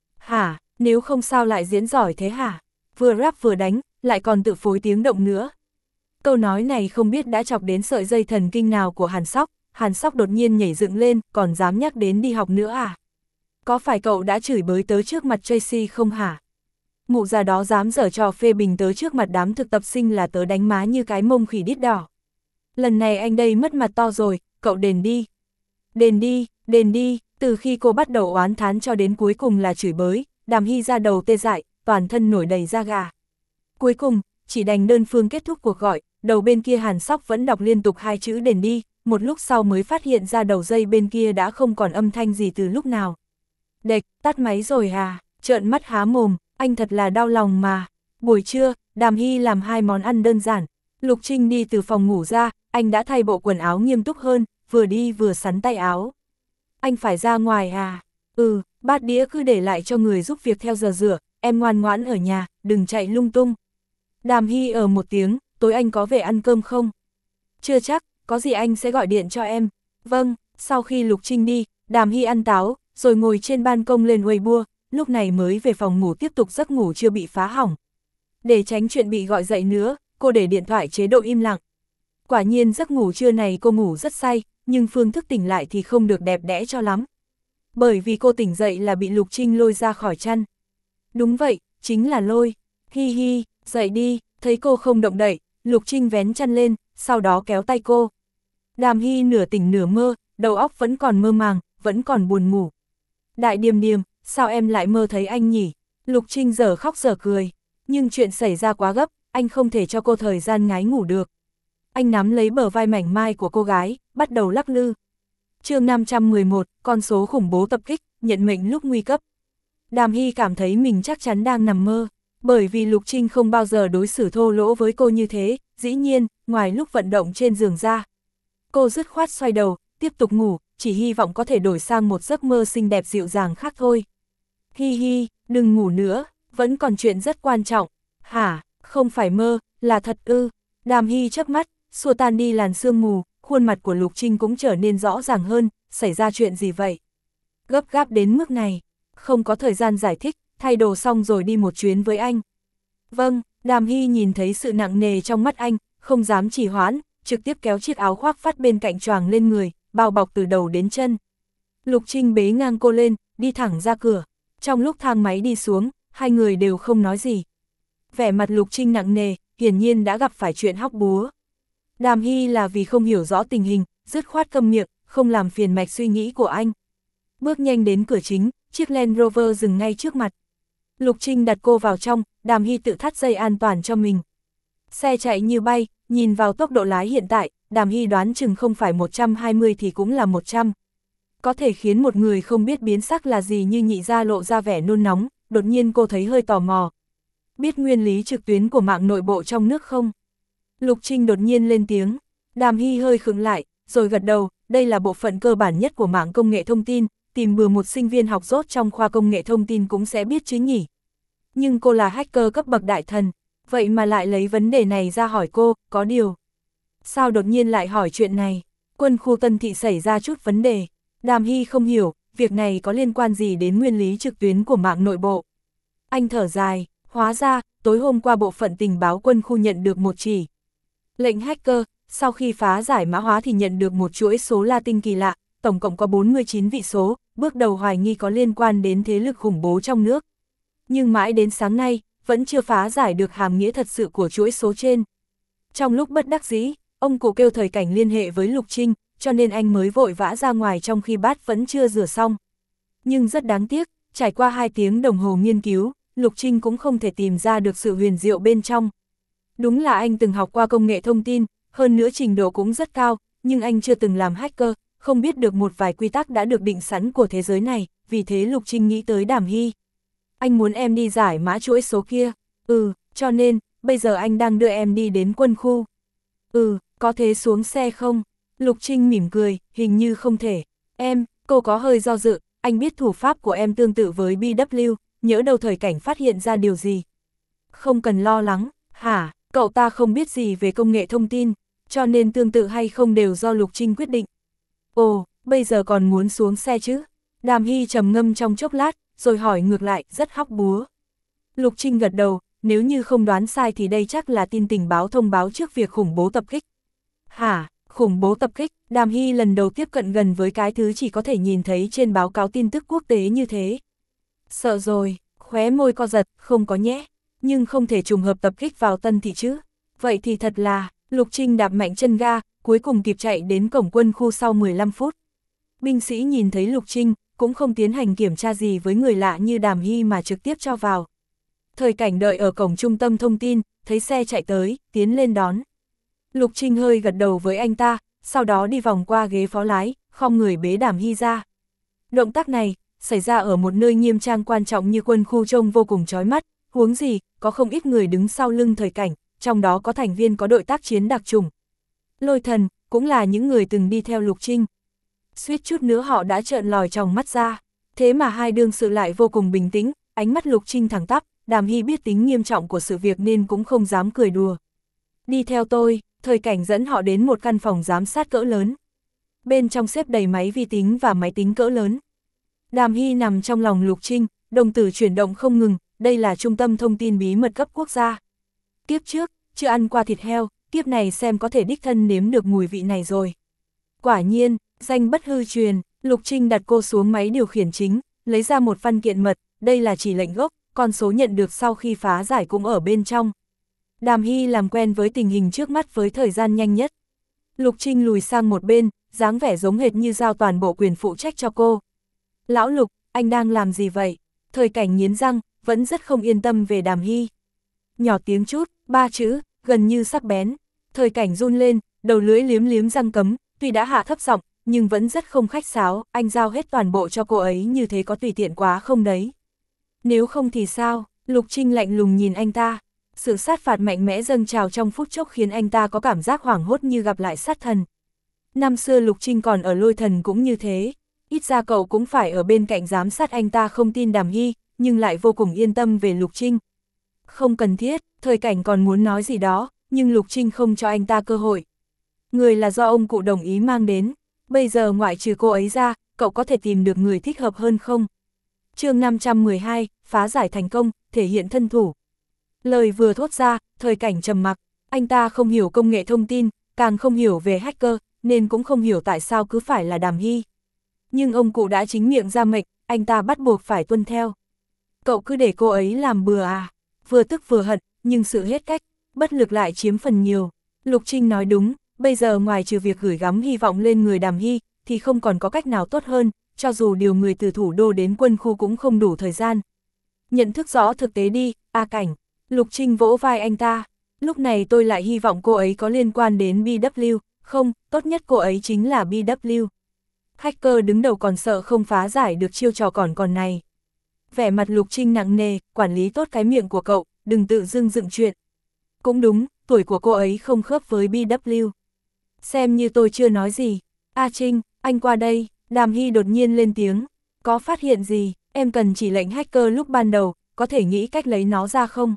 Hả, nếu không sao lại diễn giỏi thế hả? Vừa rap vừa đánh, lại còn tự phối tiếng động nữa. Câu nói này không biết đã chọc đến sợi dây thần kinh nào của Hàn Sóc, Hàn Sóc đột nhiên nhảy dựng lên, còn dám nhắc đến đi học nữa à? Có phải cậu đã chửi bới tớ trước mặt Tracy không hả? Mụ già đó dám giở trò phê bình tớ trước mặt đám thực tập sinh là tớ đánh má như cái mông khỉ đít đỏ. Lần này anh đây mất mặt to rồi, cậu đền đi. Đền đi, đền đi, từ khi cô bắt đầu oán thán cho đến cuối cùng là chửi bới, Đàm Hy ra đầu tê dại, toàn thân nổi đầy da gà. Cuối cùng, chỉ đành đơn phương kết thúc cuộc gọi, đầu bên kia Hàn Sóc vẫn đọc liên tục hai chữ đền đi, một lúc sau mới phát hiện ra đầu dây bên kia đã không còn âm thanh gì từ lúc nào. Đệch, tắt máy rồi à, trợn mắt há mồm, anh thật là đau lòng mà. Buổi trưa, Đàm Hy làm hai món ăn đơn giản. Lục Trinh đi từ phòng ngủ ra, anh đã thay bộ quần áo nghiêm túc hơn, vừa đi vừa sắn tay áo. Anh phải ra ngoài à? Ừ, bát đĩa cứ để lại cho người giúp việc theo giờ rửa, em ngoan ngoãn ở nhà, đừng chạy lung tung. Đàm Hy ở một tiếng, tối anh có về ăn cơm không? Chưa chắc, có gì anh sẽ gọi điện cho em. Vâng, sau khi Lục Trinh đi, Đàm Hy ăn táo, rồi ngồi trên ban công lên Weibo, lúc này mới về phòng ngủ tiếp tục giấc ngủ chưa bị phá hỏng. Để tránh chuyện bị gọi dậy nữa, cô để điện thoại chế độ im lặng. Quả nhiên giấc ngủ trưa này cô ngủ rất say, nhưng phương thức tỉnh lại thì không được đẹp đẽ cho lắm. Bởi vì cô tỉnh dậy là bị Lục Trinh lôi ra khỏi chăn. Đúng vậy, chính là lôi. Hi hi, dậy đi, thấy cô không động đậy, Lục Trinh vén chăn lên, sau đó kéo tay cô. Đàm Hy nửa tỉnh nửa mơ, đầu óc vẫn còn mơ màng, vẫn còn buồn ngủ. Đại Điềm Điềm, sao em lại mơ thấy anh nhỉ? Lục Trinh giờ khóc giờ cười, nhưng chuyện xảy ra quá gấp, anh không thể cho cô thời gian ngái ngủ được. Anh nắm lấy bờ vai mảnh mai của cô gái, bắt đầu lắc lư. Chương năm trăm mười một, con số khủng bố tập kích, nhận mệnh lúc nguy cấp. Đàm Hy cảm thấy mình chắc chắn đang nằm mơ, bởi vì Lục Trinh không bao giờ đối xử thô lỗ với cô như thế, dĩ nhiên, ngoài lúc vận động trên giường ra. Cô dứt khoát xoay đầu, tiếp tục ngủ, chỉ hy vọng có thể đổi sang một giấc mơ xinh đẹp dịu dàng khác thôi. Hi hi, đừng ngủ nữa, vẫn còn chuyện rất quan trọng. Hả, không phải mơ, là thật ư? Đàm Hy chớp mắt, xua tan đi làn sương mù, khuôn mặt của Lục Trinh cũng trở nên rõ ràng hơn, xảy ra chuyện gì vậy? Gấp gáp đến mức này, không có thời gian giải thích, thay đồ xong rồi đi một chuyến với anh. Vâng, Đàm Hy nhìn thấy sự nặng nề trong mắt anh, không dám trì hoãn, trực tiếp kéo chiếc áo khoác phát bên cạnh choàng lên người, bao bọc từ đầu đến chân. Lục Trinh bế ngang cô lên, đi thẳng ra cửa. Trong lúc thang máy đi xuống, hai người đều không nói gì. Vẻ mặt Lục Trinh nặng nề, hiển nhiên đã gặp phải chuyện hóc búa. Đàm Hy là vì không hiểu rõ tình hình, dứt khoát câm miệng, không làm phiền mạch suy nghĩ của anh. Bước nhanh đến cửa chính, chiếc Land Rover dừng ngay trước mặt. Lục Trinh đặt cô vào trong, Đàm Hy tự thắt dây an toàn cho mình. Xe chạy như bay, nhìn vào tốc độ lái hiện tại, Đàm Hy đoán chừng không phải một trăm hai mươi thì cũng là một trăm. Có thể khiến một người không biết biến sắc là gì như nhị ra lộ ra vẻ nôn nóng, đột nhiên cô thấy hơi tò mò. Biết nguyên lý trực tuyến của mạng nội bộ trong nước không? Lục Trinh đột nhiên lên tiếng, Đàm Hy hơi khựng lại, rồi gật đầu, đây là bộ phận cơ bản nhất của mạng công nghệ thông tin, tìm bừa một sinh viên học dốt trong khoa công nghệ thông tin cũng sẽ biết chứ nhỉ. Nhưng cô là hacker cấp bậc đại thần, vậy mà lại lấy vấn đề này ra hỏi cô, có điều. Sao đột nhiên lại hỏi chuyện này? Quân khu Tân Thị xảy ra chút vấn đề. Đàm Hy không hiểu, việc này có liên quan gì đến nguyên lý trực tuyến của mạng nội bộ. Anh thở dài, hóa ra, tối hôm qua bộ phận tình báo quân khu nhận được một chỉ lệnh hacker, sau khi phá giải mã hóa thì nhận được một chuỗi số Latin kỳ lạ, tổng cộng có bốn mươi chín vị số, bước đầu hoài nghi có liên quan đến thế lực khủng bố trong nước. Nhưng mãi đến sáng nay, vẫn chưa phá giải được hàm nghĩa thật sự của chuỗi số trên. Trong lúc bất đắc dĩ, ông cụ kêu Thời Cảnh liên hệ với Lục Trinh, cho nên anh mới vội vã ra ngoài trong khi bát vẫn chưa rửa xong. Nhưng rất đáng tiếc, trải qua hai tiếng đồng hồ nghiên cứu, Lục Trinh cũng không thể tìm ra được sự huyền diệu bên trong. Đúng là anh từng học qua công nghệ thông tin, hơn nữa trình độ cũng rất cao, nhưng anh chưa từng làm hacker, không biết được một vài quy tắc đã được định sẵn của thế giới này, vì thế Lục Trinh nghĩ tới Đàm Hy. Anh muốn em đi giải mã chuỗi số kia, ừ, cho nên, bây giờ anh đang đưa em đi đến quân khu. Ừ, có thế xuống xe không? Lục Trinh mỉm cười, hình như không thể. Em, cô có hơi do dự, anh biết thủ pháp của em tương tự với bê vê, nhỡ đâu Thời Cảnh phát hiện ra điều gì. Không cần lo lắng, hả, cậu ta không biết gì về công nghệ thông tin, cho nên tương tự hay không đều do Lục Trinh quyết định. Ồ, bây giờ còn muốn xuống xe chứ? Đàm Hy trầm ngâm trong chốc lát, rồi hỏi ngược lại, rất hóc búa. Lục Trinh gật đầu, nếu như không đoán sai thì đây chắc là tin tình báo thông báo trước việc khủng bố tập kích. Hả, khủng bố tập kích? Đàm Hy lần đầu tiếp cận gần với cái thứ chỉ có thể nhìn thấy trên báo cáo tin tức quốc tế như thế. Sợ rồi, khóe môi co giật, không có nhẽ, nhưng không thể trùng hợp tập kích vào Tân Thị chứ. Vậy thì thật là, Lục Trinh đạp mạnh chân ga, cuối cùng kịp chạy đến cổng quân khu sau mười lăm phút. Binh sĩ nhìn thấy Lục Trinh, cũng không tiến hành kiểm tra gì với người lạ như Đàm Hy mà trực tiếp cho vào. Thời Cảnh đợi ở cổng trung tâm thông tin, thấy xe chạy tới, tiến lên đón. Lục Trinh hơi gật đầu với anh ta, sau đó đi vòng qua ghế phó lái, khom người bế Đàm Hy ra. Động tác này, xảy ra ở một nơi nghiêm trang quan trọng như quân khu trông vô cùng chói mắt, huống gì, có không ít người đứng sau lưng Thời Cảnh, trong đó có thành viên có đội tác chiến đặc chủng. Lôi Thần, cũng là những người từng đi theo Lục Trinh. Suýt chút nữa họ đã trợn lòi tròng mắt ra, thế mà hai đương sự lại vô cùng bình tĩnh, ánh mắt Lục Trinh thẳng tắp, Đàm Hy biết tính nghiêm trọng của sự việc nên cũng không dám cười đùa. Đi theo tôi, Thời Cảnh dẫn họ đến một căn phòng giám sát cỡ lớn. Bên trong xếp đầy máy vi tính và máy tính cỡ lớn. Đàm Hy nằm trong lòng Lục Trinh, đồng tử chuyển động không ngừng, đây là trung tâm thông tin bí mật cấp quốc gia. Kiếp trước, chưa ăn qua thịt heo, kiếp này xem có thể đích thân nếm được mùi vị này rồi. Quả nhiên, danh bất hư truyền, Lục Trinh đặt cô xuống máy điều khiển chính, lấy ra một văn kiện mật, đây là chỉ lệnh gốc, con số nhận được sau khi phá giải cũng ở bên trong. Đàm Hy làm quen với tình hình trước mắt với thời gian nhanh nhất. Lục Trinh lùi sang một bên, dáng vẻ giống hệt như giao toàn bộ quyền phụ trách cho cô. Lão Lục, anh đang làm gì vậy? Thời Cảnh nghiến răng, vẫn rất không yên tâm về Đàm Hy. Nhỏ tiếng chút, ba chữ, gần như sắc bén. Thời Cảnh run lên, đầu lưỡi liếm liếm răng cấm, tuy đã hạ thấp giọng, nhưng vẫn rất không khách sáo, anh giao hết toàn bộ cho cô ấy như thế có tùy tiện quá không đấy? Nếu không thì sao? Lục Trinh lạnh lùng nhìn anh ta. Sự sát phạt mạnh mẽ dâng trào trong phút chốc khiến anh ta có cảm giác hoảng hốt như gặp lại sát thần. Năm xưa Lục Trinh còn ở Lôi Thần cũng như thế, ít ra cậu cũng phải ở bên cạnh giám sát. Anh ta không tin Đàm Hy, nhưng lại vô cùng yên tâm về Lục Trinh. Không cần thiết, Thời Cảnh còn muốn nói gì đó, nhưng Lục Trinh không cho anh ta cơ hội. Người là do ông cụ đồng ý mang đến, bây giờ ngoại trừ cô ấy ra, cậu có thể tìm được người thích hợp hơn không? Chương năm trăm mười hai, phá giải thành công, thể hiện thân thủ. Lời vừa thốt ra, Thời Cảnh trầm mặc, anh ta không hiểu công nghệ thông tin, càng không hiểu về hacker, nên cũng không hiểu tại sao cứ phải là Đàm Hy. Nhưng ông cụ đã chính miệng ra mệnh, anh ta bắt buộc phải tuân theo. Cậu cứ để cô ấy làm bừa à? Vừa tức vừa hận, nhưng sự hết cách, bất lực lại chiếm phần nhiều. Lục Trinh nói đúng, bây giờ ngoài trừ việc gửi gắm hy vọng lên người Đàm Hy, thì không còn có cách nào tốt hơn, cho dù điều người từ thủ đô đến quân khu cũng không đủ thời gian. Nhận thức rõ thực tế đi, A Cảnh. Lục Trinh vỗ vai anh ta. Lúc này tôi lại hy vọng cô ấy có liên quan đến bê vê kép, không, tốt nhất cô ấy chính là bê vê kép. Hacker đứng đầu còn sợ không phá giải được chiêu trò còn còn này. Vẻ mặt Lục Trinh nặng nề, quản lý tốt cái miệng của cậu, đừng tự dưng dựng chuyện. Cũng đúng, tuổi của cô ấy không khớp với bê vê kép. Xem như tôi chưa nói gì. A Trinh, anh qua đây, Đàm Hy đột nhiên lên tiếng. Có phát hiện gì, em cần chỉ lệnh hacker lúc ban đầu, có thể nghĩ cách lấy nó ra không?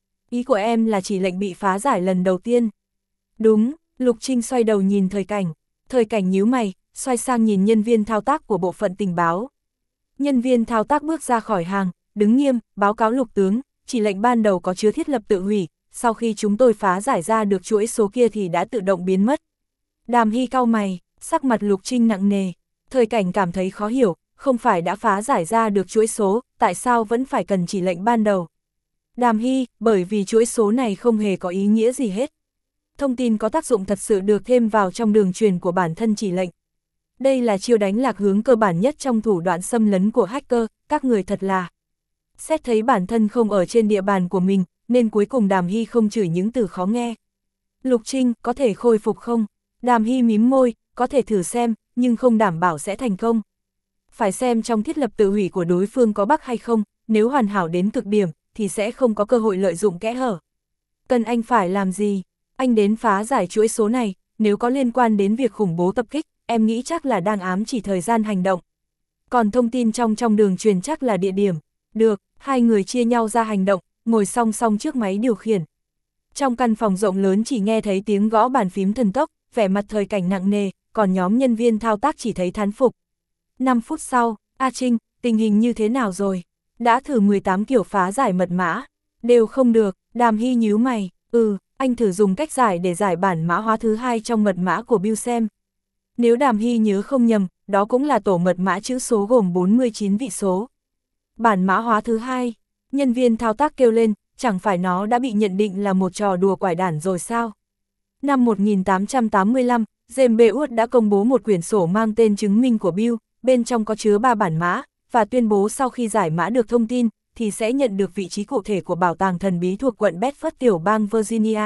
Ý của em là chỉ lệnh bị phá giải lần đầu tiên. Đúng, Lục Trinh xoay đầu nhìn Thời Cảnh. Thời Cảnh nhíu mày, xoay sang nhìn nhân viên thao tác của bộ phận tình báo. Nhân viên thao tác bước ra khỏi hàng, đứng nghiêm, báo cáo Lục tướng, chỉ lệnh ban đầu có chứa thiết lập tự hủy, sau khi chúng tôi phá giải ra được chuỗi số kia thì đã tự động biến mất. Đàm Hy cau mày, sắc mặt Lục Trinh nặng nề. Thời Cảnh cảm thấy khó hiểu, không phải đã phá giải ra được chuỗi số, tại sao vẫn phải cần chỉ lệnh ban đầu? Đàm Hy, bởi vì chuỗi số này không hề có ý nghĩa gì hết. Thông tin có tác dụng thật sự được thêm vào trong đường truyền của bản thân chỉ lệnh. Đây là chiêu đánh lạc hướng cơ bản nhất trong thủ đoạn xâm lấn của hacker, các người thật là. Xét thấy bản thân không ở trên địa bàn của mình, nên cuối cùng Đàm Hy không chửi những từ khó nghe. Lục Trinh, có thể khôi phục không? Đàm Hy mím môi, có thể thử xem, nhưng không đảm bảo sẽ thành công. Phải xem trong thiết lập tự hủy của đối phương có bug hay không, nếu hoàn hảo đến cực điểm, thì sẽ không có cơ hội lợi dụng kẽ hở. Cần anh phải làm gì? Anh đến phá giải chuỗi số này, nếu có liên quan đến việc khủng bố tập kích, em nghĩ chắc là đang ám chỉ thời gian hành động. Còn thông tin trong trong đường truyền chắc là địa điểm. Được, hai người chia nhau ra hành động, ngồi song song trước máy điều khiển. Trong căn phòng rộng lớn chỉ nghe thấy tiếng gõ bàn phím thần tốc, vẻ mặt Thời Cảnh nặng nề, còn nhóm nhân viên thao tác chỉ thấy thán phục. năm phút sau, A Trinh, tình hình như thế nào rồi? Đã thử mười tám kiểu phá giải mật mã, đều không được. Đàm Hy nhíu mày, ừ, anh thử dùng cách giải để giải bản mã hóa thứ hai trong mật mã của Bill xem. Nếu Đàm Hy nhớ không nhầm, đó cũng là tổ mật mã chữ số gồm bốn mươi chín vị số. Bản mã hóa thứ hai, nhân viên thao tác kêu lên, chẳng phải nó đã bị nhận định là một trò đùa quải đản rồi sao? Năm một nghìn tám trăm tám mươi lăm, James Beard đã công bố một quyển sổ mang tên chứng minh của Bill, bên trong có chứa ba bản mã, và tuyên bố sau khi giải mã được thông tin, thì sẽ nhận được vị trí cụ thể của bảo tàng thần bí thuộc quận Bedford tiểu bang Virginia.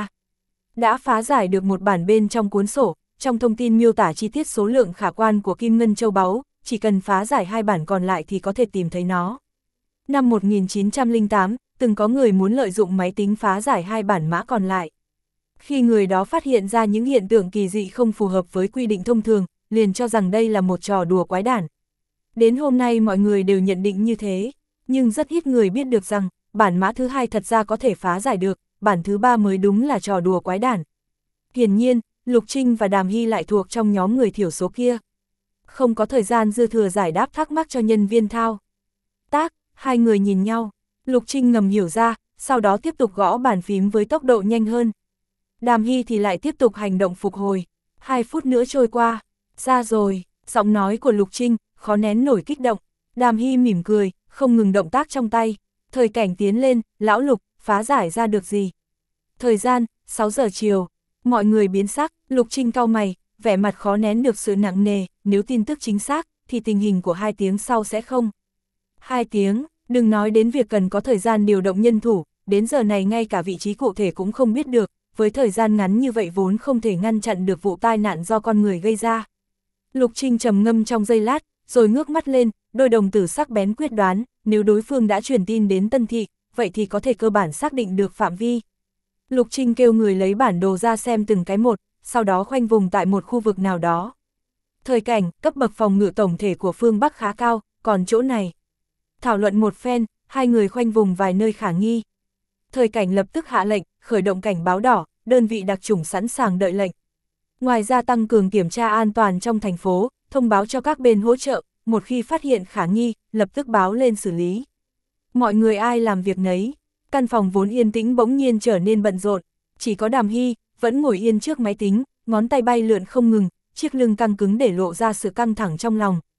Đã phá giải được một bản bên trong cuốn sổ, trong thông tin miêu tả chi tiết số lượng khả quan của kim ngân châu báu, chỉ cần phá giải hai bản còn lại thì có thể tìm thấy nó. Năm một nghìn chín trăm lẻ tám, từng có người muốn lợi dụng máy tính phá giải hai bản mã còn lại. Khi người đó phát hiện ra những hiện tượng kỳ dị không phù hợp với quy định thông thường, liền cho rằng đây là một trò đùa quái đản. Đến hôm nay mọi người đều nhận định như thế, nhưng rất ít người biết được rằng, bản mã thứ hai thật ra có thể phá giải được, bản thứ ba mới đúng là trò đùa quái đản. Hiển nhiên, Lục Trinh và Đàm Hy lại thuộc trong nhóm người thiểu số kia. Không có thời gian dư thừa giải đáp thắc mắc cho nhân viên thao tác, hai người nhìn nhau, Lục Trinh ngầm hiểu ra, sau đó tiếp tục gõ bàn phím với tốc độ nhanh hơn. Đàm Hy thì lại tiếp tục hành động phục hồi. Hai phút nữa trôi qua, ra rồi, giọng nói của Lục Trinh, khó nén nổi kích động. Đàm Hy mỉm cười, không ngừng động tác trong tay. Thời Cảnh tiến lên, lão Lục, phá giải ra được gì? Thời gian, sáu giờ chiều. Mọi người biến sắc, Lục Trinh cau mày, vẻ mặt khó nén được sự nặng nề, nếu tin tức chính xác, thì tình hình của hai tiếng sau sẽ không. Hai tiếng, đừng nói đến việc cần có thời gian điều động nhân thủ, đến giờ này ngay cả vị trí cụ thể cũng không biết được, với thời gian ngắn như vậy vốn không thể ngăn chặn được vụ tai nạn do con người gây ra. Lục Trinh trầm ngâm trong giây lát, rồi ngước mắt lên, đôi đồng tử sắc bén quyết đoán, nếu đối phương đã truyền tin đến Tân Thị, vậy thì có thể cơ bản xác định được phạm vi. Lục Trinh kêu người lấy bản đồ ra xem từng cái một, sau đó khoanh vùng tại một khu vực nào đó. Thời Cảnh, cấp bậc phòng ngự tổng thể của phương Bắc khá cao, còn chỗ này. Thảo luận một phen, hai người khoanh vùng vài nơi khả nghi. Thời Cảnh lập tức hạ lệnh, khởi động cảnh báo đỏ, đơn vị đặc chủng sẵn sàng đợi lệnh. Ngoài ra tăng cường kiểm tra an toàn trong thành phố, thông báo cho các bên hỗ trợ, một khi phát hiện khả nghi, lập tức báo lên xử lý. Mọi người ai làm việc nấy, căn phòng vốn yên tĩnh bỗng nhiên trở nên bận rộn, chỉ có Đàm Hy, vẫn ngồi yên trước máy tính, ngón tay bay lượn không ngừng, chiếc lưng căng cứng để lộ ra sự căng thẳng trong lòng.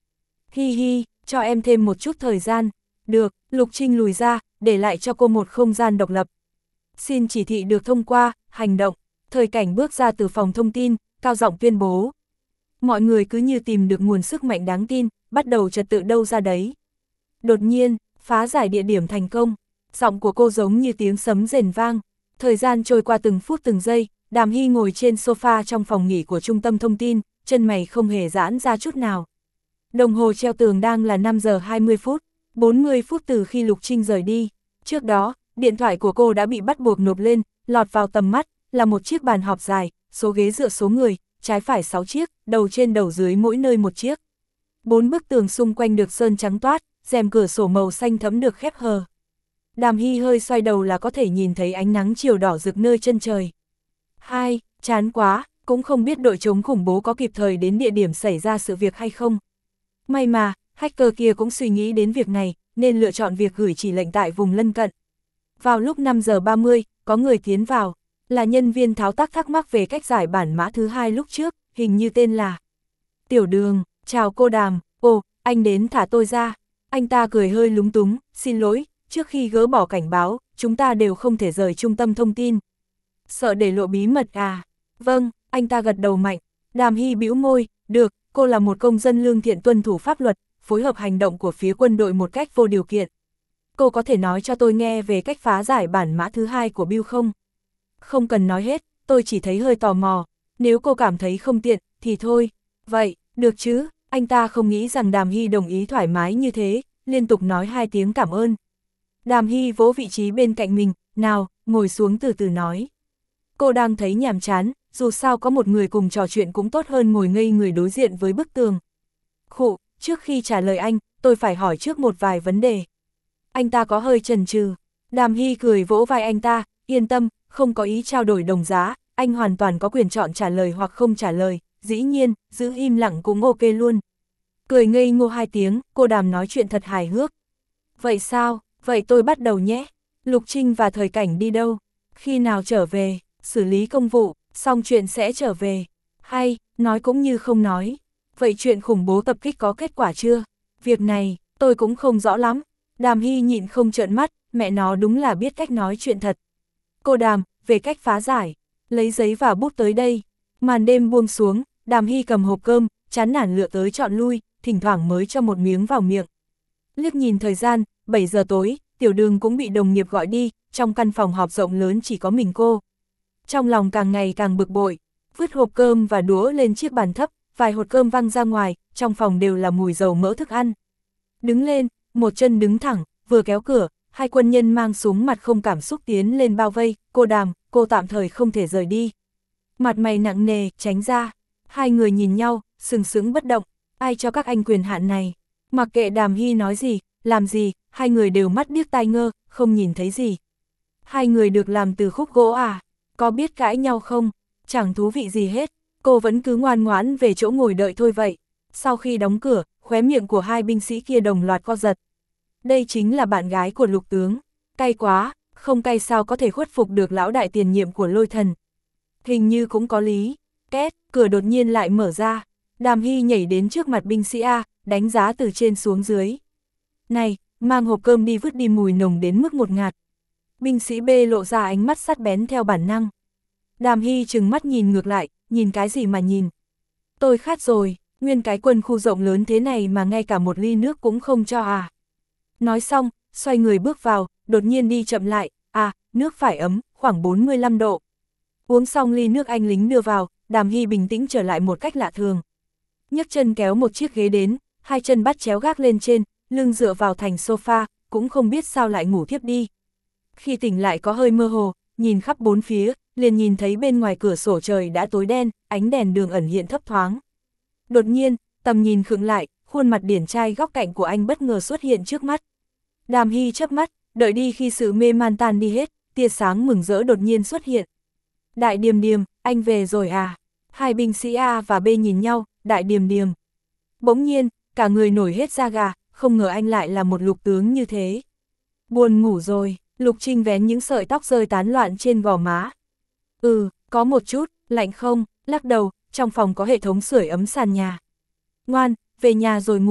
Hi hi, cho em thêm một chút thời gian. Được, Lục Trinh lùi ra, để lại cho cô một không gian độc lập. Xin chỉ thị được thông qua, hành động. Thời Cảnh bước ra từ phòng thông tin, cao giọng tuyên bố. Mọi người cứ như tìm được nguồn sức mạnh đáng tin, bắt đầu trật tự đâu ra đấy. Đột nhiên, phá giải địa điểm thành công. Giọng của cô giống như tiếng sấm rền vang. Thời gian trôi qua từng phút từng giây, Đàm Hy ngồi trên sofa trong phòng nghỉ của trung tâm thông tin, chân mày không hề giãn ra chút nào. Đồng hồ treo tường đang là năm giờ hai mươi phút, bốn mươi phút từ khi Lục Trinh rời đi. Trước đó, điện thoại của cô đã bị bắt buộc nộp lên, lọt vào tầm mắt, là một chiếc bàn họp dài, số ghế dựa số người, trái phải sáu chiếc, đầu trên đầu dưới mỗi nơi một chiếc. Bốn bức tường xung quanh được sơn trắng toát, rèm cửa sổ màu xanh thẫm được khép hờ. Đàm Hy hơi xoay đầu là có thể nhìn thấy ánh nắng chiều đỏ rực nơi chân trời. Hai, chán quá, cũng không biết đội chống khủng bố có kịp thời đến địa điểm xảy ra sự việc hay không. May mà, hacker kia cũng suy nghĩ đến việc này, nên lựa chọn việc gửi chỉ lệnh tại vùng lân cận. Vào lúc năm giờ ba mươi, có người tiến vào, là nhân viên tháo tác thắc mắc về cách giải bản mã thứ hai lúc trước, hình như tên là Tiểu Đường. Chào cô Đàm, ồ, anh đến thả tôi ra. Anh ta cười hơi lúng túng, xin lỗi, trước khi gỡ bỏ cảnh báo, chúng ta đều không thể rời trung tâm thông tin. Sợ để lộ bí mật à? Vâng, anh ta gật đầu mạnh. Đàm Hy bĩu môi, được, cô là một công dân lương thiện tuân thủ pháp luật, phối hợp hành động của phía quân đội một cách vô điều kiện. Cô có thể nói cho tôi nghe về cách phá giải bản mã thứ hai của Bill không? Không cần nói hết, tôi chỉ thấy hơi tò mò. Nếu cô cảm thấy không tiện, thì thôi. Vậy, được chứ? Anh ta không nghĩ rằng Đàm Hy đồng ý thoải mái như thế, liên tục nói hai tiếng cảm ơn. Đàm Hy vỗ vị trí bên cạnh mình, nào, ngồi xuống từ từ nói. Cô đang thấy nhàm chán, dù sao có một người cùng trò chuyện cũng tốt hơn ngồi ngây người đối diện với bức tường. Khụ, trước khi trả lời anh, tôi phải hỏi trước một vài vấn đề. Anh ta có hơi chần chừ. Đàm Hy cười vỗ vai anh ta, yên tâm, không có ý trao đổi đồng giá, anh hoàn toàn có quyền chọn trả lời hoặc không trả lời, dĩ nhiên, giữ im lặng cũng ok luôn. Cười ngây ngô hai tiếng, cô Đàm nói chuyện thật hài hước. Vậy sao, vậy tôi bắt đầu nhé. Lục Trinh và Thời Cảnh đi đâu? Khi nào trở về? Xử lý công vụ, xong chuyện sẽ trở về. Hay, nói cũng như không nói. Vậy chuyện khủng bố tập kích có kết quả chưa? Việc này, tôi cũng không rõ lắm. Đàm Hy nhịn không trợn mắt, mẹ nó đúng là biết cách nói chuyện thật. Cô Đàm, về cách phá giải, lấy giấy và bút tới đây. Màn đêm buông xuống, Đàm Hy cầm hộp cơm, chán nản lựa tới chọn lui, thỉnh thoảng mới cho một miếng vào miệng. Liếc nhìn thời gian, bảy giờ tối, Tiểu Đường cũng bị đồng nghiệp gọi đi, trong căn phòng họp rộng lớn chỉ có mình cô. Trong lòng càng ngày càng bực bội, vứt hộp cơm và đũa lên chiếc bàn thấp, vài hột cơm văng ra ngoài, trong phòng đều là mùi dầu mỡ thức ăn. Đứng lên, một chân đứng thẳng, vừa kéo cửa, hai quân nhân mang súng mặt không cảm xúc tiến lên bao vây, cô Đàm, cô tạm thời không thể rời đi. Mặt mày nặng nề, tránh ra. Hai người nhìn nhau, sừng sững bất động, ai cho các anh quyền hạn này. Mặc kệ Đàm Hy nói gì, làm gì, hai người đều mắt điếc tai ngơ, không nhìn thấy gì. Hai người được làm từ khúc gỗ à? Có biết cãi nhau không? Chẳng thú vị gì hết, cô vẫn cứ ngoan ngoãn về chỗ ngồi đợi thôi vậy. Sau khi đóng cửa, khóe miệng của hai binh sĩ kia đồng loạt co giật. Đây chính là bạn gái của Lục tướng. Cay quá, không cay sao có thể khuất phục được lão đại tiền nhiệm của Lôi Thần. Hình như cũng có lý. Két, cửa đột nhiên lại mở ra. Đàm Hy nhảy đến trước mặt binh sĩ A, đánh giá từ trên xuống dưới. Này, mang hộp cơm đi vứt đi, mùi nồng đến mức một ngạt. Binh sĩ B lộ ra ánh mắt sắc bén theo bản năng. Đàm Hy trừng mắt nhìn ngược lại, nhìn cái gì mà nhìn. Tôi khát rồi, nguyên cái quân khu rộng lớn thế này mà ngay cả một ly nước cũng không cho à. Nói xong, xoay người bước vào, đột nhiên đi chậm lại, à, nước phải ấm, khoảng bốn mươi lăm độ. Uống xong ly nước anh lính đưa vào, Đàm Hy bình tĩnh trở lại một cách lạ thường. Nhấc chân kéo một chiếc ghế đến, hai chân bắt chéo gác lên trên, lưng dựa vào thành sofa, cũng không biết sao lại ngủ thiếp đi. Khi tỉnh lại có hơi mơ hồ, nhìn khắp bốn phía, liền nhìn thấy bên ngoài cửa sổ trời đã tối đen, ánh đèn đường ẩn hiện thấp thoáng. Đột nhiên, tầm nhìn khựng lại, khuôn mặt điển trai góc cạnh của anh bất ngờ xuất hiện trước mắt. Đàm Hy chớp mắt, đợi đi khi sự mê man tan đi hết, tia sáng mừng rỡ đột nhiên xuất hiện. Đại Điềm Điềm, anh về rồi à? Hai binh sĩ A và B nhìn nhau, Đại Điềm Điềm. Bỗng nhiên, cả người nổi hết da gà, không ngờ anh lại là một lục tướng như thế. Buồn ngủ rồi, Lục Trinh vén những sợi tóc rơi tán loạn trên gò má. Ừ, có một chút, lạnh không, lắc đầu, trong phòng có hệ thống sưởi ấm sàn nhà. Ngoan, về nhà rồi ngủ.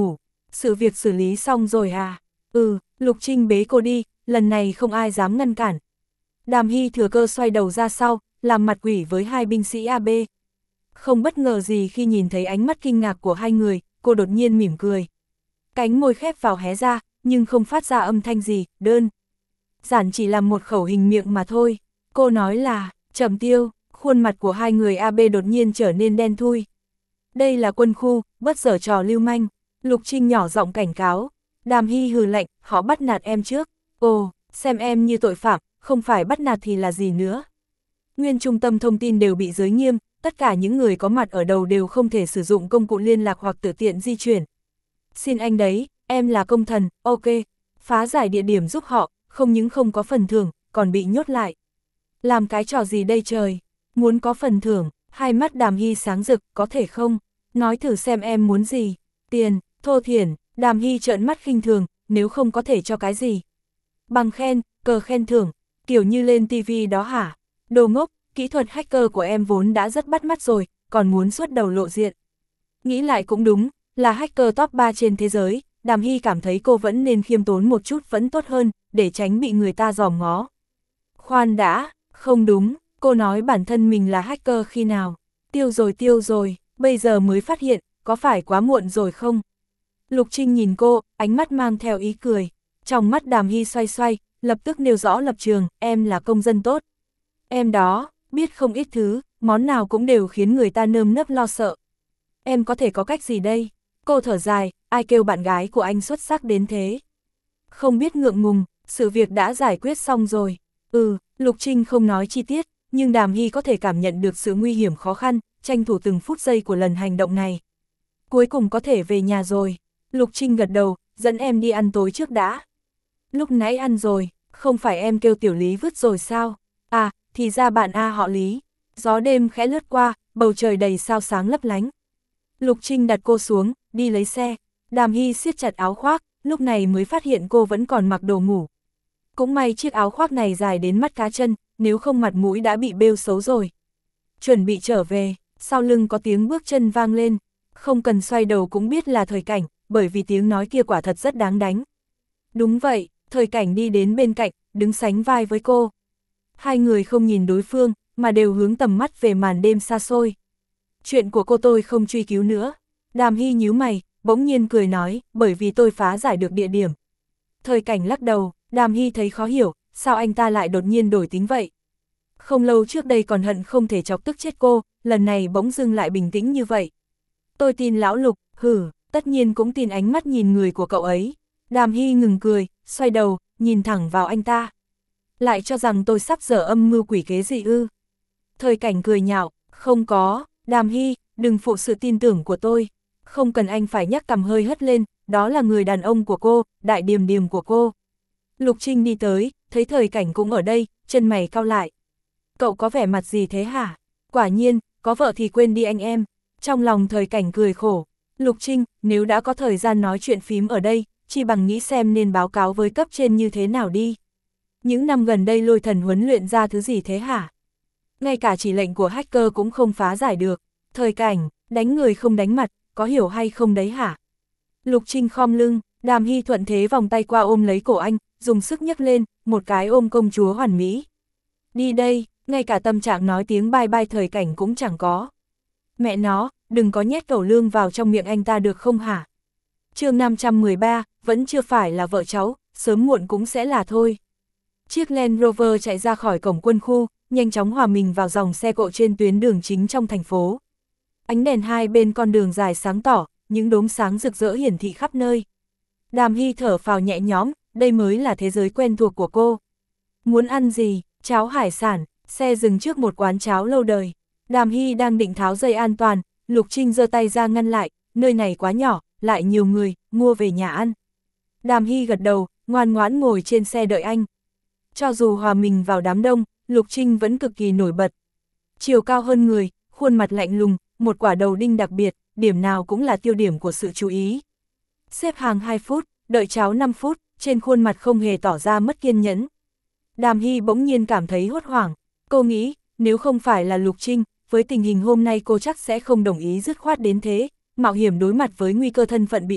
Sự việc xử lý xong rồi à? Ừ, Lục Trinh bế cô đi, lần này không ai dám ngăn cản. Đàm Hy thừa cơ xoay đầu ra sau, làm mặt quỷ với hai binh sĩ a bê. Không bất ngờ gì khi nhìn thấy ánh mắt kinh ngạc của hai người, cô đột nhiên mỉm cười. Cánh môi khép vào hé ra, nhưng không phát ra âm thanh gì, đơn giản chỉ làm một khẩu hình miệng mà thôi. Cô nói là, Trầm Tiêu, khuôn mặt của hai người a bê đột nhiên trở nên đen thui. Đây là quân khu, bất giở trò lưu manh. Lục Trinh nhỏ giọng cảnh cáo. Đàm Hy hừ lạnh, họ bắt nạt em trước. Ồ, xem em như tội phạm, không phải bắt nạt thì là gì nữa. Nguyên trung tâm thông tin đều bị giới nghiêm, tất cả những người có mặt ở đầu đều không thể sử dụng công cụ liên lạc hoặc tự tiện di chuyển. Xin anh đấy, em là công thần, ok, phá giải địa điểm giúp họ, không những không có phần thưởng, còn bị nhốt lại. Làm cái trò gì đây trời, muốn có phần thưởng, hai mắt Đàm Hy sáng rực, có thể không? Nói thử xem em muốn gì, tiền, thô thiển, Đàm Hy trợn mắt khinh thường, nếu không có thể cho cái gì. Bằng khen, cờ khen thưởng, kiểu như lên tivi đó hả? Đồ ngốc, kỹ thuật hacker của em vốn đã rất bắt mắt rồi, còn muốn xuất đầu lộ diện. Nghĩ lại cũng đúng, là hacker top ba trên thế giới, Đàm Hy cảm thấy cô vẫn nên khiêm tốn một chút vẫn tốt hơn, để tránh bị người ta dòm ngó. Khoan đã, không đúng, cô nói bản thân mình là hacker khi nào? Tiêu rồi tiêu rồi, bây giờ mới phát hiện, có phải quá muộn rồi không? Lục Trinh nhìn cô, ánh mắt mang theo ý cười. Trong mắt Đàm Hy xoay xoay, lập tức nêu rõ lập trường, em là công dân tốt. Em đó, biết không ít thứ, món nào cũng đều khiến người ta nơm nớp lo sợ. Em có thể có cách gì đây? Cô thở dài, ai kêu bạn gái của anh xuất sắc đến thế? Không biết ngượng ngùng, sự việc đã giải quyết xong rồi. Ừ, Lục Trinh không nói chi tiết, nhưng Đàm Hy có thể cảm nhận được sự nguy hiểm khó khăn, tranh thủ từng phút giây của lần hành động này. Cuối cùng có thể về nhà rồi. Lục Trinh gật đầu, dẫn em đi ăn tối trước đã. Lúc nãy ăn rồi, không phải em kêu Tiểu Lý vứt rồi sao? À, thì ra bạn A họ Lý. Gió đêm khẽ lướt qua, bầu trời đầy sao sáng lấp lánh. Lục Trinh đặt cô xuống, đi lấy xe. Đàm Hy siết chặt áo khoác, lúc này mới phát hiện cô vẫn còn mặc đồ ngủ. Cũng may chiếc áo khoác này dài đến mắt cá chân, nếu không mặt mũi đã bị bêu xấu rồi. Chuẩn bị trở về, sau lưng có tiếng bước chân vang lên. Không cần xoay đầu cũng biết là Thời Cảnh, bởi vì tiếng nói kia quả thật rất đáng đánh. Đúng vậy, Thời Cảnh đi đến bên cạnh, đứng sánh vai với cô. Hai người không nhìn đối phương, mà đều hướng tầm mắt về màn đêm xa xôi. Chuyện của cô tôi không truy cứu nữa. Đàm Hy nhíu mày, bỗng nhiên cười nói, bởi vì tôi phá giải được địa điểm. Thời Cảnh lắc đầu, Đàm Hy thấy khó hiểu, sao anh ta lại đột nhiên đổi tính vậy? Không lâu trước đây còn hận không thể chọc tức chết cô, lần này bỗng dưng lại bình tĩnh như vậy. Tôi tin lão Lục, hử, tất nhiên cũng tin ánh mắt nhìn người của cậu ấy. Đàm Hy ngừng cười, xoay đầu, nhìn thẳng vào anh ta. Lại cho rằng tôi sắp dở âm mưu quỷ kế gì ư? Thời Cảnh cười nhạo, không có, Đàm Hy, đừng phụ sự tin tưởng của tôi. Không cần anh phải nhắc cằm hơi hất lên, đó là người đàn ông của cô, đại điềm điềm của cô. Lục Trinh đi tới, thấy Thời Cảnh cũng ở đây, chân mày cau lại. Cậu có vẻ mặt gì thế hả? Quả nhiên, có vợ thì quên đi anh em. Trong lòng Thời Cảnh cười khổ. Lục Trinh, nếu đã có thời gian nói chuyện phím ở đây, chỉ bằng nghĩ xem nên báo cáo với cấp trên như thế nào đi. Những năm gần đây Lôi Thần huấn luyện ra thứ gì thế hả? Ngay cả chỉ lệnh của hacker cũng không phá giải được. Thời Cảnh, đánh người không đánh mặt, có hiểu hay không đấy hả? Lục Trinh khom lưng, Đàm Hy thuận thế vòng tay qua ôm lấy cổ anh, dùng sức nhấc lên, một cái ôm công chúa hoàn mỹ. Đi đây, ngay cả tâm trạng nói tiếng bye bye Thời Cảnh cũng chẳng có. Mẹ nó, đừng có nhét cẩu lương vào trong miệng anh ta được không hả? Chương năm trăm mười ba, vẫn chưa phải là vợ cháu, sớm muộn cũng sẽ là thôi. Chiếc Land Rover chạy ra khỏi cổng quân khu, nhanh chóng hòa mình vào dòng xe cộ trên tuyến đường chính trong thành phố. Ánh đèn hai bên con đường dài sáng tỏ, những đốm sáng rực rỡ hiển thị khắp nơi. Đàm Hy thở phào nhẹ nhõm, đây mới là thế giới quen thuộc của cô. Muốn ăn gì? Cháo hải sản, xe dừng trước một quán cháo lâu đời. Đàm Hy đang định tháo dây an toàn, Lục Trinh giơ tay ra ngăn lại, nơi này quá nhỏ, lại nhiều người, mua về nhà ăn. Đàm Hy gật đầu, ngoan ngoãn ngồi trên xe đợi anh. Cho dù hòa mình vào đám đông, Lục Trinh vẫn cực kỳ nổi bật. Chiều cao hơn người, khuôn mặt lạnh lùng, một quả đầu đinh đặc biệt, điểm nào cũng là tiêu điểm của sự chú ý. Xếp hàng hai phút, đợi cháo năm phút, trên khuôn mặt không hề tỏ ra mất kiên nhẫn. Đàm Hy bỗng nhiên cảm thấy hốt hoảng, cô nghĩ, nếu không phải là Lục Trinh, với tình hình hôm nay cô chắc sẽ không đồng ý dứt khoát đến thế, mạo hiểm đối mặt với nguy cơ thân phận bị lộ,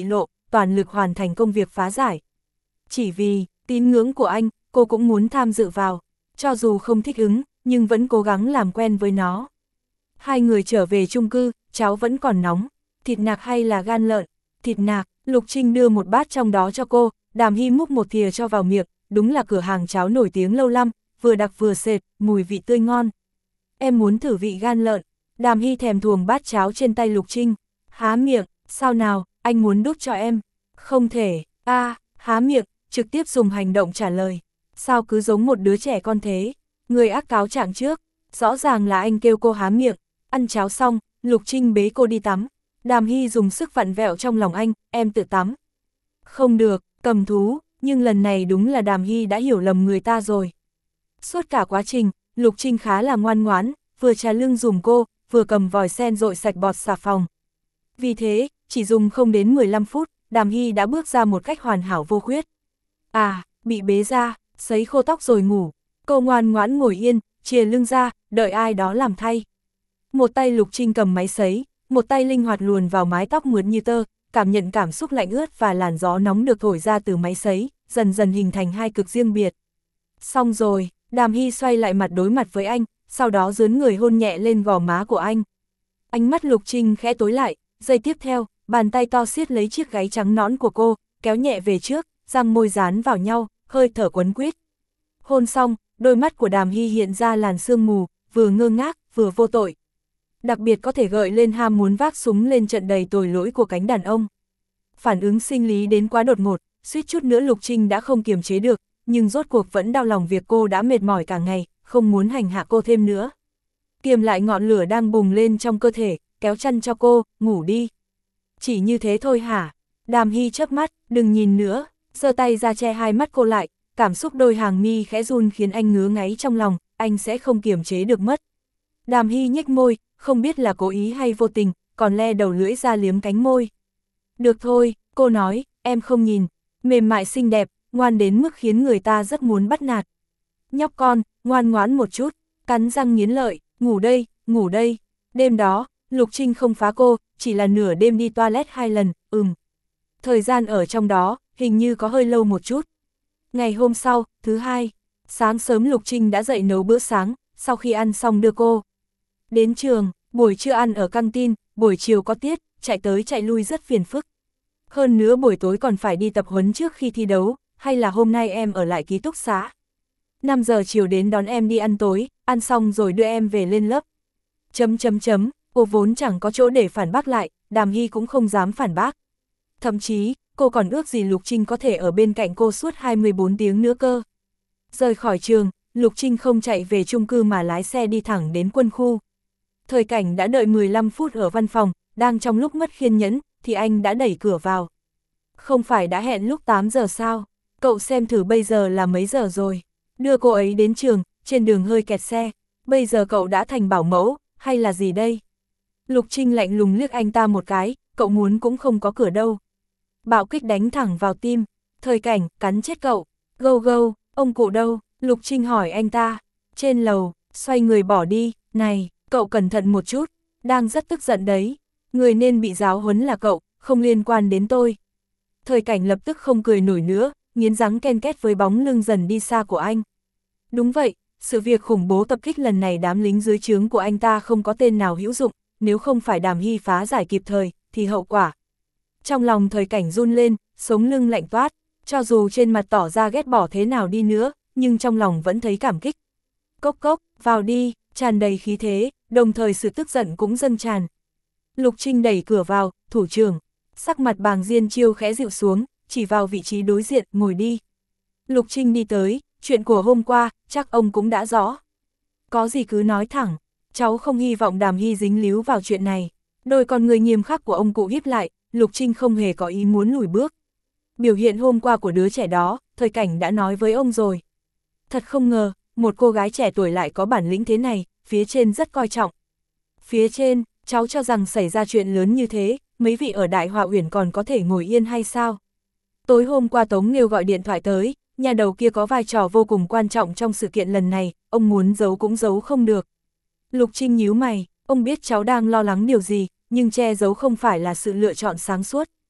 toàn lực hoàn thành công việc phá giải. Chỉ vì tín ngưỡng của anh, cô cũng muốn tham dự vào, cho dù không thích ứng, nhưng vẫn cố gắng làm quen với nó. Hai người trở về chung cư, cháo vẫn còn nóng, thịt nạc hay là gan lợn? Thịt nạc. Lục Trinh đưa một bát trong đó cho cô, Đàm Hy múc một thìa cho vào miệng, đúng là cửa hàng cháo nổi tiếng lâu năm, vừa đặc vừa sệt, mùi vị tươi ngon. Em muốn thử vị gan lợn. Đàm Hy thèm thuồng bát cháo trên tay Lục Trinh. Há miệng, sao nào, anh muốn đút cho em? Không thể, a à, há miệng, trực tiếp dùng hành động trả lời. Sao cứ giống một đứa trẻ con thế? Người ác cáo trạng trước, rõ ràng là anh kêu cô há miệng. Ăn cháo xong, Lục Trinh bế cô đi tắm. Đàm Hy dùng sức vặn vẹo trong lòng anh, em tự tắm. Không được, cầm thú, nhưng lần này đúng là Đàm Hy đã hiểu lầm người ta rồi. Suốt cả quá trình, Lục Trinh khá là ngoan ngoãn, vừa trà lưng dùm cô, vừa cầm vòi sen dội sạch bọt xà phòng. Vì thế, chỉ dùng không đến mười lăm phút, Đàm Hy đã bước ra một cách hoàn hảo vô khuyết. À, bị bế ra, sấy khô tóc rồi ngủ. Cô ngoan ngoãn ngồi yên, chìa lưng ra, đợi ai đó làm thay. Một tay Lục Trinh cầm máy sấy, một tay linh hoạt luồn vào mái tóc mượt như tơ, cảm nhận cảm xúc lạnh ướt và làn gió nóng được thổi ra từ máy sấy, dần dần hình thành hai cực riêng biệt. Xong rồi, Đàm Hy xoay lại mặt đối mặt với anh, sau đó dướn người hôn nhẹ lên gò má của anh. Ánh mắt Lục Trinh khẽ tối lại, giây tiếp theo, bàn tay to siết lấy chiếc gáy trắng nõn của cô, kéo nhẹ về trước, răng môi dán vào nhau, hơi thở quấn quýt. Hôn xong, đôi mắt của Đàm Hy hiện ra làn sương mù, vừa ngơ ngác, vừa vô tội. Đặc biệt có thể gợi lên ham muốn vác súng lên trận đầy tội lỗi của cánh đàn ông. Phản ứng sinh lý đến quá đột ngột, suýt chút nữa Lục Trinh đã không kiềm chế được, nhưng rốt cuộc vẫn đau lòng việc cô đã mệt mỏi cả ngày, không muốn hành hạ cô thêm nữa. Kiềm lại ngọn lửa đang bùng lên trong cơ thể, kéo chăn cho cô, ngủ đi. Chỉ như thế thôi hả? Đàm Hy chớp mắt, đừng nhìn nữa, giơ tay ra che hai mắt cô lại, cảm xúc đôi hàng mi khẽ run khiến anh ngứa ngáy trong lòng, anh sẽ không kiềm chế được mất. Đàm Hy nhếch môi, không biết là cố ý hay vô tình, còn le đầu lưỡi ra liếm cánh môi. Được thôi, cô nói, em không nhìn, mềm mại xinh đẹp, ngoan đến mức khiến người ta rất muốn bắt nạt. Nhóc con, ngoan ngoãn một chút, cắn răng nghiến lợi, ngủ đây, ngủ đây. Đêm đó, Lục Trinh không phá cô, chỉ là nửa đêm đi toilet hai lần, ừm. Thời gian ở trong đó, hình như có hơi lâu một chút. Ngày hôm sau, thứ hai, sáng sớm Lục Trinh đã dậy nấu bữa sáng, sau khi ăn xong đưa cô đến trường, buổi trưa ăn ở căng tin, buổi chiều có tiết, chạy tới chạy lui rất phiền phức. Hơn nữa buổi tối còn phải đi tập huấn trước khi thi đấu, hay là hôm nay em ở lại ký túc xá. năm giờ chiều đến đón em đi ăn tối, ăn xong rồi đưa em về lên lớp. Chấm chấm chấm, cô vốn chẳng có chỗ để phản bác lại, Đàm Hy cũng không dám phản bác. Thậm chí, cô còn ước gì Lục Trinh có thể ở bên cạnh cô suốt hai mươi bốn tiếng nữa cơ. Rời khỏi trường, Lục Trinh không chạy về chung cư mà lái xe đi thẳng đến quân khu. Thời Cảnh đã đợi mười lăm phút ở văn phòng, đang trong lúc mất kiên nhẫn, thì anh đã đẩy cửa vào. Không phải đã hẹn lúc tám giờ sao? Cậu xem thử bây giờ là mấy giờ rồi. Đưa cô ấy đến trường, trên đường hơi kẹt xe. Bây giờ cậu đã thành bảo mẫu, hay là gì đây? Lục Trinh lạnh lùng liếc anh ta một cái, cậu muốn cũng không có cửa đâu. Bạo kích đánh thẳng vào tim. Thời Cảnh, cắn chết cậu. Gâu gâu, ông cụ đâu? Lục Trinh hỏi anh ta. Trên lầu, xoay người bỏ đi. Này, cậu cẩn thận một chút. Đang rất tức giận đấy. Người nên bị giáo huấn là cậu, không liên quan đến tôi. Thời Cảnh lập tức không cười nổi nữa, nghiến răng ken két với bóng lưng dần đi xa của anh. Đúng vậy, sự việc khủng bố tập kích lần này đám lính dưới trướng của anh ta không có tên nào hữu dụng, nếu không phải Đàm Hy phá giải kịp thời, thì hậu quả. Trong lòng Thời Cảnh run lên, sống lưng lạnh toát, cho dù trên mặt tỏ ra ghét bỏ thế nào đi nữa, nhưng trong lòng vẫn thấy cảm kích. Cốc cốc, vào đi, tràn đầy khí thế, đồng thời sự tức giận cũng dâng tràn. Lục Trinh đẩy cửa vào, thủ trưởng, sắc mặt Bàng Diên Chiêu khẽ dịu xuống, chỉ vào vị trí đối diện, ngồi đi. Lục Trinh đi tới, chuyện của hôm qua, chắc ông cũng đã rõ. Có gì cứ nói thẳng, cháu không hy vọng Đàm Hy dính líu vào chuyện này. Đôi con người nghiêm khắc của ông cụ híp lại, Lục Trinh không hề có ý muốn lùi bước. Biểu hiện hôm qua của đứa trẻ đó, Thời Cảnh đã nói với ông rồi. Thật không ngờ, một cô gái trẻ tuổi lại có bản lĩnh thế này, phía trên rất coi trọng. Phía trên, cháu cho rằng xảy ra chuyện lớn như thế, mấy vị ở Đại Họa Uyển còn có thể ngồi yên hay sao? Tối hôm qua Tống Nghiêu gọi điện thoại tới, nhà đầu kia có vai trò vô cùng quan trọng trong sự kiện lần này, ông muốn giấu cũng giấu không được. Lục Trinh nhíu mày, ông biết cháu đang lo lắng điều gì, nhưng che giấu không phải là sự lựa chọn sáng suốt.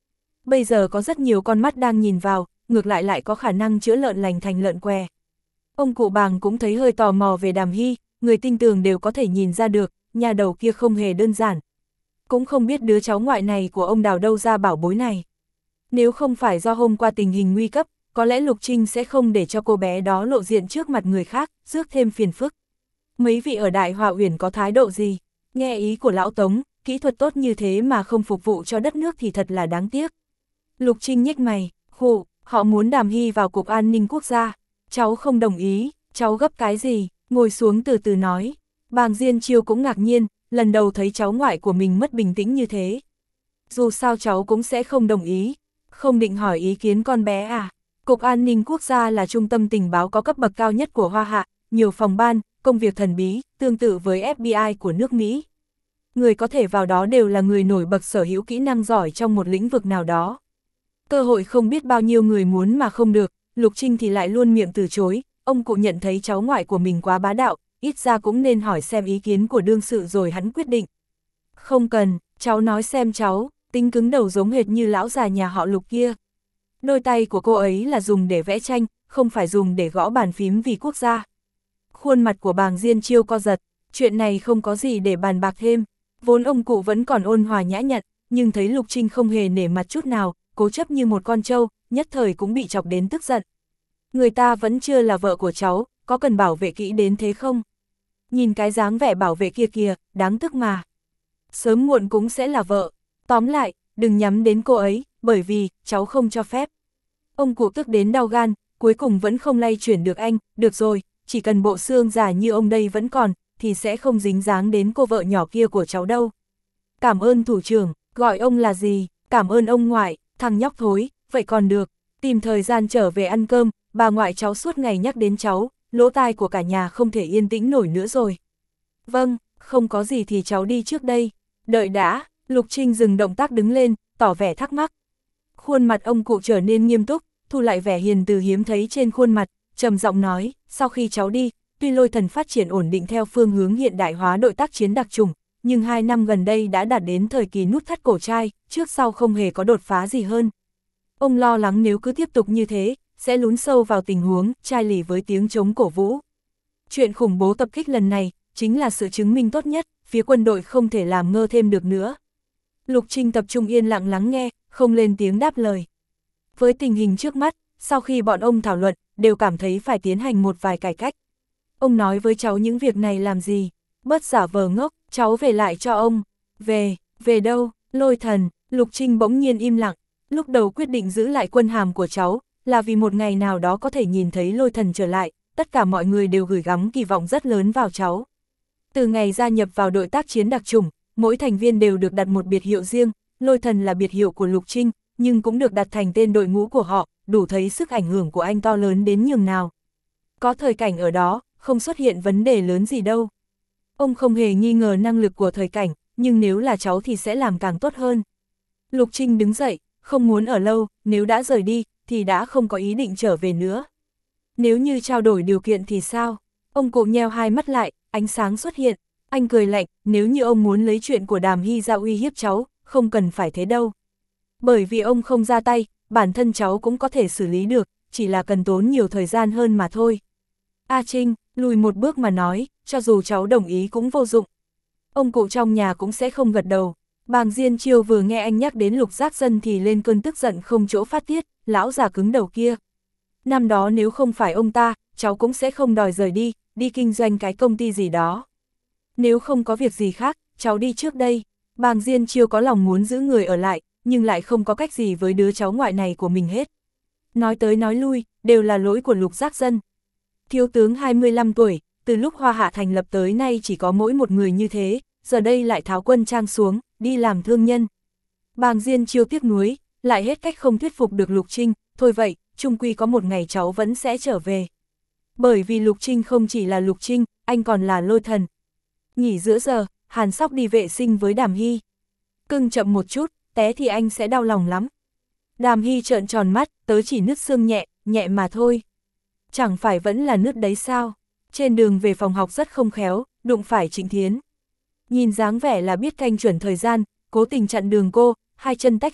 bây giờ có rất nhiều con mắt đang nhìn vào, ngược lại lại có khả năng chữa lợn lành thành lợn què. Ông cụ Bàng cũng thấy hơi tò mò về Đàm Hy, người tinh tường đều có thể nhìn ra được, nhà đầu kia không hề đơn giản. Cũng không biết đứa cháu ngoại này của ông đào đâu ra bảo bối này. Nếu không phải do hôm qua tình hình nguy cấp, có lẽ Lục Trinh sẽ không để cho cô bé đó lộ diện trước mặt người khác, rước thêm phiền phức. Mấy vị ở Đại Hòa Uyển có thái độ gì? Nghe ý của lão Tống, kỹ thuật tốt như thế mà không phục vụ cho đất nước thì thật là đáng tiếc. Lục Trinh nhếch mày, khụ, họ muốn Đàm Hy vào Cục An ninh Quốc gia. Cháu không đồng ý, cháu gấp cái gì, ngồi xuống từ từ nói. Bàng Diên Chiêu cũng ngạc nhiên, lần đầu thấy cháu ngoại của mình mất bình tĩnh như thế. Dù sao cháu cũng sẽ không đồng ý, không định hỏi ý kiến con bé à. Cục An ninh Quốc gia là trung tâm tình báo có cấp bậc cao nhất của Hoa Hạ, nhiều phòng ban, công việc thần bí, tương tự với ép bê i của nước Mỹ. Người có thể vào đó đều là người nổi bật sở hữu kỹ năng giỏi trong một lĩnh vực nào đó. Cơ hội không biết bao nhiêu người muốn mà không được, Lục Trinh thì lại luôn miệng từ chối, ông cụ nhận thấy cháu ngoại của mình quá bá đạo, ít ra cũng nên hỏi xem ý kiến của đương sự rồi hắn quyết định. Không cần, cháu nói xem cháu, tính cứng đầu giống hệt như lão già nhà họ Lục kia. Đôi tay của cô ấy là dùng để vẽ tranh, không phải dùng để gõ bàn phím vì quốc gia. Khuôn mặt của Bàng Diên Chiêu co giật, chuyện này không có gì để bàn bạc thêm. Vốn ông cụ vẫn còn ôn hòa nhã nhặn, nhưng thấy Lục Trinh không hề nể mặt chút nào, cố chấp như một con trâu, nhất thời cũng bị chọc đến tức giận. Người ta vẫn chưa là vợ của cháu, có cần bảo vệ kỹ đến thế không? Nhìn cái dáng vẻ bảo vệ kia kìa, đáng tức mà. Sớm muộn cũng sẽ là vợ. Tóm lại, đừng nhắm đến cô ấy, bởi vì, cháu không cho phép. Ông cụ tức đến đau gan, cuối cùng vẫn không lay chuyển được anh, được rồi, chỉ cần bộ xương già như ông đây vẫn còn, thì sẽ không dính dáng đến cô vợ nhỏ kia của cháu đâu. Cảm ơn thủ trưởng, gọi ông là gì, cảm ơn ông ngoại, thằng nhóc thối, vậy còn được, tìm thời gian trở về ăn cơm, bà ngoại cháu suốt ngày nhắc đến cháu, lỗ tai của cả nhà không thể yên tĩnh nổi nữa rồi. Vâng, không có gì thì cháu đi trước đây, đợi đã, Lục Trinh dừng động tác đứng lên, tỏ vẻ thắc mắc. Khuôn mặt ông cụ trở nên nghiêm túc, thu lại vẻ hiền từ hiếm thấy trên khuôn mặt, trầm giọng nói, sau khi cháu đi, tuy Lôi Thần phát triển ổn định theo phương hướng hiện đại hóa đội tác chiến đặc chủng, nhưng hai năm gần đây đã đạt đến thời kỳ nút thắt cổ trai, trước sau không hề có đột phá gì hơn. Ông lo lắng nếu cứ tiếp tục như thế, sẽ lún sâu vào tình huống chai lì với tiếng chống cổ vũ. Chuyện khủng bố tập kích lần này, chính là sự chứng minh tốt nhất, phía quân đội không thể làm ngơ thêm được nữa. Lục Trinh tập trung yên lặng lắng nghe, không lên tiếng đáp lời. Với tình hình trước mắt, sau khi bọn ông thảo luận, đều cảm thấy phải tiến hành một vài cải cách. Ông nói với cháu những việc này làm gì? Bớt giả vờ ngốc, cháu về lại cho ông. Về, về đâu? Lôi Thần, Lục Trinh bỗng nhiên im lặng. Lúc đầu quyết định giữ lại quân hàm của cháu, là vì một ngày nào đó có thể nhìn thấy Lôi Thần trở lại, tất cả mọi người đều gửi gắm kỳ vọng rất lớn vào cháu. Từ ngày gia nhập vào đội tác chiến đặc chủng, mỗi thành viên đều được đặt một biệt hiệu riêng, Lôi Thần là biệt hiệu của Lục Trinh, nhưng cũng được đặt thành tên đội ngũ của họ, đủ thấy sức ảnh hưởng của anh to lớn đến nhường nào. Có thời cảnh ở đó, không xuất hiện vấn đề lớn gì đâu. Ông không hề nghi ngờ năng lực của thời cảnh, nhưng nếu là cháu thì sẽ làm càng tốt hơn. Lục Trinh đứng dậy, không muốn ở lâu, nếu đã rời đi, thì đã không có ý định trở về nữa. Nếu như trao đổi điều kiện thì sao? Ông cụ nheo hai mắt lại, ánh sáng xuất hiện, anh cười lạnh, nếu như ông muốn lấy chuyện của Đàm Hy ra uy hiếp cháu, không cần phải thế đâu. Bởi vì ông không ra tay, bản thân cháu cũng có thể xử lý được, chỉ là cần tốn nhiều thời gian hơn mà thôi. A Trinh, lùi một bước mà nói, cho dù cháu đồng ý cũng vô dụng. Ông cụ trong nhà cũng sẽ không gật đầu. Bàng Diên Chiêu vừa nghe anh nhắc đến Lục Giác Dân thì lên cơn tức giận không chỗ phát tiết, lão già cứng đầu kia. Năm đó nếu không phải ông ta, cháu cũng sẽ không đòi rời đi, đi kinh doanh cái công ty gì đó. Nếu không có việc gì khác, cháu đi trước đây. Bàng Diên Chiêu có lòng muốn giữ người ở lại, nhưng lại không có cách gì với đứa cháu ngoại này của mình hết. Nói tới nói lui, đều là lỗi của Lục Giác Dân. Thiếu tướng hai mươi lăm tuổi, từ lúc Hoa Hạ thành lập tới nay chỉ có mỗi một người như thế, giờ đây lại tháo quân trang xuống, đi làm thương nhân. Bàng Diên Chiêu tiếc nuối, lại hết cách không thuyết phục được Lục Trinh, thôi vậy, chung quy có một ngày cháu vẫn sẽ trở về. Bởi vì Lục Trinh không chỉ là Lục Trinh, anh còn là Lôi Thần. Nghỉ giữa giờ, Hàn Sóc đi vệ sinh với Đàm Hy. Cưng chậm một chút, té thì anh sẽ đau lòng lắm. Đàm Hy trợn tròn mắt, tớ chỉ nứt xương nhẹ, nhẹ mà thôi. Chẳng phải vẫn là nứt đấy sao? Trên đường về phòng học rất không khéo, đụng phải Trịnh Thiến. Nhìn dáng vẻ là biết canh chuẩn thời gian, cố tình chặn đường cô, hai chân tách ra,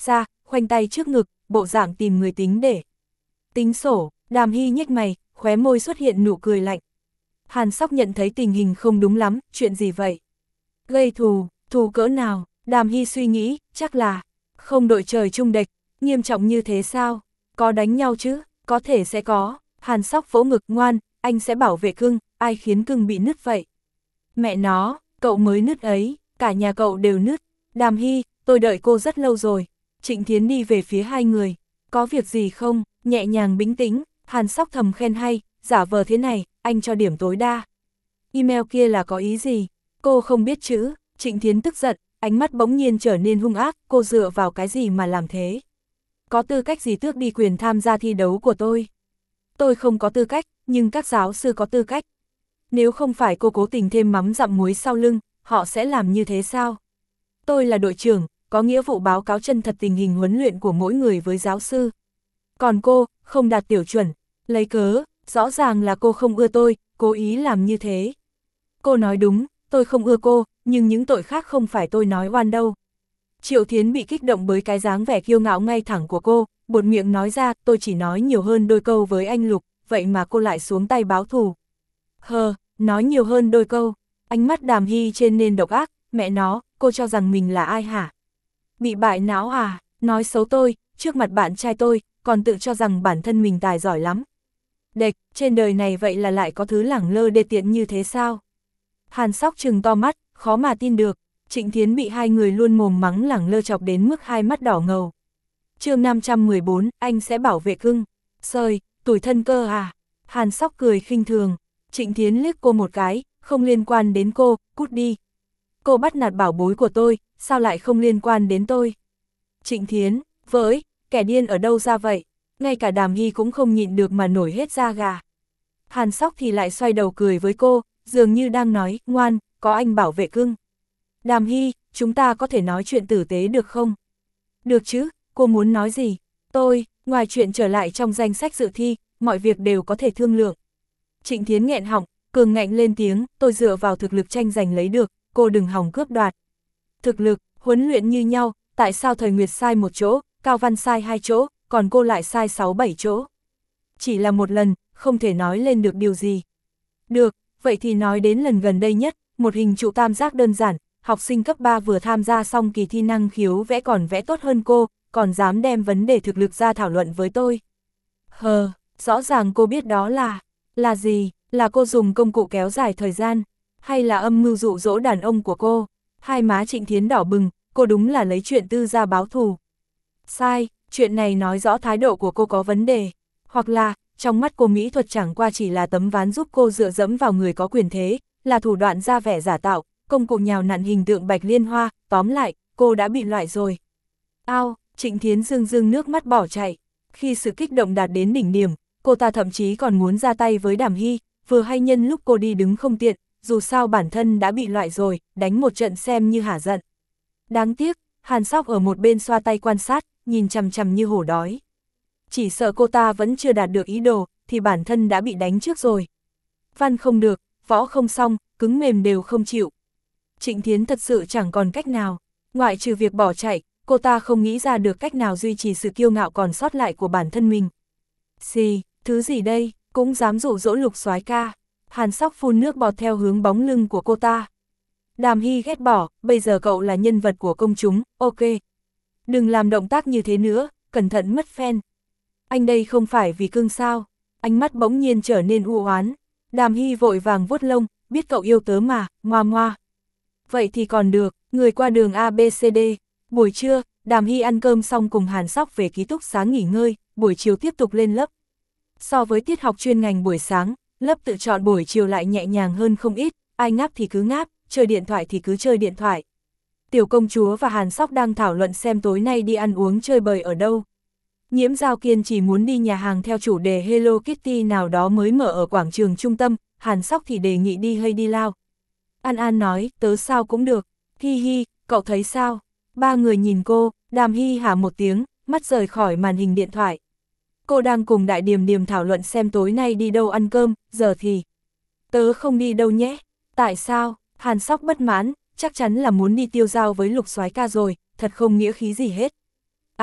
khoanh tay trước ngực, bộ dạng tìm người tính để tính sổ. Đàm Hy nhếch mày, khóe môi xuất hiện nụ cười lạnh. Hàn Sóc nhận thấy tình hình không đúng lắm, chuyện gì vậy? Gây thù, thù cỡ nào? Đàm Hy suy nghĩ, chắc là không đội trời chung địch, nghiêm trọng như thế sao? Có đánh nhau chứ? Có thể sẽ có. Hàn Sóc vỗ ngực, ngoan, anh sẽ bảo vệ cưng, ai khiến cưng bị nứt vậy? Mẹ nó, cậu mới nứt ấy, cả nhà cậu đều nứt. Đàm Hy, tôi đợi cô rất lâu rồi. Trịnh Thiến đi về phía hai người. Có việc gì không? Nhẹ nhàng bình tĩnh. Hàn Sóc thầm khen hay, giả vờ thế này, anh cho điểm tối đa. Email kia là có ý gì? Cô không biết chữ. Trịnh Thiến tức giận, ánh mắt bỗng nhiên trở nên hung ác, cô dựa vào cái gì mà làm thế? Có tư cách gì tước đi quyền tham gia thi đấu của tôi? Tôi không có tư cách, nhưng các giáo sư có tư cách. Nếu không phải cô cố tình thêm mắm dặm muối sau lưng, họ sẽ làm như thế sao? Tôi là đội trưởng, có nghĩa vụ báo cáo chân thật tình hình huấn luyện của mỗi người với giáo sư. Còn cô, không đạt tiểu chuẩn, lấy cớ, rõ ràng là cô không ưa tôi, cố ý làm như thế. Cô nói đúng, tôi không ưa cô, nhưng những tội khác không phải tôi nói oan đâu. Triệu Thiến bị kích động bởi cái dáng vẻ kiêu ngạo ngay thẳng của cô, buột miệng nói ra, tôi chỉ nói nhiều hơn đôi câu với anh Lục, vậy mà cô lại xuống tay báo thù. Hờ, nói nhiều hơn đôi câu, ánh mắt Đàm Hy trên nên độc ác, mẹ nó, cô cho rằng mình là ai hả? Bị bại não à, nói xấu tôi, trước mặt bạn trai tôi, còn tự cho rằng bản thân mình tài giỏi lắm. Đệch, trên đời này vậy là lại có thứ lẳng lơ đê tiện như thế sao? Hàn Sóc trừng to mắt, khó mà tin được. Trịnh Thiến bị hai người luôn mồm mắng lẳng lơ chọc đến mức hai mắt đỏ ngầu. Chương năm trăm mười bốn, anh sẽ bảo vệ cưng. Sời, tủi thân cơ à? Hàn Sóc cười khinh thường. Trịnh Thiến liếc cô một cái, không liên quan đến cô, cút đi. Cô bắt nạt bảo bối của tôi, sao lại không liên quan đến tôi? Trịnh Thiến, với, kẻ điên ở đâu ra vậy? Ngay cả Đàm Hy cũng không nhịn được mà nổi hết da gà. Hàn Sóc thì lại xoay đầu cười với cô, dường như đang nói, ngoan, có anh bảo vệ cưng. Đàm Hy, chúng ta có thể nói chuyện tử tế được không? Được chứ, cô muốn nói gì? Tôi, ngoài chuyện trở lại trong danh sách dự thi, mọi việc đều có thể thương lượng. Trịnh Thiến nghẹn họng, cường ngạnh lên tiếng, tôi dựa vào thực lực tranh giành lấy được, cô đừng hòng cướp đoạt. Thực lực, huấn luyện như nhau, tại sao Thời Nguyệt sai một chỗ, Cao Văn sai hai chỗ, còn cô lại sai sáu bảy chỗ? Chỉ là một lần, không thể nói lên được điều gì. Được, vậy thì nói đến lần gần đây nhất, một hình trụ tam giác đơn giản, học sinh cấp ba vừa tham gia xong kỳ thi năng khiếu vẽ còn vẽ tốt hơn cô, còn dám đem vấn đề thực lực ra thảo luận với tôi. Hờ, rõ ràng cô biết đó là, là gì, là cô dùng công cụ kéo dài thời gian, hay là âm mưu dụ dỗ đàn ông của cô? Hai má Trịnh Thiến đỏ bừng, cô đúng là lấy chuyện tư ra báo thù. Sai, chuyện này nói rõ thái độ của cô có vấn đề, hoặc là, trong mắt cô mỹ thuật chẳng qua chỉ là tấm ván giúp cô dựa dẫm vào người có quyền thế, là thủ đoạn ra vẻ giả tạo, công cụ nhào nặn hình tượng Bạch Liên Hoa, tóm lại, cô đã bị loại rồi. Ao, Trịnh Thiến rưng rưng nước mắt bỏ chạy. Khi sự kích động đạt đến đỉnh điểm, cô ta thậm chí còn muốn ra tay với Đàm Hy, vừa hay nhân lúc cô đi đứng không tiện, dù sao bản thân đã bị loại rồi, đánh một trận xem như hả giận. Đáng tiếc, Hàn Sóc ở một bên xoa tay quan sát, nhìn chằm chằm như hổ đói. Chỉ sợ cô ta vẫn chưa đạt được ý đồ, thì bản thân đã bị đánh trước rồi. Văn không được, võ không xong, cứng mềm đều không chịu. Trịnh Thiến thật sự chẳng còn cách nào, ngoại trừ việc bỏ chạy, cô ta không nghĩ ra được cách nào duy trì sự kiêu ngạo còn sót lại của bản thân mình. Xì, thứ gì đây, cũng dám dụ dỗ Lục soái ca. Hàn Sóc phun nước bọt theo hướng bóng lưng của cô ta. Đàm Hy ghét bỏ, bây giờ cậu là nhân vật của công chúng, ok. Đừng làm động tác như thế nữa, cẩn thận mất fan. Anh đây không phải vì cưng sao? Ánh mắt bỗng nhiên trở nên u oán. Đàm Hy vội vàng vuốt lông, biết cậu yêu tớ mà, ngoa ngoa. Vậy thì còn được, người qua đường a bê xê đê. Buổi trưa, Đàm Hy ăn cơm xong cùng Hàn Sóc về ký túc xá nghỉ ngơi, buổi chiều tiếp tục lên lớp. So với tiết học chuyên ngành buổi sáng, lớp tự chọn buổi chiều lại nhẹ nhàng hơn không ít, ai ngáp thì cứ ngáp, chơi điện thoại thì cứ chơi điện thoại. Tiểu công chúa và Hàn Sóc đang thảo luận xem tối nay đi ăn uống chơi bời ở đâu. Nhiễm Giao Kiên chỉ muốn đi nhà hàng theo chủ đề Hello Kitty nào đó mới mở ở quảng trường trung tâm, Hàn Sóc thì đề nghị đi hay đi lao. An An nói, tớ sao cũng được, hi hi, cậu thấy sao? Ba người nhìn cô, Đàm Hy hả một tiếng, mắt rời khỏi màn hình điện thoại. Cô đang cùng Đại Điềm Điềm thảo luận xem tối nay đi đâu ăn cơm, giờ thì. Tớ không đi đâu nhé. Tại sao? Hàn Sóc bất mãn, chắc chắn là muốn đi tiêu dao với Lục soái ca rồi, thật không nghĩa khí gì hết. À,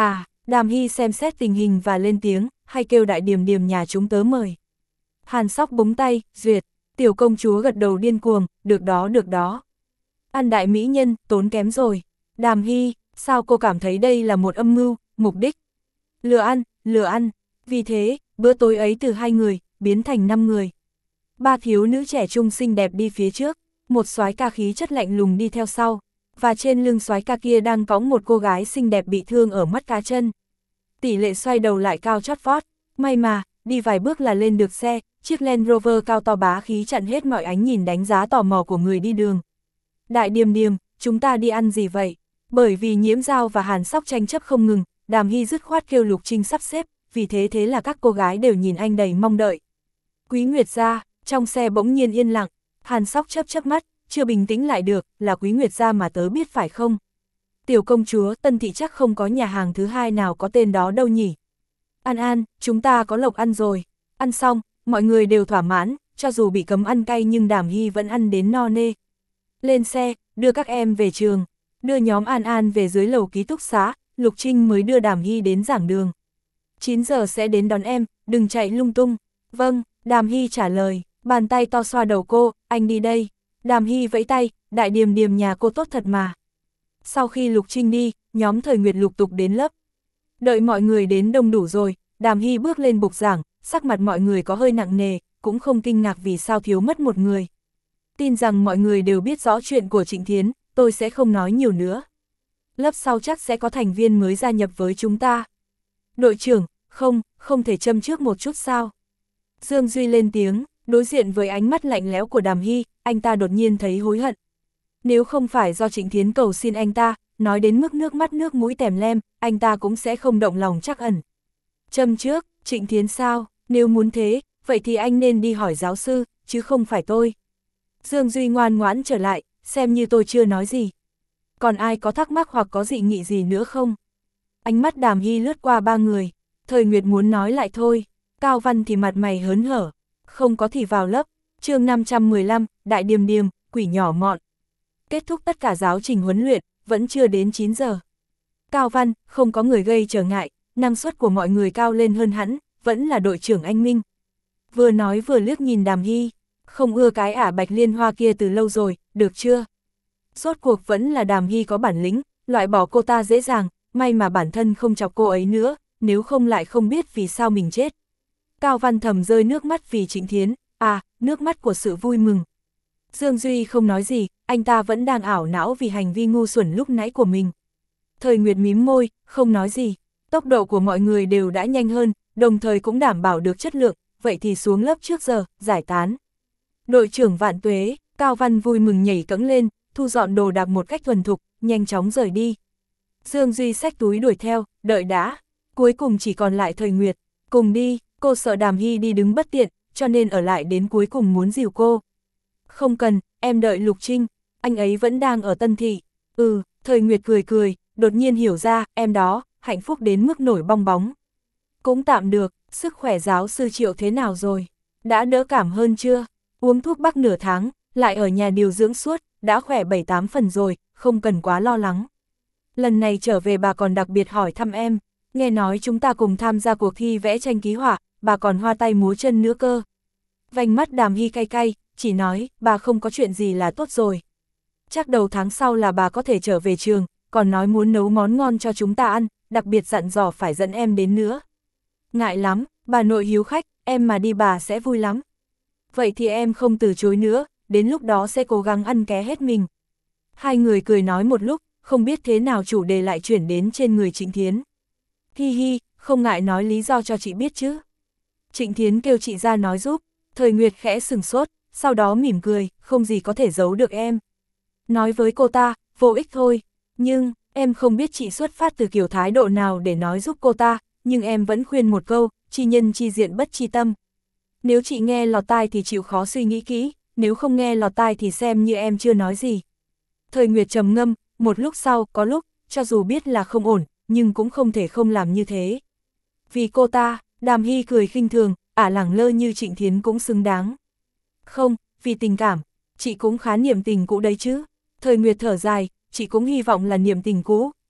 Đàm Hy xem xét tình hình và lên tiếng, hay kêu đại điềm điềm nhà chúng tớ mời. Hàn Sóc búng tay, duyệt, tiểu công chúa gật đầu điên cuồng, được đó được đó. Ăn đại mỹ nhân, tốn kém rồi. Đàm Hy, sao cô cảm thấy đây là một âm mưu, mục đích? Lừa ăn, lừa ăn. Vì thế, bữa tối ấy từ hai người, biến thành năm người. Ba thiếu nữ trẻ trung xinh đẹp đi phía trước, một soái ca khí chất lạnh lùng đi theo sau, và trên lưng soái ca kia đang cõng một cô gái xinh đẹp bị thương ở mắt cá chân. Tỷ lệ xoay đầu lại cao chót vót, may mà, đi vài bước là lên được xe, chiếc Land Rover cao to bá khí chặn hết mọi ánh nhìn đánh giá tò mò của người đi đường. Đại Điềm Điềm, chúng ta đi ăn gì vậy? Bởi vì Nhiễm Dao và Hàn Sóc tranh chấp không ngừng, Đàm Hy dứt khoát kêu Lục Trinh sắp xếp, vì thế thế là các cô gái đều nhìn anh đầy mong đợi. Quý Nguyệt gia, trong xe bỗng nhiên yên lặng, Hàn Sóc chớp chớp mắt, chưa bình tĩnh lại được, là Quý Nguyệt gia mà tớ biết phải không? Tiểu công chúa, Tân Thị chắc không có nhà hàng thứ hai nào có tên đó đâu nhỉ? An An, chúng ta có lộc ăn rồi. Ăn xong, mọi người đều thỏa mãn, cho dù bị cấm ăn cay nhưng Đàm Hy vẫn ăn đến no nê. Lên xe, đưa các em về trường, đưa nhóm An An về dưới lầu ký túc xá, Lục Trinh mới đưa Đàm Hy đến giảng đường. chín giờ sẽ đến đón em, đừng chạy lung tung. Vâng, Đàm Hy trả lời, bàn tay to xoa đầu cô, anh đi đây. Đàm Hy vẫy tay, đại điềm điềm nhà cô tốt thật mà. Sau khi Lục Trinh đi, nhóm Thời Nguyệt lục tục đến lớp. Đợi mọi người đến đông đủ rồi, Đàm Hy bước lên bục giảng, sắc mặt mọi người có hơi nặng nề, cũng không kinh ngạc vì sao thiếu mất một người. Tin rằng mọi người đều biết rõ chuyện của Trịnh Thiến, tôi sẽ không nói nhiều nữa. Lớp sau chắc sẽ có thành viên mới gia nhập với chúng ta. Đội trưởng, không, không thể châm trước một chút sao? Dương Duy lên tiếng, đối diện với ánh mắt lạnh lẽo của Đàm Hy, anh ta đột nhiên thấy hối hận. Nếu không phải do Trịnh Thiến cầu xin anh ta, nói đến mức nước mắt nước mũi tèm lem, anh ta cũng sẽ không động lòng trắc ẩn. Châm trước, Trịnh Thiến sao? Nếu muốn thế, vậy thì anh nên đi hỏi giáo sư, chứ không phải tôi. Dương Duy ngoan ngoãn trở lại, xem như tôi chưa nói gì. Còn ai có thắc mắc hoặc có dị nghị gì nữa không? Ánh mắt Đàm Hy lướt qua ba người, Thời Nguyệt muốn nói lại thôi, Cao Văn thì mặt mày hớn hở, không có thì vào lớp. Chương năm trăm mười lăm, Đại Điềm Điềm, quỷ nhỏ mọn. Kết thúc tất cả giáo trình huấn luyện, vẫn chưa đến chín giờ. Cao Văn, không có người gây trở ngại, năng suất của mọi người cao lên hơn hẳn, vẫn là đội trưởng anh Minh. Vừa nói vừa liếc nhìn Đàm Hy, không ưa cái ả Bạch Liên Hoa kia từ lâu rồi, được chưa? Rốt cuộc vẫn là Đàm Hy có bản lĩnh, loại bỏ cô ta dễ dàng, may mà bản thân không chọc cô ấy nữa, nếu không lại không biết vì sao mình chết. Cao Văn thầm rơi nước mắt vì Trịnh Thiến, à, nước mắt của sự vui mừng. Dương Duy không nói gì, anh ta vẫn đang ảo não vì hành vi ngu xuẩn lúc nãy của mình. Thời Nguyệt mím môi, không nói gì, tốc độ của mọi người đều đã nhanh hơn, đồng thời cũng đảm bảo được chất lượng, vậy thì xuống lớp trước giờ, giải tán. Đội trưởng Vạn Tuế, Cao Văn vui mừng nhảy cẫng lên, thu dọn đồ đạc một cách thuần thục, nhanh chóng rời đi. Dương Duy xách túi đuổi theo, đợi đã, cuối cùng chỉ còn lại Thời Nguyệt, cùng đi, cô sợ Đàm Hy đi đứng bất tiện, cho nên ở lại đến cuối cùng muốn dìu cô. Không cần, em đợi Lục Trinh, anh ấy vẫn đang ở Tân Thị. Ừ, Thời Nguyệt cười cười, đột nhiên hiểu ra, em đó, hạnh phúc đến mức nổi bong bóng. Cũng tạm được, sức khỏe giáo sư Triệu thế nào rồi? Đã đỡ cảm hơn chưa? Uống thuốc bắc nửa tháng, lại ở nhà điều dưỡng suốt, đã khỏe bảy tám phần rồi, không cần quá lo lắng. Lần này trở về bà còn đặc biệt hỏi thăm em, nghe nói chúng ta cùng tham gia cuộc thi vẽ tranh ký họa, bà còn hoa tay múa chân nữa cơ. Vành mắt Đàm Hy cay cay, chỉ nói, bà không có chuyện gì là tốt rồi. Chắc đầu tháng sau là bà có thể trở về trường, còn nói muốn nấu món ngon cho chúng ta ăn, đặc biệt dặn dò phải dẫn em đến nữa. Ngại lắm, bà nội hiếu khách, em mà đi bà sẽ vui lắm. Vậy thì em không từ chối nữa, đến lúc đó sẽ cố gắng ăn ké hết mình. Hai người cười nói một lúc, không biết thế nào chủ đề lại chuyển đến trên người Trịnh Thiến. Hi hi, không ngại nói lý do cho chị biết chứ. Trịnh Thiến kêu chị ra nói giúp, Thời Nguyệt khẽ sừng sốt, sau đó mỉm cười, không gì có thể giấu được em. Nói với cô ta, vô ích thôi, nhưng, em không biết chị xuất phát từ kiểu thái độ nào để nói giúp cô ta, nhưng em vẫn khuyên một câu, chi nhân chi diện bất chi tâm. Nếu chị nghe lọt tai thì chịu khó suy nghĩ kỹ, nếu không nghe lọt tai thì xem như em chưa nói gì. Thời Nguyệt trầm ngâm, một lúc sau, có lúc, cho dù biết là không ổn, nhưng cũng không thể không làm như thế. Vì cô ta, Đàm Hy cười khinh thường, ả lẳng lơ như Trịnh Thiến cũng xứng đáng. Không, vì tình cảm, chị cũng khá niệm tình cũ đấy chứ. Thời Nguyệt thở dài, chị cũng hy vọng là niệm tình cũ,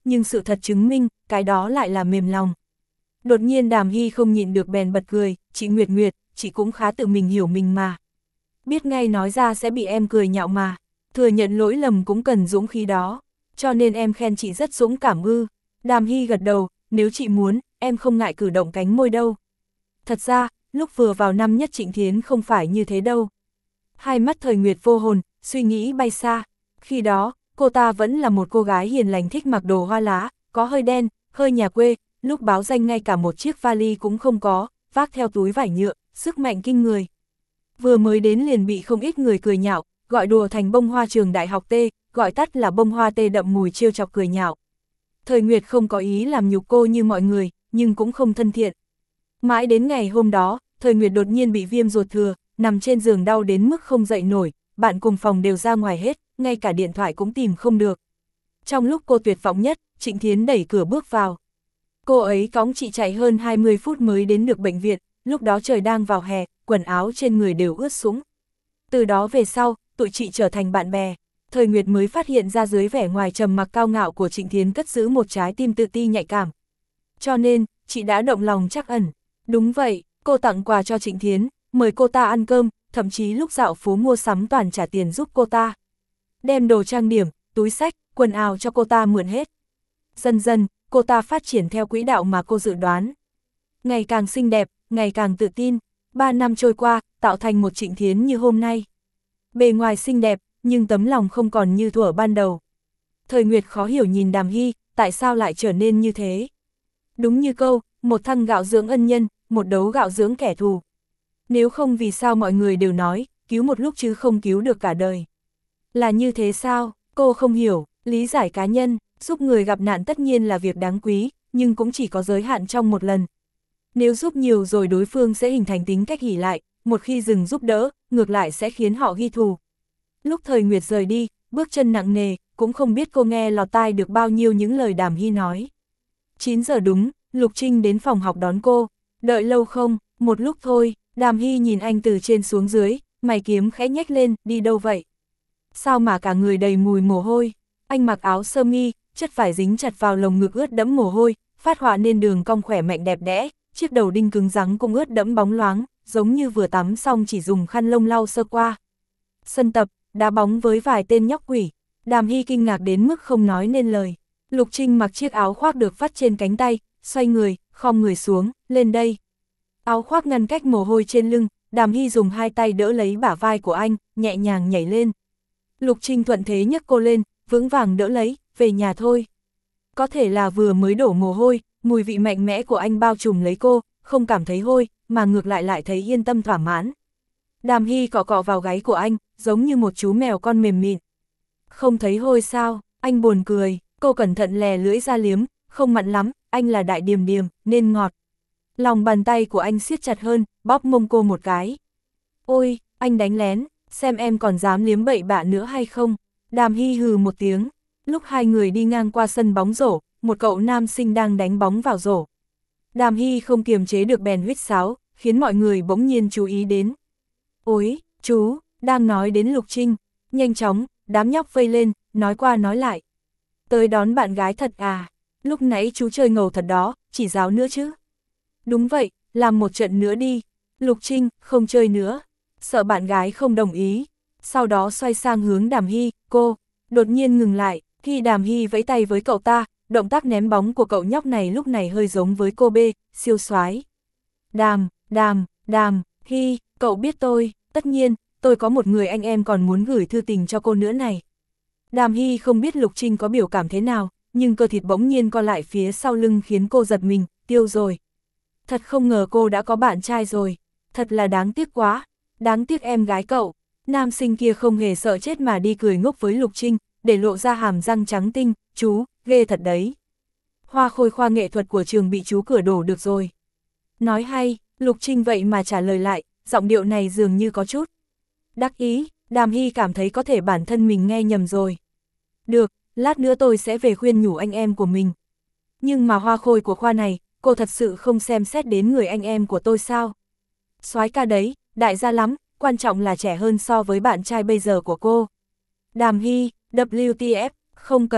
nhưng sự thật chứng minh, cái đó lại là mềm lòng. Đột nhiên Đàm Hy không nhịn được bèn bật cười, chị Nguyệt Nguyệt, chị cũng khá tự mình hiểu mình mà. Biết ngay nói ra sẽ bị em cười nhạo mà, thừa nhận lỗi lầm cũng cần dũng khí đó, cho nên em khen chị rất dũng cảm ư. Đàm Hy gật đầu, nếu chị muốn, em không ngại cử động cánh môi đâu. Thật ra, lúc vừa vào năm nhất Trịnh Thiến không phải như thế đâu. Hai mắt Thời Nguyệt vô hồn, suy nghĩ bay xa. Khi đó, cô ta vẫn là một cô gái hiền lành thích mặc đồ hoa lá, có hơi đen, hơi nhà quê, lúc báo danh ngay cả một chiếc vali cũng không có, vác theo túi vải nhựa, sức mạnh kinh người. Vừa mới đến liền bị không ít người cười nhạo, gọi đùa thành bông hoa trường đại học T, gọi tắt là bông hoa tê đậm mùi trêu chọc cười nhạo. Thời Nguyệt không có ý làm nhục cô như mọi người, nhưng cũng không thân thiện. Mãi đến ngày hôm đó, Thời Nguyệt đột nhiên bị viêm ruột thừa, nằm trên giường đau đến mức không dậy nổi, bạn cùng phòng đều ra ngoài hết, ngay cả điện thoại cũng tìm không được. Trong lúc cô tuyệt vọng nhất, Trịnh Thiến đẩy cửa bước vào. Cô ấy cõng chị chạy hơn hai mươi phút mới đến được bệnh viện, lúc đó trời đang vào hè, quần áo trên người đều ướt sũng. Từ đó về sau, tụi chị trở thành bạn bè. Thời Nguyệt mới phát hiện ra dưới vẻ ngoài trầm mặc cao ngạo của Trịnh Thiến cất giữ một trái tim tự ti nhạy cảm. Cho nên, chị đã động lòng trắc ẩn. Đúng vậy, cô tặng quà cho Trịnh Thiến, mời cô ta ăn cơm, thậm chí lúc dạo phố mua sắm toàn trả tiền giúp cô ta. Đem đồ trang điểm, túi xách, quần áo cho cô ta mượn hết. Dần dần, cô ta phát triển theo quỹ đạo mà cô dự đoán. Ngày càng xinh đẹp, ngày càng tự tin, ba năm trôi qua, tạo thành một Trịnh Thiến như hôm nay. Bề ngoài xinh đẹp, nhưng tấm lòng không còn như thuở ban đầu. Thời Nguyệt khó hiểu nhìn Đàm Hy, tại sao lại trở nên như thế? Đúng như câu, một thăng gạo dưỡng ân nhân, một đấu gạo dưỡng kẻ thù. Nếu không vì sao mọi người đều nói, cứu một lúc chứ không cứu được cả đời. Là như thế sao? Cô không hiểu, lý giải cá nhân, giúp người gặp nạn tất nhiên là việc đáng quý, nhưng cũng chỉ có giới hạn trong một lần. Nếu giúp nhiều rồi đối phương sẽ hình thành tính cách ỷ lại, một khi dừng giúp đỡ, ngược lại sẽ khiến họ ghi thù. Lúc Thời Nguyệt rời đi, bước chân nặng nề, cũng không biết cô nghe lọt tai được bao nhiêu những lời Đàm Hy nói. chín giờ đúng, Lục Trinh đến phòng học đón cô, đợi lâu không, một lúc thôi. Đàm Hy nhìn anh từ trên xuống dưới, mày kiếm khẽ nhếch lên, đi đâu vậy? Sao mà cả người đầy mùi mồ hôi? Anh mặc áo sơ mi, chất vải dính chặt vào lồng ngực ướt đẫm mồ hôi, phát họa nên đường cong khỏe mạnh đẹp đẽ, chiếc đầu đinh cứng rắn cũng ướt đẫm bóng loáng, giống như vừa tắm xong chỉ dùng khăn lông lau sơ qua. Sân tập, đá bóng với vài tên nhóc quỷ. Đàm Hy kinh ngạc đến mức không nói nên lời. Lục Trinh mặc chiếc áo khoác được vắt trên cánh tay, xoay người, khom người xuống, lên đây. Áo khoác ngăn cách mồ hôi trên lưng, Đàm Hy dùng hai tay đỡ lấy bả vai của anh, nhẹ nhàng nhảy lên. Lục Trinh thuận thế nhấc cô lên, vững vàng đỡ lấy, về nhà thôi. Có thể là vừa mới đổ mồ hôi, mùi vị mạnh mẽ của anh bao trùm lấy cô, không cảm thấy hôi, mà ngược lại lại thấy yên tâm thỏa mãn. Đàm Hy cọ cọ vào gáy của anh, giống như một chú mèo con mềm mịn. Không thấy hôi sao? Anh buồn cười, cô cẩn thận lè lưỡi ra liếm, không mặn lắm, anh là đại điềm điềm, nên ngọt. Lòng bàn tay của anh siết chặt hơn, bóp mông cô một cái. Ôi, anh đánh lén, xem em còn dám liếm bậy bạ nữa hay không? Đàm Hy hừ một tiếng. Lúc hai người đi ngang qua sân bóng rổ, một cậu nam sinh đang đánh bóng vào rổ. Đàm Hy không kiềm chế được bèn huýt sáo, khiến mọi người bỗng nhiên chú ý đến. Ôi, chú, đang nói đến Lục Trinh. Nhanh chóng, đám nhóc vây lên, nói qua nói lại. Tới đón bạn gái thật à? Lúc nãy chú chơi ngầu thật đó, chỉ giáo nữa chứ? Đúng vậy, làm một trận nữa đi. Lục Trinh, không chơi nữa. Sợ bạn gái không đồng ý. Sau đó xoay sang hướng Đàm Hy, cô, đột nhiên ngừng lại, khi Đàm Hy vẫy tay với cậu ta, động tác ném bóng của cậu nhóc này lúc này hơi giống với cô B, siêu soái. Đàm, Đàm, Đàm, Hy, cậu biết tôi, tất nhiên, tôi có một người anh em còn muốn gửi thư tình cho cô nữa này. Đàm Hy không biết Lục Trinh có biểu cảm thế nào, nhưng cơ thịt bỗng nhiên co lại phía sau lưng khiến cô giật mình, tiêu rồi. Thật không ngờ cô đã có bạn trai rồi, thật là đáng tiếc quá, đáng tiếc em gái cậu. Nam sinh kia không hề sợ chết mà đi cười ngốc với Lục Trinh, để lộ ra hàm răng trắng tinh, chú, ghê thật đấy. Hoa khôi khoa nghệ thuật của trường bị chú cửa đổ được rồi. Nói hay, Lục Trinh vậy mà trả lời lại, giọng điệu này dường như có chút đắc ý. Đàm Hy cảm thấy có thể bản thân mình nghe nhầm rồi. Được, lát nữa tôi sẽ về khuyên nhủ anh em của mình. Nhưng mà hoa khôi của khoa này, cô thật sự không xem xét đến người anh em của tôi sao? Soái ca đấy, đại gia lắm, quan trọng là trẻ hơn so với bạn trai bây giờ của cô. Đàm Hy, W T F, không cần,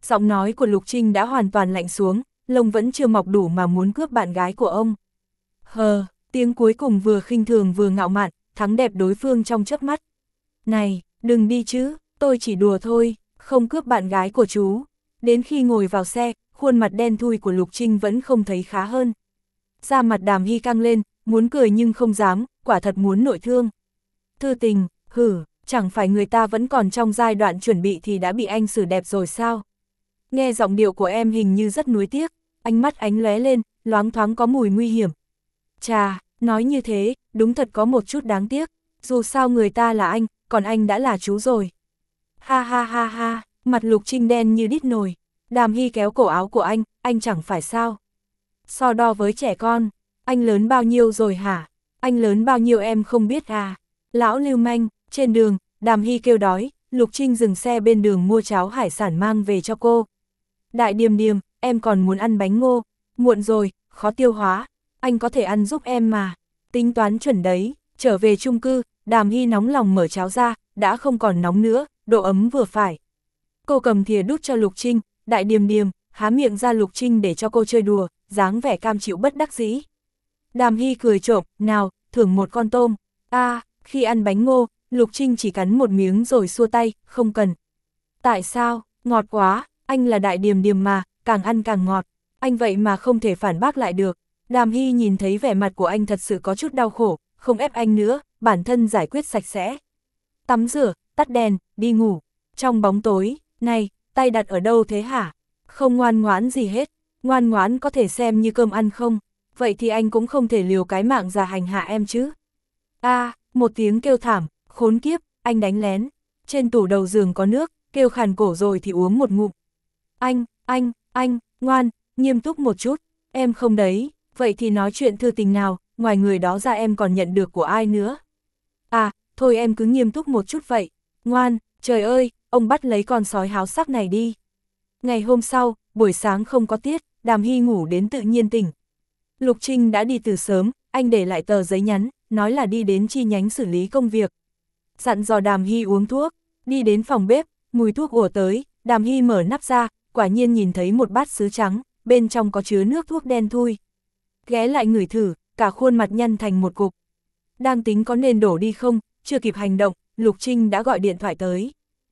Giọng nói của Lục Trinh đã hoàn toàn lạnh xuống, lông vẫn chưa mọc đủ mà muốn cướp bạn gái của ông. Hờ, tiếng cuối cùng vừa khinh thường vừa ngạo mạn, thắng đẹp đối phương trong chớp mắt. Này, đừng đi chứ, tôi chỉ đùa thôi, không cướp bạn gái của chú. Đến khi ngồi vào xe, khuôn mặt đen thui của Lục Trinh vẫn không thấy khá hơn. Da mặt Đàm Hy căng lên, muốn cười nhưng không dám, quả thật muốn nội thương. Thư tình, hử, chẳng phải người ta vẫn còn trong giai đoạn chuẩn bị thì đã bị anh xử đẹp rồi sao? Nghe giọng điệu của em hình như rất nuối tiếc, ánh mắt ánh lóe lên, loáng thoáng có mùi nguy hiểm. Chà, nói như thế, đúng thật có một chút đáng tiếc, dù sao người ta là anh, còn anh đã là chú rồi. Ha ha ha ha, mặt Lục Trinh đen như đít nồi. Đàm Hy kéo cổ áo của anh, anh chẳng phải sao. So đo với trẻ con, anh lớn bao nhiêu rồi hả? Anh lớn bao nhiêu em không biết à? Lão lưu manh, trên đường, Đàm Hy kêu đói, Lục Trinh dừng xe bên đường mua cháo hải sản mang về cho cô. Đại Điềm Điềm, em còn muốn ăn bánh ngô, muộn rồi, khó tiêu hóa, anh có thể ăn giúp em mà. Tính toán chuẩn đấy, trở về chung cư, Đàm Hy nóng lòng mở cháo ra, đã không còn nóng nữa, độ ấm vừa phải. Cô cầm thìa đút cho Lục Trinh, Đại Điềm Điềm, há miệng ra Lục Trinh để cho cô chơi đùa, dáng vẻ cam chịu bất đắc dĩ. Đàm Hy cười trộm, nào, thưởng một con tôm. A, à, khi ăn bánh ngô, Lục Trinh chỉ cắn một miếng rồi xua tay, không cần. Tại sao, ngọt quá, anh là Đại Điềm Điềm mà, càng ăn càng ngọt, anh vậy mà không thể phản bác lại được. Đàm Hy nhìn thấy vẻ mặt của anh thật sự có chút đau khổ, không ép anh nữa, bản thân giải quyết sạch sẽ. Tắm rửa, tắt đèn, đi ngủ. Trong bóng tối, này, tay đặt ở đâu thế hả? Không ngoan ngoãn gì hết, ngoan ngoãn có thể xem như cơm ăn không? Vậy thì anh cũng không thể liều cái mạng già hành hạ em chứ. A, à, một tiếng kêu thảm, khốn kiếp, anh đánh lén. Trên tủ đầu giường có nước, kêu khàn cổ rồi thì uống một ngụm. Anh, anh, anh, ngoan, nghiêm túc một chút, em không đấy, vậy thì nói chuyện thư tình nào, ngoài người đó ra em còn nhận được của ai nữa? À, thôi em cứ nghiêm túc một chút vậy, ngoan, trời ơi, ông bắt lấy con sói háo sắc này đi. Ngày hôm sau, buổi sáng không có tiết, Đàm Hy ngủ đến tự nhiên tỉnh. Lục Trinh đã đi từ sớm, anh để lại tờ giấy nhắn, nói là đi đến chi nhánh xử lý công việc. Dặn dò Đàm Hy uống thuốc, đi đến phòng bếp, mùi thuốc ùa tới, Đàm Hy mở nắp ra, quả nhiên nhìn thấy một bát sứ trắng, bên trong có chứa nước thuốc đen thui. Ghé lại ngửi thử, cả khuôn mặt nhăn thành một cục. Đang tính có nên đổ đi không, chưa kịp hành động, Lục Trinh đã gọi điện thoại tới.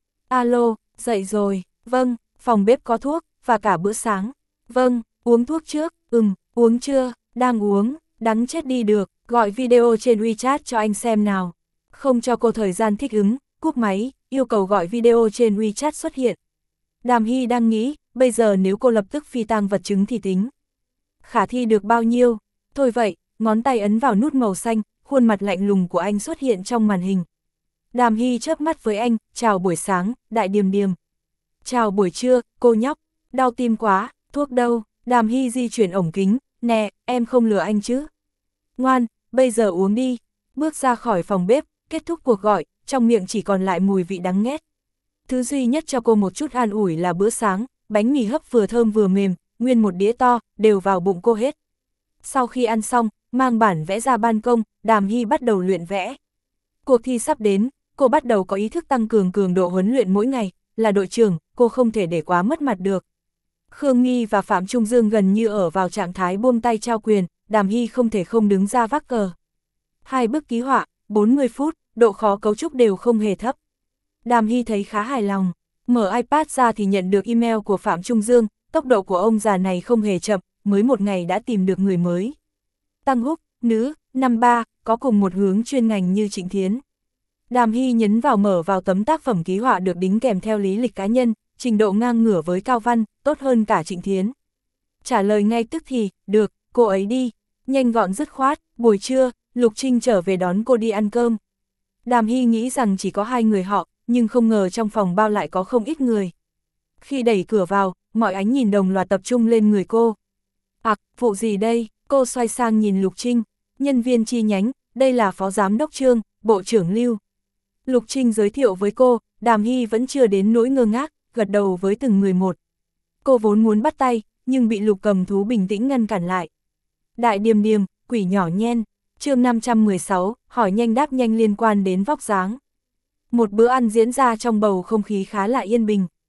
Alo, dậy rồi, vâng, phòng bếp có thuốc, và cả bữa sáng. Vâng, uống thuốc trước, ừm, uống chưa, đang uống, đắng chết đi được, gọi video trên WeChat cho anh xem nào. Không cho cô thời gian thích ứng, cúp máy, yêu cầu gọi video trên WeChat xuất hiện. Đàm Hy đang nghĩ, bây giờ nếu cô lập tức phi tang vật chứng thì tính. Khả thi được bao nhiêu? Thôi vậy, ngón tay ấn vào nút màu xanh, khuôn mặt lạnh lùng của anh xuất hiện trong màn hình. Đàm Hy chớp mắt với anh, chào buổi sáng, Đại Điềm Điềm. Chào buổi trưa, cô nhóc, đau tim quá, thuốc đâu? Đàm Hy di chuyển ổng kính, nè, em không lừa anh chứ? Ngoan, bây giờ uống đi. Bước ra khỏi phòng bếp, kết thúc cuộc gọi, trong miệng chỉ còn lại mùi vị đắng nghét. Thứ duy nhất cho cô một chút an ủi là bữa sáng, bánh mì hấp vừa thơm vừa mềm, nguyên một đĩa to, đều vào bụng cô hết. Sau khi ăn xong, mang bản vẽ ra ban công, Đàm Hy bắt đầu luyện vẽ. Cuộc thi sắp đến, cô bắt đầu có ý thức tăng cường cường độ huấn luyện mỗi ngày, là đội trưởng, cô không thể để quá mất mặt được. Khương Nghi và Phạm Trung Dương gần như ở vào trạng thái buông tay trao quyền, Đàm Hy không thể không đứng ra vác cờ. Hai bức ký họa, bốn mươi phút, độ khó cấu trúc đều không hề thấp. Đàm Hy thấy khá hài lòng, mở iPad ra thì nhận được email của Phạm Trung Dương, tốc độ của ông già này không hề chậm, mới một ngày đã tìm được người mới. Tăng Húc, nữ, năm ba, có cùng một hướng chuyên ngành như Trịnh Thiến. Đàm Hy nhấn vào mở vào tấm tác phẩm ký họa được đính kèm theo lý lịch cá nhân, trình độ ngang ngửa với Cao Văn, tốt hơn cả Trịnh Thiến. Trả lời ngay tức thì, được, cô ấy đi, nhanh gọn dứt khoát, buổi trưa, Lục Trinh trở về đón cô đi ăn cơm. Đàm Hy nghĩ rằng chỉ có hai người họ, nhưng không ngờ trong phòng bao lại có không ít người. Khi đẩy cửa vào, mọi ánh nhìn đồng loạt tập trung lên người cô. Ặc, à, vụ gì đây? Cô xoay sang nhìn Lục Trinh, nhân viên chi nhánh, đây là Phó Giám đốc Trương, Bộ trưởng Lưu. Lục Trinh giới thiệu với cô, Đàm Hy vẫn chưa đến nỗi ngơ ngác, gật đầu với từng người một. Cô vốn muốn bắt tay, nhưng bị Lục Cầm Thú bình tĩnh ngăn cản lại. Đại Điềm Điềm, quỷ nhỏ nhen, chương năm trăm mười sáu, hỏi nhanh đáp nhanh liên quan đến vóc dáng. Một bữa ăn diễn ra trong bầu không khí khá là yên bình.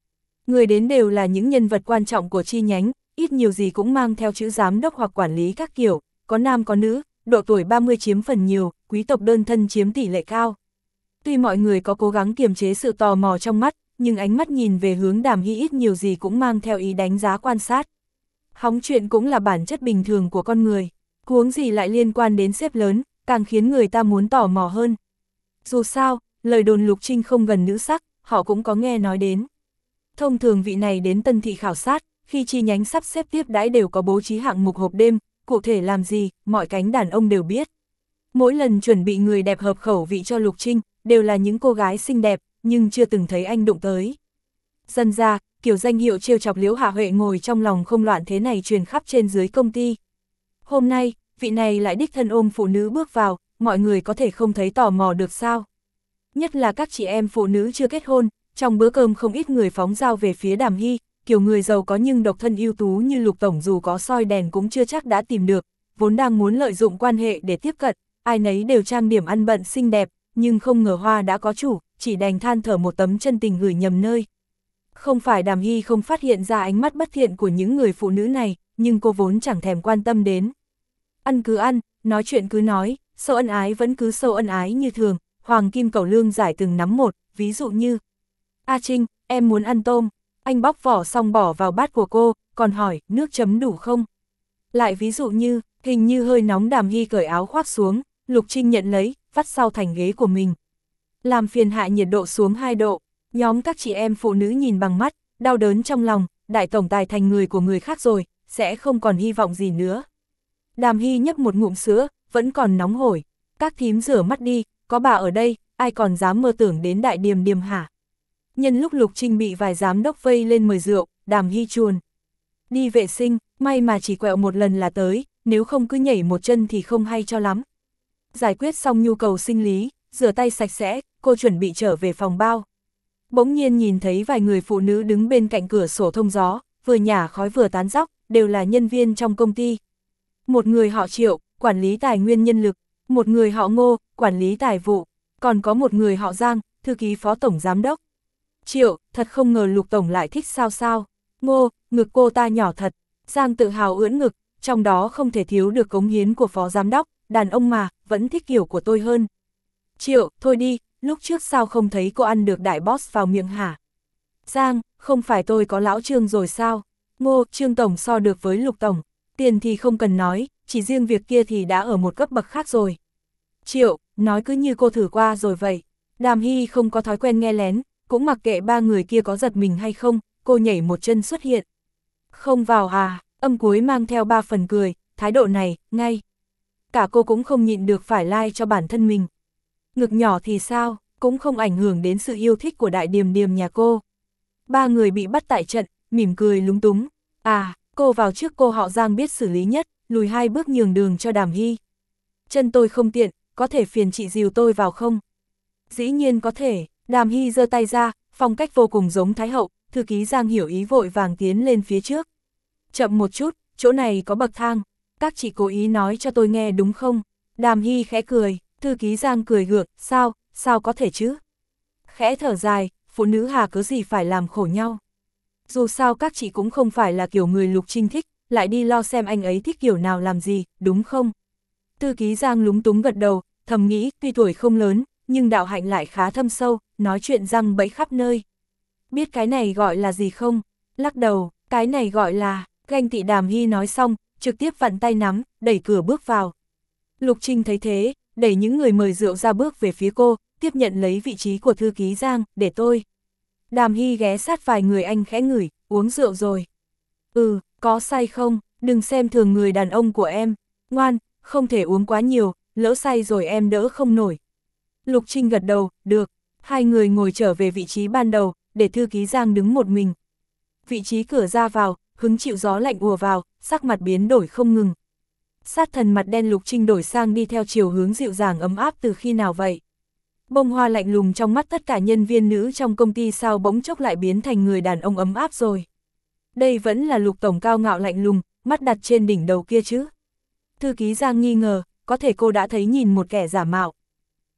Người đến đều là những nhân vật quan trọng của chi nhánh, ít nhiều gì cũng mang theo chữ giám đốc hoặc quản lý các kiểu, có nam có nữ, độ tuổi ba mươi chiếm phần nhiều, quý tộc đơn thân chiếm tỷ lệ cao. Tuy mọi người có cố gắng kiềm chế sự tò mò trong mắt, nhưng ánh mắt nhìn về hướng Đàm Hy ít nhiều gì cũng mang theo ý đánh giá quan sát. Hóng chuyện cũng là bản chất bình thường của con người, huống gì lại liên quan đến sếp lớn, càng khiến người ta muốn tò mò hơn. Dù sao, lời đồn Lục Trinh không gần nữ sắc, họ cũng có nghe nói đến. Thông thường vị này đến Tân Thị khảo sát, khi chi nhánh sắp xếp tiếp đãi đều có bố trí hạng mục hộp đêm, cụ thể làm gì, mọi cánh đàn ông đều biết. Mỗi lần chuẩn bị người đẹp hợp khẩu vị cho Lục Trinh, đều là những cô gái xinh đẹp, nhưng chưa từng thấy anh đụng tới. Dần ra, kiểu danh hiệu trêu chọc Liễu Hạ Huệ ngồi trong lòng không loạn thế này truyền khắp trên dưới công ty. Hôm nay, vị này lại đích thân ôm phụ nữ bước vào, mọi người có thể không thấy tò mò được sao. Nhất là các chị em phụ nữ chưa kết hôn, trong bữa cơm không ít người phóng dao về phía Đàm Hy, kiểu người giàu có nhưng độc thân ưu tú như Lục Tổng dù có soi đèn cũng chưa chắc đã tìm được, vốn đang muốn lợi dụng quan hệ để tiếp cận, ai nấy đều trang điểm ăn bận xinh đẹp, nhưng không ngờ hoa đã có chủ, chỉ đành than thở một tấm chân tình gửi nhầm nơi. Không phải Đàm Hy không phát hiện ra ánh mắt bất thiện của những người phụ nữ này, nhưng cô vốn chẳng thèm quan tâm đến. Ăn cứ ăn, nói chuyện cứ nói, sâu ân ái vẫn cứ sâu ân ái như thường, Hoàng Kim Cẩu Lương giải từng nắm một, ví dụ như: A Trinh, em muốn ăn tôm. Anh bóc vỏ xong bỏ vào bát của cô, còn hỏi, nước chấm đủ không? Lại ví dụ như, hình như hơi nóng Đàm Hy cởi áo khoác xuống, Lục Trinh nhận lấy, vắt sau thành ghế của mình. Làm phiền hạ nhiệt độ xuống hai độ, nhóm các chị em phụ nữ nhìn bằng mắt, đau đớn trong lòng, đại tổng tài thành người của người khác rồi, sẽ không còn hy vọng gì nữa. Đàm Hy nhấp một ngụm sữa, vẫn còn nóng hổi, các thím rửa mắt đi, có bà ở đây, ai còn dám mơ tưởng đến đại điềm điềm hả? Nhân lúc Lục Trinh bị vài giám đốc vây lên mời rượu, Đàm Hy chuồn. Đi vệ sinh, may mà chỉ quẹo một lần là tới, nếu không cứ nhảy một chân thì không hay cho lắm. Giải quyết xong nhu cầu sinh lý, rửa tay sạch sẽ, cô chuẩn bị trở về phòng bao. Bỗng nhiên nhìn thấy vài người phụ nữ đứng bên cạnh cửa sổ thông gió, vừa nhả khói vừa tán dóc, đều là nhân viên trong công ty. Một người họ Triệu, quản lý tài nguyên nhân lực, một người họ Ngô, quản lý tài vụ, còn có một người họ Giang, thư ký phó tổng giám đốc. Triệu, thật không ngờ Lục Tổng lại thích sao sao. Ngô, ngực cô ta nhỏ thật. Giang tự hào ưỡn ngực, trong đó không thể thiếu được cống hiến của phó giám đốc, đàn ông mà, vẫn thích kiểu của tôi hơn. Triệu, thôi đi, lúc trước sao không thấy cô ăn được đại boss vào miệng hả? Giang, không phải tôi có lão Trương rồi sao? Ngô, Trương Tổng so được với Lục Tổng, tiền thì không cần nói, chỉ riêng việc kia thì đã ở một cấp bậc khác rồi. Triệu, nói cứ như cô thử qua rồi vậy. Đàm Hy không có thói quen nghe lén, cũng mặc kệ ba người kia có giật mình hay không, cô nhảy một chân xuất hiện. Không vào à, âm cuối mang theo ba phần cười, thái độ này, ngay. Cả cô cũng không nhịn được phải like cho bản thân mình. Ngực nhỏ thì sao, cũng không ảnh hưởng đến sự yêu thích của đại điềm điềm nhà cô. Ba người bị bắt tại trận, mỉm cười lúng túng. À, cô vào trước cô họ Giang biết xử lý nhất, lùi hai bước nhường đường cho Đàm Hy. Chân tôi không tiện, có thể phiền chị dìu tôi vào không? Dĩ nhiên có thể. Đàm Hy giơ tay ra, phong cách vô cùng giống Thái Hậu, thư ký Giang hiểu ý vội vàng tiến lên phía trước. Chậm một chút, chỗ này có bậc thang, các chị cố ý nói cho tôi nghe đúng không? Đàm Hy khẽ cười, thư ký Giang cười gượng, sao, sao có thể chứ? Khẽ thở dài, phụ nữ hà cớ gì phải làm khổ nhau. Dù sao các chị cũng không phải là kiểu người Lục Trinh thích, lại đi lo xem anh ấy thích kiểu nào làm gì, đúng không? Thư ký Giang lúng túng gật đầu, thầm nghĩ tuy tuổi không lớn, nhưng đạo hạnh lại khá thâm sâu, nói chuyện răng bẫy khắp nơi. Biết cái này gọi là gì không? Lắc đầu, cái này gọi là, ganh tị. Đàm Hy nói xong, trực tiếp vặn tay nắm, đẩy cửa bước vào. Lục Trinh thấy thế, đẩy những người mời rượu ra bước về phía cô, tiếp nhận lấy vị trí của thư ký Giang, để tôi. Đàm Hy ghé sát vài người anh khẽ ngửi, uống rượu rồi. Ừ, có say không? Đừng xem thường người đàn ông của em. Ngoan, không thể uống quá nhiều, lỡ say rồi em đỡ không nổi. Lục Trinh gật đầu, được. Hai người ngồi trở về vị trí ban đầu, để thư ký Giang đứng một mình. Vị trí cửa ra vào, hứng chịu gió lạnh ùa vào, sắc mặt biến đổi không ngừng. Sát thần mặt đen Lục Trinh đổi sang đi theo chiều hướng dịu dàng ấm áp từ khi nào vậy? Bông hoa lạnh lùng trong mắt tất cả nhân viên nữ trong công ty sao bỗng chốc lại biến thành người đàn ông ấm áp rồi. Đây vẫn là Lục Tổng cao ngạo lạnh lùng, mắt đặt trên đỉnh đầu kia chứ. Thư ký Giang nghi ngờ, có thể cô đã thấy nhìn một kẻ giả mạo.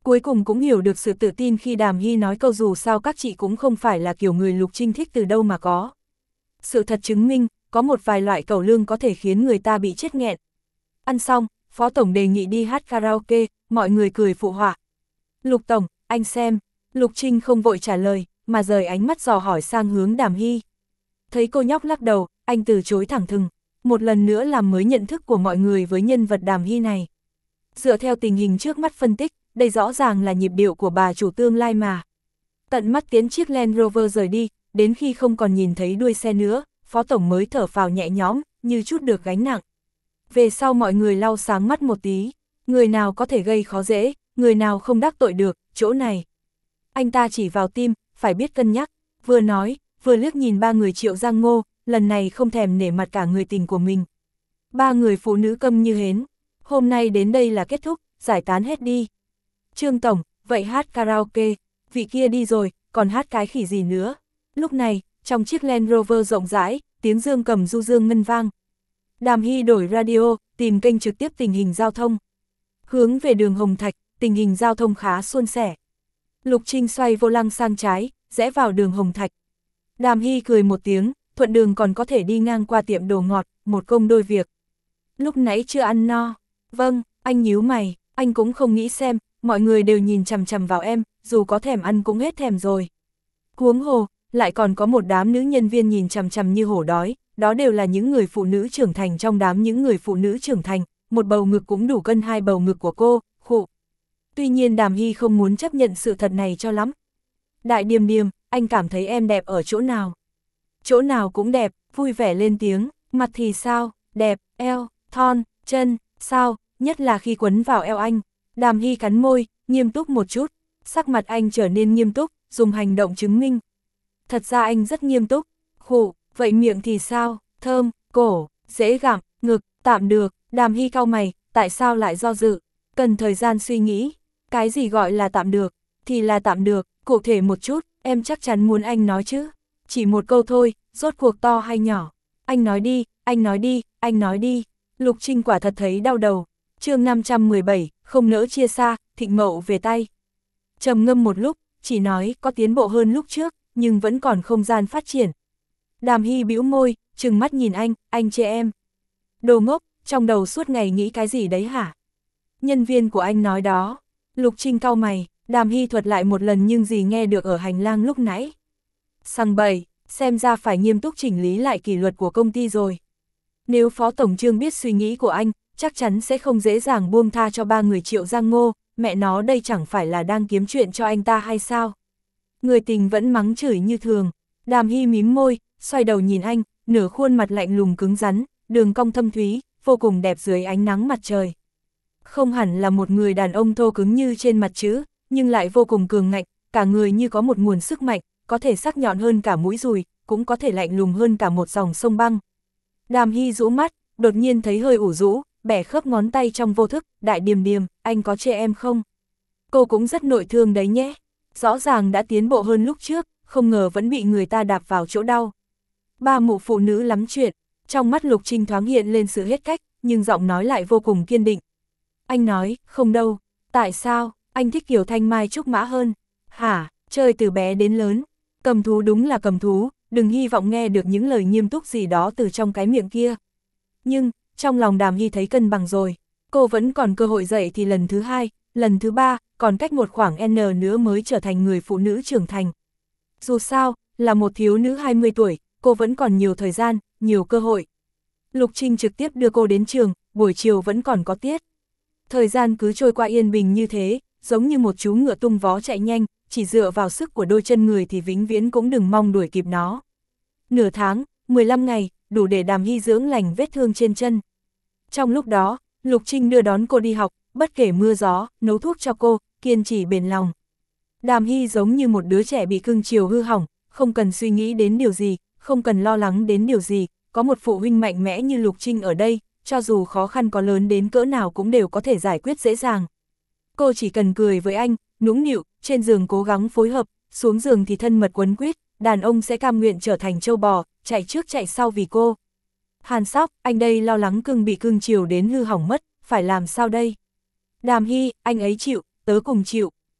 Cuối cùng cũng hiểu được sự tự tin khi Đàm Hy nói câu dù sao các chị cũng không phải là kiểu người Lục Trinh thích từ đâu mà có. Sự thật chứng minh, có một vài loại cẩu lương có thể khiến người ta bị chết nghẹn. Ăn xong, Phó Tổng đề nghị đi hát karaoke, mọi người cười phụ họa. Lục Tổng, anh xem, Lục Trinh không vội trả lời, mà rời ánh mắt dò hỏi sang hướng Đàm Hy. Thấy cô nhóc lắc đầu, anh từ chối thẳng thừng, một lần nữa làm mới nhận thức của mọi người với nhân vật Đàm Hy này. Dựa theo tình hình trước mắt phân tích, đây rõ ràng là nhịp điệu của bà chủ tương lai mà. Tận mắt tiến chiếc Land Rover rời đi, đến khi không còn nhìn thấy đuôi xe nữa, Phó Tổng mới thở phào nhẹ nhõm, như chút được gánh nặng. Về sau mọi người lau sáng mắt một tí, người nào có thể gây khó dễ, người nào không đắc tội được, chỗ này. Anh ta chỉ vào tim, phải biết cân nhắc, vừa nói, vừa liếc nhìn ba người Triệu Giang Ngô, lần này không thèm nể mặt cả người tình của mình. Ba người phụ nữ câm như hến, hôm nay đến đây là kết thúc, giải tán hết đi. Trương Tổng, vậy hát karaoke, vị kia đi rồi, còn hát cái khỉ gì nữa. Lúc này, trong chiếc Land Rover rộng rãi, tiếng dương cầm du dương ngân vang. Đàm Hy đổi radio, tìm kênh trực tiếp tình hình giao thông. Hướng về đường Hồng Thạch, tình hình giao thông khá suôn sẻ. Lục Trinh xoay vô lăng sang trái, rẽ vào đường Hồng Thạch. Đàm Hy cười một tiếng, thuận đường còn có thể đi ngang qua tiệm đồ ngọt, một công đôi việc. Lúc nãy chưa ăn no. Vâng, anh nhíu mày, anh cũng không nghĩ xem, mọi người đều nhìn chằm chằm vào em, dù có thèm ăn cũng hết thèm rồi. Huống hồ, lại còn có một đám nữ nhân viên nhìn chằm chằm như hổ đói, đó đều là những người phụ nữ trưởng thành trong đám những người phụ nữ trưởng thành, một bầu ngực cũng đủ cân hai bầu ngực của cô, khụ. Tuy nhiên Đàm Hy không muốn chấp nhận sự thật này cho lắm. Đại Điềm Điềm, anh cảm thấy em đẹp ở chỗ nào? Chỗ nào cũng đẹp, vui vẻ lên tiếng, mặt thì sao, đẹp, eo, thon, chân, sao, nhất là khi quấn vào eo anh. Đàm Hy cắn môi, nghiêm túc một chút, sắc mặt anh trở nên nghiêm túc, dùng hành động chứng minh. Thật ra anh rất nghiêm túc, khụ, vậy miệng thì sao, thơm, cổ, dễ gặm, ngực, tạm được. Đàm Hy cau mày, tại sao lại do dự, cần thời gian suy nghĩ, cái gì gọi là tạm được, thì là tạm được, cụ thể một chút, em chắc chắn muốn anh nói chứ, chỉ một câu thôi, rốt cuộc to hay nhỏ, anh nói đi, anh nói đi, anh nói đi. Lục Trinh quả thật thấy đau đầu. Chương năm trăm mười bảy, không nỡ chia xa, Thịnh Mậu về tay. Trầm ngâm một lúc, chỉ nói có tiến bộ hơn lúc trước, nhưng vẫn còn không gian phát triển. Đàm Hy bĩu môi, trừng mắt nhìn anh, anh chê em. Đồ ngốc, trong đầu suốt ngày nghĩ cái gì đấy hả? Nhân viên của anh nói đó. Lục Trinh cau mày, Đàm Hy thuật lại một lần nhưng gì nghe được ở hành lang lúc nãy. Sằng bậy, xem ra phải nghiêm túc chỉnh lý lại kỷ luật của công ty rồi. Nếu Phó Tổng Trương biết suy nghĩ của anh, chắc chắn sẽ không dễ dàng buông tha cho ba người Triệu Giang Ngô, mẹ nó đây chẳng phải là đang kiếm chuyện cho anh ta hay sao? Người tình vẫn mắng chửi như thường. Đàm Hy mím môi, xoay đầu nhìn anh, nửa khuôn mặt lạnh lùng cứng rắn, đường cong thâm thúy, vô cùng đẹp dưới ánh nắng mặt trời. Không hẳn là một người đàn ông thô cứng như trên mặt chữ, nhưng lại vô cùng cường ngạnh, cả người như có một nguồn sức mạnh, có thể sắc nhọn hơn cả mũi dùi, cũng có thể lạnh lùng hơn cả một dòng sông băng. Đàm Hy rũ mắt, đột nhiên thấy hơi ủ rũ, bẻ khớp ngón tay trong vô thức, Đại Điềm Điềm, anh có chê em không? Cô cũng rất nội thương đấy nhé. Rõ ràng đã tiến bộ hơn lúc trước, không ngờ vẫn bị người ta đạp vào chỗ đau. Ba mụ phụ nữ lắm chuyện, trong mắt Lục Trinh thoáng hiện lên sự hết cách, nhưng giọng nói lại vô cùng kiên định. Anh nói, không đâu, tại sao, anh thích kiểu thanh mai trúc mã hơn? Hả, chơi từ bé đến lớn, cầm thú đúng là cầm thú, đừng hy vọng nghe được những lời nghiêm túc gì đó từ trong cái miệng kia. Nhưng, trong lòng Đàm Hy thấy cân bằng rồi, cô vẫn còn cơ hội dậy thì lần thứ hai, lần thứ ba, còn cách một khoảng N nữa mới trở thành người phụ nữ trưởng thành. Dù sao, là một thiếu nữ hai mươi tuổi, cô vẫn còn nhiều thời gian, nhiều cơ hội. Lục Trinh trực tiếp đưa cô đến trường, buổi chiều vẫn còn có tiết. Thời gian cứ trôi qua yên bình như thế, giống như một chú ngựa tung vó chạy nhanh, chỉ dựa vào sức của đôi chân người thì vĩnh viễn cũng đừng mong đuổi kịp nó. Nửa tháng, mười lăm ngày, đủ để Đàm Hy dưỡng lành vết thương trên chân. Trong lúc đó, Lục Trinh đưa đón cô đi học, bất kể mưa gió, nấu thuốc cho cô, kiên trì bền lòng. Đàm Hy giống như một đứa trẻ bị cưng chiều hư hỏng, không cần suy nghĩ đến điều gì, không cần lo lắng đến điều gì, có một phụ huynh mạnh mẽ như Lục Trinh ở đây, cho dù khó khăn có lớn đến cỡ nào cũng đều có thể giải quyết dễ dàng. Cô chỉ cần cười với anh, nũng nịu, trên giường cố gắng phối hợp, xuống giường thì thân mật quấn quýt, đàn ông sẽ cam nguyện trở thành trâu bò, chạy trước chạy sau vì cô. Hàn Sóc, anh đây lo lắng cưng bị cưng chiều đến hư hỏng mất, phải làm sao đây? Đàm Hy, anh ấy chịu, tớ cùng chịu,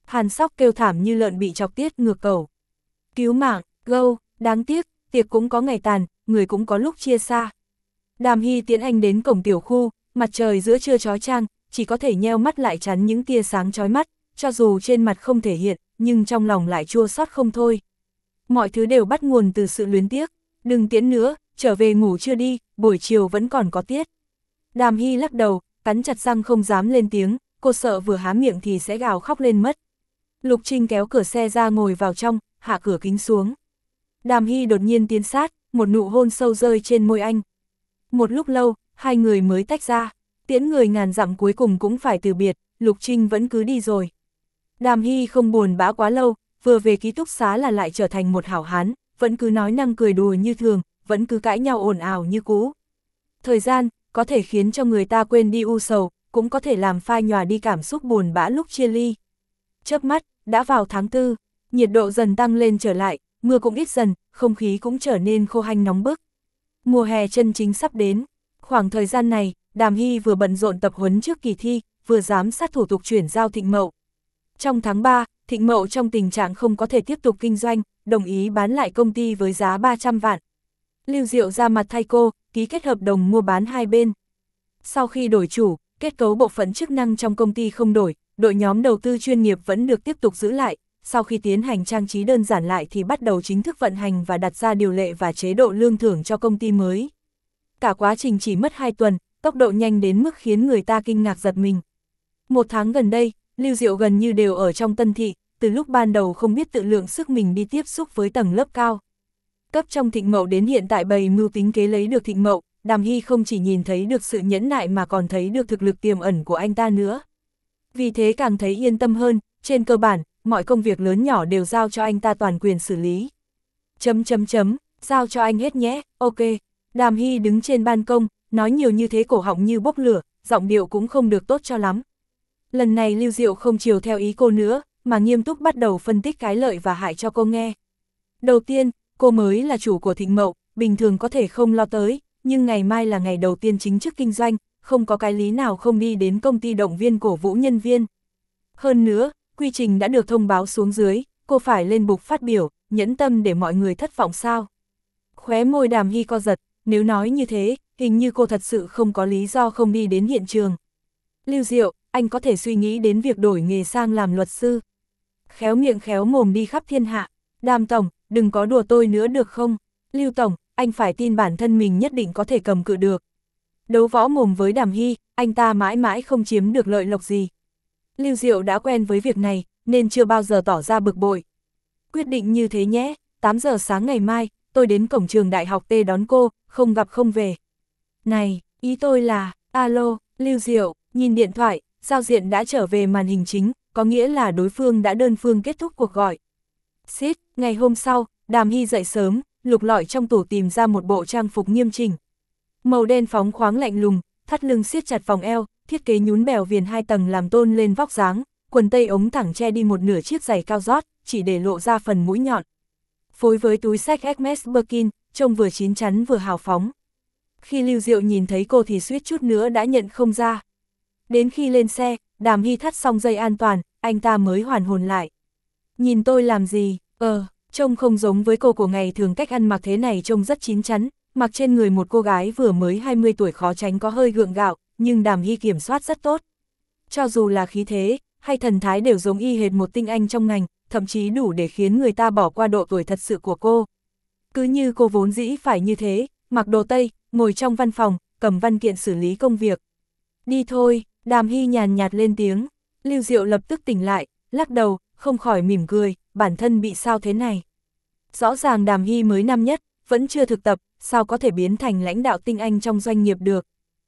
Hàn Sóc kêu thảm như lợn bị chọc tiết ngược cầu. Cứu mạng, gâu, đáng tiếc, tiệc cũng có ngày tàn, người cũng có lúc chia xa. Đàm Hy tiễn anh đến cổng tiểu khu, mặt trời giữa trưa chói chang, chỉ có thể nheo mắt lại chắn những tia sáng chói mắt, cho dù trên mặt không thể hiện, nhưng trong lòng lại chua xót không thôi. Mọi thứ đều bắt nguồn từ sự luyến tiếc, đừng tiễn nữa, trở về ngủ chưa đi, buổi chiều vẫn còn có tiết. Đàm Hy lắc đầu, cắn chặt răng không dám lên tiếng, cô sợ vừa há miệng thì sẽ gào khóc lên mất. Lục Trinh kéo cửa xe ra ngồi vào trong, hạ cửa kính xuống. Đàm Hy đột nhiên tiến sát, một nụ hôn sâu rơi trên môi anh. Một lúc lâu, hai người mới tách ra, tiễn người ngàn dặm cuối cùng cũng phải từ biệt, Lục Trinh vẫn cứ đi rồi. Đàm Hy không buồn bã quá lâu, vừa về ký túc xá là lại trở thành một hảo hán, vẫn cứ nói năng cười đùa như thường, vẫn cứ cãi nhau ồn ào như cũ. Thời gian, có thể khiến cho người ta quên đi u sầu, cũng có thể làm phai nhòa đi cảm xúc buồn bã lúc chia ly. Chớp mắt, đã vào tháng tư, nhiệt độ dần tăng lên trở lại, mưa cũng ít dần, không khí cũng trở nên khô hanh nóng bức. Mùa hè chân chính sắp đến, khoảng thời gian này, Đàm Hy vừa bận rộn tập huấn trước kỳ thi, vừa giám sát thủ tục chuyển giao Thịnh Mậu. Trong tháng ba, Thịnh Mậu trong tình trạng không có thể tiếp tục kinh doanh, đồng ý bán lại công ty với giá ba trăm vạn. Lưu Diệu ra mặt thay cô, ký kết hợp đồng mua bán hai bên. Sau khi đổi chủ, kết cấu bộ phận chức năng trong công ty không đổi, đội nhóm đầu tư chuyên nghiệp vẫn được tiếp tục giữ lại. Sau khi tiến hành trang trí đơn giản lại thì bắt đầu chính thức vận hành và đặt ra điều lệ và chế độ lương thưởng cho công ty mới. Cả quá trình chỉ mất hai tuần, tốc độ nhanh đến mức khiến người ta kinh ngạc giật mình. Một tháng gần đây, Lưu Diệu gần như đều ở trong Tân Thị, từ lúc ban đầu không biết tự lượng sức mình đi tiếp xúc với tầng lớp cao. Cấp trong Thịnh Mậu đến hiện tại bày mưu tính kế lấy được Thịnh Mậu, Đàm Hy không chỉ nhìn thấy được sự nhẫn nại mà còn thấy được thực lực tiềm ẩn của anh ta nữa. Vì thế càng thấy yên tâm hơn, trên cơ bản, mọi công việc lớn nhỏ đều giao cho anh ta toàn quyền xử lý. Chấm chấm chấm, giao cho anh hết nhé, ok. Đàm Hy đứng trên ban công, nói nhiều như thế cổ họng như bốc lửa, giọng điệu cũng không được tốt cho lắm. Lần này Lưu Diệu không chiều theo ý cô nữa, mà nghiêm túc bắt đầu phân tích cái lợi và hại cho cô nghe. Đầu tiên, cô mới là chủ của Thịnh Mậu, bình thường có thể không lo tới, nhưng ngày mai là ngày đầu tiên chính thức kinh doanh, không có cái lý nào không đi đến công ty động viên cổ vũ nhân viên. Hơn nữa, quy trình đã được thông báo xuống dưới, cô phải lên bục phát biểu, nhẫn tâm để mọi người thất vọng sao. Khóe môi Đàm Hy co giật, nếu nói như thế, hình như cô thật sự không có lý do không đi đến hiện trường. Lưu Diệu, anh có thể suy nghĩ đến việc đổi nghề sang làm luật sư. Khéo miệng khéo mồm đi khắp thiên hạ. Đàm Tổng, đừng có đùa tôi nữa được không? Lưu Tổng, anh phải tin bản thân mình nhất định có thể cầm cự được. Đấu võ mồm với Đàm Hy, anh ta mãi mãi không chiếm được lợi lộc gì. Lưu Diệu đã quen với việc này, nên chưa bao giờ tỏ ra bực bội. Quyết định như thế nhé, tám giờ sáng ngày mai, tôi đến cổng trường đại học T đón cô, không gặp không về. Này, ý tôi là, alo, Lưu Diệu, nhìn điện thoại, giao diện đã trở về màn hình chính, có nghĩa là đối phương đã đơn phương kết thúc cuộc gọi. Xít, ngày hôm sau, Đàm Hy dậy sớm, lục lọi trong tủ tìm ra một bộ trang phục nghiêm chỉnh. Màu đen phóng khoáng lạnh lùng, thắt lưng siết chặt vòng eo, thiết kế nhún bèo viền hai tầng làm tôn lên vóc dáng, quần tây ống thẳng che đi một nửa chiếc giày cao gót, chỉ để lộ ra phần mũi nhọn. Phối với túi xách Hermes Birkin, trông vừa chín chắn vừa hào phóng. Khi Lưu Diệu nhìn thấy cô thì suýt chút nữa đã nhận không ra. Đến khi lên xe, Đàm Hy thắt xong dây an toàn, anh ta mới hoàn hồn lại. Nhìn tôi làm gì, ờ, trông không giống với cô của ngày thường, cách ăn mặc thế này trông rất chín chắn, mặc trên người một cô gái vừa mới hai mươi tuổi khó tránh có hơi gượng gạo, nhưng Đàm Hy kiểm soát rất tốt. Cho dù là khí thế, hay thần thái đều giống y hệt một tinh anh trong ngành, thậm chí đủ để khiến người ta bỏ qua độ tuổi thật sự của cô. Cứ như cô vốn dĩ phải như thế, mặc đồ tây, ngồi trong văn phòng, cầm văn kiện xử lý công việc. Đi thôi, Đàm Hy nhàn nhạt lên tiếng. Lưu Diệu lập tức tỉnh lại, lắc đầu, không khỏi mỉm cười, bản thân bị sao thế này. Rõ ràng Đàm Hy mới năm nhất, vẫn chưa thực tập, sao có thể biến thành lãnh đạo tinh anh trong doanh nghiệp được.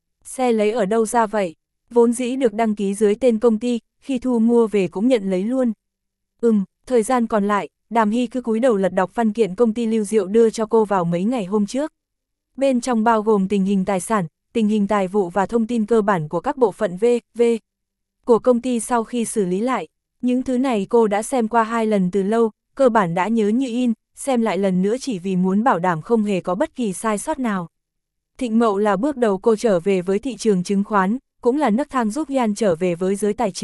Xe lấy ở đâu ra vậy? Vốn dĩ được đăng ký dưới tên công ty, khi thu mua về cũng nhận lấy luôn. Ừm, thời gian còn lại, Đàm Hy cứ cúi đầu lật đọc văn kiện công ty Lưu Diệu đưa cho cô vào mấy ngày hôm trước. Bên trong bao gồm tình hình tài sản, tình hình tài vụ và thông tin cơ bản của các bộ phận V, V của công ty sau khi xử lý lại. Những thứ này cô đã xem qua hai lần từ lâu, cơ bản đã nhớ như in, xem lại lần nữa chỉ vì muốn bảo đảm không hề có bất kỳ sai sót nào. Thịnh Mậu là bước đầu cô trở về với thị trường chứng khoán, cũng là nấc thang giúp Yan trở về với giới tài chính,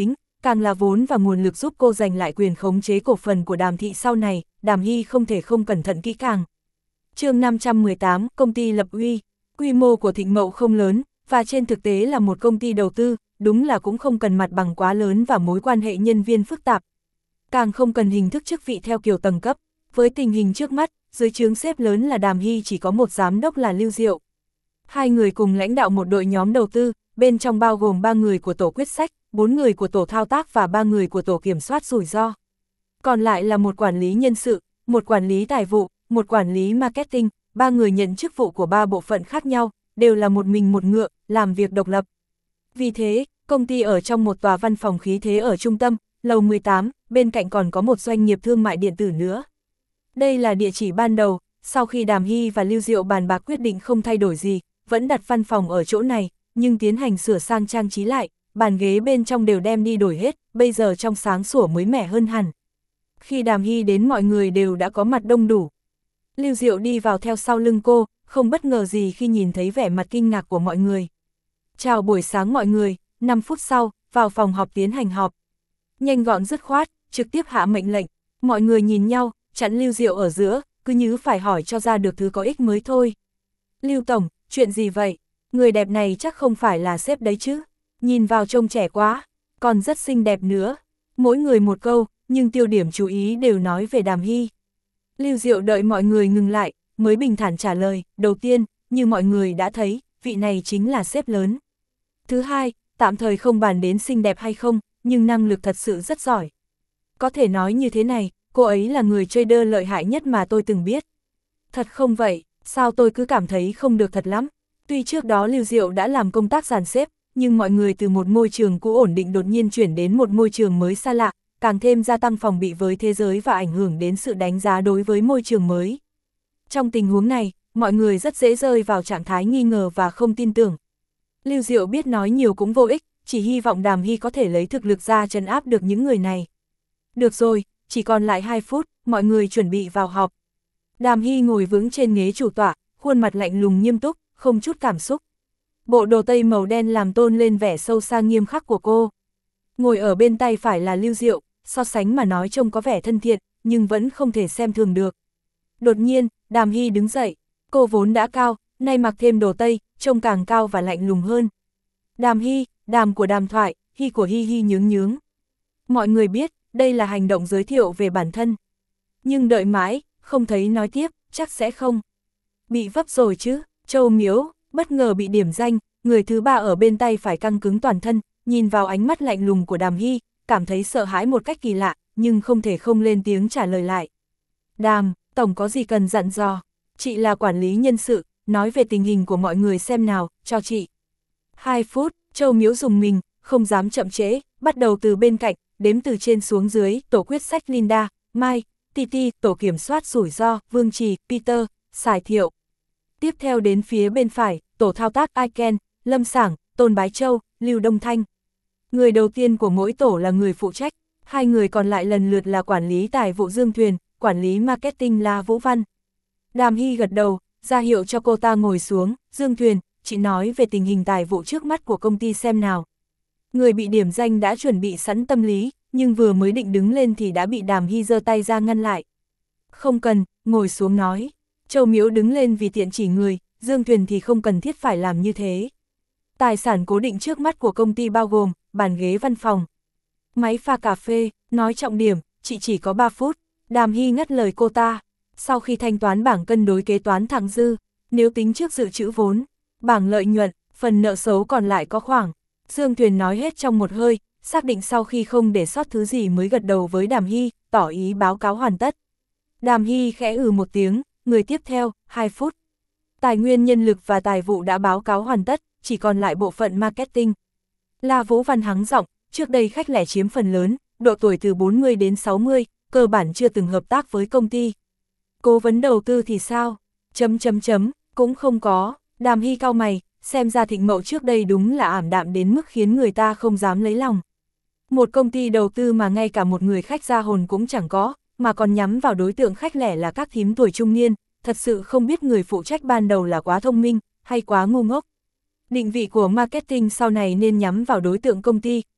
càng là vốn và nguồn lực giúp cô giành lại quyền khống chế cổ phần của Đàm thị sau này, Đàm Hy không thể không cẩn thận kỹ càng. chương năm trăm mười tám, công ty lập uy, quy mô của Thịnh Mậu không lớn, và trên thực tế là một công ty đầu tư, đúng là cũng không cần mặt bằng quá lớn và mối quan hệ nhân viên phức tạp. Càng không cần hình thức chức vị theo kiểu tầng cấp, với tình hình trước mắt, dưới trướng xếp lớn là Đàm Hy chỉ có một giám đốc là Lưu Diệu. Hai người cùng lãnh đạo một đội nhóm đầu tư, bên trong bao gồm ba người của tổ quyết sách, bốn người của tổ thao tác và ba người của tổ kiểm soát rủi ro. Còn lại là một quản lý nhân sự, một quản lý tài vụ, một quản lý marketing, ba người nhận chức vụ của ba bộ phận khác nhau, đều là một mình một ngựa, làm việc độc lập. Vì thế, công ty ở trong một tòa văn phòng khí thế ở trung tâm, lầu mười tám, bên cạnh còn có một doanh nghiệp thương mại điện tử nữa. Đây là địa chỉ ban đầu, sau khi Đàm Hy và Lưu Diệu bàn bạc quyết định không thay đổi gì, vẫn đặt văn phòng ở chỗ này, nhưng tiến hành sửa sang trang trí lại, bàn ghế bên trong đều đem đi đổi hết, bây giờ trong sáng sủa mới mẻ hơn hẳn. Khi Đàm Hy đến mọi người đều đã có mặt đông đủ. Lưu Diệu đi vào theo sau lưng cô, không bất ngờ gì khi nhìn thấy vẻ mặt kinh ngạc của mọi người. Chào buổi sáng mọi người, năm phút sau, vào phòng họp tiến hành họp. Nhanh gọn dứt khoát, trực tiếp hạ mệnh lệnh, mọi người nhìn nhau, chặn Lưu Diệu ở giữa, cứ như phải hỏi cho ra được thứ có ích mới thôi. Lưu Tổng, chuyện gì vậy? Người đẹp này chắc không phải là sếp đấy chứ? Nhìn vào trông trẻ quá, còn rất xinh đẹp nữa. Mỗi người một câu, nhưng tiêu điểm chú ý đều nói về Đàm Hy. Lưu Diệu đợi mọi người ngừng lại, mới bình thản trả lời, đầu tiên, như mọi người đã thấy, vị này chính là sếp lớn. Thứ hai, tạm thời không bàn đến xinh đẹp hay không, nhưng năng lực thật sự rất giỏi. Có thể nói như thế này, cô ấy là người trader lợi hại nhất mà tôi từng biết. Thật không vậy, sao tôi cứ cảm thấy không được thật lắm. Tuy trước đó Lưu Diệu đã làm công tác dàn xếp, nhưng mọi người từ một môi trường cũ ổn định đột nhiên chuyển đến một môi trường mới xa lạ, càng thêm gia tăng phòng bị với thế giới và ảnh hưởng đến sự đánh giá đối với môi trường mới. Trong tình huống này, mọi người rất dễ rơi vào trạng thái nghi ngờ và không tin tưởng. Lưu Diệu biết nói nhiều cũng vô ích, chỉ hy vọng Đàm Hy có thể lấy thực lực ra trấn áp được những người này. Được rồi, chỉ còn lại hai phút, mọi người chuẩn bị vào họp. Đàm Hy ngồi vững trên ghế chủ tọa, khuôn mặt lạnh lùng nghiêm túc, không chút cảm xúc. Bộ đồ tây màu đen làm tôn lên vẻ sâu xa nghiêm khắc của cô. Ngồi ở bên tay phải là Lưu Diệu, so sánh mà nói trông có vẻ thân thiện, nhưng vẫn không thể xem thường được. Đột nhiên, Đàm Hy đứng dậy, cô vốn đã cao, nay mặc thêm đồ tây, trông càng cao và lạnh lùng hơn. Đàm Hy, đàm của đàm thoại, hy của hy hy nhướng nhướng. Mọi người biết, đây là hành động giới thiệu về bản thân. Nhưng đợi mãi, không thấy nói tiếp, chắc sẽ không. Bị vấp rồi chứ, Châu Miếu, bất ngờ bị điểm danh, người thứ ba ở bên tay phải căng cứng toàn thân, nhìn vào ánh mắt lạnh lùng của Đàm Hy, cảm thấy sợ hãi một cách kỳ lạ, nhưng không thể không lên tiếng trả lời lại. Đàm, Tổng có gì cần dặn dò? Chị là quản lý nhân sự, nói về tình hình của mọi người xem nào, cho chị. Hai phút, Châu Miếu dùng mình, không dám chậm trễ, bắt đầu từ bên cạnh, đếm từ trên xuống dưới, tổ quyết sách Linda, Mai, Titi, tổ kiểm soát rủi ro, Vương Trì, Peter, Sài Thiệu. Tiếp theo đến phía bên phải, tổ thao tác Iken, Lâm Sảng, Tôn Bái Châu, Lưu Đông Thanh. Người đầu tiên của mỗi tổ là người phụ trách, hai người còn lại lần lượt là quản lý tài vụ Dương Thuyền, quản lý marketing là Vũ Văn. Đàm Hy gật đầu, ra hiệu cho cô ta ngồi xuống, Dương Thuyền, chị nói về tình hình tài vụ trước mắt của công ty xem nào. Người bị điểm danh đã chuẩn bị sẵn tâm lý, nhưng vừa mới định đứng lên thì đã bị Đàm Hy giơ tay ra ngăn lại. Không cần, ngồi xuống nói. Châu Miếu đứng lên vì tiện chỉ người, Dương Thuyền thì không cần thiết phải làm như thế. Tài sản cố định trước mắt của công ty bao gồm bàn ghế văn phòng, máy pha cà phê, nói trọng điểm, chị chỉ có ba phút. Đàm Hy ngắt lời cô ta. Sau khi thanh toán bảng cân đối kế toán thặng dư, nếu tính trước dự trữ vốn, bảng lợi nhuận, phần nợ xấu còn lại có khoảng. Dương Thuyền nói hết trong một hơi, xác định sau khi không để sót thứ gì mới gật đầu với Đàm Hy, tỏ ý báo cáo hoàn tất. Đàm Hy khẽ ừ một tiếng, người tiếp theo, hai phút. Tài nguyên nhân lực và tài vụ đã báo cáo hoàn tất, chỉ còn lại bộ phận marketing. La Vũ Văn hắng giọng, trước đây khách lẻ chiếm phần lớn, độ tuổi từ bốn mươi đến sáu mươi, cơ bản chưa từng hợp tác với công ty. Cố vấn đầu tư thì sao? Chấm chấm chấm, cũng không có. Đàm Hy cau mày, xem ra Thịnh Mậu trước đây đúng là ảm đạm đến mức khiến người ta không dám lấy lòng. Một công ty đầu tư mà ngay cả một người khách ra hồn cũng chẳng có, mà còn nhắm vào đối tượng khách lẻ là các thím tuổi trung niên, thật sự không biết người phụ trách ban đầu là quá thông minh, hay quá ngu ngốc. Định vị của marketing sau này nên nhắm vào đối tượng công ty,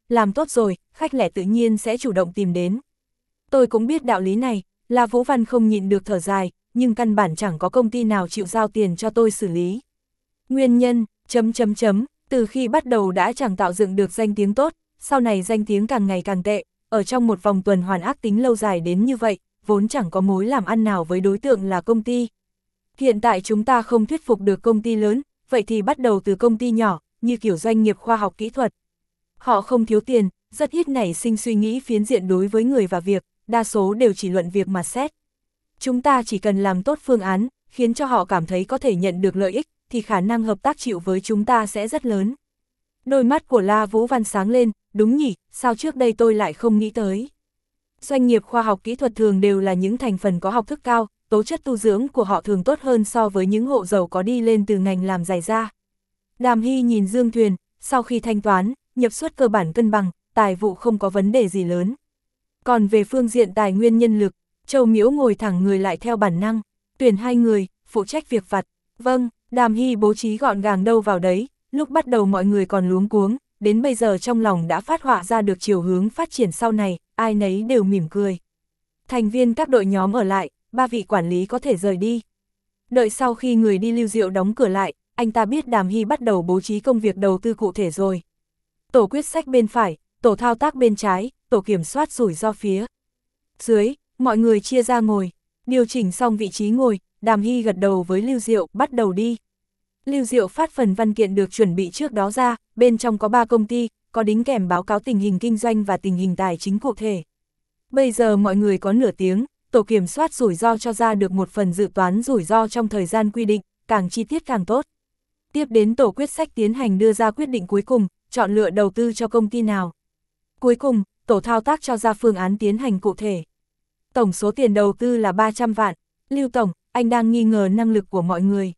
làm tốt rồi, khách lẻ tự nhiên sẽ chủ động tìm đến. Tôi cũng biết đạo lý này, La Vũ Văn không nhịn được thở dài, nhưng căn bản chẳng có công ty nào chịu giao tiền cho tôi xử lý. Nguyên nhân, chấm chấm chấm, từ khi bắt đầu đã chẳng tạo dựng được danh tiếng tốt, sau này danh tiếng càng ngày càng tệ, ở trong một vòng tuần hoàn ác tính lâu dài đến như vậy, vốn chẳng có mối làm ăn nào với đối tượng là công ty. Hiện tại chúng ta không thuyết phục được công ty lớn, vậy thì bắt đầu từ công ty nhỏ, như kiểu doanh nghiệp khoa học kỹ thuật. Họ không thiếu tiền, rất ít nảy sinh suy nghĩ phiến diện đối với người và việc, đa số đều chỉ luận việc mà xét. Chúng ta chỉ cần làm tốt phương án, khiến cho họ cảm thấy có thể nhận được lợi ích, thì khả năng hợp tác chịu với chúng ta sẽ rất lớn. Đôi mắt của La Vũ Văn sáng lên, đúng nhỉ, sao trước đây tôi lại không nghĩ tới. Doanh nghiệp khoa học kỹ thuật thường đều là những thành phần có học thức cao, tố chất tu dưỡng của họ thường tốt hơn so với những hộ giàu có đi lên từ ngành làm giày da. Đàm Hy nhìn Dương Thuyền, sau khi thanh toán, nhập xuất cơ bản cân bằng, tài vụ không có vấn đề gì lớn. Còn về phương diện tài nguyên nhân lực, Châu Miễu ngồi thẳng người lại theo bản năng, tuyển hai người, phụ trách việc vặt. Vâng, Đàm Hy bố trí gọn gàng đâu vào đấy, lúc bắt đầu mọi người còn luống cuống, đến bây giờ trong lòng đã phát họa ra được chiều hướng phát triển sau này, ai nấy đều mỉm cười. Thành viên các đội nhóm ở lại, ba vị quản lý có thể rời đi. Đợi sau khi người đi Lưu Diệu đóng cửa lại, anh ta biết Đàm Hy bắt đầu bố trí công việc đầu tư cụ thể rồi. Tổ quyết sách bên phải, tổ thao tác bên trái, tổ kiểm soát rủi ro phía dưới, mọi người chia ra ngồi, điều chỉnh xong vị trí ngồi, Đàm Hy gật đầu với Lưu Diệu, bắt đầu đi. Lưu Diệu phát phần văn kiện được chuẩn bị trước đó ra, bên trong có ba công ty, có đính kèm báo cáo tình hình kinh doanh và tình hình tài chính cụ thể. Bây giờ mọi người có nửa tiếng, tổ kiểm soát rủi ro cho ra được một phần dự toán rủi ro trong thời gian quy định, càng chi tiết càng tốt. Tiếp đến tổ quyết sách tiến hành đưa ra quyết định cuối cùng, chọn lựa đầu tư cho công ty nào. Cuối cùng, tổ thao tác cho ra phương án tiến hành cụ thể. Tổng số tiền đầu tư là ba trăm vạn. Lưu Tổng, anh đang nghi ngờ năng lực của mọi người.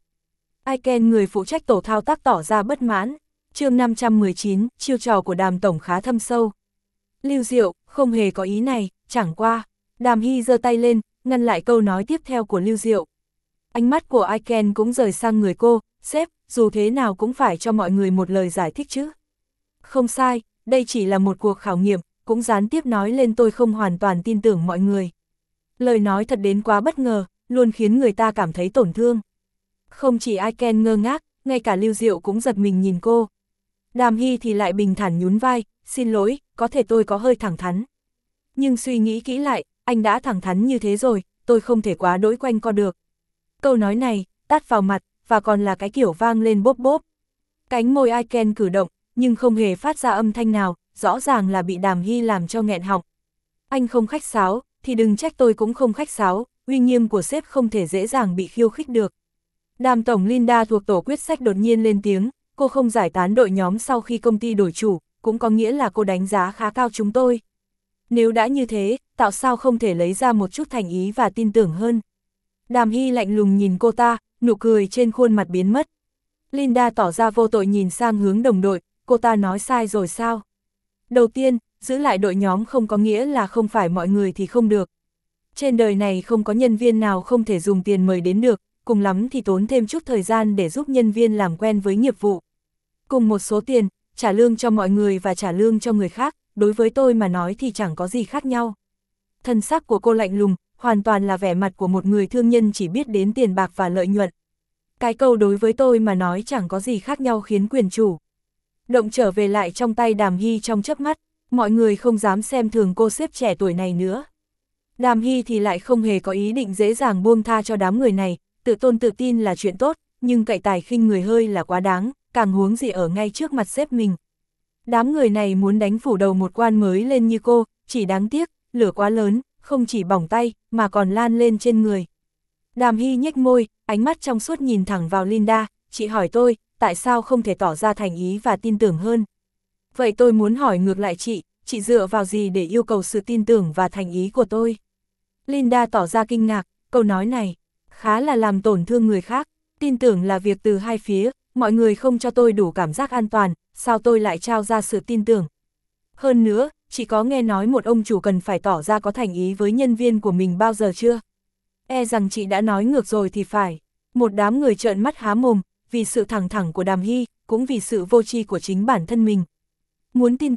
Iken, người phụ trách tổ thao tác, tỏ ra bất mãn. Chương năm trăm mười chín, chiêu trò của Đàm Tổng khá thâm sâu. Lưu Diệu, không hề có ý này, chẳng qua. Đàm Hy giơ tay lên, ngăn lại câu nói tiếp theo của Lưu Diệu. Ánh mắt của Iken cũng rời sang người cô, sếp, dù thế nào cũng phải cho mọi người một lời giải thích chứ. Không sai, đây chỉ là một cuộc khảo nghiệm, cũng gián tiếp nói lên tôi không hoàn toàn tin tưởng mọi người. Lời nói thật đến quá bất ngờ, luôn khiến người ta cảm thấy tổn thương. Không chỉ Iken ngơ ngác, ngay cả Lưu Diệu cũng giật mình nhìn cô. Đàm Hy thì lại bình thản nhún vai, xin lỗi, có thể tôi có hơi thẳng thắn. Nhưng suy nghĩ kỹ lại, anh đã thẳng thắn như thế rồi, tôi không thể quá đỗi quanh co được. Câu nói này, tát vào mặt, và còn là cái kiểu vang lên bốp bốp. Cánh môi Iken cử động, nhưng không hề phát ra âm thanh nào, rõ ràng là bị Đàm Hy làm cho nghẹn họng. Anh không khách sáo, thì đừng trách tôi cũng không khách sáo, uy nghiêm của sếp không thể dễ dàng bị khiêu khích được. Đàm Tổng Linda thuộc tổ quyết sách đột nhiên lên tiếng, cô không giải tán đội nhóm sau khi công ty đổi chủ, cũng có nghĩa là cô đánh giá khá cao chúng tôi. Nếu đã như thế, tại sao không thể lấy ra một chút thành ý và tin tưởng hơn? Đàm Hy lạnh lùng nhìn cô ta, nụ cười trên khuôn mặt biến mất. Linda tỏ ra vô tội nhìn sang hướng đồng đội, cô ta nói sai rồi sao? Đầu tiên, giữ lại đội nhóm không có nghĩa là không phải mọi người thì không được. Trên đời này không có nhân viên nào không thể dùng tiền mời đến được, cùng lắm thì tốn thêm chút thời gian để giúp nhân viên làm quen với nghiệp vụ. Cùng một số tiền, trả lương cho mọi người và trả lương cho người khác, đối với tôi mà nói thì chẳng có gì khác nhau. Thân sắc của cô lạnh lùng, hoàn toàn là vẻ mặt của một người thương nhân chỉ biết đến tiền bạc và lợi nhuận. Cái câu đối với tôi mà nói chẳng có gì khác nhau khiến quyền chủ động trở về lại trong tay Đàm Hy trong chớp mắt, mọi người không dám xem thường cô sếp trẻ tuổi này nữa. Đàm Hy thì lại không hề có ý định dễ dàng buông tha cho đám người này, tự tôn tự tin là chuyện tốt, nhưng cậy tài khinh người hơi là quá đáng, càng huống gì ở ngay trước mặt sếp mình. Đám người này muốn đánh phủ đầu một quan mới lên như cô, chỉ đáng tiếc, lửa quá lớn, không chỉ bỏng tay, mà còn lan lên trên người. Đàm Hy nhếch môi, ánh mắt trong suốt nhìn thẳng vào Linda, chị hỏi tôi, tại sao không thể tỏ ra thành ý và tin tưởng hơn? Vậy tôi muốn hỏi ngược lại chị, chị dựa vào gì để yêu cầu sự tin tưởng và thành ý của tôi? Linda tỏ ra kinh ngạc, câu nói này khá là làm tổn thương người khác, tin tưởng là việc từ hai phía, mọi người không cho tôi đủ cảm giác an toàn, sao tôi lại trao ra sự tin tưởng? Hơn nữa, chị có nghe nói một ông chủ cần phải tỏ ra có thành ý với nhân viên của mình bao giờ chưa? E rằng chị đã nói ngược rồi thì phải. Một đám người trợn mắt há mồm, vì sự thẳng thẳng của Đàm Hy, cũng vì sự vô tri của chính bản thân mình. Muốn tin tưởng,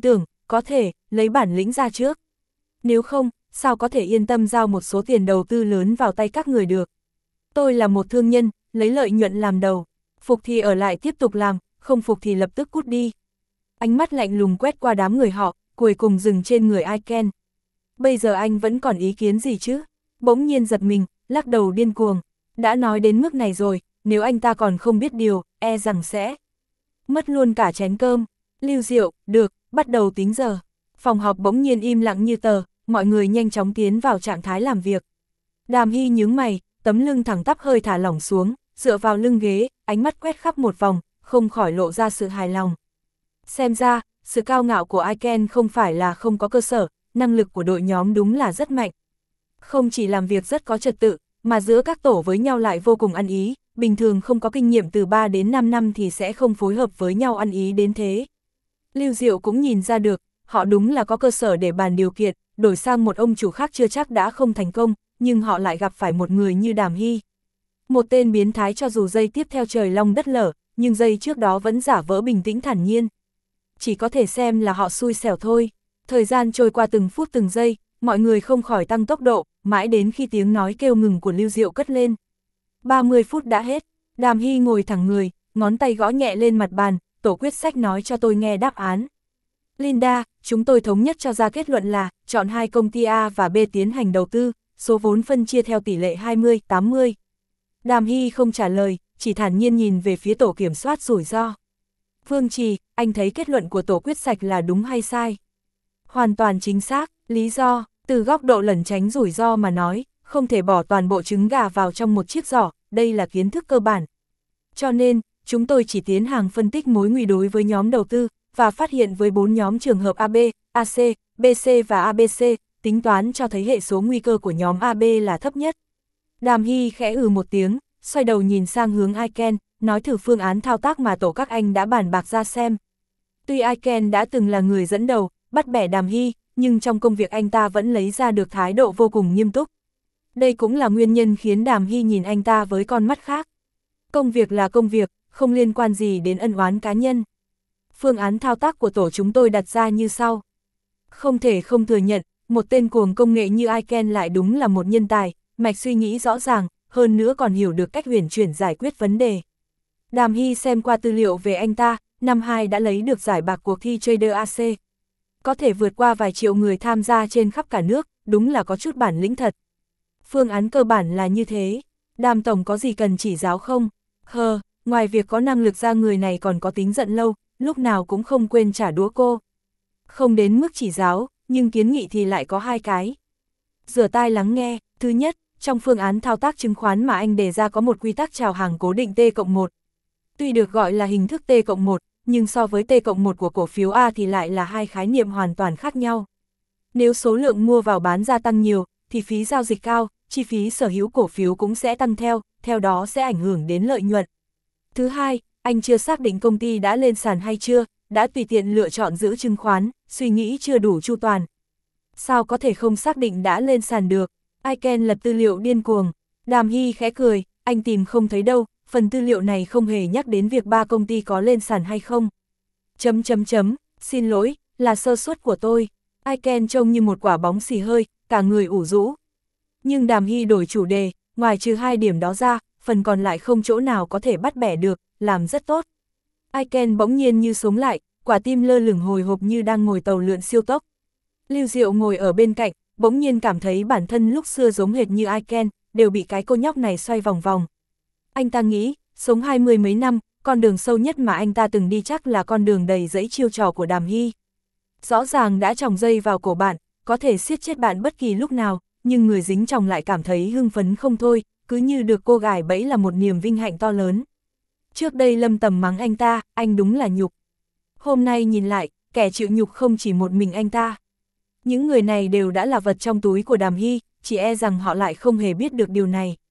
có thể, lấy bản lĩnh ra trước. Nếu không, sao có thể yên tâm giao một số tiền đầu tư lớn vào tay các người được. Tôi là một thương nhân, lấy lợi nhuận làm đầu. Phục thì ở lại tiếp tục làm, không phục thì lập tức cút đi. Ánh mắt lạnh lùng quét qua đám người họ, cuối cùng dừng trên người Aiken. Bây giờ anh vẫn còn ý kiến gì chứ? Bỗng nhiên giật mình, lắc đầu điên cuồng. Đã nói đến mức này rồi, nếu anh ta còn không biết điều, e rằng sẽ mất luôn cả chén cơm. Lưu Diệu, được, bắt đầu tính giờ. Phòng họp bỗng nhiên im lặng như tờ, mọi người nhanh chóng tiến vào trạng thái làm việc. Đàm Hy nhướng mày, tấm lưng thẳng tắp hơi thả lỏng xuống, dựa vào lưng ghế, ánh mắt quét khắp một vòng, không khỏi lộ ra sự hài lòng. Xem ra, sự cao ngạo của Aiken không phải là không có cơ sở, năng lực của đội nhóm đúng là rất mạnh. Không chỉ làm việc rất có trật tự, mà giữa các tổ với nhau lại vô cùng ăn ý, bình thường không có kinh nghiệm từ ba đến năm năm thì sẽ không phối hợp với nhau ăn ý đến thế. Lưu Diệu cũng nhìn ra được, họ đúng là có cơ sở để bàn điều kiện, đổi sang một ông chủ khác chưa chắc đã không thành công, nhưng họ lại gặp phải một người như Đàm Hy. Một tên biến thái cho dù giây tiếp theo trời long đất lở, nhưng giây trước đó vẫn giả vỡ bình tĩnh thản nhiên. Chỉ có thể xem là họ xui xẻo thôi. Thời gian trôi qua từng phút từng giây, mọi người không khỏi tăng tốc độ, mãi đến khi tiếng nói kêu ngừng của Lưu Diệu cất lên. ba mươi phút đã hết, Đàm Hy ngồi thẳng người, ngón tay gõ nhẹ lên mặt bàn, tổ quyết sách nói cho tôi nghe đáp án. Linda, chúng tôi thống nhất cho ra kết luận là, chọn hai công ty A và B tiến hành đầu tư, số vốn phân chia theo tỷ lệ hai mươi tám mươi. Đàm Hy không trả lời, chỉ thản nhiên nhìn về phía tổ kiểm soát rủi ro. Vương Trì, anh thấy kết luận của tổ quyết sạch là đúng hay sai? Hoàn toàn chính xác, lý do, từ góc độ lẩn tránh rủi ro mà nói, không thể bỏ toàn bộ trứng gà vào trong một chiếc giỏ, đây là kiến thức cơ bản. Cho nên, chúng tôi chỉ tiến hành phân tích mối nguy đối với nhóm đầu tư, và phát hiện với bốn nhóm trường hợp a bê, a xê, bê xê và a bê xê, tính toán cho thấy hệ số nguy cơ của nhóm a bê là thấp nhất. Đàm Hy khẽ ừ một tiếng, xoay đầu nhìn sang hướng Aiken, nói thử phương án thao tác mà tổ các anh đã bàn bạc ra xem. Tuy Aiken đã từng là người dẫn đầu, bắt bẻ Đàm Hy, nhưng trong công việc anh ta vẫn lấy ra được thái độ vô cùng nghiêm túc. Đây cũng là nguyên nhân khiến Đàm Hy nhìn anh ta với con mắt khác. Công việc là công việc, không liên quan gì đến ân oán cá nhân. Phương án thao tác của tổ chúng tôi đặt ra như sau. Không thể không thừa nhận, một tên cuồng công nghệ như Aiken lại đúng là một nhân tài, mạch suy nghĩ rõ ràng, hơn nữa còn hiểu được cách huyền chuyển giải quyết vấn đề. Đàm Hy xem qua tư liệu về anh ta, năm hai đã lấy được giải bạc cuộc thi Trader a xê. Có thể vượt qua vài triệu người tham gia trên khắp cả nước, đúng là có chút bản lĩnh thật. Phương án cơ bản là như thế. Đàm Tổng có gì cần chỉ giáo không? Hờ, ngoài việc có năng lực ra người này còn có tính giận lâu, lúc nào cũng không quên trả đũa cô. Không đến mức chỉ giáo, nhưng kiến nghị thì lại có hai cái. Rửa tai lắng nghe, thứ nhất, trong phương án thao tác chứng khoán mà anh đề ra có một quy tắc chào hàng cố định T cộng một. Tuy được gọi là hình thức T cộng một, nhưng so với T cộng một của cổ phiếu A thì lại là hai khái niệm hoàn toàn khác nhau. Nếu số lượng mua vào bán gia tăng nhiều, thì phí giao dịch cao, chi phí sở hữu cổ phiếu cũng sẽ tăng theo, theo đó sẽ ảnh hưởng đến lợi nhuận. Thứ hai, anh chưa xác định công ty đã lên sàn hay chưa, đã tùy tiện lựa chọn giữ chứng khoán, suy nghĩ chưa đủ chu toàn. Sao có thể không xác định đã lên sàn được? Aiken lật tư liệu điên cuồng. Đàm Hy khẽ cười, anh tìm không thấy đâu, phần tư liệu này không hề nhắc đến việc ba công ty có lên sàn hay không. Chấm chấm chấm, xin lỗi, là sơ suất của tôi. Aiken trông như một quả bóng xì hơi, cả người ủ rũ. Nhưng Đàm Hy đổi chủ đề, ngoài trừ hai điểm đó ra, phần còn lại không chỗ nào có thể bắt bẻ được, làm rất tốt. Aiken bỗng nhiên như sống lại, quả tim lơ lửng hồi hộp như đang ngồi tàu lượn siêu tốc. Lưu Diệu ngồi ở bên cạnh, bỗng nhiên cảm thấy bản thân lúc xưa giống hệt như Aiken, đều bị cái cô nhóc này xoay vòng vòng. Anh ta nghĩ, sống hai mươi mấy năm, con đường sâu nhất mà anh ta từng đi chắc là con đường đầy rẫy chiêu trò của Đàm Hy. Rõ ràng đã tròng dây vào cổ bạn, có thể siết chết bạn bất kỳ lúc nào, nhưng người dính chồng lại cảm thấy hưng phấn không thôi, cứ như được cô gài bẫy là một niềm vinh hạnh to lớn. Trước đây Lâm Tầm mắng anh ta, anh đúng là nhục. Hôm nay nhìn lại, kẻ chịu nhục không chỉ một mình anh ta. Những người này đều đã là vật trong túi của Đàm Hy, chỉ e rằng họ lại không hề biết được điều này.